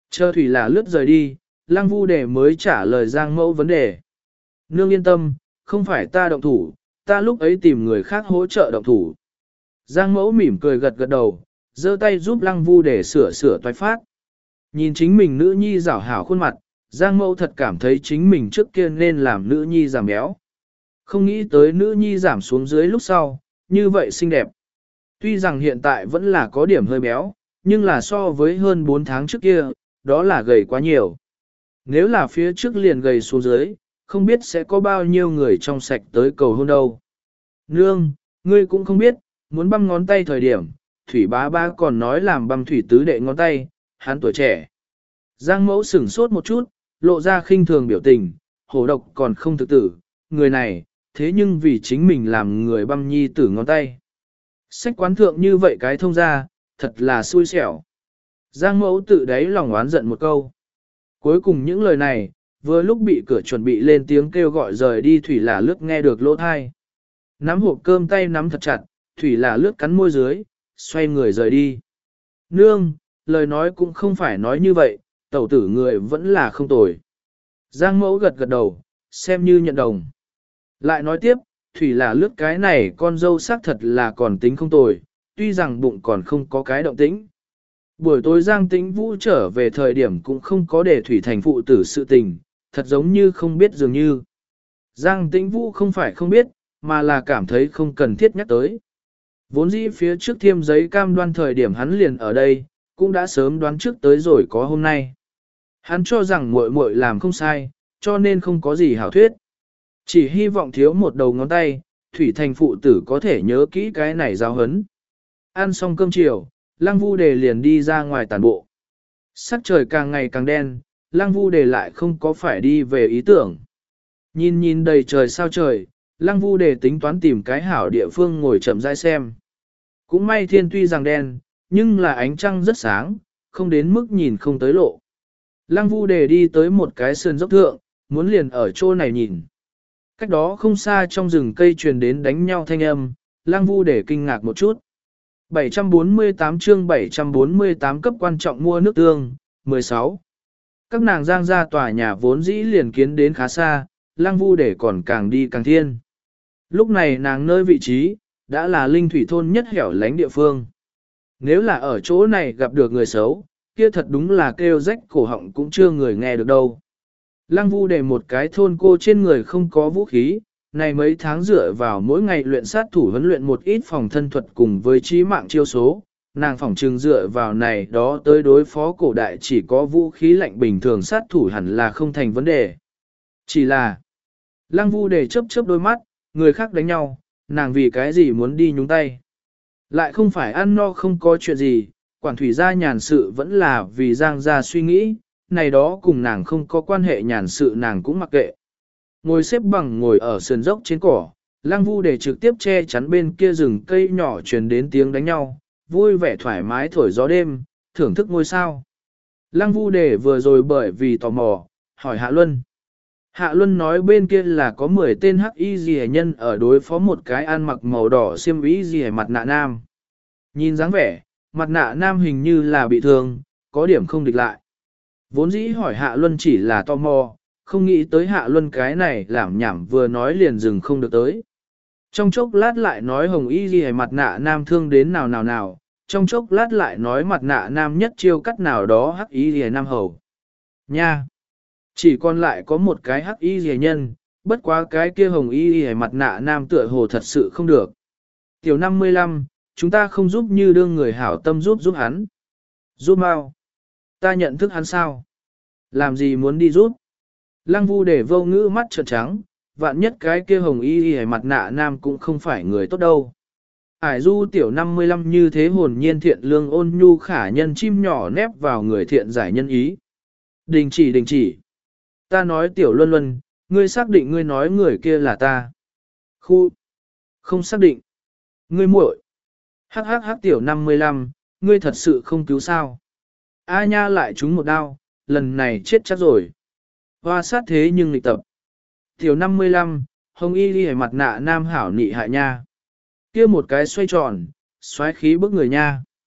Chờ thủy là lướt rời đi, Lăng Vu Đề mới trả lời Giang Mẫu vấn đề. Nương yên tâm, không phải ta động thủ, ta lúc ấy tìm người khác hỗ trợ động thủ. Giang Mẫu mỉm cười gật gật đầu, giơ tay giúp Lăng Vu Đề sửa sửa toái phát. Nhìn chính mình nữ nhi rảo hảo khuôn mặt, Giang Mẫu thật cảm thấy chính mình trước kia nên làm nữ nhi giảm béo. Không nghĩ tới nữ nhi giảm xuống dưới lúc sau, như vậy xinh đẹp. Tuy rằng hiện tại vẫn là có điểm hơi béo, nhưng là so với hơn bốn tháng trước kia, đó là gầy quá nhiều. Nếu là phía trước liền gầy xuống dưới, không biết sẽ có bao nhiêu người trong sạch tới cầu hôn đâu. Nương, ngươi cũng không biết, muốn băm ngón tay thời điểm, Thủy bá ba còn nói làm băm thủy tứ đệ ngón tay, hắn tuổi trẻ. Giang Mẫu sửng sốt một chút, lộ ra khinh thường biểu tình, hổ độc còn không thực tử, người này, thế nhưng vì chính mình làm người băm nhi tử ngón tay. Sách quán thượng như vậy cái thông ra, thật là xui xẻo. Giang Mẫu tự đáy lòng oán giận một câu. Cuối cùng những lời này, vừa lúc bị cửa chuẩn bị lên tiếng kêu gọi rời đi Thủy là lướt nghe được lỗ thai. Nắm hộp cơm tay nắm thật chặt, Thủy là lướt cắn môi dưới, xoay người rời đi. Nương, lời nói cũng không phải nói như vậy, tẩu tử người vẫn là không tồi. Giang Mẫu gật gật đầu, xem như nhận đồng. Lại nói tiếp, Thủy là lướt cái này con dâu xác thật là còn tính không tồi, tuy rằng bụng còn không có cái động tĩnh. Buổi tối Giang Tĩnh Vũ trở về thời điểm cũng không có để Thủy thành phụ tử sự tình, thật giống như không biết dường như. Giang Tĩnh Vũ không phải không biết, mà là cảm thấy không cần thiết nhắc tới. Vốn dĩ phía trước thiêm giấy cam đoan thời điểm hắn liền ở đây, cũng đã sớm đoán trước tới rồi có hôm nay. Hắn cho rằng muội muội làm không sai, cho nên không có gì hảo thuyết. Chỉ hy vọng thiếu một đầu ngón tay, Thủy thành phụ tử có thể nhớ kỹ cái này giáo hấn. Ăn xong cơm chiều, Lăng Vu Đề liền đi ra ngoài tản bộ. Sắc trời càng ngày càng đen, Lăng Vu Đề lại không có phải đi về ý tưởng. Nhìn nhìn đầy trời sao trời, Lăng Vu Đề tính toán tìm cái hảo địa phương ngồi chậm rãi xem. Cũng may thiên tuy rằng đen, nhưng là ánh trăng rất sáng, không đến mức nhìn không tới lộ. Lăng Vu Đề đi tới một cái sườn dốc thượng, muốn liền ở chỗ này nhìn. Cách đó không xa trong rừng cây truyền đến đánh nhau thanh âm, Lăng Vu Đề kinh ngạc một chút. bảy trăm bốn mươi tám chương bảy trăm bốn mươi tám cấp quan trọng mua nước tương, mười sáu. Các nàng Giang ra tòa nhà vốn dĩ liền kiến đến khá xa, Lăng Vu Đề còn càng đi càng thiên. Lúc này nàng nơi vị trí, đã là linh thủy thôn nhất hẻo lánh địa phương. Nếu là ở chỗ này gặp được người xấu, kia thật đúng là kêu rách cổ họng cũng chưa người nghe được đâu. Lăng Vu Đề một cái thôn cô trên người không có vũ khí, này mấy tháng dựa vào mỗi ngày luyện sát thủ huấn luyện một ít phòng thân thuật cùng với trí mạng chiêu số, nàng phòng trừng dựa vào này đó tới đối phó cổ đại chỉ có vũ khí lạnh bình thường sát thủ hẳn là không thành vấn đề. Chỉ là, Lăng Vu Đề chớp chớp đôi mắt, người khác đánh nhau, nàng vì cái gì muốn đi nhúng tay. Lại không phải ăn no không có chuyện gì, quản thủy gia nhàn sự vẫn là vì Giang gia suy nghĩ, này đó cùng nàng không có quan hệ nhàn sự nàng cũng mặc kệ. Ngồi xếp bằng ngồi ở sườn dốc trên cỏ, Lăng Vu Đề trực tiếp che chắn bên kia rừng cây nhỏ truyền đến tiếng đánh nhau, vui vẻ thoải mái thổi gió đêm, thưởng thức ngôi sao. Lăng Vu Đề vừa rồi bởi vì tò mò, hỏi Hạ Luân. Hạ Luân nói bên kia là có mười tên hắc y rìa nhân ở đối phó một cái ăn mặc màu đỏ xiêm y rìa mặt nạ nam. Nhìn dáng vẻ, mặt nạ nam hình như là bị thương, có điểm không địch lại. Vốn dĩ hỏi Hạ Luân chỉ là tò mò, không nghĩ tới Hạ Luân cái này làm nhảm vừa nói liền dừng không được tới. Trong chốc lát lại nói hồng y ghi mặt nạ nam thương đến nào nào nào, trong chốc lát lại nói mặt nạ nam nhất chiêu cắt nào đó hắc y ghi nam hầu. Nha! Chỉ còn lại có một cái hắc y ghi nhân, bất quá cái kia hồng y ghi mặt nạ nam tựa hồ thật sự không được. Tiểu năm mươi lăm, chúng ta không giúp như đương người hảo tâm giúp giúp hắn. Giúp mau. Ta nhận thức hắn sao? Làm gì muốn đi giúp? Lăng Vu Đề vô ngữ mắt trợn trắng, vạn nhất cái kia hồng y y mặt nạ nam cũng không phải người tốt đâu. Ải du tiểu năm mươi lăm như thế hồn nhiên thiện lương ôn nhu khả nhân chim nhỏ nép vào người thiện giải nhân ý. Đình chỉ đình chỉ. Ta nói tiểu luân luân, ngươi xác định ngươi nói người kia là ta. Khu. Không xác định. Ngươi muội. Hắc hắc hắc tiểu năm mươi lăm, ngươi thật sự không cứu sao. A nha lại trúng một đao, lần này chết chắc rồi. Hoa sát thế nhưng lịch tập. Tiểu năm mươi lăm, hồng y đi mặt nạ nam hảo nị hại nha. Kia một cái xoay tròn, xoáy khí bức người nha.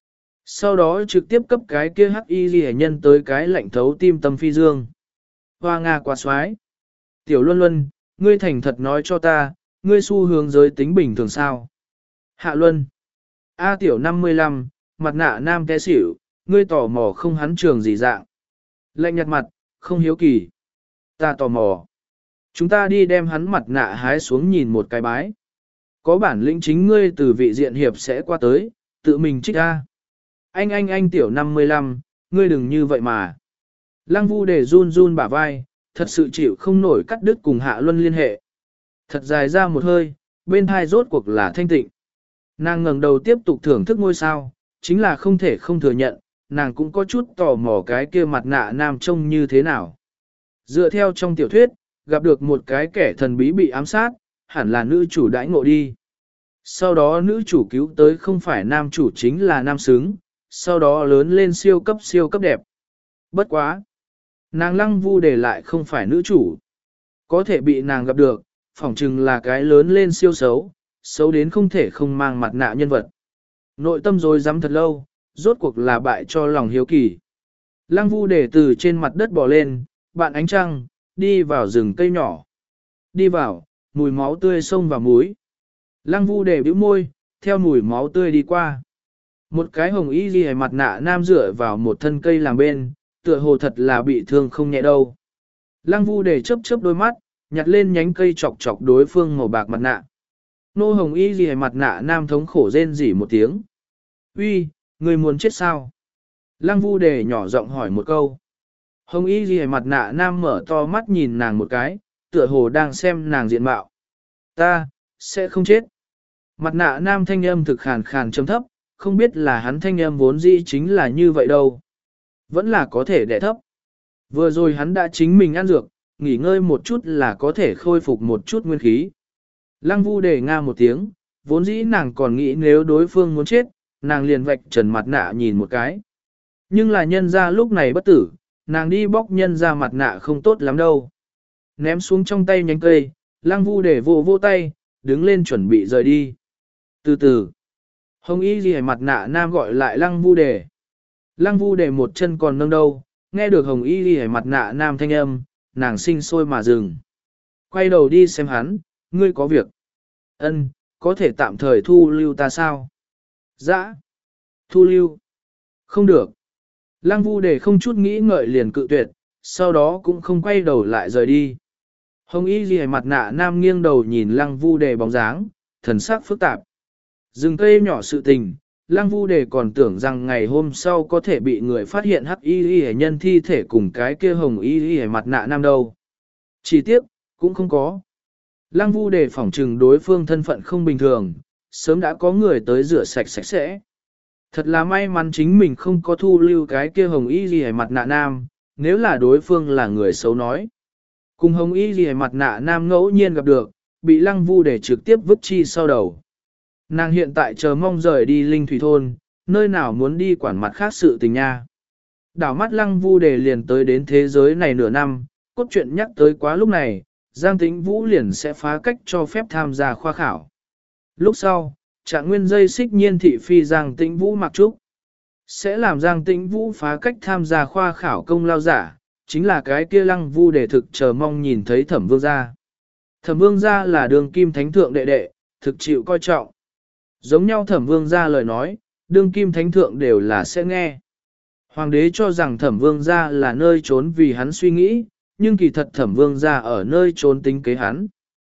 Sau đó trực tiếp cấp cái kia hắc y ghi nhân tới cái lạnh thấu tim tâm phi dương. Hoa Nga quá xoái. Tiểu Luân Luân, ngươi thành thật nói cho ta, ngươi xu hướng giới tính bình thường sao? Hạ Luân. A tiểu năm mươi lăm, mặt nạ nam té xỉu, ngươi tò mò không hắn trường gì dạng. Lạnh nhạt mặt, không hiếu kỳ. Ta tò mò. Chúng ta đi đem hắn mặt nạ hái xuống nhìn một cái bái. Có bản lĩnh chính ngươi từ vị diện hiệp sẽ qua tới, tự mình trích ra. Anh anh anh tiểu năm mươi lăm, ngươi đừng như vậy mà. Lăng Vu để run run bả vai, thật sự chịu không nổi cắt đứt cùng Hạ Luân liên hệ. Thật dài ra một hơi, bên hai rốt cuộc là thanh tịnh. Nàng ngẩng đầu tiếp tục thưởng thức ngôi sao, chính là không thể không thừa nhận, nàng cũng có chút tò mò cái kia mặt nạ nam trông như thế nào. Dựa theo trong tiểu thuyết, gặp được một cái kẻ thần bí bị ám sát, hẳn là nữ chủ đãi ngộ đi. Sau đó nữ chủ cứu tới không phải nam chủ chính là nam xứng, sau đó lớn lên siêu cấp siêu cấp đẹp. Bất quá. Nàng Lăng Vu để lại không phải nữ chủ. Có thể bị nàng gặp được, phỏng chừng là cái lớn lên siêu xấu, xấu đến không thể không mang mặt nạ nhân vật. Nội tâm rồi dám thật lâu, rốt cuộc là bại cho lòng hiếu kỳ. Lăng Vu để từ trên mặt đất bò lên, bạn ánh trăng, đi vào rừng cây nhỏ. Đi vào, mùi máu tươi xông vào mũi. Lăng Vu để bĩu môi, theo mùi máu tươi đi qua. Một cái hồng y ghi mặt nạ nam dựa vào một thân cây làm bên, tựa hồ thật là bị thương không nhẹ đâu. Lăng Vu để chớp chớp đôi mắt, nhặt lên nhánh cây chọc chọc đối phương màu bạc mặt nạ. Nô hồng y ghi mặt nạ nam thống khổ rên rỉ một tiếng. Uy, người muốn chết sao? Lăng Vu để nhỏ giọng hỏi một câu. Hồng y ghi mặt nạ nam mở to mắt nhìn nàng một cái, tựa hồ đang xem nàng diện mạo. Ta, sẽ không chết. Mặt nạ nam thanh âm thực khàn khàn chấm thấp, không biết là hắn thanh âm vốn dĩ chính là như vậy đâu. Vẫn là có thể đẻ thấp. Vừa rồi hắn đã chính mình ăn dược, nghỉ ngơi một chút là có thể khôi phục một chút nguyên khí. Lăng Vu để nga một tiếng, vốn dĩ nàng còn nghĩ nếu đối phương muốn chết, nàng liền vạch trần mặt nạ nhìn một cái. Nhưng là nhân ra lúc này bất tử, nàng đi bóc nhân ra mặt nạ không tốt lắm đâu. Ném xuống trong tay nhánh cây, Lăng Vu để vô vô tay, đứng lên chuẩn bị rời đi. Từ từ, Hồng Y Ghi mặt nạ nam gọi lại Lăng Vu để. Lăng Vu để một chân còn nâng đâu, nghe được Hồng Y Ghi mặt nạ nam thanh âm, nàng sinh sôi mà dừng. Quay đầu đi xem hắn, ngươi có việc. Ân, có thể tạm thời thu lưu ta sao? Dạ. Thu lưu. Không được. Lăng Vu để không chút nghĩ ngợi liền cự tuyệt, sau đó cũng không quay đầu lại rời đi. Hồng Y Ghi mặt nạ nam nghiêng đầu nhìn Lăng Vu để bóng dáng, thần sắc phức tạp. Rừng cây nhỏ sự tình, Lăng Vu đề còn tưởng rằng ngày hôm sau có thể bị người phát hiện hắc y y nhân thi thể cùng cái kia hồng y y mặt nạ nam đâu. Chỉ tiếc, cũng không có. Lăng Vu đề phỏng trừng đối phương thân phận không bình thường, sớm đã có người tới rửa sạch sạch sẽ. Thật là may mắn chính mình không có thu lưu cái kia hồng y y mặt nạ nam, nếu là đối phương là người xấu nói. Cùng hồng y y mặt nạ nam ngẫu nhiên gặp được, bị Lăng Vu đề trực tiếp vứt chi sau đầu. Nàng hiện tại chờ mong rời đi Linh Thủy Thôn, nơi nào muốn đi quản mặt khác sự tình nha. Đảo mắt Lăng Vu đề liền tới đến thế giới này nửa năm, cốt truyện nhắc tới quá lúc này, Giang Tĩnh Vũ liền sẽ phá cách cho phép tham gia khoa khảo. Lúc sau, Trạng Nguyên dây xích nhiên thị phi Giang Tĩnh Vũ mặc trúc. Sẽ làm Giang Tĩnh Vũ phá cách tham gia khoa khảo công lao giả, chính là cái kia Lăng Vu đề thực chờ mong nhìn thấy Thẩm Vương gia. Thẩm Vương gia là đường kim thánh thượng đệ đệ, thực chịu coi trọng. Giống nhau Thẩm Vương gia lời nói, đương kim thánh thượng đều là sẽ nghe. Hoàng đế cho rằng Thẩm Vương gia là nơi trốn vì hắn suy nghĩ, nhưng kỳ thật Thẩm Vương gia ở nơi trốn tính kế hắn.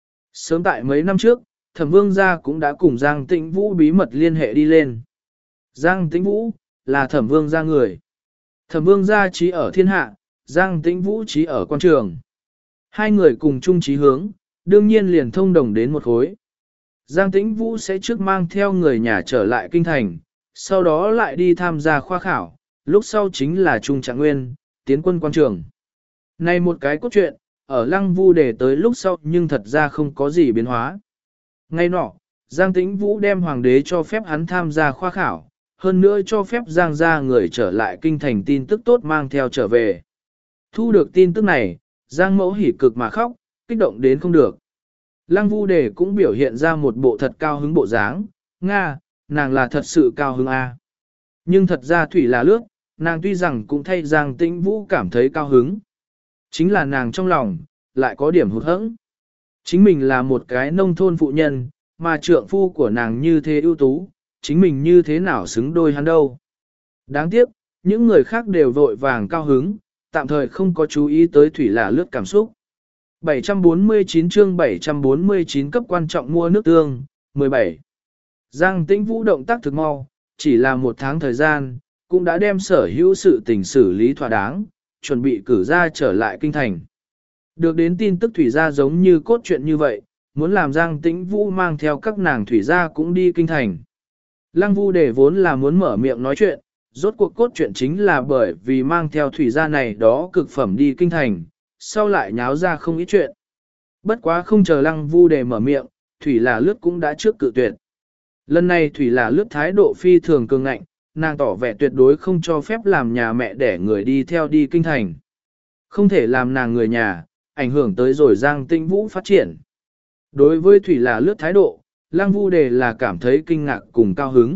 Sớm tại mấy năm trước, Thẩm Vương gia cũng đã cùng Giang Tĩnh Vũ bí mật liên hệ đi lên. Giang Tĩnh Vũ là Thẩm Vương gia người. Thẩm Vương gia trí ở thiên hạ, Giang Tĩnh Vũ trí ở quan trường. Hai người cùng chung chí hướng, đương nhiên liền thông đồng đến một khối. Giang Tĩnh Vũ sẽ trước mang theo người nhà trở lại kinh thành, sau đó lại đi tham gia khoa khảo, lúc sau chính là Trung Trạng Nguyên, tiến quân quan trường. Này một cái cốt truyện, ở Lăng Vu đề tới lúc sau nhưng thật ra không có gì biến hóa. Ngay nọ, Giang Tĩnh Vũ đem hoàng đế cho phép hắn tham gia khoa khảo, hơn nữa cho phép Giang gia người trở lại kinh thành tin tức tốt mang theo trở về. Thu được tin tức này, Giang mẫu hỉ cực mà khóc, kích động đến không được. Lăng Vu đề cũng biểu hiện ra một bộ thật cao hứng bộ dáng, Nga, nàng là thật sự cao hứng A. Nhưng thật ra thủy là lướt, nàng tuy rằng cũng thay Giang Tĩnh Vũ cảm thấy cao hứng. Chính là nàng trong lòng, lại có điểm hụt hẫng. Chính mình là một cái nông thôn phụ nhân, mà trượng phu của nàng như thế ưu tú, chính mình như thế nào xứng đôi hắn đâu. Đáng tiếc, những người khác đều vội vàng cao hứng, tạm thời không có chú ý tới thủy là lướt cảm xúc. bảy trăm bốn mươi chín chương bảy trăm bốn mươi chín cấp quan trọng mua nước tương, mười bảy. Giang Tĩnh Vũ động tác thực mau, chỉ là một tháng thời gian, cũng đã đem sở hữu sự tình xử lý thỏa đáng, chuẩn bị cử ra trở lại kinh thành. Được đến tin tức thủy gia giống như cốt truyện như vậy, muốn làm Giang Tĩnh Vũ mang theo các nàng thủy gia cũng đi kinh thành. Lăng Vu Đề vốn là muốn mở miệng nói chuyện, rốt cuộc cốt truyện chính là bởi vì mang theo thủy gia này đó cực phẩm đi kinh thành, sau lại nháo ra không ít chuyện. Bất quá không chờ Lăng Vu Đề mở miệng, thủy là lướt cũng đã trước cự tuyệt. Lần này thủy là lướt thái độ phi thường cường ngạnh, nàng tỏ vẻ tuyệt đối không cho phép làm nhà mẹ để người đi theo đi kinh thành. Không thể làm nàng người nhà, ảnh hưởng tới rồi Giang Tĩnh Vũ phát triển. Đối với thủy là lướt thái độ, Lăng Vu Đề là cảm thấy kinh ngạc cùng cao hứng.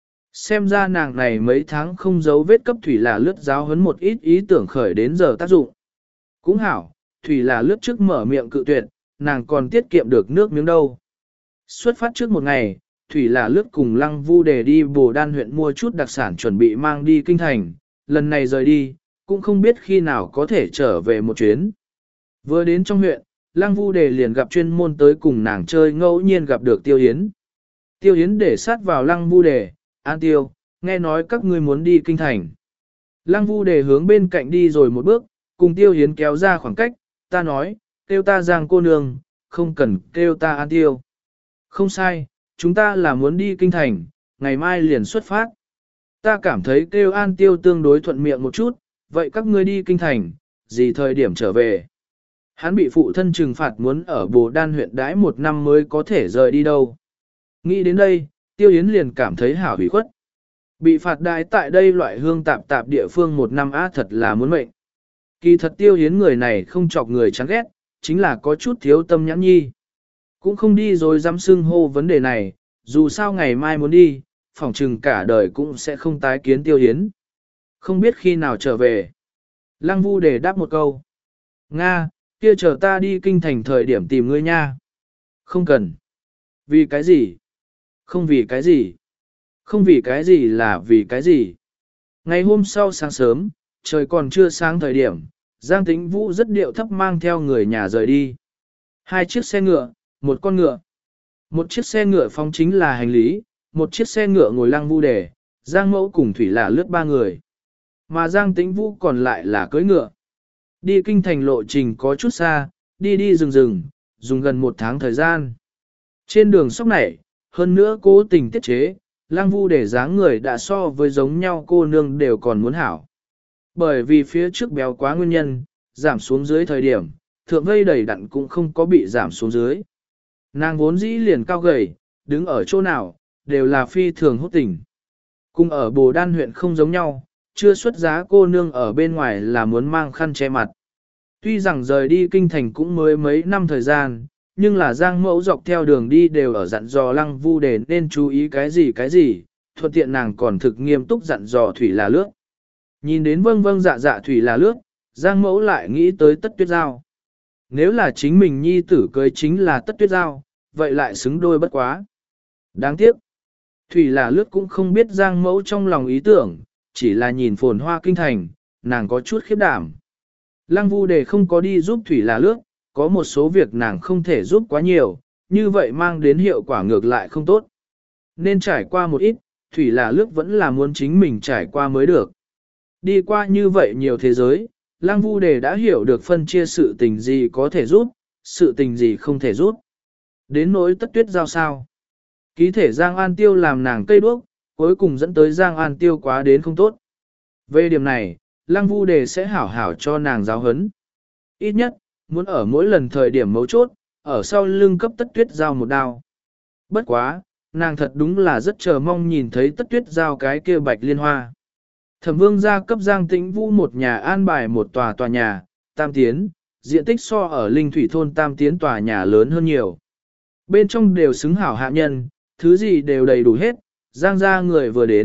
Xem ra nàng này mấy tháng không giấu vết cấp thủy là lướt giáo huấn một ít ý tưởng khởi đến giờ tác dụng. Cũng hảo, thủy là lướt trước mở miệng cự tuyệt, nàng còn tiết kiệm được nước miếng đâu. Xuất phát trước một ngày, thủy là lướt cùng Lăng Vu Đề đi Bồ Đan huyện mua chút đặc sản chuẩn bị mang đi kinh thành, lần này rời đi, cũng không biết khi nào có thể trở về một chuyến. Vừa đến trong huyện, Lăng Vu Đề liền gặp chuyên môn tới cùng nàng chơi, ngẫu nhiên gặp được Tiêu Hiến. Tiêu Hiến để sát vào Lăng Vu Đề, An Tiêu, nghe nói các ngươi muốn đi kinh thành. Lăng Vu Đề hướng bên cạnh đi rồi một bước, cùng Tiêu Hiến kéo ra khoảng cách, ta nói, kêu ta Giang cô nương, không cần kêu ta An Tiêu. Không sai, chúng ta là muốn đi kinh thành, ngày mai liền xuất phát. Ta cảm thấy kêu An Tiêu tương đối thuận miệng một chút, vậy các ngươi đi kinh thành, gì thời điểm trở về? Hắn bị phụ thân trừng phạt muốn ở Bồ Đan huyện đãi một năm mới có thể rời đi đâu. Nghĩ đến đây, Tiêu Yến liền cảm thấy hảo hủy khuất. Bị phạt đãi tại đây loại hương tạp tạp địa phương một năm á thật là muốn mệnh. Kỳ thật Tiêu Yến người này không chọc người chán ghét, chính là có chút thiếu tâm nhãn nhi. Cũng không đi rồi dám xưng hô vấn đề này, dù sao ngày mai muốn đi, phỏng chừng cả đời cũng sẽ không tái kiến Tiêu Yến. Không biết khi nào trở về. Lăng Vu Đề đáp một câu. Nga, kia chờ ta đi kinh thành thời điểm tìm ngươi nha. Không cần. Vì cái gì? Không vì cái gì. Không vì cái gì là vì cái gì. Ngày hôm sau sáng sớm, trời còn chưa sáng thời điểm, Giang Tĩnh Vũ rất điệu thấp mang theo người nhà rời đi. Hai chiếc xe ngựa, một con ngựa. Một chiếc xe ngựa phóng chính là hành lý, một chiếc xe ngựa ngồi Lăng Vu Đề, Giang Mẫu cùng Thủy là lướt ba người. Mà Giang Tĩnh Vũ còn lại là cưỡi ngựa. Đi kinh thành lộ trình có chút xa, đi đi rừng rừng, dùng gần một tháng thời gian. Trên đường sóc này, hơn nữa cố tình tiết chế, Lăng Vu Đề dáng người đã so với giống nhau cô nương đều còn muốn hảo. Bởi vì phía trước béo quá nguyên nhân, giảm xuống dưới thời điểm, thượng vây đầy đặn cũng không có bị giảm xuống dưới. Nàng vốn dĩ liền cao gầy, đứng ở chỗ nào, đều là phi thường hút tình. Cùng ở Bồ Đan huyện không giống nhau, chưa xuất giá cô nương ở bên ngoài là muốn mang khăn che mặt. Tuy rằng rời đi kinh thành cũng mới mấy năm thời gian, nhưng là Giang Mẫu dọc theo đường đi đều ở dặn dò Lăng Vu Đề nên chú ý cái gì cái gì, thuận tiện nàng còn thực nghiêm túc dặn dò Thủy là lướt. Nhìn đến vâng vâng dạ dạ Thủy là lướt, Giang Mẫu lại nghĩ tới Tất Tuyết Giao. Nếu là chính mình nhi tử cưới chính là Tất Tuyết Giao, vậy lại xứng đôi bất quá. Đáng tiếc, Thủy là lướt cũng không biết Giang Mẫu trong lòng ý tưởng, chỉ là nhìn phồn hoa kinh thành, nàng có chút khiếp đảm. Lăng Vu Đề không có đi giúp Thủy là lướt, có một số việc nàng không thể giúp quá nhiều, như vậy mang đến hiệu quả ngược lại không tốt. Nên trải qua một ít, Thủy là lướt vẫn là muốn chính mình trải qua mới được. Đi qua như vậy nhiều thế giới, Lăng Vu Đề đã hiểu được phân chia sự tình gì có thể giúp, sự tình gì không thể giúp. Đến nỗi Tất Tuyết Giao sao. Ký thể Giang An Tiêu làm nàng cây đuốc, cuối cùng dẫn tới Giang An Tiêu quá đến không tốt. Về điểm này, Lăng Vu Đề sẽ hảo hảo cho nàng giáo huấn. Ít nhất, muốn ở mỗi lần thời điểm mấu chốt, ở sau lưng cấp Tất Tuyết Giao một đao. Bất quá, nàng thật đúng là rất chờ mong nhìn thấy Tất Tuyết Giao cái kia bạch liên hoa. Thẩm Vương gia cấp Giang Tĩnh Vũ một nhà an bài một tòa tòa nhà, tam tiến, diện tích so ở Linh Thủy thôn tam tiến tòa nhà lớn hơn nhiều. Bên trong đều xứng hảo hạ nhân, thứ gì đều đầy đủ hết, Giang gia người vừa đến,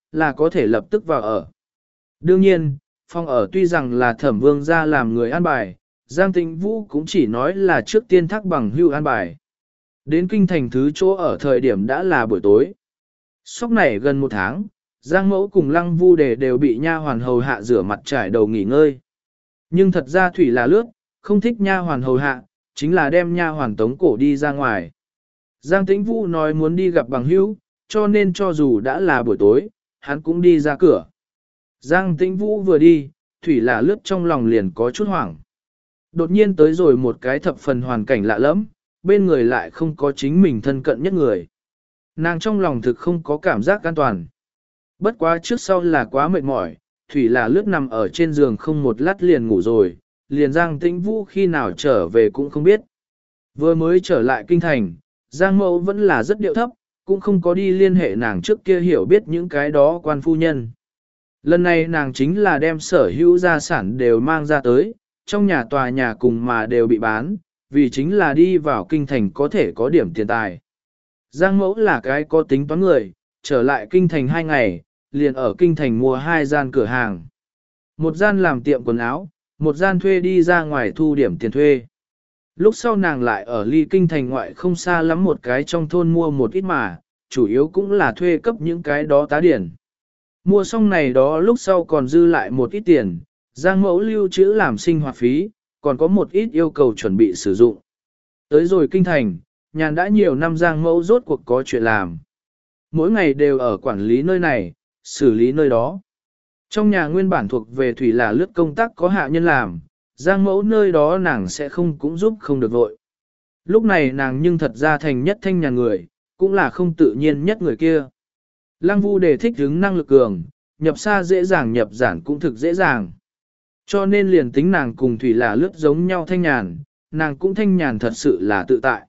là có thể lập tức vào ở. Đương nhiên, phòng ở tuy rằng là thẩm vương ra làm người an bài, Giang Tĩnh Vũ cũng chỉ nói là trước tiên thác bằng hưu an bài. Đến kinh thành thứ chỗ ở thời điểm đã là buổi tối. Sóc này gần một tháng, Giang Mẫu cùng Lăng Vu Đề đều bị nha hoàn hầu hạ rửa mặt trải đầu nghỉ ngơi. Nhưng thật ra Thủy là lướt, không thích nha hoàn hầu hạ, chính là đem nha hoàn tống cổ đi ra ngoài. Giang Tĩnh Vũ nói muốn đi gặp bằng hữu, cho nên cho dù đã là buổi tối, hắn cũng đi ra cửa. Giang Tĩnh Vũ vừa đi, Thủy là lướt trong lòng liền có chút hoảng. Đột nhiên tới rồi một cái thập phần hoàn cảnh lạ lẫm, bên người lại không có chính mình thân cận nhất người. Nàng trong lòng thực không có cảm giác an toàn. Bất quá trước sau là quá mệt mỏi, Thủy là lướt nằm ở trên giường không một lát liền ngủ rồi, liền Giang Tĩnh Vũ khi nào trở về cũng không biết. Vừa mới trở lại kinh thành, Giang Mẫu vẫn là rất điệu thấp, cũng không có đi liên hệ nàng trước kia hiểu biết những cái đó quan phu nhân. Lần này nàng chính là đem sở hữu gia sản đều mang ra tới, trong nhà tòa nhà cùng mà đều bị bán, vì chính là đi vào kinh thành có thể có điểm tiền tài. Giang Mẫu là cái có tính toán người, trở lại kinh thành hai ngày, liền ở kinh thành mua hai gian cửa hàng. Một gian làm tiệm quần áo, một gian thuê đi ra ngoài thu điểm tiền thuê. Lúc sau nàng lại ở ly kinh thành ngoại không xa lắm một cái trong thôn mua một ít mà, chủ yếu cũng là thuê cấp những cái đó tá điển. Mua xong này đó lúc sau còn dư lại một ít tiền, Giang Mẫu lưu trữ làm sinh hoạt phí, còn có một ít yêu cầu chuẩn bị sử dụng. Tới rồi kinh thành, nhàn đã nhiều năm Giang Mẫu rốt cuộc có chuyện làm. Mỗi ngày đều ở quản lý nơi này, xử lý nơi đó. Trong nhà nguyên bản thuộc về Thủy là lướt công tác có hạ nhân làm, Giang Mẫu nơi đó nàng sẽ không cũng giúp không được vội. Lúc này nàng nhưng thật ra thành nhất thanh nhà người, cũng là không tự nhiên nhất người kia. Lăng Vu Đề thích hứng năng lực cường, nhập xa dễ dàng nhập giản cũng thực dễ dàng. Cho nên liền tính nàng cùng Thủy là lướt giống nhau thanh nhàn, nàng cũng thanh nhàn thật sự là tự tại.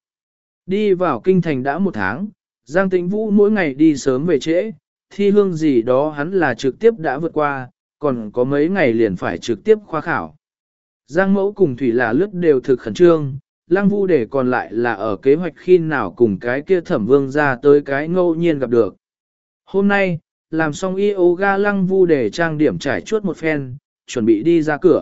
Đi vào kinh thành đã một tháng, Giang Tĩnh Vũ mỗi ngày đi sớm về trễ, thi hương gì đó hắn là trực tiếp đã vượt qua, còn có mấy ngày liền phải trực tiếp khoa khảo. Giang Mẫu cùng Thủy là lướt đều thực khẩn trương, Lăng Vu Đề còn lại là ở kế hoạch khi nào cùng cái kia Thẩm Vương ra tới cái ngẫu nhiên gặp được. Hôm nay, làm xong yoga Lăng Vu Đề trang điểm trải chuốt một phen, chuẩn bị đi ra cửa.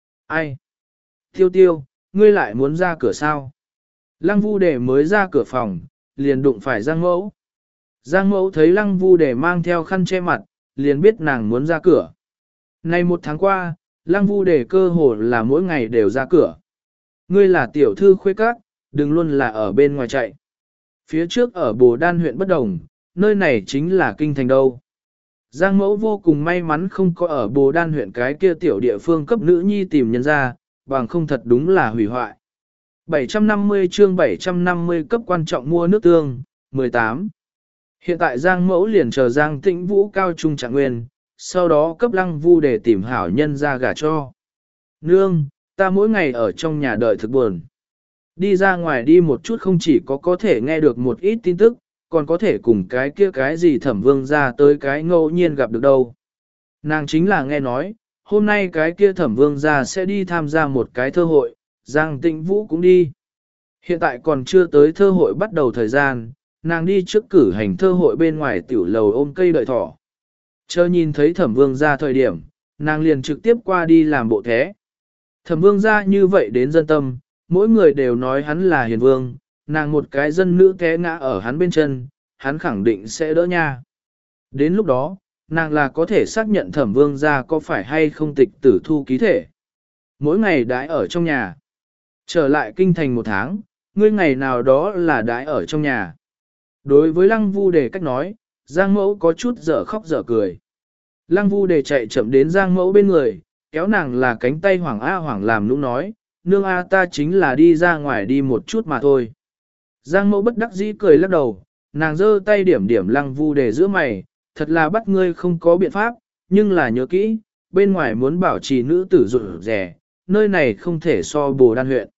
Ai? Tiêu tiêu, ngươi lại muốn ra cửa sao? Lăng Vu Đề mới ra cửa phòng, liền đụng phải Giang Mẫu. Giang Mẫu thấy Lăng Vu Đề mang theo khăn che mặt, liền biết nàng muốn ra cửa. Nay một tháng qua, Lăng Vu Đề cơ hồ là mỗi ngày đều ra cửa. Ngươi là tiểu thư khuê các, đừng luôn là ở bên ngoài chạy. Phía trước ở Bồ Đan huyện bất đồng, nơi này chính là kinh thành đâu. Giang Mẫu vô cùng may mắn không có ở Bồ Đan huyện cái kia tiểu địa phương cấp nữ nhi tìm nhân ra, bằng không thật đúng là hủy hoại. bảy trăm năm mươi chương bảy trăm năm mươi cấp quan trọng mua nước tương, mười tám. Hiện tại Giang Mẫu liền chờ Giang Tĩnh Vũ cao trung trạng nguyên, sau đó cấp Lăng Vu để tìm hảo nhân ra gả cho. Nương, ta mỗi ngày ở trong nhà đợi thực buồn. Đi ra ngoài đi một chút không chỉ có có thể nghe được một ít tin tức, còn có thể cùng cái kia cái gì Thẩm Vương ra tới cái ngẫu nhiên gặp được đâu. Nàng chính là nghe nói, hôm nay cái kia Thẩm Vương ra sẽ đi tham gia một cái thơ hội, Giang Tĩnh Vũ cũng đi. Hiện tại còn chưa tới thơ hội bắt đầu thời gian, nàng đi trước cử hành thơ hội bên ngoài tiểu lầu ôm cây đợi thỏ. Chờ nhìn thấy Thẩm Vương ra thời điểm, nàng liền trực tiếp qua đi làm bộ thế. Thẩm Vương ra như vậy đến dân tâm, mỗi người đều nói hắn là hiền vương, nàng một cái dân nữ té ngã ở hắn bên chân, hắn khẳng định sẽ đỡ nha. Đến lúc đó, nàng là có thể xác nhận Thẩm Vương ra có phải hay không tịch tử thu ký thể. Mỗi ngày đãi ở trong nhà. Trở lại kinh thành một tháng, ngươi ngày nào đó là đãi ở trong nhà. Đối với Lăng Vu Đề cách nói, Giang Mẫu có chút dở khóc dở cười. Lăng Vu Đề chạy chậm đến Giang Mẫu bên người, kéo nàng là cánh tay hoảng a hoảng làm nũng nói, nương a ta chính là đi ra ngoài đi một chút mà thôi. Giang Mẫu bất đắc dĩ cười lắc đầu, nàng giơ tay điểm điểm Lăng Vu Đề giữa mày, thật là bắt ngươi không có biện pháp, nhưng là nhớ kỹ, bên ngoài muốn bảo trì nữ tử rụt rẻ, nơi này không thể so Bồ Đan huyện.